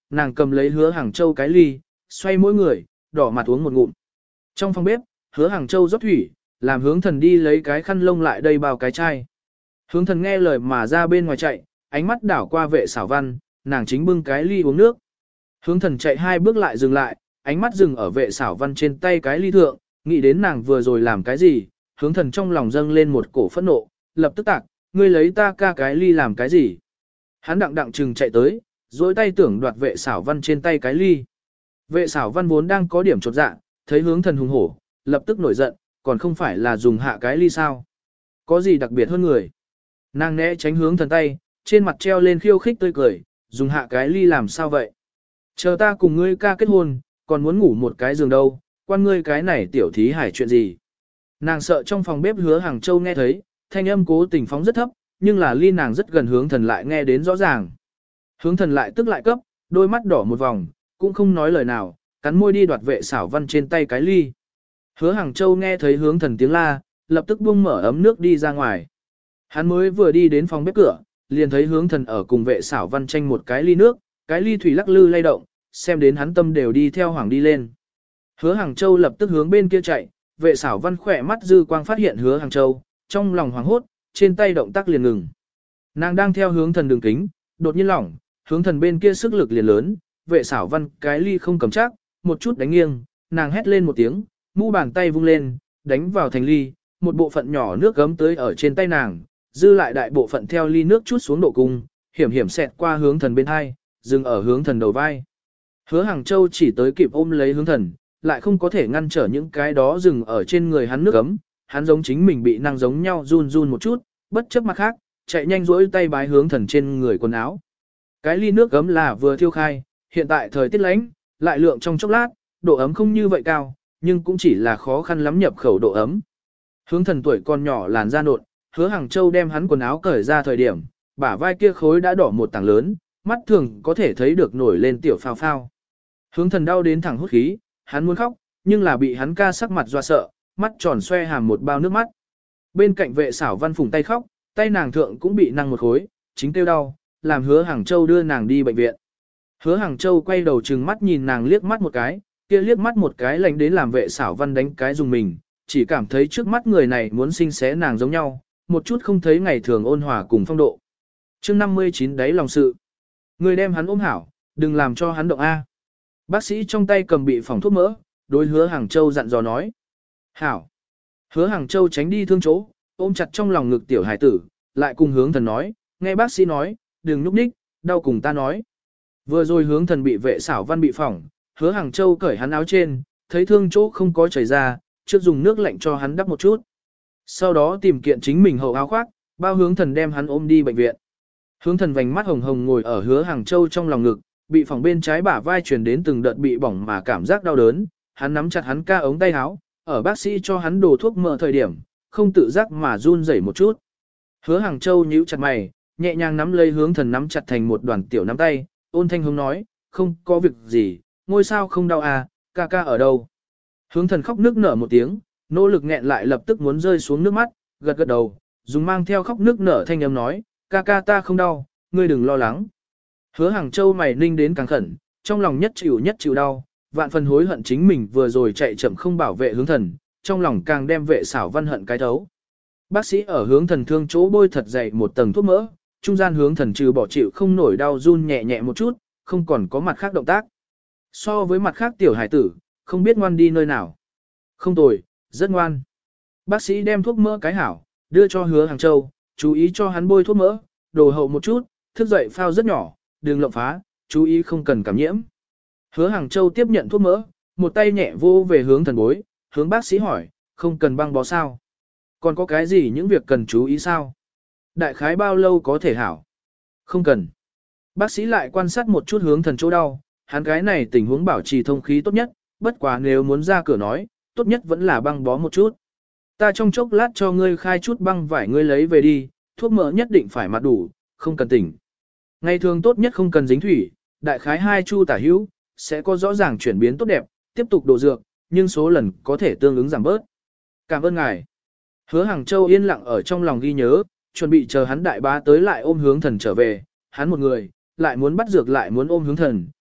nàng cầm lấy Hứa Hàng Châu cái ly, xoay mỗi người, đỏ mặt uống một ngụm. Trong phòng bếp, Hứa Hàng Châu rót thủy, làm Hướng Thần đi lấy cái khăn lông lại đây bao cái chai. Hướng Thần nghe lời mà ra bên ngoài chạy, ánh mắt đảo qua Vệ Xảo Văn, nàng chính bưng cái ly uống nước. Hướng Thần chạy 2 bước lại dừng lại, ánh mắt dừng ở Vệ Xảo Văn trên tay cái ly thượng, nghĩ đến nàng vừa rồi làm cái gì, Hướng Thần trong lòng dâng lên một cổ phẫn nộ, lập tức tạc, ngươi lấy ta ca cái ly làm cái gì? Hắn đặng chừng chạy tới, dối tay tưởng đoạt Vệ Xảo Văn trên tay cái ly. Vệ Xảo Văn vốn đang có điểm chột dạ, thấy Hướng Thần hùng hổ, lập tức nổi giận, còn không phải là dùng hạ cái ly sao? Có gì đặc biệt hơn người? Nàng né tránh Hướng Thần tay, trên mặt treo lên khiêu khích tươi cười, dùng hạ cái ly làm sao vậy? Chờ ta cùng ngươi ca kết hôn, còn muốn ngủ một cái giường đâu, quan ngươi cái này tiểu thí hải chuyện gì? Nàng sợ trong phòng bếp Hứa Hàng Châu nghe thấy, thanh âm cố tình phóng rất thấp, nhưng là ly nàng rất gần Hướng Thần lại nghe đến rõ ràng. Hướng Thần lại tức lại cấp, đôi mắt đỏ một vòng, cũng không nói lời nào, cắn môi đi đoạt Vệ Xảo Văn trên tay cái ly. Hứa Hàng Châu nghe thấy Hướng Thần tiếng la, lập tức buông mở ấm nước đi ra ngoài. Hắn mới vừa đi đến phòng bếp cửa, liền thấy Hướng Thần ở cùng Vệ Xảo Văn tranh một cái ly nước, cái ly thủy lắc lư lay động, xem đến hắn tâm đều đi theo hoàng đi lên. Hứa Hàng Châu lập tức hướng bên kia chạy, Vệ Xảo Văn khỏe mắt dư quang phát hiện Hứa Hàng Châu, trong lòng hoảng hốt, trên tay động tác liền ngừng. Nàng đang theo Hướng Thần đường kính, đột nhiên lỏng, Hướng Thần bên kia sức lực liền lớn, Vệ Xảo Văn cái ly không cầm chắc, một chút đánh nghiêng, nàng hét lên một tiếng, mu bàn tay vung lên, đánh vào thành ly, một bộ phận nhỏ nước gấm tới ở trên tay nàng, dư lại đại bộ phận theo ly nước chút xuống độ cung, hiểm hiểm xẹt qua Hướng Thần bên hai, dừng ở Hướng Thần đầu vai. Hứa Hàng Châu chỉ tới kịp ôm lấy Hướng Thần, lại không có thể ngăn trở những cái đó dừng ở trên người hắn nước gấm, hắn giống chính mình bị năng giống nhau run run một chút, bất chấp mặt khác, chạy nhanh rỗi tay bái Hướng Thần trên người quần áo. Cái ly nước gấm là vừa thiêu khai, hiện tại thời tiết lạnh, lại lượng trong chốc lát, độ ấm không như vậy cao, nhưng cũng chỉ là khó khăn lắm nhập khẩu độ ấm. Hướng Thần tuổi còn nhỏ làn da nộn, Hứa Hàng Châu đem hắn quần áo cởi ra thời điểm, bả vai kia khối đã đỏ một tảng lớn, mắt thường có thể thấy được nổi lên tiểu phao phao. Hướng Thần đau đến thẳng hút khí, hắn muốn khóc, nhưng là bị hắn ca sắc mặt dọa sợ, mắt tròn xoe hàm một bao nước mắt. Bên cạnh Vệ Xảo Văn phủng tay khóc, tay nàng thượng cũng bị năng một khối, chính tiêu đau, làm Hứa Hàng Châu đưa nàng đi bệnh viện. Hứa Hàng Châu quay đầu trừng mắt nhìn nàng liếc mắt một cái, kia liếc mắt một cái lạnh đến làm Vệ Xảo Văn đánh cái dùng mình, chỉ cảm thấy trước mắt người này muốn sinh xé nàng giống nhau, một chút không thấy ngày thường ôn hòa cùng phong độ. Chương 59 đáy lòng sự. Người đem hắn ôm hảo, đừng làm cho hắn động A. Bác sĩ trong tay cầm bị phỏng thuốc mỡ, đối Hứa Hàng Châu dặn dò nói. Hảo. Hứa Hàng Châu tránh đi thương chỗ, ôm chặt trong lòng ngực tiểu hải tử, lại cùng Hướng Thần nói, nghe bác sĩ nói, đừng núp ních, đau cùng ta nói. Vừa rồi Hướng Thần bị Vệ Xảo Văn bị phỏng, Hứa Hàng Châu cởi hắn áo trên, thấy thương chỗ không có chảy ra, trước dùng nước lạnh cho hắn đắp một chút. Sau đó tìm kiện chính mình hậu áo khoác, bao Hướng Thần đem hắn ôm đi bệnh viện. Hướng Thần vành mắt hồng hồng ngồi ở Hứa Hàng Châu trong lòng ngực, bị phỏng bên trái bả vai truyền đến từng đợt bị bỏng mà cảm giác đau đớn, hắn nắm chặt hắn ca ống tay áo, ở bác sĩ cho hắn đổ thuốc mỡ thời điểm, không tự giác mà run rẩy một chút. Hứa Hàng Châu nhíu chặt mày, nhẹ nhàng nắm lấy Hướng Thần nắm chặt thành một đoàn tiểu nắm tay, ôn thanh hướng nói, không có việc gì, ngôi sao không đau à, ca ca ở đâu. Hướng Thần khóc nức nở một tiếng, nỗ lực nghẹn lại lập tức muốn rơi xuống nước mắt, gật gật đầu, dùng mang theo khóc nức nở thanh âm nói, ca ca ta không đau, ngươi đừng lo lắng. Hứa Hàng Châu mày ninh đến càng khẩn, trong lòng nhất chịu đau, vạn phần hối hận chính mình vừa rồi chạy chậm không bảo vệ Hướng Thần, trong lòng càng đem Vệ Xảo Văn hận cái thấu. Bác sĩ ở Hướng Thần thương chỗ bôi thật dày một tầng thuốc mỡ, trung gian Hướng Thần trừ bỏ chịu không nổi đau run nhẹ nhẹ một chút, không còn có mặt khác động tác. So với mặt khác tiểu hải tử, không biết ngoan đi nơi nào. Không tồi, rất ngoan. Bác sĩ đem thuốc mỡ cái hảo, đưa cho Hứa Hàng Châu, chú ý cho hắn bôi thuốc mỡ, đồ hậu một chút, thức dậy phao rất nhỏ, đừng lộng phá, chú ý không cần cảm nhiễm. Hứa Hàng Châu tiếp nhận thuốc mỡ, một tay nhẹ vô về Hướng Thần bối, hướng bác sĩ hỏi, không cần băng bó sao? Còn có cái gì những việc cần chú ý sao? Đại khái bao lâu có thể hảo? Không cần. Bác sĩ lại quan sát một chút Hướng Thần chỗ đau, hắn cái này tình huống bảo trì thông khí tốt nhất, bất quá nếu muốn ra cửa nói, tốt nhất vẫn là băng bó một chút. Ta trong chốc lát cho ngươi khai chút băng vải ngươi lấy về đi, thuốc mỡ nhất định phải mặt đủ, không cần tỉnh. Ngày thường tốt nhất không cần dính thủy, đại khái 2 chu tả hữu, sẽ có rõ ràng chuyển biến tốt đẹp, tiếp tục đổ dược, nhưng số lần có thể tương ứng giảm bớt. Cảm ơn ngài. Hứa Hàng Châu yên lặng ở trong lòng ghi nhớ, chuẩn bị chờ hắn đại bá tới lại ôm Hướng Thần trở về, hắn một người, lại muốn bắt dược lại muốn ôm Hướng Thần,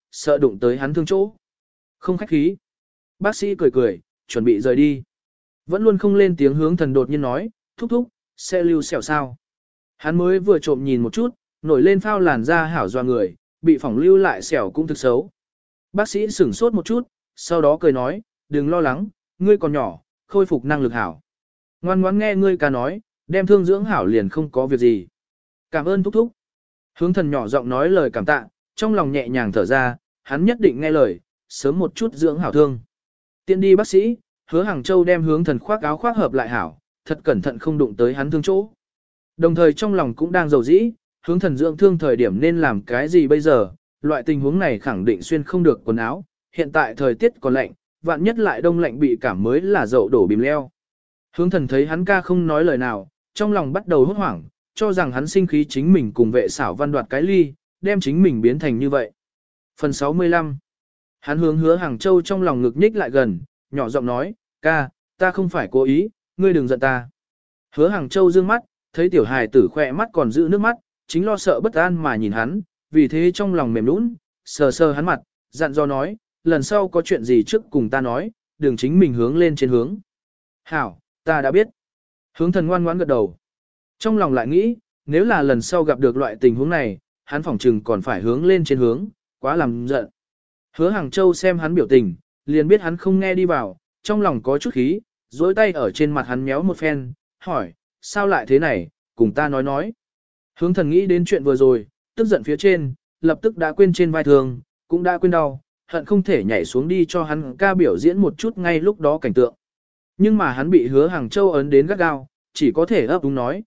sợ đụng tới hắn thương chỗ. Không khách khí. Bác sĩ cười cười, chuẩn bị rời đi. Vẫn luôn không lên tiếng Hướng Thần đột nhiên nói, thúc thúc, sẽ lưu sẹo sao. Hắn mới vừa trộm nhìn một chút, nổi lên phao làn da hảo doa người, bị phỏng lưu lại sẹo cũng thực xấu. Bác sĩ sửng sốt một chút, sau đó cười nói, đừng lo lắng, ngươi còn nhỏ, khôi phục năng lực hảo. Ngoan ngoãn nghe ngươi ca nói, đem thương dưỡng hảo liền không có việc gì. Cảm ơn thúc thúc. Hướng Thần nhỏ giọng nói lời cảm tạ, trong lòng nhẹ nhàng thở ra, hắn nhất định nghe lời, sớm một chút dưỡng hảo thương. Tiện đi bác sĩ, Hứa Hàng Châu đem Hướng Thần khoác áo khoác hợp lại hảo, thật cẩn thận không đụng tới hắn thương chỗ. Đồng thời trong lòng cũng đang dầu dĩ, Hướng Thần dưỡng thương thời điểm nên làm cái gì bây giờ, loại tình huống này khẳng định xuyên không được quần áo, hiện tại thời tiết còn lạnh, vạn nhất lại đông lạnh bị cảm mới là dậu đổ bìm leo. Hướng Thần thấy hắn ca không nói lời nào, trong lòng bắt đầu hốt hoảng, cho rằng hắn sinh khí chính mình cùng vệ xảo văn đoạt cái ly, đem chính mình biến thành như vậy. Phần 65. Hắn hướng Hứa Hàng Châu trong lòng ngực nhích lại gần, nhỏ giọng nói, ca, ta không phải cố ý, ngươi đừng giận ta. Hứa Hàng Châu dương mắt, thấy tiểu hài tử khỏe mắt còn giữ nước mắt, chính lo sợ bất an mà nhìn hắn, vì thế trong lòng mềm nũng, sờ sờ hắn mặt, dặn dò nói, lần sau có chuyện gì trước cùng ta nói, đừng chính mình hướng lên trên hướng. Hảo, ta đã biết. Hướng Thần ngoan ngoãn gật đầu. Trong lòng lại nghĩ, nếu là lần sau gặp được loại tình huống này, hắn phỏng chừng còn phải hướng lên trên hướng, quá làm giận. Hứa Hàng Châu xem hắn biểu tình, liền biết hắn không nghe đi vào, trong lòng có chút khí, duỗi tay ở trên mặt hắn méo một phen, hỏi, sao lại thế này, cùng ta nói. Hướng Thần nghĩ đến chuyện vừa rồi, tức giận phía trên, lập tức đã quên trên vai thường, cũng đã quên đau, hận không thể nhảy xuống đi cho hắn ca biểu diễn một chút ngay lúc đó cảnh tượng. Nhưng mà hắn bị Hứa Hàng Châu ấn đến gắt gao, chỉ có thể ấp úng nói,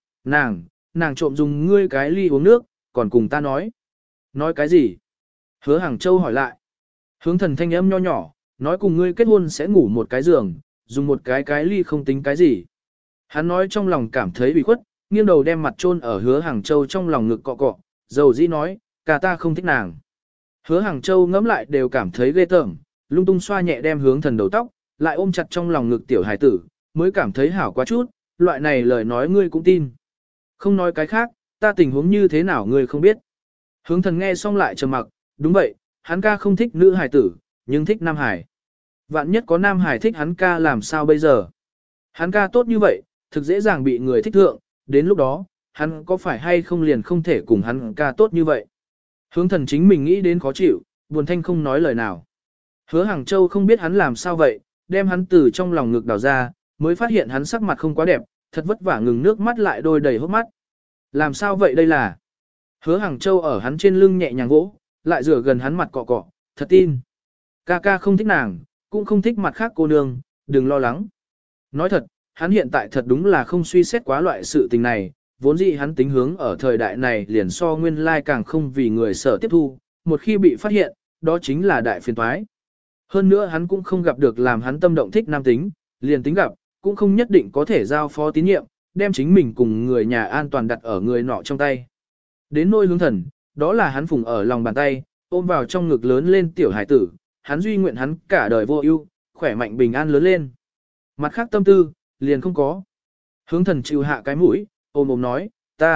nàng trộm dùng ngươi cái ly uống nước, còn cùng ta nói. Nói cái gì? Hứa Hàng Châu hỏi lại. Hướng Thần thanh âm nho nhỏ, nói cùng ngươi kết hôn sẽ ngủ một cái giường, dùng một cái ly không tính cái gì. Hắn nói trong lòng cảm thấy bị khuất, nghiêng đầu đem mặt chôn ở Hứa Hàng Châu trong lòng ngực cọ cọ, dầu dĩ nói, cả ta không thích nàng. Hứa Hàng Châu ngẫm lại đều cảm thấy ghê tởm, lung tung xoa nhẹ đem Hướng Thần đầu tóc, lại ôm chặt trong lòng ngực tiểu hải tử, mới cảm thấy hảo quá chút, loại này lời nói ngươi cũng tin. Không nói cái khác, ta tình huống như thế nào ngươi không biết. Hướng Thần nghe xong lại trầm mặc, đúng vậy, hắn ca không thích nữ hải tử, nhưng thích nam hải. Vạn nhất có nam hải thích hắn ca làm sao bây giờ? Hắn ca tốt như vậy, thực dễ dàng bị người thích thượng, đến lúc đó, hắn có phải hay không liền không thể cùng hắn ca tốt như vậy? Hướng Thần chính mình nghĩ đến khó chịu, buồn thanh không nói lời nào. Hứa Hàng Châu không biết hắn làm sao vậy, đem hắn từ trong lòng ngực đào ra, mới phát hiện hắn sắc mặt không quá đẹp, thật vất vả ngừng nước mắt lại đôi đầy hốc mắt. Làm sao vậy đây là? Hứa Hàng Châu ở hắn trên lưng nhẹ nhàng vỗ, lại rửa gần hắn mặt cọ cọ, thật tin. Ca ca không thích nàng, cũng không thích mặt khác cô nương, đừng lo lắng. Nói thật, hắn hiện tại thật đúng là không suy xét quá loại sự tình này, vốn dĩ hắn tính hướng ở thời đại này liền so nguyên lai càng không vì người sở tiếp thu, một khi bị phát hiện, đó chính là đại phiền toái. Hơn nữa hắn cũng không gặp được làm hắn tâm động thích nam tính, liền tính gặp, cũng không nhất định có thể giao phó tín nhiệm, đem chính mình cùng người nhà an toàn đặt ở người nọ trong tay. Đến nôi Hướng Thần, đó là hắn phùng ở lòng bàn tay, ôm vào trong ngực lớn lên tiểu hải tử, hắn duy nguyện hắn cả đời vô ưu, khỏe mạnh bình an lớn lên. Mặt khác tâm tư, liền không có. Hướng Thần chịu hạ cái mũi, ôm nói,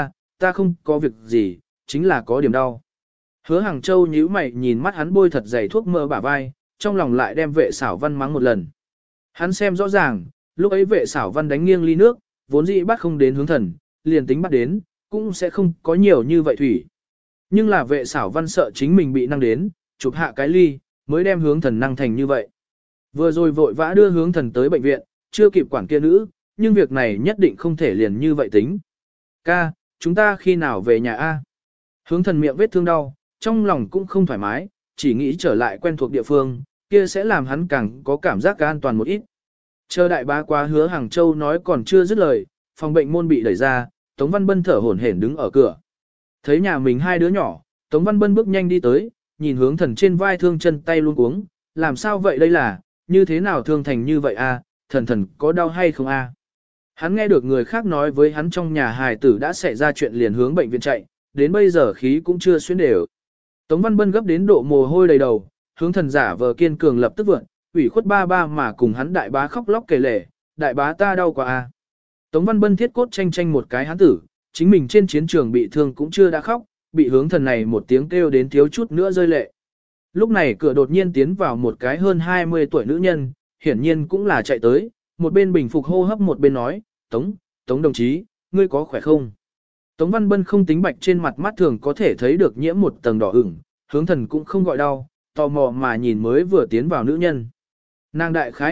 ta không có việc gì, chính là có điểm đau. Hứa Hàng Châu nhíu mày nhìn mắt hắn bôi thật dày thuốc mỡ bả vai, trong lòng lại đem vệ xảo văn mắng một lần. Hắn xem rõ ràng, lúc ấy vệ xảo văn đánh nghiêng ly nước, vốn dĩ bắt không đến Hướng Thần, liền tính bắt đến, cũng sẽ không có nhiều như vậy thủy. Nhưng là vệ xảo văn sợ chính mình bị năng đến, chụp hạ cái ly, mới đem Hướng Thần năng thành như vậy. Vừa rồi vội vã đưa Hướng Thần tới bệnh viện, chưa kịp quản kia nữ, nhưng việc này nhất định không thể liền như vậy tính. Ca, chúng ta khi nào về nhà A? Hướng Thần miệng vết thương đau, trong lòng cũng không thoải mái, chỉ nghĩ trở lại quen thuộc địa phương, kia sẽ làm hắn càng có cảm giác an toàn một ít. Chờ đại bá qua Hứa Hàng Châu nói còn chưa dứt lời, phòng bệnh môn bị đẩy ra, Tống Văn Bân thở hổn hển đứng ở cửa. Thấy nhà mình hai đứa nhỏ, Tống Văn Bân bước nhanh đi tới, nhìn Hướng Thần trên vai thương chân tay luôn cuống, làm sao vậy đây là, như thế nào thương thành như vậy a? Thần có đau hay không a? Hắn nghe được người khác nói với hắn trong nhà hài tử đã xảy ra chuyện liền hướng bệnh viện chạy, đến bây giờ khí cũng chưa xuyến đều. Tống Văn Bân gấp đến độ mồ hôi đầy đầu, Hướng Thần giả vờ kiên cường lập tức vượn, ủy khuất ba ba mà cùng hắn đại bá khóc lóc kể lể, đại bá ta đau quá a. Tống Văn Bân thiết cốt tranh tranh một cái hắn tử, chính mình trên chiến trường bị thương cũng chưa đã khóc, bị Hướng Thần này một tiếng kêu đến thiếu chút nữa rơi lệ. Lúc này cửa đột nhiên tiến vào một cái hơn 20 tuổi nữ nhân, hiển nhiên cũng là chạy tới, một bên bình phục hô hấp một bên nói, Tống đồng chí, ngươi có khỏe không? Tống Văn Bân không tính bạch trên mặt mắt thường có thể thấy được nhiễm một tầng đỏ ửng, hướng thần cũng không gọi đau, tò mò mà nhìn mới vừa tiến vào nữ nhân. Nàng đại khái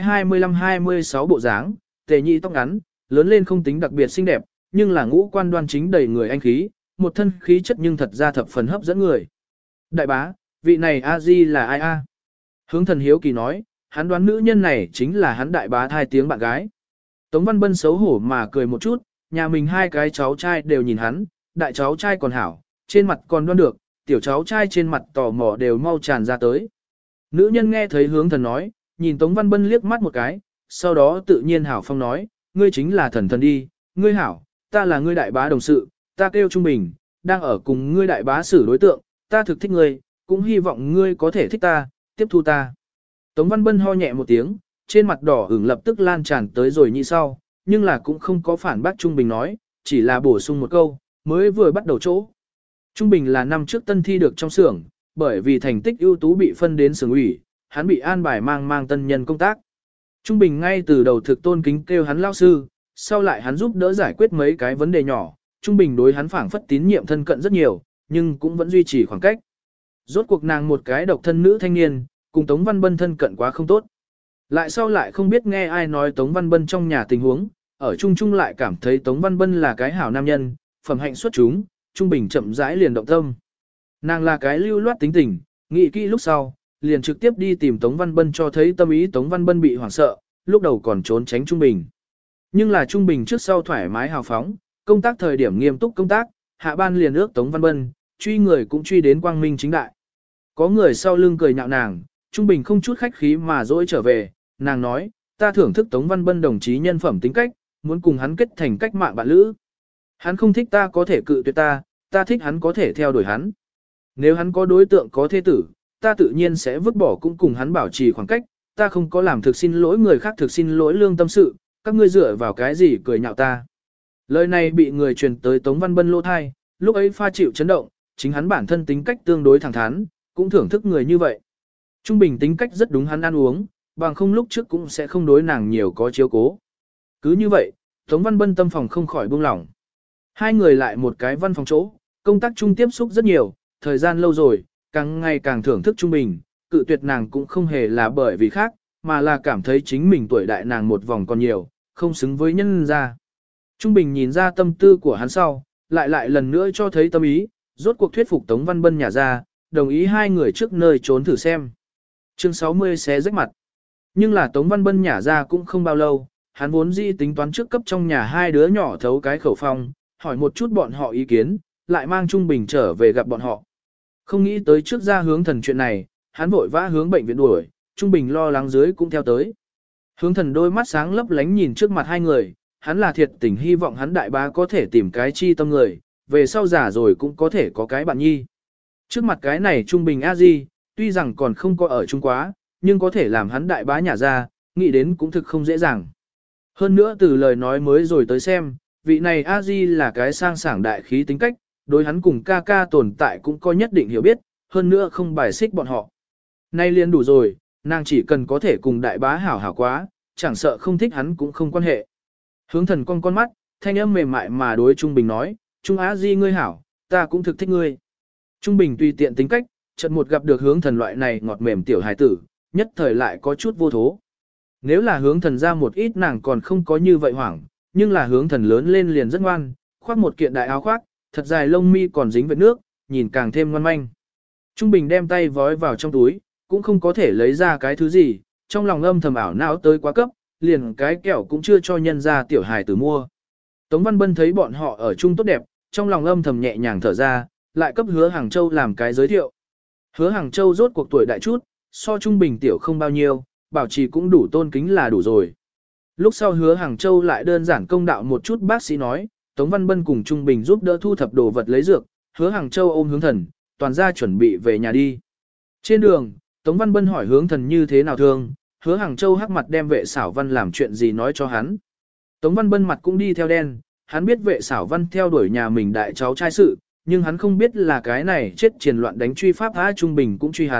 25-26 bộ dáng, tề nhị tóc ngắn, lớn lên không tính đặc biệt xinh đẹp, nhưng là ngũ quan đoan chính đầy người anh khí, một thân khí chất nhưng thật ra thập phần hấp dẫn người. Đại bá, vị này A-di là ai a? Hướng thần hiếu kỳ nói, hắn đoán nữ nhân này chính là hắn đại bá thai tiếng bạn gái. Tống Văn Bân xấu hổ mà cười một chút, nhà mình hai cái cháu trai đều nhìn hắn, đại cháu trai còn hảo, trên mặt còn đoan được, tiểu cháu trai trên mặt tò mò đều mau tràn ra tới. Nữ nhân nghe thấy hướng thần nói, nhìn Tống Văn Bân liếc mắt một cái, sau đó tự nhiên hảo phong nói, ngươi chính là thần đi, ngươi hảo, ta là ngươi đại bá đồng sự, ta kêu Trung Bình, đang ở cùng ngươi đại bá xử đối tượng, ta thực thích ngươi, cũng hy vọng ngươi có thể thích ta, tiếp thu ta. Tống Văn Bân ho nhẹ một tiếng, trên mặt đỏ ửng lập tức lan tràn tới rồi như sau, nhưng là cũng không có phản bác Trung Bình nói, chỉ là bổ sung một câu, mới vừa bắt đầu chỗ. Trung Bình là năm trước tân thi được trong xưởng, bởi vì thành tích ưu tú bị phân đến xưởng ủy, hắn bị an bài mang tân nhân công tác. Trung Bình ngay từ đầu thực tôn kính kêu hắn lao sư, sau lại hắn giúp đỡ giải quyết mấy cái vấn đề nhỏ, Trung Bình đối hắn phảng phất tín nhiệm thân cận rất nhiều, nhưng cũng vẫn duy trì khoảng cách. Rốt cuộc nàng một cái độc thân nữ thanh niên, cùng Tống Văn Bân thân cận quá không tốt. Lại sau lại không biết nghe ai nói Tống Văn Bân trong nhà tình huống, ở chung chung lại cảm thấy Tống Văn Bân là cái hảo nam nhân, phẩm hạnh xuất chúng, Trung Bình chậm rãi liền động tâm. Nàng là cái lưu loát tính tình, nghĩ kỹ lúc sau, liền trực tiếp đi tìm Tống Văn Bân cho thấy tâm ý Tống Văn Bân bị hoảng sợ, lúc đầu còn trốn tránh Trung Bình. Nhưng là Trung Bình trước sau thoải mái hào phóng, công tác thời điểm nghiêm túc công tác, hạ ban liền ước Tống Văn Bân, truy người cũng truy đến quang minh chính đại. Có người sau lưng cười nhạo nàng, Trung Bình không chút khách khí mà dỗi trở về, nàng nói, ta thưởng thức Tống Văn Bân đồng chí nhân phẩm tính cách, muốn cùng hắn kết thành cách mạng bạn lữ. Hắn không thích ta có thể cự tuyệt ta, ta thích hắn có thể theo đuổi hắn. Nếu hắn có đối tượng có thế tử, ta tự nhiên sẽ vứt bỏ cũng cùng hắn bảo trì khoảng cách, ta không có làm thực xin lỗi người khác thực xin lỗi lương tâm sự, các ngươi dựa vào cái gì cười nhạo ta. Lời này bị người truyền tới Tống Văn Bân lỗ thai, lúc ấy pha chịu chấn động, chính hắn bản thân tính cách tương đối thẳng thắn, cũng thưởng thức người như vậy. Trung Bình tính cách rất đúng hắn ăn uống, bằng không lúc trước cũng sẽ không đối nàng nhiều có chiếu cố. Cứ như vậy, Tống Văn Bân tâm phòng không khỏi buông lỏng. Hai người lại một cái văn phòng chỗ, công tác chung tiếp xúc rất nhiều, thời gian lâu rồi, càng ngày càng thưởng thức Trung Bình, cự tuyệt nàng cũng không hề là bởi vì khác, mà là cảm thấy chính mình tuổi đại nàng một vòng còn nhiều, không xứng với nhân gia. Trung Bình nhìn ra tâm tư của hắn sau, lại lần nữa cho thấy tâm ý, rốt cuộc thuyết phục Tống Văn Bân nhả ra, đồng ý hai người trước nơi trốn thử xem. Chương 60 xé rách mặt. Nhưng là Tống Văn Bân nhả ra cũng không bao lâu, hắn vốn dĩ tính toán trước cấp trong nhà hai đứa nhỏ thấu cái khẩu phong, hỏi một chút bọn họ ý kiến, lại mang Trung Bình trở về gặp bọn họ. Không nghĩ tới trước ra hướng thần chuyện này, hắn vội vã hướng bệnh viện đuổi, Trung Bình lo lắng dưới cũng theo tới. Hướng thần đôi mắt sáng lấp lánh nhìn trước mặt hai người, hắn là thiệt tình hy vọng hắn đại bá có thể tìm cái chi tâm người, về sau già rồi cũng có thể có cái bạn nhi. Trước mặt cái này Trung Bình a di, tuy rằng còn không có ở chung quá, nhưng có thể làm hắn đại bá nhả ra, nghĩ đến cũng thực không dễ dàng. Hơn nữa từ lời nói mới rồi tới xem, vị này a di là cái sang sảng đại khí tính cách, đối hắn cùng ca ca tồn tại cũng có nhất định hiểu biết, hơn nữa không bài xích bọn họ. Nay liền đủ rồi, nàng chỉ cần có thể cùng đại bá hảo hảo quá, chẳng sợ không thích hắn cũng không quan hệ. Hướng thần con mắt, thanh âm mềm mại mà đối Trung Bình nói, Trung Á Di ngươi hảo, ta cũng thực thích ngươi. Trung Bình tùy tiện tính cách, chợt một gặp được hướng thần loại này ngọt mềm tiểu hài tử, nhất thời lại có chút vô thố. Nếu là hướng thần ra một ít nàng còn không có như vậy hoảng, nhưng là hướng thần lớn lên liền rất ngoan, khoác một kiện đại áo khoác, thật dài lông mi còn dính vết nước, nhìn càng thêm ngoan manh. Trung Bình đem tay vói vào trong túi, cũng không có thể lấy ra cái thứ gì, trong lòng âm thầm ảo não tới quá cấp, liền cái kẹo cũng chưa cho nhân ra tiểu hài tử mua. Tống Văn Bân thấy bọn họ ở chung tốt đẹp, trong lòng âm thầm nhẹ nhàng thở ra, lại cấp Hứa Hàng Châu làm cái giới thiệu. Hứa Hàng Châu rốt cuộc tuổi đại chút, so Trung Bình tiểu không bao nhiêu, bảo trì cũng đủ tôn kính là đủ rồi. Lúc sau Hứa Hàng Châu lại đơn giản công đạo một chút bác sĩ nói, Tống Văn Bân cùng Trung Bình giúp đỡ thu thập đồ vật lấy dược, Hứa Hàng Châu ôm hướng thần, toàn ra chuẩn bị về nhà đi. Trên đường, Tống Văn Bân hỏi hướng thần như thế nào thương, Hứa Hàng Châu hắc mặt đem vệ xảo văn làm chuyện gì nói cho hắn. Tống Văn Bân mặt cũng đi theo đen, hắn biết vệ xảo văn theo đuổi nhà mình đại cháu trai sự, nhưng hắn không biết là cái này chết triền loạn đánh truy pháp Trung Bình cũng truy hắn,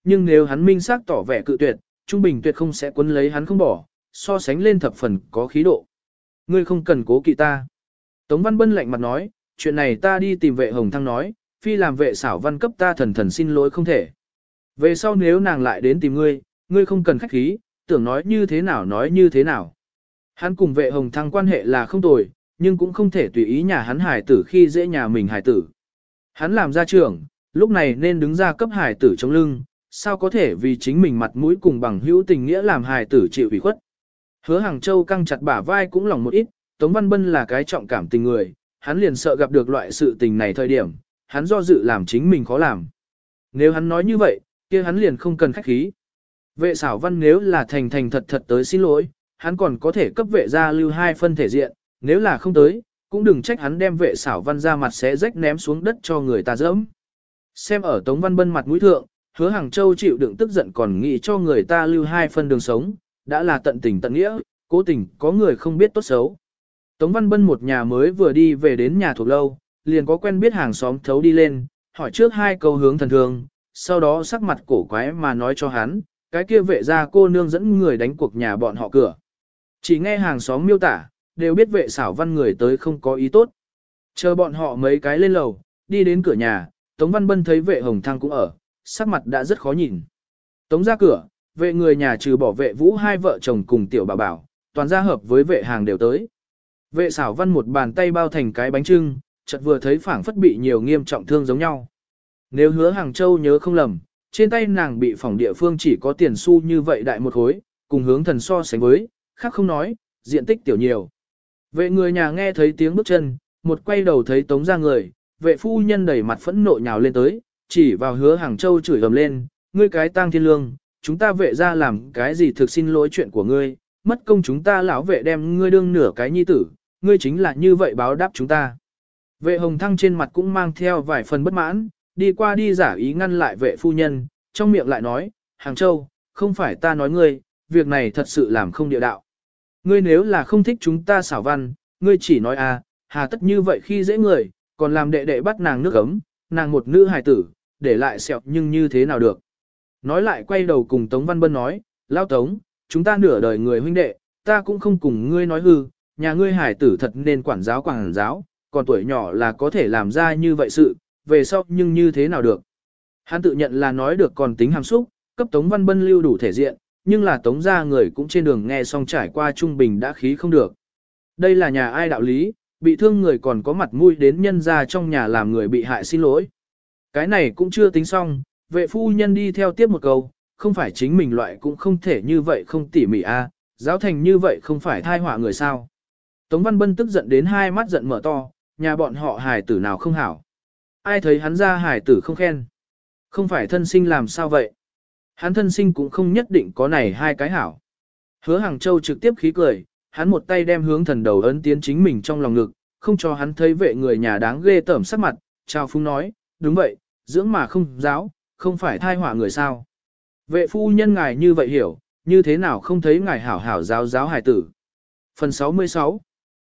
nhưng nếu hắn minh xác tỏ vẻ cự tuyệt, Trung Bình tuyệt không sẽ quấn lấy hắn không bỏ, so sánh lên thập phần có khí độ. Ngươi không cần cố kỵ ta. Tống Văn Bân lạnh mặt nói, chuyện này ta đi tìm vệ Hồng Thăng nói, phi làm vệ xảo văn cấp ta thần thần xin lỗi không thể. Về sau nếu nàng lại đến tìm ngươi, ngươi không cần khách khí, tưởng nói như thế nào nói như thế nào. Hắn cùng vệ Hồng Thăng quan hệ là không tồi, nhưng cũng không thể tùy ý nhà hắn hải tử khi dễ nhà mình hải tử. Hắn làm gia trưởng, lúc này nên đứng ra cấp hải tử chống lưng, sao có thể vì chính mình mặt mũi cùng bằng hữu tình nghĩa làm hải tử chịu ủy khuất. Hứa Hàng Châu căng chặt bả vai cũng lòng một ít, Tống Văn Bân là cái trọng cảm tình người, hắn liền sợ gặp được loại sự tình này thời điểm, hắn do dự làm chính mình khó làm. Nếu hắn nói như vậy, kia hắn liền không cần khách khí. Vệ xảo văn nếu là thành thành thật thật tới xin lỗi, hắn còn có thể cấp vệ gia lưu 2 phân thể diện, nếu là không tới, cũng đừng trách hắn đem vệ xảo văn ra mặt xé rách ném xuống đất cho người ta dẫm. Xem ở Tống Văn Bân mặt mũi thượng, Hứa Hàng Châu chịu đựng tức giận còn nghĩ cho người ta lưu 2 phân đường sống, đã là tận tình tận nghĩa, cố tình có người không biết tốt xấu. Tống Văn Bân một nhà mới vừa đi về đến nhà thuộc lâu, liền có quen biết hàng xóm thấu đi lên, hỏi trước 2 câu Hướng Thần Thương, sau đó sắc mặt cổ quái mà nói cho hắn, cái kia vệ gia cô nương dẫn người đánh cuộc nhà bọn họ cửa. Chỉ nghe hàng xóm miêu tả, đều biết vệ xảo văn người tới không có ý tốt. Chờ bọn họ mấy cái lên lầu, đi đến cửa nhà, Tống Văn Bân thấy vệ Hồng Thăng cũng ở, sắc mặt đã rất khó nhìn. Tống ra cửa, vệ người nhà trừ bỏ vệ Vũ 2 vợ chồng cùng tiểu bảo bảo, toàn gia hợp với vệ hàng đều tới. Vệ xảo văn một bàn tay bao thành cái bánh trưng, chợt vừa thấy phảng phất bị nhiều nghiêm trọng thương giống nhau. Nếu Hứa Hàng Châu nhớ không lầm, trên tay nàng bị phỏng địa phương chỉ có tiền xu như vậy đại một khối, cùng Hướng Thần so sánh với, khác không nói, diện tích tiểu nhiều. Vệ người nhà nghe thấy tiếng bước chân, một quay đầu thấy Tống ra người, vệ phu nhân đẩy mặt phẫn nộ nhào lên tới, chỉ vào Hứa Hàng Châu chửi ầm lên, ngươi cái tang thiên lương, chúng ta vệ ra làm cái gì thực xin lỗi chuyện của ngươi, mất công chúng ta lão vệ đem ngươi đương nửa cái nhi tử, ngươi chính là như vậy báo đáp chúng ta. Vệ Hồng Thăng trên mặt cũng mang theo vài phần bất mãn, đi qua đi giả ý ngăn lại vệ phu nhân, trong miệng lại nói, Hàng Châu, không phải ta nói ngươi, việc này thật sự làm không địa đạo. Ngươi nếu là không thích chúng ta xảo văn, ngươi chỉ nói hà tất như vậy khi dễ người, còn làm đệ đệ bắt nàng nước ấm, nàng một nữ hài tử, để lại sẹo nhưng như thế nào được. Nói lại quay đầu cùng Tống Văn Bân nói, Lao Tống, chúng ta nửa đời người huynh đệ, ta cũng không cùng ngươi nói hư, nhà ngươi hài tử thật nên quản giáo, còn tuổi nhỏ là có thể làm ra như vậy sự, về sau nhưng như thế nào được. Hắn tự nhận là nói được còn tính hàm xúc, cấp Tống Văn Bân lưu đủ thể diện, nhưng là Tống ra người cũng trên đường nghe xong trải qua trung bình đã khí không được. Đây là nhà ai đạo lý, bị thương người còn có mặt mũi đến nhân ra trong nhà làm người bị hại xin lỗi. Cái này cũng chưa tính xong, vệ phu nhân đi theo tiếp một câu, không phải chính mình loại cũng không thể như vậy không tỉ mỉ giáo thành như vậy không phải thai họa người sao. Tống Văn Bân tức giận đến 2 mắt giận mở to, nhà bọn họ hài tử nào không hảo. Ai thấy hắn ra hài tử không khen. Không phải thân sinh làm sao vậy. Hắn thân sinh cũng không nhất định có này 2 cái hảo. Hứa Hàng Châu trực tiếp khí cười, hắn một tay đem Hướng Thần đầu ấn tiến chính mình trong lòng ngực, không cho hắn thấy vệ người nhà đáng ghê tởm sắc mặt, chào phúng nói, đúng vậy, dưỡng mà không giáo, không phải thai họa người sao. Vệ phu nhân ngài như vậy hiểu, như thế nào không thấy ngài hảo hảo giáo hài tử. Phần 66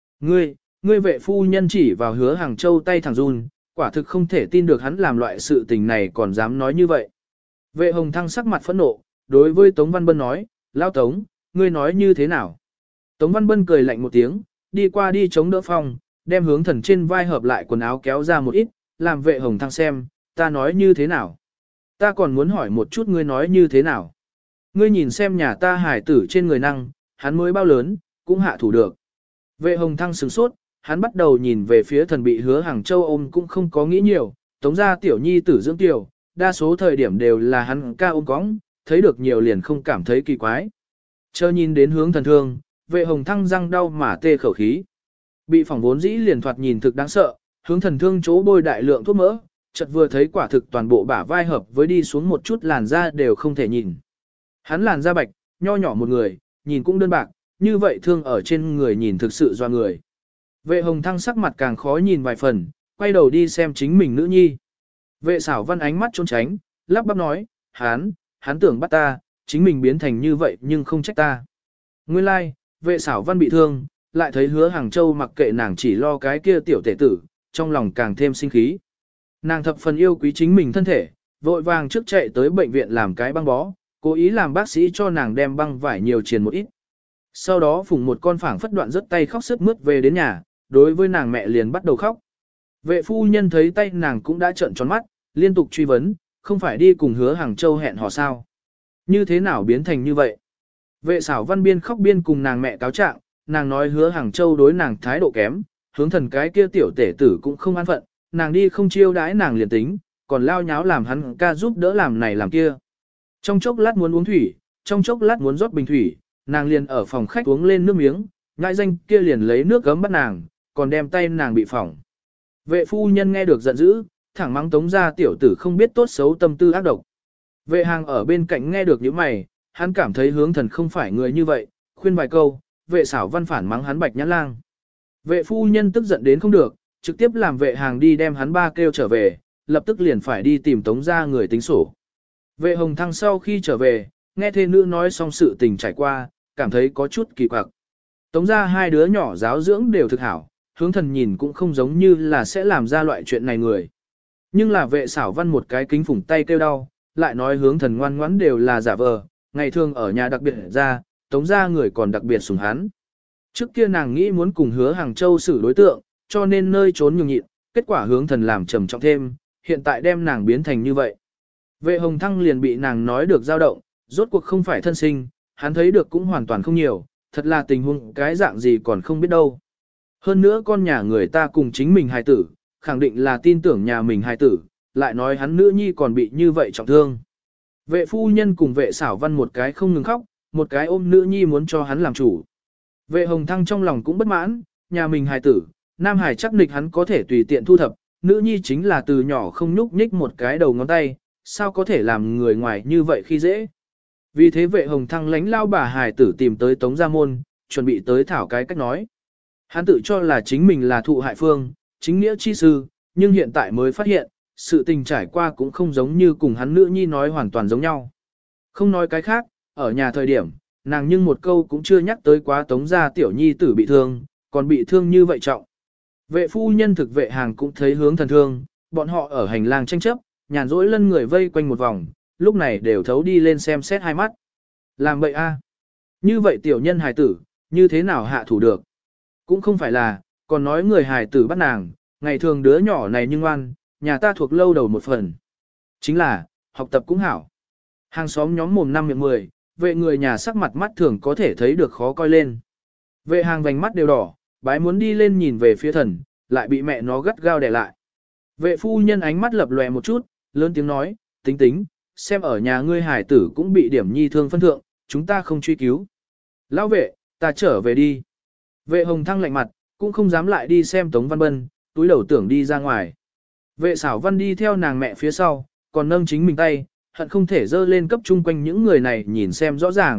Ngươi vệ phu nhân chỉ vào Hứa Hàng Châu tay thẳng run, quả thực không thể tin được hắn làm loại sự tình này còn dám nói như vậy. Vệ Hồng Thăng sắc mặt phẫn nộ, đối với Tống Văn Bân nói, Lao Tống, ngươi nói như thế nào? Tống Văn Bân cười lạnh một tiếng, đi qua đi chống đỡ phong, đem Hướng Thần trên vai hợp lại quần áo kéo ra một ít, làm vệ Hồng Thăng xem, ta nói như thế nào? Ta còn muốn hỏi một chút ngươi nói như thế nào? Ngươi nhìn xem nhà ta hải tử trên người năng, hắn mới bao lớn, cũng hạ thủ được. Vệ Hồng Thăng sửng sốt, hắn bắt đầu nhìn về phía thần bị Hứa Hàng Châu ôm cũng không có nghĩ nhiều, Tống ra tiểu nhi tử dưỡng tiểu, đa số thời điểm đều là hắn ca ôm cõng, thấy được nhiều liền không cảm thấy kỳ quái. Chờ nhìn đến Hướng Thần thương, vệ Hồng Thăng răng đau mà tê khẩu khí. Bị phỏng vốn dĩ liền thoạt nhìn thực đáng sợ, Hướng Thần thương chỗ bôi đại lượng thuốc mỡ, chợt vừa thấy quả thực toàn bộ bả vai hợp với đi xuống một chút làn da đều không thể nhìn. Hắn làn da bạch, nho nhỏ một người, nhìn cũng đơn bạc, như vậy thương ở trên người nhìn thực sự doa người. Vệ Hồng Thăng sắc mặt càng khó nhìn vài phần, quay đầu đi xem chính mình nữ nhi. Vệ xảo văn ánh mắt trốn tránh, lắp bắp nói, hắn tưởng bắt ta, chính mình biến thành như vậy nhưng không trách ta. Nguyên lai, like, vệ xảo văn bị thương, lại thấy Hứa Hàng Châu mặc kệ nàng chỉ lo cái kia tiểu tể tử, trong lòng càng thêm sinh khí. Nàng thập phần yêu quý chính mình thân thể, vội vàng trước chạy tới bệnh viện làm cái băng bó, cố ý làm bác sĩ cho nàng đem băng vải nhiều triền một ít. Sau đó phùng một con phảng phất đoạn rất tay khóc sướt mướt về đến nhà, đối với nàng mẹ liền bắt đầu khóc. Vệ phu nhân thấy tay nàng cũng đã trợn tròn mắt, liên tục truy vấn, không phải đi cùng Hứa Hàng Châu hẹn hò sao? Như thế nào biến thành như vậy? Vệ xảo văn biên khóc biên cùng nàng mẹ cáo trạng, nàng nói Hứa Hàng Châu đối nàng thái độ kém, hướng thần cái kia tiểu tể tử cũng không an phận, nàng đi không chiêu đãi nàng liền tính, còn lao nháo làm hắn ca giúp đỡ làm này làm kia. Trong chốc lát muốn uống thủy, trong chốc lát muốn rót bình thủy, nàng liền ở phòng khách uống lên nước miếng, ngại danh kia liền lấy nước gấm bắt nàng, còn đem tay nàng bị phỏng. Vệ phu nhân nghe được giận dữ, thẳng mắng Tống gia tiểu tử không biết tốt xấu tâm tư ác độc. Vệ Hàng ở bên cạnh nghe được những mày, hắn cảm thấy Hướng Thần không phải người như vậy, khuyên vài câu, vệ xảo văn phản mắng hắn Bạch Nhã Lang. Vệ phu nhân tức giận đến không được, trực tiếp làm Vệ Hàng đi đem hắn ba kêu trở về, lập tức liền phải đi tìm Tống gia người tính sổ. Vệ Hồng Thăng sau khi trở về, nghe thê nữ nói xong sự tình trải qua, cảm thấy có chút kỳ quặc. Tống gia hai đứa nhỏ giáo dưỡng đều thực hảo, Hướng Thần nhìn cũng không giống như là sẽ làm ra loại chuyện này người. Nhưng là vệ xảo văn một cái kính phủng tay kêu đau, lại nói Hướng Thần ngoan ngoãn đều là giả vờ, ngày thường ở nhà đặc biệt ra, Tống gia người còn đặc biệt sủng hắn. Trước kia nàng nghĩ muốn cùng Hứa Hàng Châu xử đối tượng, cho nên nơi trốn nhường nhịn, kết quả Hướng Thần làm trầm trọng thêm, hiện tại đem nàng biến thành như vậy. Vệ Hồng Thăng liền bị nàng nói được dao động, rốt cuộc không phải thân sinh, hắn thấy được cũng hoàn toàn không nhiều, thật là tình huống cái dạng gì còn không biết đâu. Hơn nữa con nhà người ta cùng chính mình hài tử, khẳng định là tin tưởng nhà mình hài tử, lại nói hắn nữ nhi còn bị như vậy trọng thương. Vệ phu nhân cùng vệ xảo văn một cái không ngừng khóc, một cái ôm nữ nhi muốn cho hắn làm chủ. Vệ Hồng Thăng trong lòng cũng bất mãn, nhà mình hài tử, nam hài chắc nịch hắn có thể tùy tiện thu thập, nữ nhi chính là từ nhỏ không nhúc nhích một cái đầu ngón tay, sao có thể làm người ngoài như vậy khi dễ. Vì thế vệ Hồng Thăng lánh lao bà hài tử tìm tới Tống Gia Môn, chuẩn bị tới thảo cái cách nói. Hắn tự cho là chính mình là thụ hại phương, chính nghĩa chi sư, nhưng hiện tại mới phát hiện, sự tình trải qua cũng không giống như cùng hắn nữ nhi nói hoàn toàn giống nhau. Không nói cái khác, ở nhà thời điểm, nàng nhưng một câu cũng chưa nhắc tới quá Tống gia tiểu nhi tử bị thương, còn bị thương như vậy trọng. Vệ phu nhân thực vệ Hàng cũng thấy Hướng Thần thương, bọn họ ở hành lang tranh chấp, nhàn rỗi lân người vây quanh một vòng, lúc này đều thấu đi lên xem xét hai mắt. Làm vậy a? Như vậy tiểu nhân hài tử, như thế nào hạ thủ được? Cũng không phải là, còn nói người hài tử bắt nàng, ngày thường đứa nhỏ này nhưng ngoan, nhà ta thuộc lâu đầu một phần. Chính là, học tập cũng hảo. Hàng xóm nhóm mồm 5 miệng 10, vệ người nhà sắc mặt mắt thường có thể thấy được khó coi lên. Vệ Hàng vành mắt đều đỏ, bái muốn đi lên nhìn về phía thần, lại bị mẹ nó gắt gao đè lại. Vệ phu nhân ánh mắt lập lòe một chút, lớn tiếng nói, tính tính, xem ở nhà ngươi hải tử cũng bị điểm nhi thương phân thượng, chúng ta không truy cứu. Lão vệ, ta trở về đi. Vệ Hồng Thăng lạnh mặt, cũng không dám lại đi xem Tống Văn Bân, túi đầu tưởng đi ra ngoài. Vệ xảo văn đi theo nàng mẹ phía sau, còn nâng chính mình tay, hận không thể dơ lên cấp chung quanh những người này nhìn xem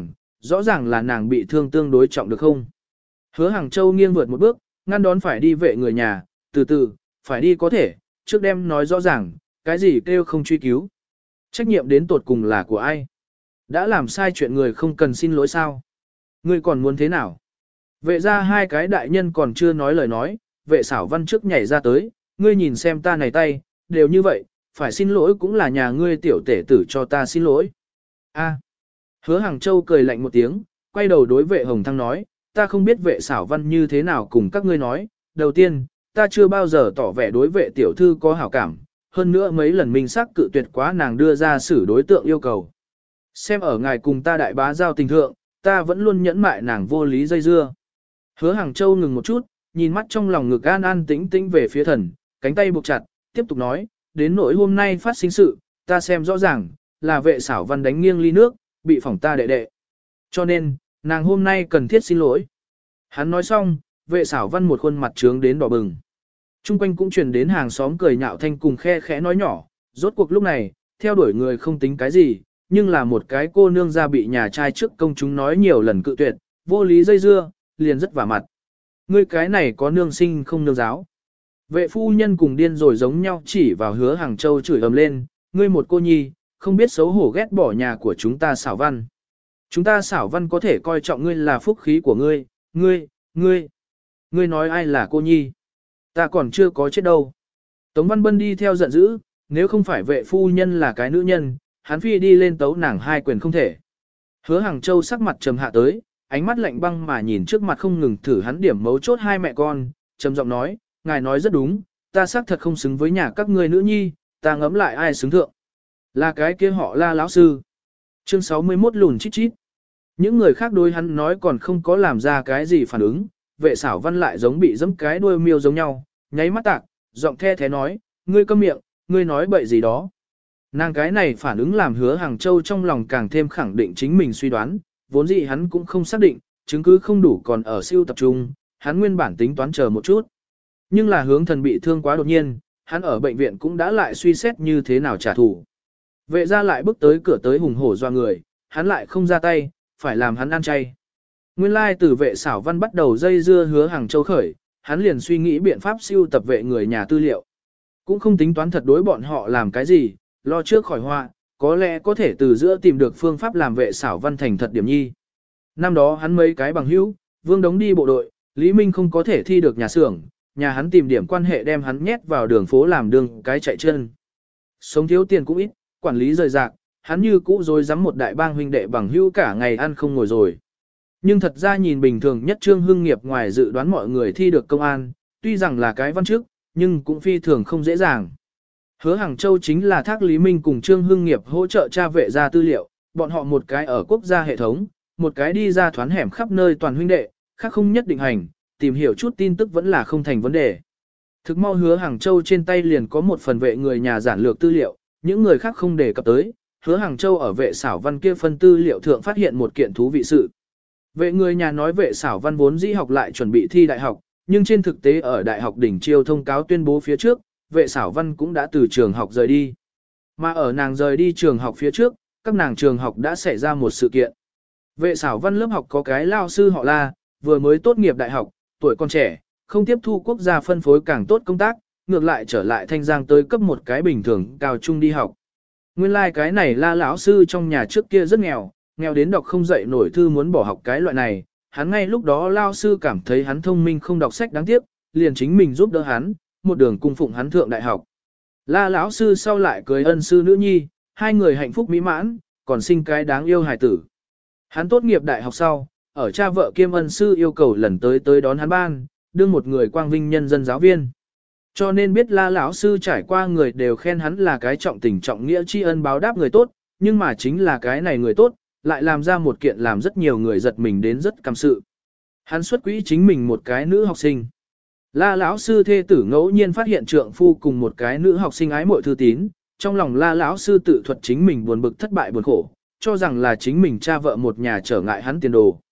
rõ ràng là nàng bị thương tương đối trọng được không. Hứa Hàng Châu nghiêng vượt một bước, ngăn đón phải đi vệ người nhà, từ từ, phải đi có thể, trước đem nói rõ ràng, cái gì kêu không truy cứu. Trách nhiệm đến tột cùng là của ai? Đã làm sai chuyện người không cần xin lỗi sao? Ngươi còn muốn thế nào? Vệ ra hai cái đại nhân còn chưa nói lời nói, vệ xảo văn trước nhảy ra tới, ngươi nhìn xem ta này tay, đều như vậy, phải xin lỗi cũng là nhà ngươi tiểu tể tử cho ta xin lỗi. A. Hứa Hàng Châu cười lạnh một tiếng, quay đầu đối vệ Hồng Thăng nói, ta không biết vệ xảo văn như thế nào cùng các ngươi nói, đầu tiên, ta chưa bao giờ tỏ vẻ đối vệ tiểu thư có hảo cảm, hơn nữa mấy lần minh xác cự tuyệt quá nàng đưa ra xử đối tượng yêu cầu. Xem ở ngài cùng ta đại bá giao tình thượng, ta vẫn luôn nhẫn mại nàng vô lý dây dưa. Hứa Hàng Châu ngừng một chút, nhìn mắt trong lòng ngực an an tĩnh tĩnh về phía thần, cánh tay buộc chặt, tiếp tục nói, đến nỗi hôm nay phát sinh sự, ta xem rõ ràng, là vệ xảo văn đánh nghiêng ly nước, bị phỏng ta đệ đệ. Cho nên, nàng hôm nay cần thiết xin lỗi. Hắn nói xong, vệ xảo văn một khuôn mặt trướng đến đỏ bừng. Trung quanh cũng truyền đến hàng xóm cười nhạo thanh cùng khe khẽ nói nhỏ, rốt cuộc lúc này, theo đuổi người không tính cái gì, nhưng là một cái cô nương ra bị nhà trai trước công chúng nói nhiều lần cự tuyệt, vô lý dây dưa, liền rất vả mặt. Ngươi cái này có nương sinh không nương giáo. Vệ phu nhân cùng điên rồi giống nhau chỉ vào Hứa Hàng Châu chửi ầm lên, ngươi một cô nhi, không biết xấu hổ ghét bỏ nhà của chúng ta xảo văn. Chúng ta xảo văn có thể coi trọng ngươi là phúc khí của ngươi, ngươi nói ai là cô nhi. Ta còn chưa có chết đâu. Tống Văn Bân đi theo giận dữ, Nếu không phải vệ phu nhân là cái nữ nhân, hắn phi đi lên tấu nàng hai quyền không thể. Hứa Hàng Châu sắc mặt trầm hạ tới, ánh mắt lạnh băng mà nhìn trước mặt không ngừng thử hắn điểm mấu chốt hai mẹ con, trầm giọng nói, ngài nói rất đúng, ta xác thật không xứng với nhà các ngươi nữ nhi, ta ngẫm lại ai xứng thượng. Là cái kia họ La lão sư. Chương 61 lùn chít chít. Những người khác đối hắn nói còn không có làm ra cái gì phản ứng, vệ xảo văn lại giống bị giẫm cái đuôi miêu giống nhau, nháy mắt tạc, giọng the thế nói, ngươi câm miệng, ngươi nói bậy gì đó. Nàng cái này phản ứng làm Hứa Hàng Châu trong lòng càng thêm khẳng định chính mình suy đoán, vốn dĩ hắn cũng không xác định, chứng cứ không đủ còn ở siêu tập trung, hắn nguyên bản tính toán chờ một chút. Nhưng là Hướng Thần bị thương quá đột nhiên, hắn ở bệnh viện cũng đã lại suy xét như thế nào trả thù. Vệ gia lại bước tới cửa tới hùng hổ doa người, hắn lại không ra tay, phải làm hắn ăn chay. Nguyên lai từ vệ xảo văn bắt đầu dây dưa Hứa Hàng Châu khởi, hắn liền suy nghĩ biện pháp siêu tập vệ người nhà tư liệu. Cũng không tính toán thật đối bọn họ làm cái gì, lo trước khỏi họa, có lẽ có thể từ giữa tìm được phương pháp làm vệ xảo văn thành thật điểm nhi. Năm đó hắn mấy cái bằng hữu, Vương Đống đi bộ đội, Lý Minh không có thể thi được nhà xưởng, nhà hắn tìm điểm quan hệ đem hắn nhét vào đường phố làm đường cái chạy chân. Sống thiếu tiền cũng ít, quản lý rời rạc, hắn như cũ rồi dám một đại bang huynh đệ bằng hữu cả ngày ăn không ngồi rồi. Nhưng thật ra nhìn bình thường nhất Trương Hưng Nghiệp ngoài dự đoán mọi người thi được công an, tuy rằng là cái văn chức, nhưng cũng phi thường không dễ dàng. Hứa Hàng Châu chính là thác Lý Minh cùng Trương Hưng Nghiệp hỗ trợ tra vệ ra tư liệu, bọn họ một cái ở quốc gia hệ thống, một cái đi ra thoán hẻm khắp nơi toàn huynh đệ, khác không nhất định hành, tìm hiểu chút tin tức vẫn là không thành vấn đề. Thực mau Hứa Hàng Châu trên tay liền có một phần vệ người nhà giản lược tư liệu, những người khác không đề cập tới, Hứa Hàng Châu ở vệ xảo văn kia phân tư liệu thượng phát hiện một kiện thú vị sự. Vệ người nhà nói vệ xảo văn vốn dĩ học lại chuẩn bị thi đại học, nhưng trên thực tế ở đại học đỉnh chiêu thông cáo tuyên bố phía trước, vệ xảo văn cũng đã từ trường học rời đi. Mà ở nàng rời đi trường học phía trước, các nàng trường học đã xảy ra một sự kiện. Vệ xảo văn lớp học có cái lao sư họ La, vừa mới tốt nghiệp đại học, tuổi còn trẻ, không tiếp thu quốc gia phân phối càng tốt công tác, ngược lại trở lại Thanh Giang tới cấp một cái bình thường cao trung đi học. Nguyên lai like cái này La lão sư trong nhà trước kia rất nghèo, nghèo đến đọc không dậy nổi thư muốn bỏ học cái loại này, hắn ngay lúc đó lao sư cảm thấy hắn thông minh không đọc sách đáng tiếc, liền chính mình giúp đỡ hắn, một đường cung phụng hắn thượng đại học. La lão sư sau lại cưới ân sư nữ nhi, hai người hạnh phúc mỹ mãn, còn sinh cái đáng yêu hài tử. Hắn tốt nghiệp đại học sau, ở cha vợ kiêm ân sư yêu cầu lần tới đón hắn ban, đương một người quang vinh nhân dân giáo viên. Cho nên biết La lão sư trải qua người đều khen hắn là cái trọng tình trọng nghĩa tri ân báo đáp người tốt, nhưng mà chính là cái này người tốt, lại làm ra một kiện làm rất nhiều người giật mình đến rất căm sự. Hắn xuất quỹ chính mình một cái nữ học sinh. La lão sư thê tử ngẫu nhiên phát hiện trượng phu cùng một cái nữ học sinh ái muội thư tín, trong lòng La lão sư tự thuật chính mình buồn bực thất bại buồn khổ, cho rằng là chính mình cha vợ một nhà trở ngại hắn tiền đồ.